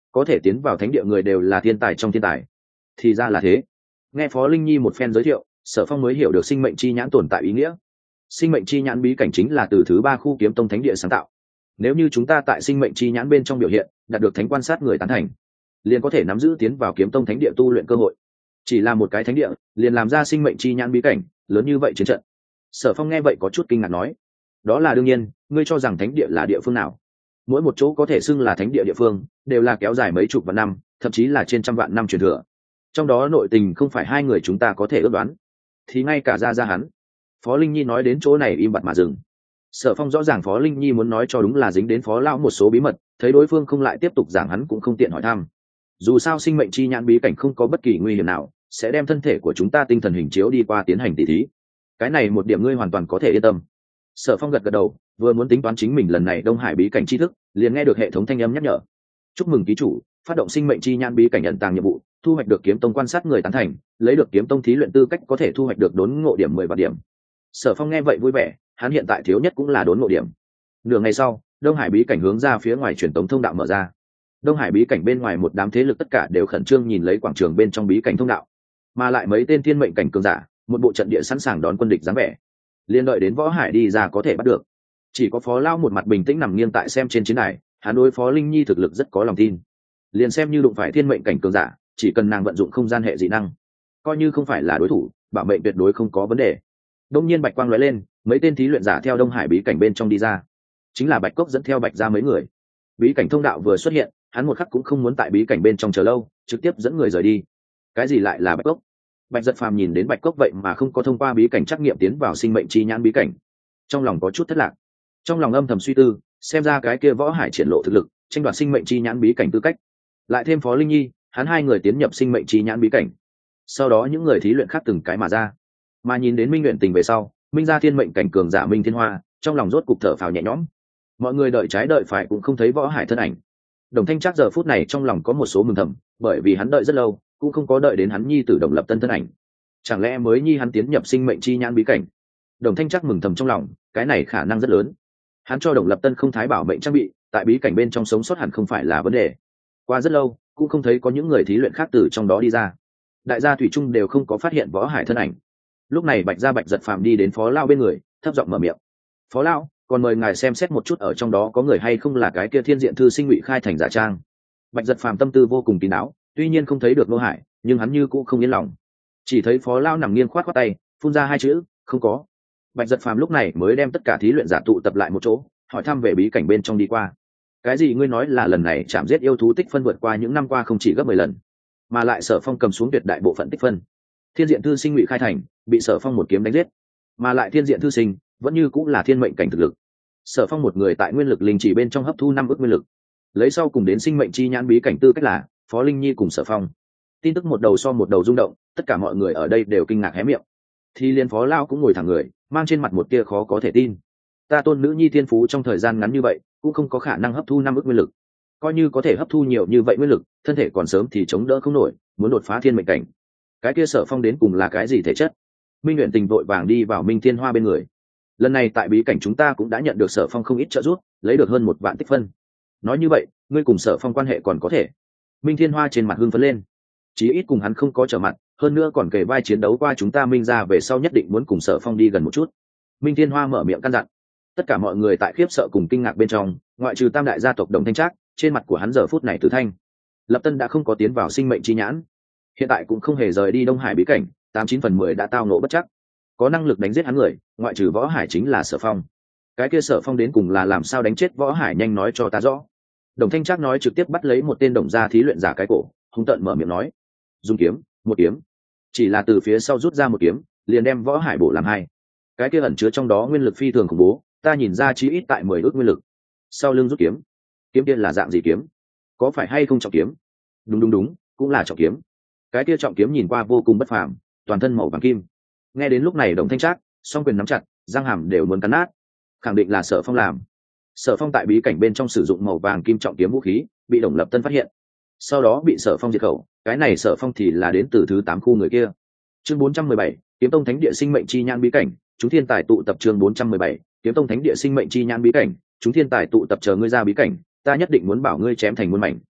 có thể tiến vào thánh địa người đều là thiên tài trong thiên tài. Thì ra là thế. Nghe Phó Linh Nhi một phen giới thiệu, Sở Phong mới hiểu được sinh mệnh chi nhãn tồn tại ý nghĩa. Sinh mệnh chi nhãn bí cảnh chính là từ thứ 3 khu kiếm tông thánh địa sáng tạo. Nếu như chúng ta tại sinh mệnh chi nhãn bên trong biểu hiện đạt được thánh quan sát người tán thành, liền có thể nắm giữ tiến vào kiếm tông thánh địa tu luyện cơ hội. Chỉ là một cái thánh địa liền làm ra sinh mệnh chi nhãn bí cảnh lớn như vậy chiến trận. Sở Phong nghe vậy có chút kinh ngạc nói, đó là đương nhiên, ngươi cho rằng thánh địa là địa phương nào? Mỗi một chỗ có thể xưng là thánh địa địa phương đều là kéo dài mấy chục vạn năm, thậm chí là trên trăm vạn năm truyền thừa. Trong đó nội tình không phải hai người chúng ta có thể ước đoán, thì ngay cả ra hắn. Phó Linh Nhi nói đến chỗ này im bặt mà dừng. Sở Phong rõ ràng Phó Linh Nhi muốn nói cho đúng là dính đến Phó lão một số bí mật, thấy đối phương không lại tiếp tục giảng, hắn cũng không tiện hỏi thăm. Dù sao sinh mệnh chi nhãn bí cảnh không có bất kỳ nguy hiểm nào, sẽ đem thân thể của chúng ta tinh thần hình chiếu đi qua tiến hành tỉ thí. Cái này một điểm ngươi hoàn toàn có thể yên tâm. Sở Phong gật đầu, vừa muốn tính toán chính mình lần này Đông Hải bí cảnh tri thức, liền nghe được hệ thống thanh âm nhắc nhở. Chúc mừng ký chủ, phát động sinh mệnh chi nhãn bí cảnh ẩn tàng nhiệm vụ, thu hoạch được kiếm tông quan sát người tán thành, lấy được kiếm tông thí luyện tư cách, có thể thu hoạch được đốn ngộ điểm 10 vạn điểm. Sở Phong nghe vậy vui vẻ, hắn hiện tại thiếu nhất cũng là đốn ngộ điểm. Nửa ngày sau, Đông Hải bí cảnh hướng ra phía ngoài truyền tống thông đạo mở ra. Đông Hải bí cảnh bên ngoài một đám thế lực tất cả đều khẩn trương nhìn lấy quảng trường bên trong bí cảnh thông đạo, mà lại mấy tên thiên mệnh cảnh cường giả, một bộ trận địa sẵn sàng đón quân địch dáng vẻ. Liên đợi đến Võ Hải đi ra có thể bắt được. Chỉ có Phó lão một mặt bình tĩnh nằm nghiêng tại xem trên chiến đài, hắn đối Phó Linh Nhi thực lực rất có lòng tin. Liền xem như đụng phải thiên mệnh cảnh cường giả, chỉ cần nàng vận dụng không gian hệ dị năng, coi như không phải là đối thủ, bảo mệnh tuyệt đối không có vấn đề. Đông nhiên bạch quang lóe lên, mấy tên thí luyện giả theo Đông Hải bí cảnh bên trong đi ra. Chính là Bạch Cốc dẫn theo Bạch ra mấy người. Bí cảnh thông đạo vừa xuất hiện, hắn một khắc cũng không muốn tại bí cảnh bên trong chờ lâu, trực tiếp dẫn người rời đi. Cái gì lại là Bạch Cốc? Bạch Giật Phàm nhìn đến Bạch Cốc vậy mà không có thông qua bí cảnh trắc nghiệm tiến vào sinh mệnh chi nhãn bí cảnh, trong lòng có chút thất lạc. Trong lòng âm thầm suy tư, xem ra cái kia Võ Hải triển lộ thực lực, tranh đoạt sinh mệnh chi nhãn bí cảnh tư cách. Lại thêm Phó Linh Nhi, hắn hai người tiến nhập sinh mệnh chi nhãn bí cảnh. Sau đó những người thí luyện khác từng cái mà ra. Mà nhìn đến Minh luyện tình về sau, Minh gia thiên mệnh cảnh cường giả Minh Thiên Hoa, trong lòng rốt cục thở phào nhẹ nhõm. Mọi người đợi trái đợi phải cũng không thấy Võ Hải thân ảnh. Đồng Thanh Trác giờ phút này trong lòng có một số mừng thầm, bởi vì hắn đợi rất lâu, cũng không có đợi đến hắn nhi tử Đồng Lập Tân thân ảnh. Chẳng lẽ mới nhi hắn tiến nhập sinh mệnh chi nhãn bí cảnh? Đồng Thanh Trác mừng thầm trong lòng, cái này khả năng rất lớn. Hắn cho Đồng Lập Tân không thái bảo mệnh trang bị, tại bí cảnh bên trong sống sót hẳn không phải là vấn đề. Qua rất lâu, cũng không thấy có những người thí luyện khác từ trong đó đi ra. Đại gia thủy chung đều không có phát hiện Võ Hải thân ảnh. Lúc này Bạch Gia Bạch Giật Phàm đi đến Phó lão bên người, thấp giọng mở miệng. Phó lão, còn mời ngài xem xét một chút ở trong đó có người hay không là cái kia thiên diện thư sinh Ngụy Khai thành giả trang. Bạch Giật Phàm tâm tư vô cùng kín đáo, tuy nhiên không thấy được Nô Hải, nhưng hắn như cũng không yên lòng. Chỉ thấy Phó lão nằm nghiêng khoát khoát tay, phun ra hai chữ, không có. Bạch Giật Phàm lúc này mới đem tất cả thí luyện giả tụ tập lại một chỗ, hỏi thăm về bí cảnh bên trong đi qua. Cái gì ngươi nói là lần này chạm giết yêu thú tích phân vượt qua những năm qua không chỉ gấp 10 lần, mà lại Sở Phong cầm xuống tuyệt đại bộ phận tích phân. Thiên diện thư sinh Ngụy Khai thành bị Sở Phong một kiếm đánh giết, mà lại thiên diện thư sinh vẫn như cũng là thiên mệnh cảnh thực lực. Sở Phong một người tại nguyên lực linh chỉ bên trong hấp thu 5 ức nguyên lực, lấy sau cùng đến sinh mệnh chi nhãn bí cảnh tư cách là Phó Linh Nhi cùng Sở Phong. Tin tức một đầu so một đầu rung động, tất cả mọi người ở đây đều kinh ngạc hé miệng. Thì liên Phó lão cũng ngồi thẳng người, mang trên mặt một tia khó có thể tin. Ta tôn nữ nhi thiên phú trong thời gian ngắn như vậy cũng không có khả năng hấp thu 5 ức nguyên lực. Coi như có thể hấp thu nhiều như vậy nguyên lực, thân thể còn sớm thì chống đỡ không nổi, muốn đột phá thiên mệnh cảnh. Cái kia Sở Phong đến cùng là cái gì thể chất? Minh Uyển Tình vội vàng đi vào Minh Thiên Hoa bên người. Lần này tại bí cảnh chúng ta cũng đã nhận được Sở Phong không ít trợ giúp, lấy được hơn 1 vạn tích phân. Nói như vậy, ngươi cùng Sở Phong quan hệ còn có thể. Minh Thiên Hoa trên mặt hưng phấn lên. Chí ít cùng hắn không có trở mặt, hơn nữa còn kể vai chiến đấu qua chúng ta Minh gia về sau nhất định muốn cùng Sở Phong đi gần một chút. Minh Thiên Hoa mở miệng căn dặn. Tất cả mọi người tại khiếp sợ cùng kinh ngạc bên trong, ngoại trừ tam đại gia tộc Đồng Thanh Trác, trên mặt của hắn giờ phút này từ thanh. Lập Tân đã không có tiến vào sinh mệnh chi nhãn, hiện tại cũng không hề rời đi Đông Hải bí cảnh, 89 phần 10 đã tao ngộ bất chắc. Có năng lực đánh giết hắn người, ngoại trừ Võ Hải chính là Sở Phong. Cái kia Sở Phong đến cùng là làm sao đánh chết Võ Hải, nhanh nói cho ta rõ. Đồng Thanh Trác nói trực tiếp bắt lấy một tên đồng gia thí luyện giả cái cổ, hung tợn mở miệng nói. Dùng kiếm, một kiếm. Chỉ là từ phía sau rút ra một kiếm, liền đem Võ Hải bổ làm hai. Cái kia ẩn chứa trong đó nguyên lực phi thường khủng bố, ta nhìn ra chí ít tại 10 ước nguyên lực. Sau lưng rút kiếm. Kiếm kia là dạng gì kiếm? Có phải hay không trọng kiếm? Đúng, cũng là trọng kiếm. Cái kia trọng kiếm nhìn qua vô cùng bất phàm, toàn thân màu vàng kim. Nghe đến lúc này Đồng Thanh Trác song quyền nắm chặt, răng hàm đều muốn cắn nát. Khẳng định là Sở Phong làm. Sở Phong tại bí cảnh bên trong sử dụng màu vàng kim trọng kiếm vũ khí, bị Đồng Lập Tân phát hiện, sau đó bị Sở Phong diệt khẩu. Cái này Sở Phong thì là đến từ thứ 8 khu người kia. Chương 417, Kiếm Tông Thánh Địa Sinh Mệnh Chi Nhãn bí cảnh, chúng thiên tài tụ tập. Chương 417, Kiếm Tông Thánh Địa Sinh Mệnh Chi Nhãn bí cảnh, chúng thiên tài tụ tập, chờ ngươi ra bí cảnh, ta nhất định muốn bảo ngươi chém thành muôn mảnh.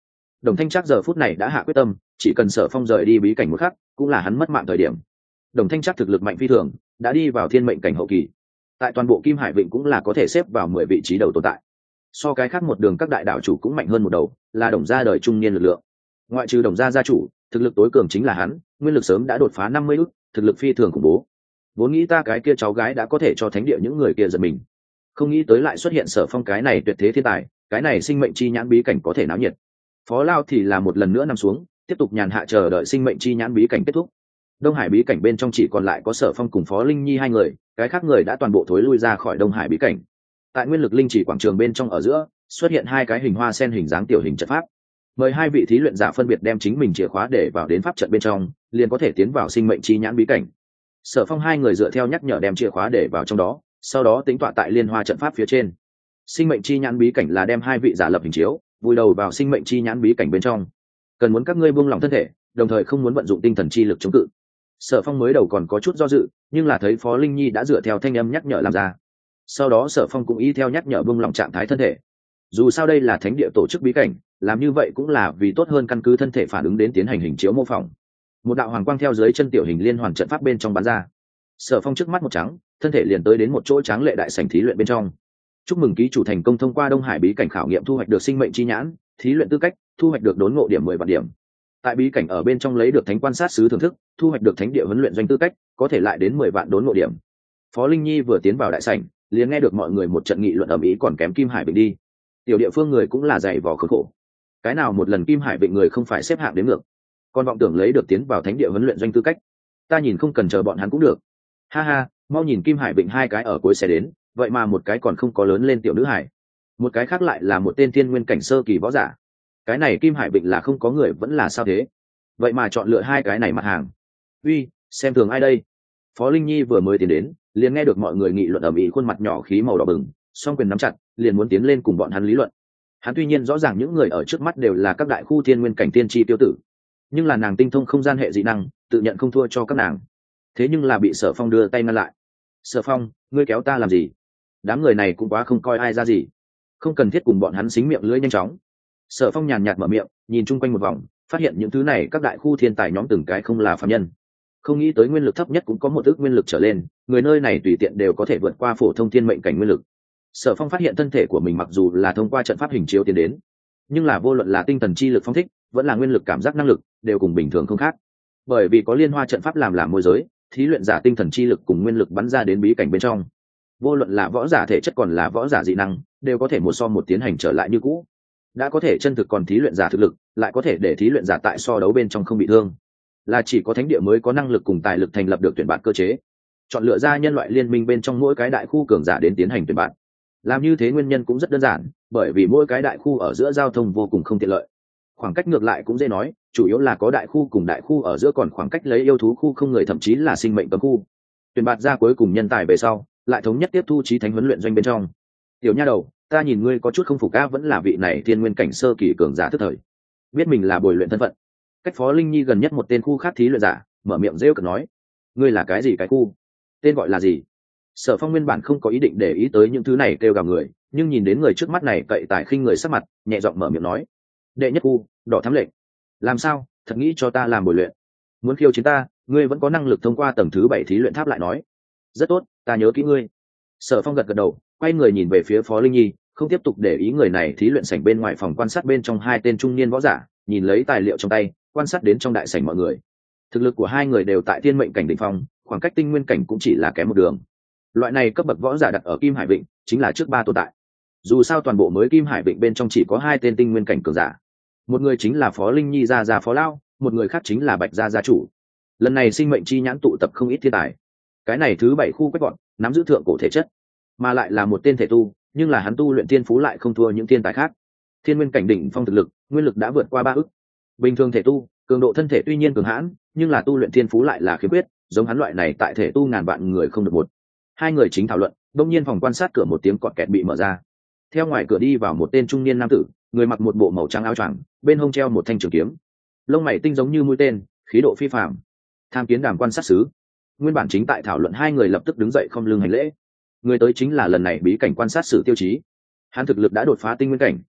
Đồng Thanh Trác giờ phút này đã hạ quyết tâm, chỉ cần Sở Phong rời đi bí cảnh một khắc, cũng là hắn mất mạng thời điểm. Đồng Thanh Trác thực lực mạnh phi thường, đã đi vào thiên mệnh cảnh hậu kỳ, tại toàn bộ Kim Hải Vịnh cũng là có thể xếp vào 10 vị trí đầu tồn tại. So cái khác một đường các đại đạo chủ cũng mạnh hơn một đầu, là Đồng gia đời trung niên lực lượng. Ngoại trừ Đồng gia gia chủ, thực lực tối cường chính là hắn, nguyên lực sớm đã đột phá 50 ức, thực lực phi thường khủng bố. Vốn nghĩ ta cái kia cháu gái đã có thể cho thánh địa những người kia giật mình, không nghĩ tới lại xuất hiện Sở Phong cái này tuyệt thế thiên tài, cái này sinh mệnh chi nhãn bí cảnh có thể náo nhiệt. Phó Lao thì là một lần nữa nằm xuống, tiếp tục nhàn hạ chờ đợi sinh mệnh chi nhãn bí cảnh kết thúc. Đông Hải bí cảnh bên trong chỉ còn lại có Sở Phong cùng Phó Linh Nhi hai người, cái khác người đã toàn bộ thối lui ra khỏi Đông Hải bí cảnh. Tại nguyên lực linh chỉ quảng trường bên trong ở giữa, xuất hiện hai cái hình hoa sen hình dáng tiểu hình trận pháp. Mời hai vị thí luyện giả phân biệt đem chính mình chìa khóa để vào đến pháp trận bên trong, liền có thể tiến vào sinh mệnh chi nhãn bí cảnh. Sở Phong hai người dựa theo nhắc nhở đem chìa khóa để vào trong đó, sau đó tính tọa tại liên hoa trận pháp phía trên. Sinh mệnh chi nhãn bí cảnh là đem hai vị giả lập hình chiếu, vùi đầu vào sinh mệnh chi nhãn bí cảnh bên trong. Cần muốn các ngươi buông lỏng thân thể, đồng thời không muốn vận dụng tinh thần chi lực chống cự. Sở Phong mới đầu còn có chút do dự, nhưng là thấy Phó Linh Nhi đã dựa theo thanh âm nhắc nhở làm ra. Sau đó Sở Phong cũng y theo nhắc nhở buông lỏng trạng thái thân thể. Dù sao đây là thánh địa tổ chức bí cảnh, làm như vậy cũng là vì tốt hơn căn cứ thân thể phản ứng đến tiến hành hình chiếu mô phỏng. Một đạo hoàng quang theo dưới chân tiểu hình liên hoàn trận pháp bên trong bắn ra. Sở Phong trước mắt một trắng, thân thể liền tới đến một chỗ tráng lệ đại sảnh thí luyện bên trong. Chúc mừng ký chủ thành công thông qua Đông Hải bí cảnh khảo nghiệm, thu hoạch được sinh mệnh chi nhãn, thí luyện tư cách, thu hoạch được đốn ngộ điểm 10 vạn điểm. Tại bí cảnh ở bên trong lấy được thánh quan sát sứ thưởng thức, thu hoạch được thánh địa huấn luyện doanh tư cách, có thể lại đến 10 vạn đốn ngộ điểm. Phó Linh Nhi vừa tiến vào đại sảnh, liền nghe được mọi người một trận nghị luận ầm ĩ, còn kém Kim Hải Vịnh đi. Tiểu địa phương người cũng là dày vò khốn khổ. Cái nào một lần Kim Hải Vịnh người không phải xếp hạng đến ngược, còn vọng tưởng lấy được tiến vào thánh địa huấn luyện doanh tư cách. Ta nhìn không cần chờ bọn hắn cũng được. Ha ha, mau nhìn Kim Hải Vịnh hai cái ở cuối xe đến, vậy mà một cái còn không có lớn lên tiểu nữ hải, một cái khác lại là một tên thiên nguyên cảnh sơ kỳ võ giả. Cái này Kim Hải Vịnh là không có người vẫn là sao thế? Vậy mà chọn lựa hai cái này mặt hàng. Uy, xem thường ai đây? Phó Linh Nhi vừa mới tiến đến, liền nghe được mọi người nghị luận ầm ĩ, khuôn mặt nhỏ khí màu đỏ bừng, song quyền nắm chặt, liền muốn tiến lên cùng bọn hắn lý luận. Hắn tuy nhiên rõ ràng những người ở trước mắt đều là các đại khu thiên nguyên cảnh tiên tri tiêu tử, nhưng là nàng tinh thông không gian hệ dị năng, tự nhận không thua cho các nàng. Thế nhưng là bị Sở Phong đưa tay ngăn lại. Sở Phong, ngươi kéo ta làm gì? Đám người này cũng quá không coi ai ra gì, không cần thiết cùng bọn hắn xính miệng lưỡi nhanh chóng. Sở Phong nhàn nhạt mở miệng, nhìn chung quanh một vòng, phát hiện những thứ này các đại khu thiên tài nhóm từng cái không là phàm nhân. Không nghĩ tới nguyên lực thấp nhất cũng có một ước nguyên lực trở lên, người nơi này tùy tiện đều có thể vượt qua phổ thông thiên mệnh cảnh nguyên lực. Sở Phong phát hiện thân thể của mình mặc dù là thông qua trận pháp hình chiếu tiến đến, nhưng là vô luận là tinh thần chi lực phong thích, vẫn là nguyên lực cảm giác năng lực, đều cùng bình thường không khác. Bởi vì có liên hoa trận pháp làm môi giới, thí luyện giả tinh thần chi lực cùng nguyên lực bắn ra đến bí cảnh bên trong. Vô luận là võ giả thể chất còn là võ giả dị năng, đều có thể một so một tiến hành trở lại như cũ. Đã có thể chân thực, còn thí luyện giả thực lực lại có thể để thí luyện giả tại so đấu bên trong không bị thương. Là chỉ có thánh địa mới có năng lực cùng tài lực thành lập được tuyển bạn cơ chế, chọn lựa ra nhân loại liên minh bên trong mỗi cái đại khu cường giả đến tiến hành tuyển bạn. Làm như thế nguyên nhân cũng rất đơn giản, bởi vì mỗi cái đại khu ở giữa giao thông vô cùng không tiện lợi. Khoảng cách ngược lại cũng dễ nói, chủ yếu là có đại khu cùng đại khu ở giữa còn khoảng cách lấy yêu thú khu không người, thậm chí là sinh mệnh cấm khu. Tuyển bạt ra cuối cùng nhân tài về sau, lại thống nhất tiếp thu chí thánh huấn luyện doanh bên trong. Tiểu nha đầu, ta nhìn ngươi có chút không phục á, vẫn là vị này thiên nguyên cảnh sơ kỳ cường giả tức thời, biết mình là bồi luyện thân phận. Cách Phó Linh Nhi gần nhất một tên khu khác thí luyện giả mở miệng rêu cợt nói, ngươi là cái gì cái khu, tên gọi là gì? Sở Phong nguyên bản không có ý định để ý tới những thứ này kêu gào người, nhưng nhìn đến người trước mắt này cậy tài khinh người sắc mặt, nhẹ giọng mở miệng nói, đệ nhất khu đỏ thắm lệnh. Làm sao, thật nghĩ cho ta làm bồi luyện? Muốn khiêu chiến ta, ngươi vẫn có năng lực thông qua tầng thứ 7 thí luyện tháp lại nói. Rất tốt, ta nhớ kỹ ngươi. Sở Phong gật gật đầu, quay người nhìn về phía Phó Linh Nhi, không tiếp tục để ý người này. Thí luyện sảnh bên ngoài phòng quan sát bên trong hai tên trung niên võ giả nhìn lấy tài liệu trong tay, quan sát đến trong đại sảnh mọi người. Thực lực của hai người đều tại thiên mệnh cảnh đỉnh phong, khoảng cách tinh nguyên cảnh cũng chỉ là kém một đường. Loại này cấp bậc võ giả đặt ở Kim Hải Vịnh chính là trước ba tồn tại. Dù sao toàn bộ mới Kim Hải Vịnh bên trong chỉ có hai tên tinh nguyên cảnh cường giả, một người chính là Phó Linh Nhi gia Phó Lao, một người khác chính là Bạch gia chủ. Lần này sinh mệnh chi nhãn tụ tập không ít thiên tài. Cái này thứ 7 khu quét gọn, nắm giữ thượng cổ thể chất, mà lại là một tên thể tu, nhưng là hắn tu luyện thiên phú lại không thua những thiên tài khác. Thiên nguyên cảnh đỉnh phong thực lực, nguyên lực đã vượt qua 3 ức. Bình thường thể tu, cường độ thân thể tuy nhiên cường hãn, nhưng là tu luyện thiên phú lại là khiếm khuyết, giống hắn loại này tại thể tu ngàn vạn người không được một. Hai người chính thảo luận, đột nhiên phòng quan sát cửa một tiếng cọt kẹt bị mở ra. Theo ngoài cửa đi vào một tên trung niên nam tử, người mặc một bộ màu trắng áo choàng, bên hông treo một thanh trường kiếm, lông mày tinh giống như mũi tên, khí độ phi phàm. Tham kiến đàm quan sát sứ. Nguyên bản chính tại thảo luận hai người lập tức đứng dậy không lưng hành lễ. Người tới chính là lần này bí cảnh quan sát sử Tiêu Chí. Hắn thực lực đã đột phá tinh nguyên cảnh,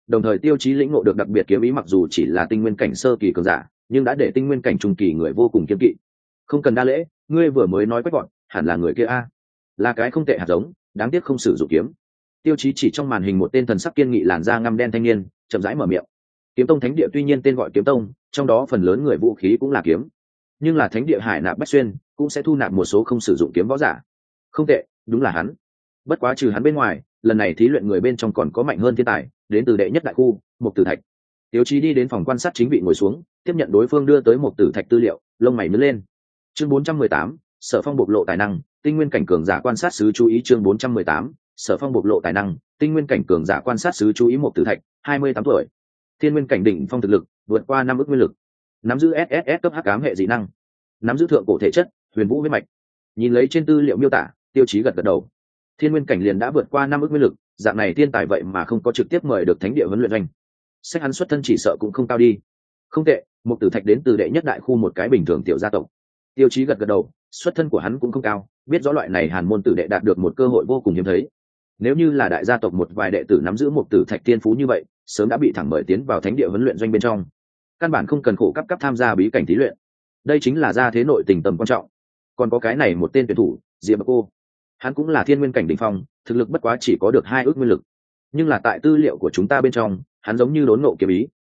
đồng thời Tiêu Chí lĩnh ngộ được đặc biệt kiếm ý, mặc dù chỉ là tinh nguyên cảnh sơ kỳ cường giả, nhưng đã để tinh nguyên cảnh trung kỳ người vô cùng kiêng kỵ. Không cần đa lễ, ngươi vừa mới nói quách gọn, hẳn là người kia a. Là cái không tệ hạt giống, đáng tiếc không sử dụng kiếm. Tiêu Chí chỉ trong màn hình một tên thần sắc kiên nghị làn da ngăm đen thanh niên chậm rãi mở miệng. Kiếm tông thánh địa tuy nhiên tên gọi kiếm tông, trong đó phần lớn người vũ khí cũng là kiếm, nhưng là thánh địa hải nạp bách xuyên cũng sẽ thu nạp một số không sử dụng kiếm võ giả. Không tệ, đúng là hắn. Bất quá trừ hắn bên ngoài, lần này thí luyện người bên trong còn có mạnh hơn thiên tài, đến từ đệ nhất đại khu Mục Tử Thạch. Tiêu Chí đi đến phòng quan sát chính vị ngồi xuống, tiếp nhận đối phương đưa tới Mục Tử Thạch tư liệu, lông mày nhướng lên. Chương 418, Sở Phong bộc lộ tài năng, tinh nguyên cảnh cường giả quan sát sứ chú ý. Chương 418, Sở Phong bộc lộ tài năng, tinh nguyên cảnh cường giả quan sát sứ chú ý. Mục Tử Thạch, 28 tuổi, thiên nguyên cảnh đỉnh phong thực lực, vượt qua 5 ức nguyên lực, nắm giữ SSS cấp hắc ám hệ dị năng, nắm giữ thượng cổ thể chất, huyền vũ huyết mạch. Nhìn lấy trên tư liệu miêu tả, Tiêu Chí gật gật đầu. Thiên nguyên cảnh liền đã vượt qua 5 ức nguyên lực, dạng này thiên tài vậy mà không có trực tiếp mời được thánh địa huấn luyện doanh. Sách hắn xuất thân chỉ sợ cũng không cao đi. Không tệ, Mục Tử Thạch đến từ đệ nhất đại khu một cái bình thường tiểu gia tộc. Tiêu Chí gật gật đầu, xuất thân của hắn cũng không cao, biết rõ loại này hàn môn tử đệ đạt được một cơ hội vô cùng hiếm thấy. Nếu như là đại gia tộc một vài đệ tử nắm giữ Mục Tử Thạch tiên phú như vậy, sớm đã bị thẳng mời tiến vào thánh địa huấn luyện doanh bên trong, căn bản không cần khổ cấp tham gia bí cảnh thí luyện. Đây chính là gia thế nội tình tầm quan trọng. Còn có cái này một tên tuyển thủ, Diệp Cô, hắn cũng là thiên nguyên cảnh đỉnh phong, thực lực bất quá chỉ có được 2 ước nguyên lực, nhưng là tại tư liệu của chúng ta bên trong, hắn giống như đốn ngộ kiếm ý.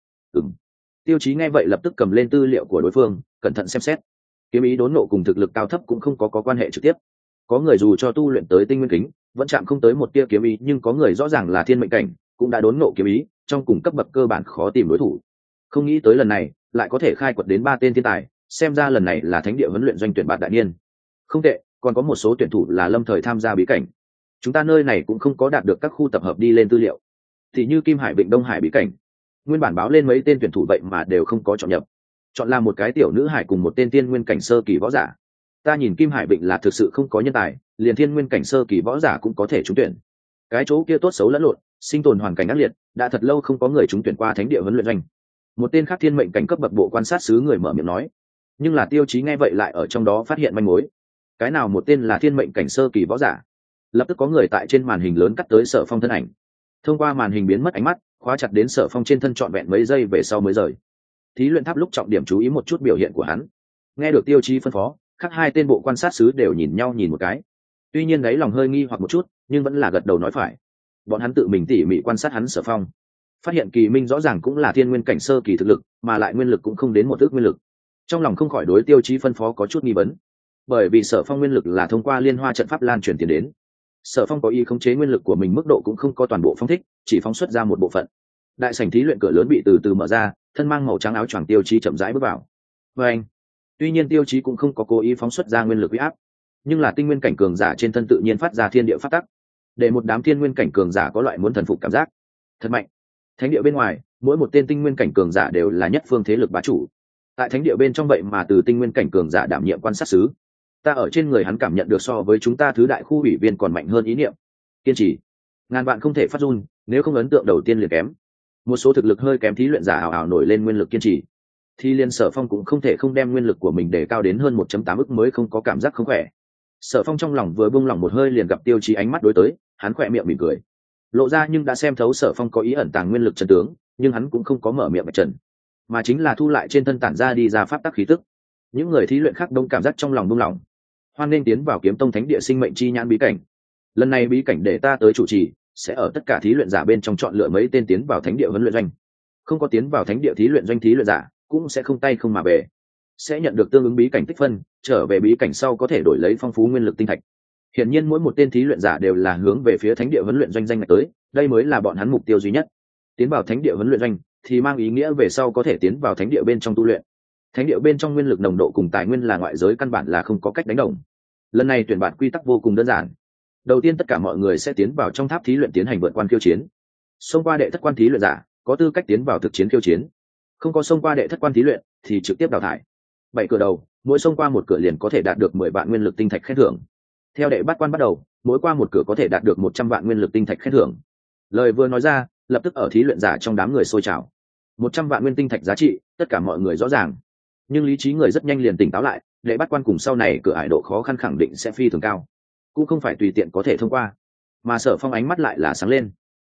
Tiêu Chí nghe vậy lập tức cầm lên tư liệu của đối phương, cẩn thận xem xét. Kiếm ý đốn ngộ cùng thực lực cao thấp cũng không có quan hệ trực tiếp. Có người dù cho tu luyện tới tinh nguyên kính, vẫn chạm không tới một tia kiếm ý, nhưng có người rõ ràng là thiên mệnh cảnh, cũng đã đốn ngộ kiếm ý, trong cùng cấp bậc cơ bản khó tìm đối thủ. Không nghĩ tới lần này lại có thể khai quật đến 3 tên thiên tài, xem ra lần này là thánh địa huấn luyện doanh tuyển bạt đại niên. Không tệ, còn có một số tuyển thủ là lâm thời tham gia bí cảnh. Chúng ta nơi này cũng không có đạt được các khu tập hợp đi lên tư liệu, thì như Kim Hải Vịnh Đông Hải bí cảnh, nguyên bản báo lên mấy tên tuyển thủ vậy mà đều không có chọn nhập, chọn là một cái tiểu nữ hải cùng một tên thiên nguyên cảnh sơ kỳ võ giả. Ta nhìn Kim Hải Vịnh là thực sự không có nhân tài, liền thiên nguyên cảnh sơ kỳ võ giả cũng có thể trúng tuyển. Cái chỗ kia tốt xấu lẫn lộn, sinh tồn hoàn cảnh ác liệt, đã thật lâu không có người trúng tuyển qua thánh địa huấn luyện doanh. Một tên khác thiên mệnh cảnh cấp bậc bộ quan sát sứ người mở miệng nói. Nhưng là Tiêu Chí nghe vậy lại ở trong đó phát hiện manh mối. Cái nào một tên là thiên mệnh cảnh sơ kỳ võ giả? Lập tức có người tại trên màn hình lớn cắt tới Sở Phong thân ảnh. Thông qua màn hình biến mất ánh mắt, khóa chặt đến Sở Phong trên thân trọn vẹn mấy giây về sau mới rời. Thí luyện tháp lúc trọng điểm chú ý một chút biểu hiện của hắn. Nghe được Tiêu Chí phân phó, khác 2 tên bộ quan sát sứ đều nhìn nhau nhìn một cái. Tuy nhiên đấy lòng hơi nghi hoặc một chút, nhưng vẫn là gật đầu nói phải. Bọn hắn tự mình tỉ mỉ quan sát hắn Sở Phong, phát hiện Kỳ Minh rõ ràng cũng là thiên nguyên cảnh sơ kỳ thực lực, mà lại nguyên lực cũng không đến 1 ước nguyên lực. Trong lòng không khỏi đối Tiêu Chí phân phó có chút nghi vấn, bởi vì Sở Phong nguyên lực là thông qua liên hoa trận pháp lan truyền tiền đến. Sở Phong có ý khống chế nguyên lực của mình mức độ cũng không có toàn bộ phóng thích, chỉ phóng xuất ra một bộ phận. Đại sảnh thí luyện cửa lớn bị từ từ mở ra, thân mang màu trắng áo choàng Tiêu Chí chậm rãi bước vào. Và anh, tuy nhiên Tiêu Chí cũng không có cố ý phóng xuất ra nguyên lực uy áp, nhưng là tinh nguyên cảnh cường giả trên thân tự nhiên phát ra thiên địa pháp tắc, để một đám thiên nguyên cảnh cường giả có loại muốn thần phục cảm giác. Thật mạnh. Thánh địa bên ngoài, mỗi một tên tinh nguyên cảnh cường giả đều là nhất phương thế lực bá chủ. Tại thánh địa bên trong vậy mà từ tinh nguyên cảnh cường giả đảm nhiệm quan sát sứ, ta ở trên người hắn cảm nhận được so với chúng ta thứ đại khu ủy viên còn mạnh hơn ý niệm. Kiên trì, ngàn vạn không thể phát run, nếu không ấn tượng đầu tiên liền kém. Một số thực lực hơi kém thí luyện giả ảo ảo nổi lên nguyên lực kiên trì, thì liên Sở Phong cũng không thể không đem nguyên lực của mình để cao đến hơn 1.8 ức mới không có cảm giác không khỏe. Sở Phong trong lòng vừa buông lỏng một hơi liền gặp Tiêu Chí ánh mắt đối tới, hắn khỏe miệng mỉm cười, lộ ra nhưng đã xem thấu Sở Phong có ý ẩn tàng nguyên lực chân tướng, nhưng hắn cũng không có mở miệng bạch trần, mà chính là thu lại trên thân tản ra đi ra pháp tắc khí tức. Những người thí luyện khác đông cảm giác trong lòng buông lỏng. Hoan nên tiến vào Kiếm Tông Thánh địa sinh mệnh chi nhãn bí cảnh. Lần này bí cảnh để ta tới chủ trì, sẽ ở tất cả thí luyện giả bên trong chọn lựa mấy tên tiến vào Thánh địa huấn luyện doanh. Không có tiến vào Thánh địa thí luyện doanh thí luyện giả, cũng sẽ không tay không mà về, sẽ nhận được tương ứng bí cảnh tích phân, trở về bí cảnh sau có thể đổi lấy phong phú nguyên lực tinh thạch. Hiển nhiên mỗi một tên thí luyện giả đều là hướng về phía Thánh địa huấn luyện doanh danh ngạch tới, đây mới là bọn hắn mục tiêu duy nhất. Tiến vào Thánh địa huấn luyện doanh thì mang ý nghĩa về sau có thể tiến vào Thánh địa bên trong tu luyện. Thánh địa bên trong nguyên lực nồng độ cùng tài nguyên là ngoại giới căn bản là không có cách đánh đồng. Lần này tuyển bạn quy tắc vô cùng đơn giản. Đầu tiên tất cả mọi người sẽ tiến vào trong tháp thí luyện tiến hành vượt quan khiêu chiến. Xông qua đệ thất quan thí luyện giả có tư cách tiến vào thực chiến khiêu chiến. Không có xông qua đệ thất quan thí luyện thì trực tiếp đào thải. 7 cửa đầu, mỗi xông qua một cửa liền có thể đạt được 10 vạn nguyên lực tinh thạch khen thưởng. Theo đệ bát quan bắt đầu, mỗi qua một cửa có thể đạt được 100 vạn nguyên lực tinh thạch khen thưởng. Lời vừa nói ra, lập tức ở thí luyện giả trong đám người sôi trào. 100 vạn nguyên tinh thạch giá trị, tất cả mọi người rõ ràng. Nhưng lý trí người rất nhanh liền tỉnh táo lại, đệ bát quan cùng sau này cửa ải độ khó khăn khẳng định sẽ phi thường cao, cũng không phải tùy tiện có thể thông qua. Mà Sở Phong ánh mắt lại là sáng lên.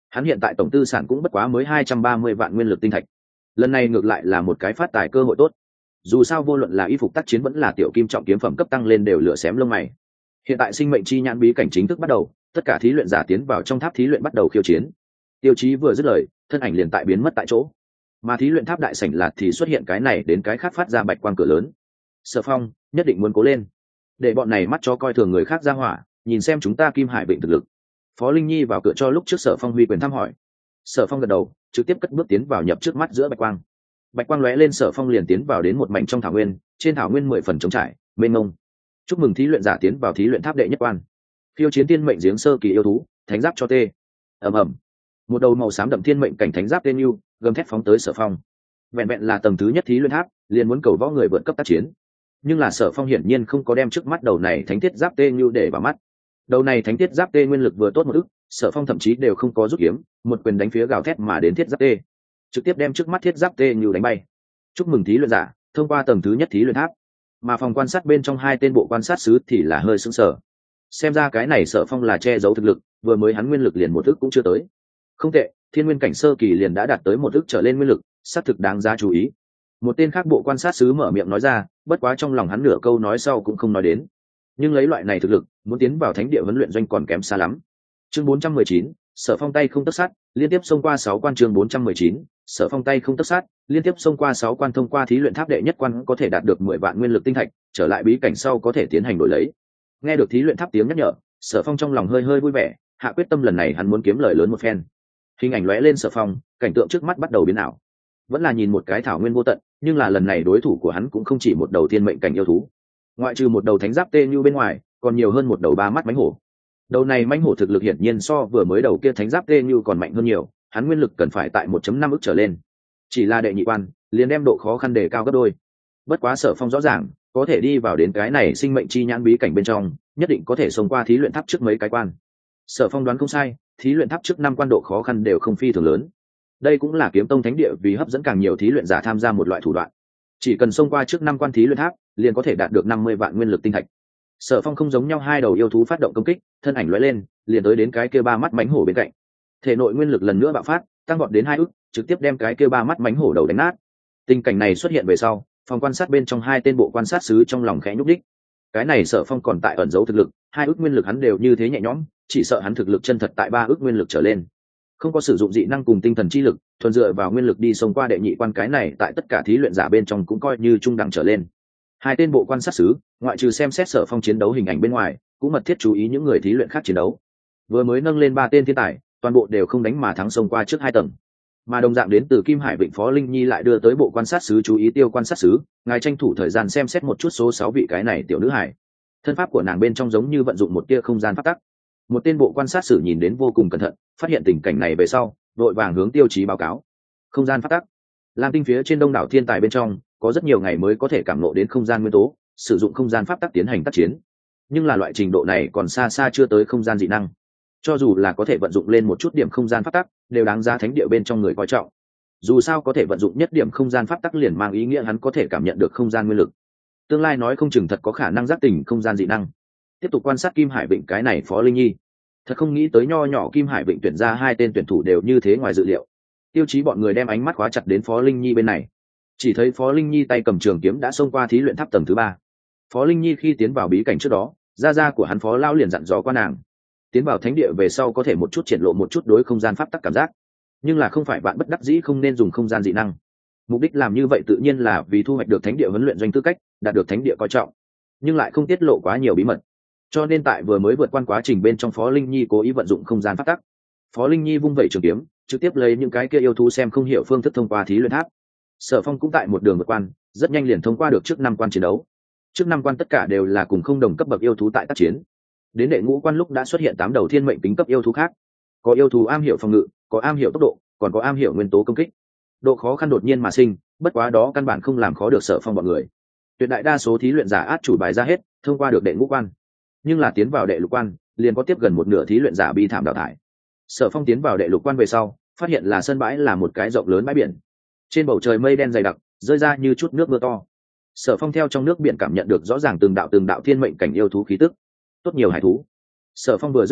Hắn hiện tại tổng tư sản cũng bất quá mới 230 vạn nguyên lực tinh thạch. Lần này ngược lại là một cái phát tài cơ hội tốt. Dù sao vô luận là y phục tác chiến vẫn là tiểu kim trọng kiếm phẩm cấp tăng lên đều lửa xém lông mày. Hiện tại sinh mệnh chi nhãn bí cảnh chính thức bắt đầu, tất cả thí luyện giả tiến vào trong tháp thí luyện bắt đầu khiêu chiến. Tiêu Chí vừa dứt lời, thân ảnh liền tại biến mất tại chỗ. Mà thí luyện tháp đại sảnh lạt thì xuất hiện cái này đến cái khác phát ra bạch quang cửa lớn. Sở Phong nhất định muốn cố lên, để bọn này mắt cho coi thường người khác ra hỏa, nhìn xem chúng ta Kim Hải Vịnh thực lực. Phó Linh Nhi vào cửa cho lúc trước Sở Phong huy quyền thăm hỏi. Sở Phong gật đầu, trực tiếp cất bước tiến vào nhập trước mắt giữa bạch quang. Bạch quang lóe lên, Sở Phong liền tiến vào đến một mảnh trong thảo nguyên, trên thảo nguyên 10 phần trống trải mênh mông. Chúc mừng thí luyện giả tiến vào thí luyện tháp đệ nhất quan. Khiêu chiến tiên mệnh giếng sơ kỳ yêu thú, thánh giáp cho tê. Ầm ầm. Một đầu màu xám đậm thiên mệnh cảnh thánh giáp tên yêu, gầm thét phóng tới Sở Phong. Vẹn vẹn là tầng thứ nhất thí luyện tháp, liền muốn cầu võ người vượt cấp tác chiến. Nhưng là Sở Phong hiển nhiên không có đem trước mắt đầu này thánh thiết giáp tê như để vào mắt. Đầu này thánh thiết giáp tê nguyên lực vừa tốt một ức, Sở Phong thậm chí đều không có rút kiếm, một quyền đánh phía gào thét mà đến thiết giáp tê, trực tiếp đem trước mắt thiết giáp tê như đánh bay. Chúc mừng thí luyện giả thông qua tầng thứ nhất thí luyện tháp. Mà phòng quan sát bên trong hai tên bộ quan sát sứ thì là hơi sững sờ. Xem ra cái này Sở Phong là che giấu thực lực, vừa mới hắn nguyên lực liền một ức cũng chưa tới. Không tệ, thiên nguyên cảnh sơ kỳ liền đã đạt tới một ức trở lên nguyên lực, xác thực đáng giá chú ý. Một tên khác bộ quan sát sứ mở miệng nói ra, bất quá trong lòng hắn nửa câu nói sau cũng không nói đến. Nhưng lấy loại này thực lực, muốn tiến vào thánh địa huấn luyện doanh còn kém xa lắm. Chương 419, Sở Phong tay không tấc sát, liên tiếp xông qua 6 quan. Chương 419, Sở Phong tay không tấc sát, liên tiếp xông qua 6 quan. Thông qua thí luyện tháp đệ nhất quan có thể đạt được 10 vạn nguyên lực tinh thạch, trở lại bí cảnh sau có thể tiến hành đổi lấy. Nghe được thí luyện tháp tiếng nhắc nhở, Sở Phong trong lòng hơi hơi vui vẻ, hạ quyết tâm lần này hắn muốn kiếm lời lớn một phen. Hình ảnh lóe lên Sở Phong, cảnh tượng trước mắt bắt đầu biến ảo. Vẫn là nhìn một cái thảo nguyên vô tận, nhưng là lần này đối thủ của hắn cũng không chỉ một đầu thiên mệnh cảnh yêu thú. Ngoại trừ một đầu thánh giáp tê như bên ngoài, còn nhiều hơn một đầu ba mắt mãnh hổ. Đầu này mãnh hổ thực lực hiển nhiên so vừa mới đầu kia thánh giáp tê như còn mạnh hơn nhiều, hắn nguyên lực cần phải tại 1.5 ức trở lên. Chỉ là đệ nhị quan, liền đem độ khó khăn đề cao gấp đôi. Bất quá Sở Phong rõ ràng, có thể đi vào đến cái này sinh mệnh chi nhãn bí cảnh bên trong, nhất định có thể xông qua thí luyện tháp trước mấy cái quan. Sở Phong đoán không sai, thí luyện tháp trước 5 quan độ khó khăn đều không phi thường lớn. Đây cũng là Kiếm Tông Thánh Địa vì hấp dẫn càng nhiều thí luyện giả tham gia một loại thủ đoạn. Chỉ cần xông qua trước 5 quan thí luyện tháp, liền có thể đạt được 50 vạn nguyên lực tinh thạch. Sở Phong không giống nhau hai đầu yêu thú phát động công kích, thân ảnh lóe lên, liền tới đến cái kia ba mắt mãnh hổ bên cạnh. Thể nội nguyên lực lần nữa bạo phát, tăng vọt đến 2 ức, trực tiếp đem cái kia ba mắt mãnh hổ đầu đánh nát. Tình cảnh này xuất hiện về sau, phòng quan sát bên trong hai tên bộ quan sát sứ trong lòng khẽ nhúc đích. Cái này Sở Phong còn tại ẩn giấu thực lực, 2 ức nguyên lực hắn đều như thế nhẹ nhõm, chỉ sợ hắn thực lực chân thật tại 3 ức nguyên lực trở lên. Không có sử dụng dị năng cùng tinh thần chi lực, thuần dựa vào nguyên lực đi xông qua đệ nhị quan, cái này tại tất cả thí luyện giả bên trong cũng coi như trung đẳng trở lên. Hai tên bộ quan sát sứ, ngoại trừ xem xét Sở Phong chiến đấu hình ảnh bên ngoài, cũng mật thiết chú ý những người thí luyện khác chiến đấu. Vừa mới nâng lên 3 tên thiên tài, toàn bộ đều không đánh mà thắng xông qua trước 2 tầng. Mà đồng dạng đến từ Kim Hải Vịnh Phó Linh Nhi lại đưa tới bộ quan sát sứ chú ý Tiêu quan sát sứ, ngài tranh thủ thời gian xem xét một chút số 6 vị cái này tiểu nữ hải. Thân pháp của nàng bên trong giống như vận dụng một tia không gian pháp tắc. Một tên bộ quan sát sử nhìn đến vô cùng cẩn thận, phát hiện tình cảnh này về sau, đội vàng hướng Tiêu Chí báo cáo. Không gian pháp tắc. Lam Tinh phía trên đông đảo thiên tài bên trong, có rất nhiều ngày mới có thể cảm ngộ đến không gian nguyên tố, sử dụng không gian pháp tắc tiến hành tác chiến. Nhưng là loại trình độ này còn xa xa chưa tới không gian dị năng. Cho dù là có thể vận dụng lên một chút điểm không gian pháp tắc, đều đáng giá thánh địa bên trong người coi trọng. Dù sao có thể vận dụng nhất điểm không gian pháp tắc liền mang ý nghĩa hắn có thể cảm nhận được không gian nguyên lực. Tương lai nói không chừng thật có khả năng giác tỉnh không gian dị năng. Tiếp tục quan sát Kim Hải Vịnh cái này Phó Linh Nhi, thật không nghĩ tới nho nhỏ Kim Hải Vịnh tuyển ra 2 tên tuyển thủ đều như thế ngoài dự liệu. Tiêu Chí bọn người đem ánh mắt khóa chặt đến Phó Linh Nhi bên này. Chỉ thấy Phó Linh Nhi tay cầm trường kiếm đã xông qua thí luyện tháp tầng thứ 3. Phó Linh Nhi khi tiến vào bí cảnh trước đó, gia của hắn Phó Lao liền dặn dò qua nàng, tiến vào thánh địa về sau có thể một chút triển lộ một chút đối không gian pháp tắc cảm giác, nhưng là không phải bạn bất đắc dĩ không nên dùng không gian dị năng. Mục đích làm như vậy tự nhiên là vì thu hoạch được thánh địa huấn luyện doanh tư cách, đạt được thánh địa coi trọng, nhưng lại không tiết lộ quá nhiều bí mật. Cho nên tại vừa mới vượt qua quá trình bên trong, Phó Linh Nhi cố ý vận dụng không gian pháp tắc. Phó Linh Nhi vung vẩy trường kiếm, trực tiếp lấy những cái kia yêu thú xem không hiểu phương thức thông qua thí luyện tháp. Sở Phong cũng tại một đường vượt quan, rất nhanh liền thông qua được trước 5 quan chiến đấu. Trước 5 quan tất cả đều là cùng không đồng cấp bậc yêu thú tại tác chiến. Đến đệ ngũ quan lúc đã xuất hiện 8 đầu thiên mệnh tính cấp yêu thú khác. Có yêu thú am hiểu phòng ngự, có am hiểu tốc độ, còn có am hiểu nguyên tố công kích. Độ khó khăn đột nhiên mà sinh, bất quá đó căn bản không làm khó được Sở Phong bọn người. Tuyệt đại đa số thí luyện giả át chủ bài ra hết, thông qua được đệ ngũ quan. Nhưng là tiến vào đệ lục quan, liền có tiếp gần một nửa thí luyện giả bi thảm đào thải. Sở Phong tiến vào đệ lục quan về sau, phát hiện là sân bãi là một cái rộng lớn bãi biển. Trên bầu trời mây đen dày đặc, rơi ra như chút nước mưa to. Sở Phong theo trong nước biển cảm nhận được rõ ràng từng đạo thiên mệnh cảnh yêu thú khí tức. Tốt nhiều hải thú. Sở Phong vừa dứt lời,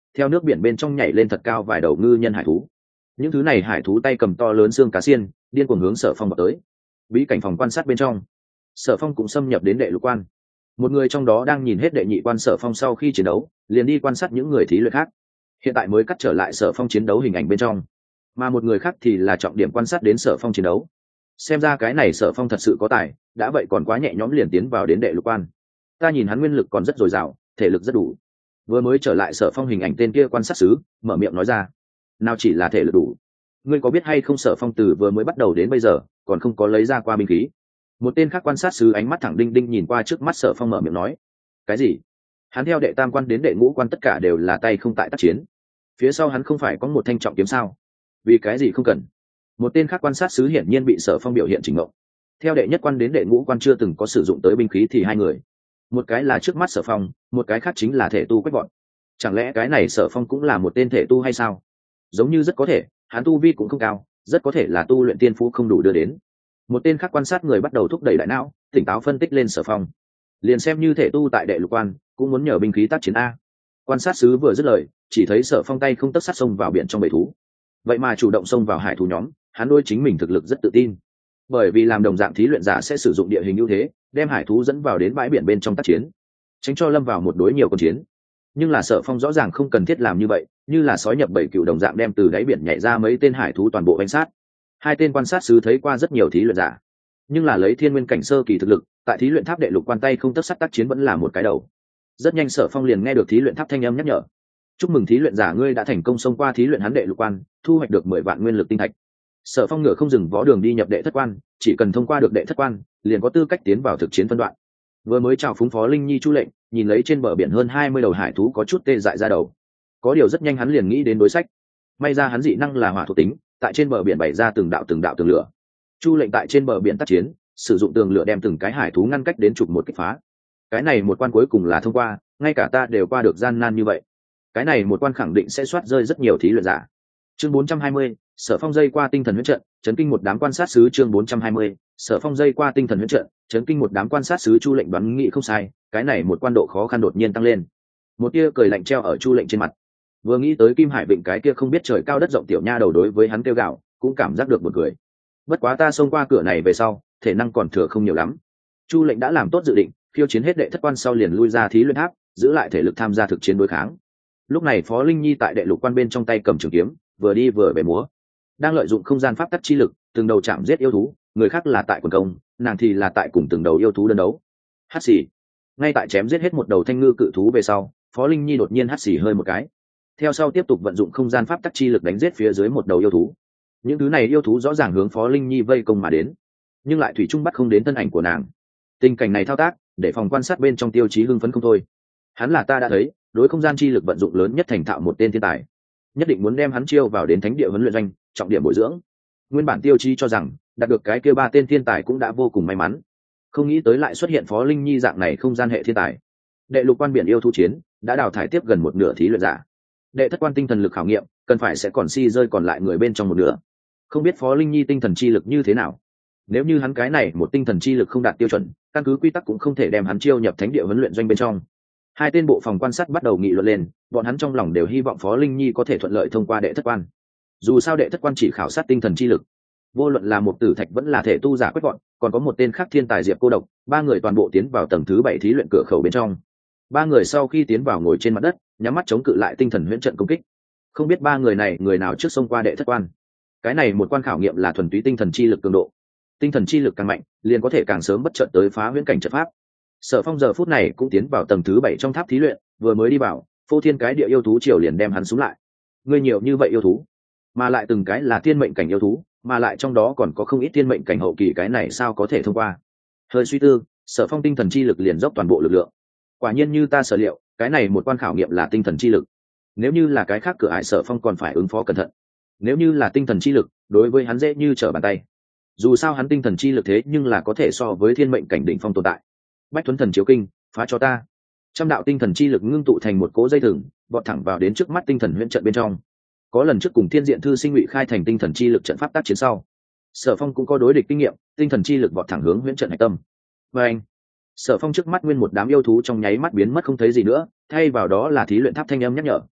theo nước biển bên trong nhảy lên thật cao vài đầu ngư nhân hải thú. Những thứ này hải thú tay cầm to lớn xương cá xiên, điên cuồng hướng Sở Phong vào tới. Bí cảnh phòng quan sát bên trong, Sở Phong cũng xâm nhập đến đệ lục quan. Một người trong đó đang nhìn hết đệ nhị quan Sở Phong sau khi chiến đấu, liền đi quan sát những người thí luyện khác. Hiện tại mới cắt trở lại Sở Phong chiến đấu hình ảnh bên trong, mà một người khác thì là trọng điểm quan sát đến Sở Phong chiến đấu. Xem ra cái này Sở Phong thật sự có tài, đã vậy còn quá nhẹ nhõm liền tiến vào đến đệ lục quan. Ta nhìn hắn nguyên lực còn rất dồi dào, thể lực rất đủ. Vừa mới trở lại Sở Phong hình ảnh tên kia quan sát sứ mở miệng nói ra, nào chỉ là thể lực đủ, ngươi có biết hay không Sở Phong từ vừa mới bắt đầu đến bây giờ còn không có lấy ra qua binh khí. Một tên khác quan sát sứ ánh mắt thẳng đinh đinh nhìn qua trước mắt Sở Phong mở miệng nói, cái gì? Hắn theo đệ tam quan đến đệ ngũ quan tất cả đều là tay không tại tác chiến, phía sau hắn không phải có một thanh trọng kiếm sao? Vì cái gì không cần? Một tên khác quan sát sứ hiển nhiên bị Sở Phong biểu hiện chỉnh ngộ. Theo đệ nhất quan đến đệ ngũ quan chưa từng có sử dụng tới binh khí thì hai người, một cái là trước mắt Sở Phong, một cái khác chính là thể tu Quách Bọn. Chẳng lẽ cái này Sở Phong cũng là một tên thể tu hay sao? Giống như rất có thể, hắn tu vi cũng không cao, rất có thể là tu luyện tiên phú không đủ đưa đến. Một tên khác quan sát người bắt đầu thúc đẩy đại não, tỉnh táo phân tích lên Sở Phong. Liền xem như thể tu tại đệ lục quan, cũng muốn nhờ binh khí tác chiến a. Quan sát sứ vừa dứt lời, chỉ thấy Sở Phong tay không tấc sắt xông vào biển trong bầy thú. Vậy mà chủ động xông vào hải thú nhóm, hắn đôi chính mình thực lực rất tự tin. Bởi vì làm đồng dạng thí luyện giả sẽ sử dụng địa hình ưu thế, đem hải thú dẫn vào đến bãi biển bên trong tác chiến, tránh cho lâm vào một đối nhiều cuộc chiến. Nhưng là Sở Phong rõ ràng không cần thiết làm như vậy, như là sói nhập bầy cừu đồng dạng đem từ đáy biển nhảy ra mấy tên hải thú toàn bộ đánh sát. Hai tên quan sát sứ thấy qua rất nhiều thí luyện giả, nhưng là lấy thiên nguyên cảnh sơ kỳ thực lực, tại thí luyện tháp đệ lục quan tay không tấc sắt tác chiến vẫn là một cái đầu. Rất nhanh Sở Phong liền nghe được thí luyện tháp thanh âm nhắc nhở, chúc mừng thí luyện giả, ngươi đã thành công xông qua thí luyện hắn đệ lục quan, thu hoạch được 10 vạn nguyên lực tinh thạch. Sở Phong ngựa không dừng vó đường đi nhập đệ thất quan, chỉ cần thông qua được đệ thất quan liền có tư cách tiến vào thực chiến phân đoạn. Vừa mới chào phúng Phó Linh Nhi chu lệnh, nhìn lấy trên bờ biển hơn 20 đầu hải thú có chút tê dại ra đầu. Có điều rất nhanh hắn liền nghĩ đến đối sách. May ra hắn dị năng là hỏa thuộc tính, tại trên bờ biển bày ra từng đạo tường lửa. Chu lệnh tại trên bờ biển tác chiến, sử dụng tường lửa đem từng cái hải thú ngăn cách đến chụp một kích phá. Cái này một quan cuối cùng là thông qua, ngay cả ta đều qua được gian nan như vậy. Cái này một quan khẳng định sẽ soát rơi rất nhiều thí luyện giả. Chương 420, Sở Phong dây qua tinh thần huyễn trận, chấn kinh một đám quan sát sứ. Chương 420, Sở Phong dây qua tinh thần huyễn trận, chấn kinh một đám quan sát sứ. Chu lệnh đoán nghĩ không sai, cái này một quan độ khó khăn đột nhiên tăng lên. Một tia cười lạnh treo ở Chu lệnh trên mặt. Vừa nghĩ tới Kim Hải Vịnh cái kia không biết trời cao đất rộng tiểu nha đầu đối với hắn kêu gạo, cũng cảm giác được một cười. Bất quá ta xông qua cửa này về sau, thể năng còn thừa không nhiều lắm. Chu lệnh đã làm tốt dự định, khiêu chiến hết đệ thất quan sau liền lui ra thí luyện tháp, giữ lại thể lực tham gia thực chiến đối kháng. Lúc này Phó Linh Nhi tại đệ lục quan bên trong tay cầm trường kiếm, vừa đi vừa về múa, đang lợi dụng không gian pháp tắc chi lực từng đầu chạm giết yêu thú, người khác là tại quần công, nàng thì là tại cùng từng đầu yêu thú đơn đấu. Hắt xì. Ngay tại chém giết hết một đầu thanh ngư cự thú về sau, Phó Linh Nhi đột nhiên hắt xì hơi một cái, theo sau tiếp tục vận dụng không gian pháp tắc chi lực đánh giết phía dưới một đầu yêu thú. Những thứ này yêu thú rõ ràng hướng Phó Linh Nhi vây công mà đến, nhưng lại thủy chung bắt không đến thân ảnh của nàng. Tình cảnh này thao tác để phòng quan sát bên trong Tiêu Chí hưng phấn không thôi. Hắn là ta đã thấy đối không gian chi lực vận dụng lớn nhất thành thạo một tên thiên tài, nhất định muốn đem hắn chiêu vào đến thánh địa huấn luyện doanh, trọng điểm bồi dưỡng. Nguyên bản Tiêu Chí cho rằng đạt được cái kia 3 tên thiên tài cũng đã vô cùng may mắn, không nghĩ tới lại xuất hiện Phó Linh Nhi dạng này không gian hệ thiên tài. Đệ lục quan biển yêu thú chiến đã đào thải tiếp gần một nửa thí luyện giả. Đệ thất quan tinh thần lực khảo nghiệm cần phải sẽ còn rơi còn lại người bên trong một nửa. Không biết Phó Linh Nhi tinh thần chi lực như thế nào. Nếu như hắn cái này một tinh thần chi lực không đạt tiêu chuẩn, căn cứ quy tắc cũng không thể đem hắn chiêu nhập thánh địa huấn luyện doanh bên trong. Hai tên bộ phòng quan sát bắt đầu nghị luận lên, bọn hắn trong lòng đều hy vọng Phó Linh Nhi có thể thuận lợi thông qua đệ thất quan. Dù sao đệ thất quan chỉ khảo sát tinh thần chi lực, vô luận là một tử thạch vẫn là thể tu giả Quách Vọn, còn có một tên khác thiên tài Diệp Cô Độc, 3 người toàn bộ tiến vào tầng thứ 7 thí luyện cửa khẩu bên trong. 3 người sau khi tiến vào ngồi trên mặt đất, nhắm mắt chống cự lại tinh thần huyễn trận công kích. Không biết 3 người này người nào trước xông qua đệ thất quan. Cái này một quan khảo nghiệm là thuần túy tinh thần chi lực cường độ. Tinh thần chi lực càng mạnh, liền có thể càng sớm bất chợt tới phá huyễn cảnh trận pháp. Sở Phong giờ phút này cũng tiến vào tầng thứ 7 trong tháp thí luyện, vừa mới đi vào, phô thiên cái địa yêu thú triều liền đem hắn xuống lại. Ngươi nhiều như vậy yêu thú, mà lại từng cái là thiên mệnh cảnh yêu thú, mà lại trong đó còn có không ít thiên mệnh cảnh hậu kỳ, cái này sao có thể thông qua. Hơi suy tư, Sở Phong tinh thần chi lực liền dốc toàn bộ lực lượng. Quả nhiên như ta sở liệu, cái này một quan khảo nghiệm là tinh thần chi lực. Nếu như là cái khác cửa ải Sở Phong còn phải ứng phó cẩn thận. Nếu như là tinh thần chi lực, đối với hắn dễ như trở bàn tay. Dù sao hắn tinh thần chi lực thế nhưng là có thể so với thiên mệnh cảnh đỉnh phong tồn tại. Bách Tuấn Thần Chiếu Kinh, phá cho ta. Trăm đạo tinh thần chi lực ngưng tụ thành một cỗ dây thừng, vọt thẳng vào đến trước mắt tinh thần huyễn trận bên trong. Có lần trước cùng Thiên Diện Thư Sinh Ngụy khai thành tinh thần chi lực trận pháp tác chiến sau, Sở Phong cũng có đối địch kinh nghiệm, tinh thần chi lực vọt thẳng hướng huyễn trận hạch tâm. Và anh, Sở Phong trước mắt nguyên một đám yêu thú trong nháy mắt biến mất không thấy gì nữa, thay vào đó là thí luyện tháp thanh âm nhắc nhở.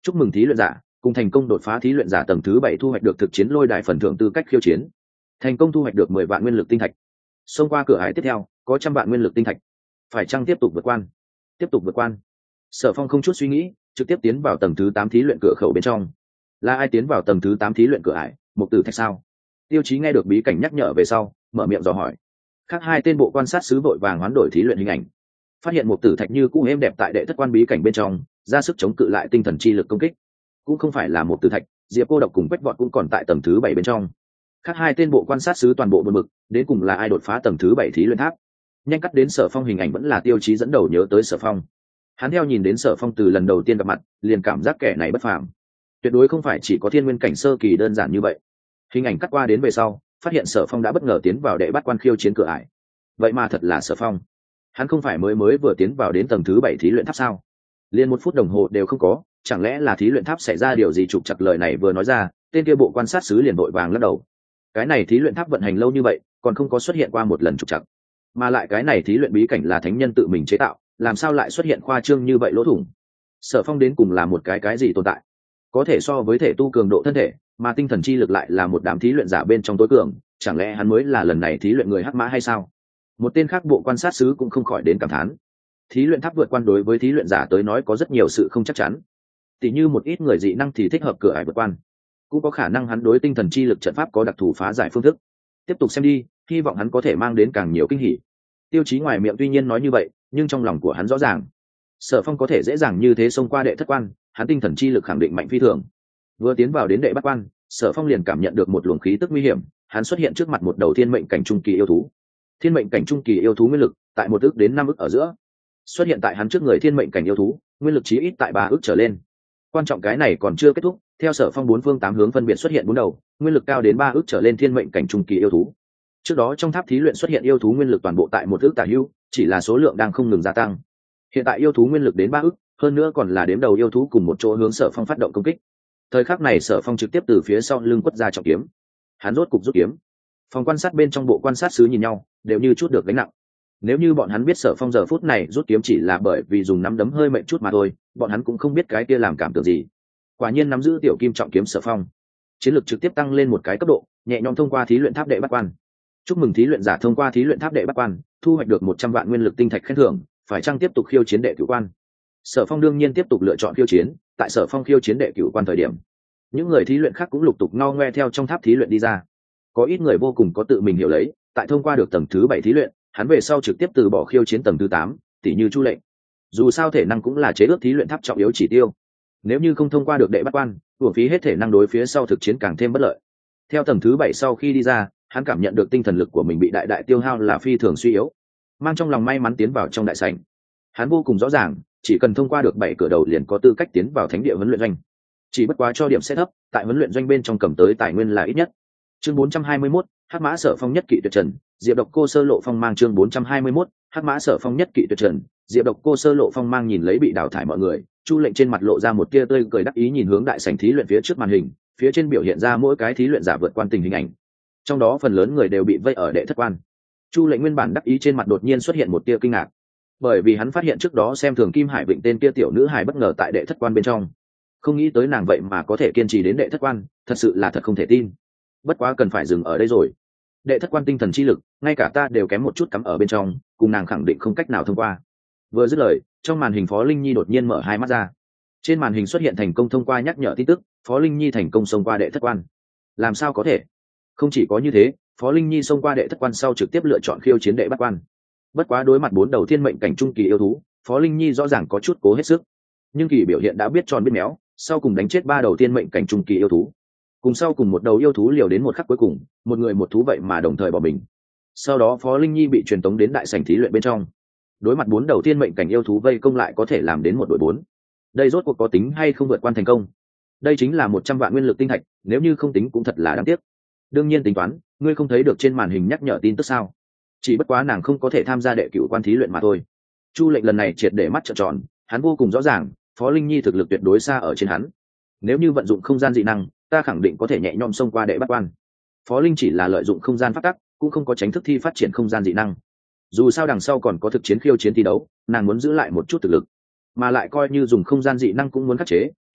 chúc mừng thí luyện giả cùng thành công đột phá thí luyện giả tầng thứ 7 thu hoạch được thực chiến lôi đài phần thưởng tư cách khiêu chiến, thành công thu hoạch được 10 vạn nguyên lực tinh thạch. Xông qua cửa ải tiếp theo có 100 vạn nguyên lực tinh thạch, phải chăng tiếp tục vượt quan? Tiếp tục vượt quan. Sở Phong không chút suy nghĩ trực tiếp tiến vào tầng thứ 8 thí luyện cửa khẩu bên trong. Là ai tiến vào tầng thứ 8 thí luyện cửa ải? Mục Tử Thạch sao? Tiêu Chí nghe được bí cảnh nhắc nhở về sau mở miệng dò hỏi. Khác hai tên bộ quan sát sứ vội vàng hoán đổi thí luyện hình ảnh, phát hiện Mục Tử Thạch như cũ êm đẹp tại đệ thất quan bí cảnh bên trong, ra sức chống cự lại tinh thần chi lực công kích. Cũng không phải là Mục Tử Thạch, Diệp Cô Độc cùng Quách Vọt cũng còn tại tầng thứ 7 bên trong. Khác hai tên bộ quan sát sứ toàn bộ buồn bực, đến cùng là ai đột phá tầng thứ 7 thí luyện tháp? Nhanh cắt đến Sở Phong hình ảnh vẫn là Tiêu Chí dẫn đầu nhớ tới Sở Phong. Hắn theo nhìn đến Sở Phong từ lần đầu tiên gặp mặt, liền cảm giác kẻ này bất phàm. Tuyệt đối không phải chỉ có thiên nguyên cảnh sơ kỳ đơn giản như vậy. Hình ảnh cắt qua đến về sau, phát hiện Sở Phong đã bất ngờ tiến vào đệ bát quan khiêu chiến cửa ải. Vậy mà thật là Sở Phong. Hắn không phải mới vừa tiến vào đến tầng thứ 7 thí luyện tháp sao? Liên 1 phút đồng hồ đều không có, chẳng lẽ là thí luyện tháp xảy ra điều gì trục trặc? Lời này vừa nói ra, tên kia bộ quan sát sứ liền vội vàng lắc đầu. Cái này thí luyện tháp vận hành lâu như vậy, còn không có xuất hiện qua một lần trục trặc. Mà lại cái này thí luyện bí cảnh là thánh nhân tự mình chế tạo, làm sao lại xuất hiện khoa trương như vậy lỗ thủng? Sở Phong đến cùng là một cái gì tồn tại? Có thể so với thể tu cường độ thân thể, mà tinh thần chi lực lại là một đám thí luyện giả bên trong tối cường, chẳng lẽ hắn mới là lần này thí luyện người hắc mã hay sao? Một tên khác bộ quan sát sứ cũng không khỏi đến cảm thán. Thí luyện tháp vượt quan đối với thí luyện giả tới nói có rất nhiều sự không chắc chắn. Tỷ như một ít người dị năng thì thích hợp cửa ải vượt quan, cũng có khả năng hắn đối tinh thần chi lực trận pháp có đặc thù phá giải phương thức. Tiếp tục xem đi, hy vọng hắn có thể mang đến càng nhiều kinh hỉ. Tiêu Chí ngoài miệng tuy nhiên nói như vậy, nhưng trong lòng của hắn rõ ràng, Sở Phong có thể dễ dàng như thế xông qua đệ thất quan, hắn tinh thần chi lực khẳng định mạnh phi thường. Vừa tiến vào đến đệ bát quan, Sở Phong liền cảm nhận được một luồng khí tức nguy hiểm, hắn xuất hiện trước mặt một đầu thiên mệnh cảnh trung kỳ yêu thú. Thiên mệnh cảnh trung kỳ yêu thú nguyên lực tại 1 ức đến 5 ức ở giữa. Xuất hiện tại hắn trước người thiên mệnh cảnh yêu thú, nguyên lực chí ít tại 3 ức trở lên. Quan trọng cái này còn chưa kết thúc, theo Sở Phong 4 phương 8 hướng phân biệt xuất hiện 4 đầu, nguyên lực cao đến 3 ức trở lên thiên mệnh cảnh trung kỳ yêu thú. Trước đó trong tháp thí luyện xuất hiện yêu thú nguyên lực toàn bộ tại 1 ức tả hữu, chỉ là số lượng đang không ngừng gia tăng. Hiện tại yêu thú nguyên lực đến 3 ức, hơn nữa còn là đếm đầu yêu thú cùng một chỗ hướng Sở Phong phát động công kích. Thời khắc này Sở Phong trực tiếp từ phía sau lưng quất ra trọng kiếm. Hắn rốt cục rút kiếm. Phòng quan sát bên trong bộ quan sát sứ nhìn nhau, đều như chút được gánh nặng. Nếu như bọn hắn biết Sở Phong giờ phút này rút kiếm chỉ là bởi vì dùng nắm đấm hơi mệnh chút mà thôi, bọn hắn cũng không biết cái kia làm cảm tưởng gì. Quả nhiên nắm giữ tiểu kim trọng kiếm Sở Phong, chiến lược trực tiếp tăng lên một cái cấp độ, nhẹ nhõm thông qua thí luyện tháp đệ bát quan. Chúc mừng thí luyện giả thông qua thí luyện tháp đệ bát quan, thu hoạch được 100 vạn nguyên lực tinh thạch khen thưởng, phải chăng tiếp tục khiêu chiến đệ cửu quan? Sở Phong đương nhiên tiếp tục lựa chọn khiêu chiến, tại Sở Phong khiêu chiến đệ cửu quan thời điểm, những người thí luyện khác cũng lục tục ngao ngoe theo trong tháp thí luyện đi ra. Có ít người vô cùng có tự mình hiểu lấy, tại thông qua được tầng thứ 7 thí luyện, hắn về sau trực tiếp từ bỏ khiêu chiến tầng thứ 8, tỉ như Chu Lệnh. Dù sao thể năng cũng là chế ước thí luyện tháp trọng yếu chỉ tiêu. Nếu như không thông qua được đệ bát quan, uổng phí hết thể năng đối phía sau thực chiến càng thêm bất lợi. Theo tầng thứ 7 sau khi đi ra, hắn cảm nhận được tinh thần lực của mình bị đại tiêu hao là phi thường suy yếu. Mang trong lòng may mắn tiến vào trong đại sảnh. Hắn vô cùng rõ ràng, chỉ cần thông qua được 7 cửa đầu liền có tư cách tiến vào thánh địa huấn luyện doanh. Chỉ bất quá cho điểm set up, tại huấn luyện doanh bên trong cầm tới tài nguyên là ít nhất. Chương 421, Hắc Mã Sở Phong nhất kỵ tuyệt trần, Diệp Độc Cô sơ lộ phong mang. Chương 421, Hắc Mã Sở Phong nhất kỵ tuyệt trần, Diệp Độc Cô sơ lộ phong mang. Nhìn lấy bị đào thải mọi người, Chu Lệnh trên mặt lộ ra một tia tươi cười đắc ý, nhìn hướng đại sảnh thí luyện phía trước màn hình, phía trên biểu hiện ra mỗi cái thí luyện giả vượt quan tình hình ảnh. Trong đó phần lớn người đều bị vây ở đệ thất quan. Chu Lệnh nguyên bản đắc ý trên mặt đột nhiên xuất hiện một tia kinh ngạc, bởi vì hắn phát hiện trước đó xem thường Kim Hải Vịnh tên kia tiểu nữ hài bất ngờ tại đệ thất quan bên trong, không nghĩ tới nàng vậy mà có thể kiên trì đến đệ thất quan, thật sự là thật không thể tin. Bất quá cần phải dừng ở đây rồi, đệ thất quan tinh thần chi lực ngay cả ta đều kém một chút cắm ở bên trong, cùng nàng khẳng định không cách nào thông qua. Vừa dứt lời, trong màn hình Phó Linh Nhi đột nhiên mở hai mắt ra. Trên màn hình xuất hiện thành công thông qua nhắc nhở tin tức, Phó Linh Nhi thành công xông qua đệ thất quan. Làm sao có thể? Không chỉ có như thế, Phó Linh Nhi xông qua đệ thất quan sau trực tiếp lựa chọn khiêu chiến đệ bát quan. Bất quá đối mặt 4 đầu thiên mệnh cảnh trung kỳ yêu thú, Phó Linh Nhi rõ ràng có chút cố hết sức, nhưng kỳ biểu hiện đã biết tròn biết méo, sau cùng đánh chết 3 đầu thiên mệnh cảnh trung kỳ yêu thú. Cùng sau cùng một đầu yêu thú liều đến một khắc cuối cùng, một người một thú vậy mà đồng thời bỏ mình. Sau đó Phó Linh Nhi bị truyền tống đến đại sảnh thí luyện bên trong. Đối mặt 4 đầu thiên mệnh cảnh yêu thú vây công lại có thể làm đến 1 đội 4. Đây rốt cuộc có tính hay không vượt quan thành công? Đây chính là 100 vạn nguyên lực tinh thạch, nếu như không tính cũng thật là đáng tiếc. Đương nhiên tính toán, ngươi không thấy được trên màn hình nhắc nhở tin tức sao? Chỉ bất quá nàng không có thể tham gia đệ cửu quan thí luyện mà thôi. Chu Lệnh lần này triệt để mắt trợn tròn, hắn vô cùng rõ ràng, Phó Linh Nhi thực lực tuyệt đối xa ở trên hắn. Nếu như vận dụng không gian dị năng, ta khẳng định có thể nhẹ nhõm xông qua đệ bát quan. Phó Linh chỉ là lợi dụng không gian phát tắc, cũng không có tránh thức thi phát triển không gian dị năng. Dù sao đằng sau còn có thực chiến khiêu chiến thi đấu, nàng muốn giữ lại một chút thực lực, mà lại coi như dùng không gian dị năng cũng muốn khắc chế,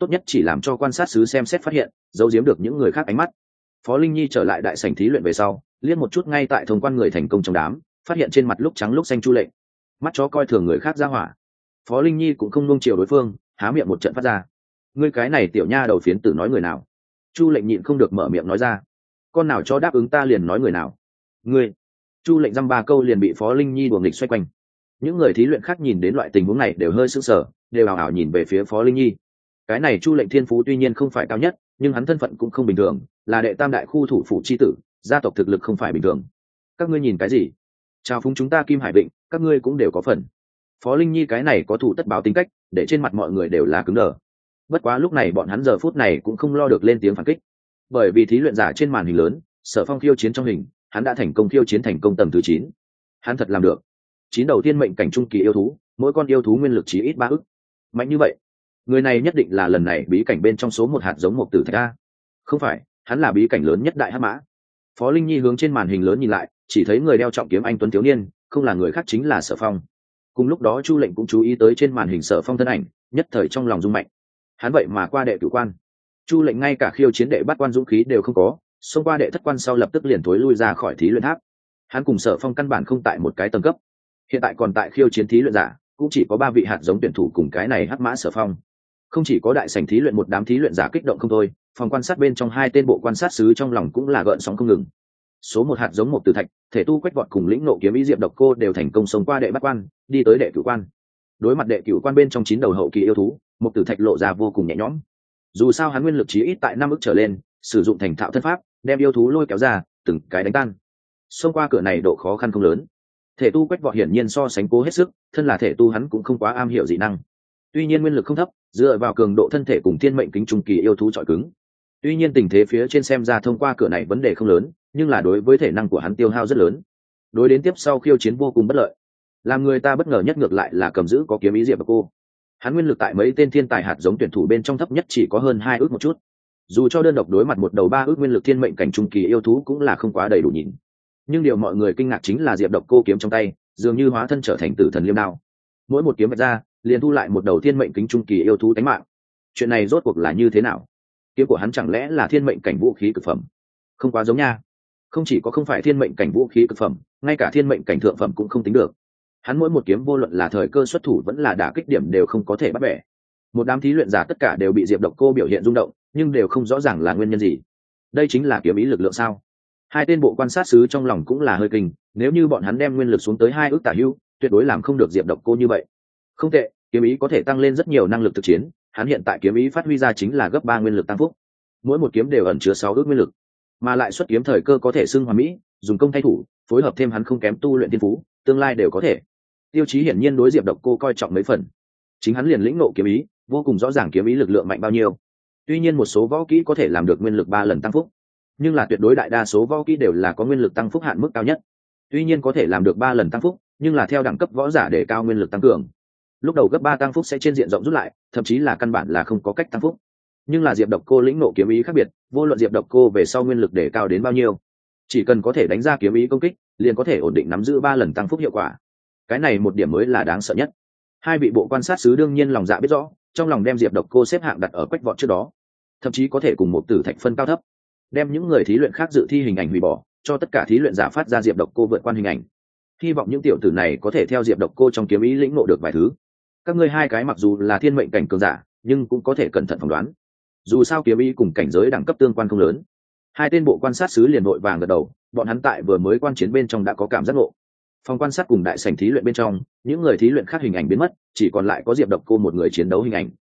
tốt nhất chỉ làm cho quan sát sứ xem xét phát hiện, giấu giếm được những người khác ánh mắt. Phó Linh Nhi trở lại đại sảnh thí luyện về sau, liếc một chút ngay tại thông quan người thành công trong đám, phát hiện trên mặt lúc trắng lúc xanh Chu Lệnh, mắt chó coi thường người khác ra hỏa. Phó Linh Nhi cũng không nuông chiều đối phương, há miệng một trận phát ra: ngươi cái này tiểu nha đầu phiến tử nói người nào? Chu Lệnh nhịn không được mở miệng nói ra: con nào cho đáp ứng ta liền nói người nào. Ngươi. Chu Lệnh dăm ba câu liền bị Phó Linh Nhi đùa nghịch xoay quanh. Những người thí luyện khác nhìn đến loại tình huống này đều hơi sững sờ, đều ảo ảo nhìn về phía Phó Linh Nhi. Cái này Chu Lệnh thiên phú tuy nhiên không phải cao nhất, nhưng hắn thân phận cũng không bình thường, là đệ tam đại khu thủ phủ chi tử, gia tộc thực lực không phải bình thường. Các ngươi nhìn cái gì? Chào phúng chúng ta Kim Hải Vịnh, các ngươi cũng đều có phần. Phó Linh Nhi cái này có thủ tất báo tính cách, để trên mặt mọi người đều là cứng đờ. Bất quá lúc này bọn hắn giờ phút này cũng không lo được lên tiếng phản kích, bởi vì thí luyện giả trên màn hình lớn, Sở Phong khiêu chiến trong hình, hắn đã thành công khiêu chiến thành công tầng thứ 9. Hắn thật làm được. 9 đầu tiên mệnh cảnh trung kỳ yêu thú, mỗi con yêu thú nguyên lực chỉ ít 3 ức. Mạnh như vậy, người này nhất định là lần này bí cảnh bên trong số 1 hạt giống một tử thạch a. Không phải, hắn là bí cảnh lớn nhất đại hắc mã. Phó Linh Nhi hướng trên màn hình lớn nhìn lại, chỉ thấy người đeo trọng kiếm anh tuấn thiếu niên, không là người khác chính là Sở Phong. Cùng lúc đó Chu Lệnh cũng chú ý tới trên màn hình Sở Phong thân ảnh, nhất thời trong lòng rung mạnh. Hắn vậy mà qua đệ cửu quan. Chu Lệnh ngay cả khiêu chiến đệ bát quan dũng khí đều không có, xông qua đệ thất quan sau lập tức liền thối lui ra khỏi thí luyện tháp. Hắn cùng Sở Phong căn bản không tại một cái tầng cấp. Hiện tại còn tại khiêu chiến thí luyện giả, cũng chỉ có 3 vị hạt giống tuyển thủ cùng cái này hắc mã Sở Phong. Không chỉ có đại sảnh thí luyện một đám thí luyện giả kích động không thôi, phòng quan sát bên trong 2 tên bộ quan sát sứ trong lòng cũng là gợn sóng không ngừng. Số 1 hạt giống một tử thạch, thể tu quách vọt cùng lĩnh nộ kiếm ý diệp độc cô đều thành công xông qua đệ bát quan, đi tới đệ cửu quan. Đối mặt đệ cửu quan bên trong 9 đầu hậu kỳ yêu thú, một tử thạch lộ ra vô cùng nhẹ nhõm. Dù sao hắn nguyên lực chí ít tại 5 ức trở lên, sử dụng thành thạo thân pháp, đem yêu thú lôi kéo ra, từng cái đánh tan. Xông qua cửa này độ khó khăn không lớn. Thể tu quách vọt hiển nhiên so sánh cố hết sức, thân là thể tu hắn cũng không quá am hiểu dị năng. Tuy nhiên nguyên lực không thấp, dựa vào cường độ thân thể cùng thiên mệnh kính trung kỳ yêu thú chọi cứng. Tuy nhiên tình thế phía trên xem ra thông qua cửa này vấn đề không lớn, nhưng là đối với thể năng của hắn tiêu hao rất lớn. Đối đến tiếp sau khiêu chiến vô cùng bất lợi. Làm người ta bất ngờ nhất ngược lại là cầm giữ có kiếm ý diệp độc cô. Hắn nguyên lực tại mấy tên thiên tài hạt giống tuyển thủ bên trong thấp nhất chỉ có hơn 2 ước một chút. Dù cho đơn độc đối mặt một đầu 3 ước nguyên lực thiên mệnh cảnh trung kỳ yêu thú cũng là không quá đầy đủ nhìn. Nhưng điều mọi người kinh ngạc chính là diệp độc cô kiếm trong tay, dường như hóa thân trở thành tử thần liêm đao. Mỗi một kiếm vạch ra, liền thu lại một đầu thiên mệnh kính trung kỳ yêu thú tánh mạng. Chuyện này rốt cuộc là như thế nào? Kiếm của hắn chẳng lẽ là thiên mệnh cảnh vũ khí cực phẩm? Không quá giống nha. Không chỉ có không phải thiên mệnh cảnh vũ khí cực phẩm, ngay cả thiên mệnh cảnh thượng phẩm cũng không tính được. Hắn mỗi một kiếm vô luận là thời cơ xuất thủ vẫn là đả kích điểm đều không có thể bắt bẻ. Một đám thí luyện giả tất cả đều bị diệp độc cô biểu hiện rung động, nhưng đều không rõ ràng là nguyên nhân gì. Đây chính là kiếm ý lực lượng sao? 2 tên bộ quan sát sứ trong lòng cũng là hơi kinh, nếu như bọn hắn đem nguyên lực xuống tới 2 ước tả hữu, tuyệt đối làm không được diệp độc cô như vậy. Không tệ, kiếm ý có thể tăng lên rất nhiều năng lực thực chiến, hắn hiện tại kiếm ý phát huy ra chính là gấp 3 nguyên lực tăng phúc. Mỗi một kiếm đều ẩn chứa 6 ước nguyên lực, mà lại xuất kiếm thời cơ có thể xưng hoàn mỹ, dùng công thay thủ, phối hợp thêm hắn không kém tu luyện tiên phú, tương lai đều có thể. Tiêu Chí hiển nhiên đối diệp độc cô coi trọng mấy phần. Chính hắn liền lĩnh ngộ kiếm ý, vô cùng rõ ràng kiếm ý lực lượng mạnh bao nhiêu. Tuy nhiên một số võ kỹ có thể làm được nguyên lực 3 lần tăng phúc, nhưng là tuyệt đối đại đa số võ kỹ đều là có nguyên lực tăng phúc hạn mức cao nhất. Tuy nhiên có thể làm được 3 lần tăng phúc, nhưng là theo đẳng cấp võ giả để cao nguyên lực tăng cường. Lúc đầu gấp 3 tăng phúc sẽ trên diện rộng rút lại, thậm chí là căn bản là không có cách tăng phúc. Nhưng là diệp độc cô lĩnh ngộ kiếm ý khác biệt, vô luận diệp độc cô về sau nguyên lực để cao đến bao nhiêu, chỉ cần có thể đánh ra kiếm ý công kích, liền có thể ổn định nắm giữ 3 lần tăng phúc hiệu quả. Cái này một điểm mới là đáng sợ nhất. 2 vị bộ quan sát sứ đương nhiên lòng dạ biết rõ, trong lòng đem diệp độc cô xếp hạng đặt ở quách vọt trước đó, thậm chí có thể cùng một tử thạch phân cao thấp, đem những người thí luyện khác dự thi hình ảnh hủy bỏ, cho tất cả thí luyện giả phát ra diệp độc cô vượt qua hình ảnh. Hy vọng những tiểu tử này có thể theo diệp độc cô trong kiếm ý lĩnh ngộ được vài thứ. Các ngươi 2 cái mặc dù là thiên mệnh cảnh cường giả, nhưng cũng có thể cẩn thận phỏng đoán. Dù sao kiếm ý cùng cảnh giới đẳng cấp tương quan không lớn. 2 tên bộ quan sát sứ liền vội vàng gật đầu, bọn hắn tại vừa mới quan chiến bên trong đã có cảm giác ngộ. Phòng quan sát cùng đại sảnh thí luyện bên trong, những người thí luyện khác hình ảnh biến mất, chỉ còn lại có diệp độc cô một người chiến đấu hình ảnh,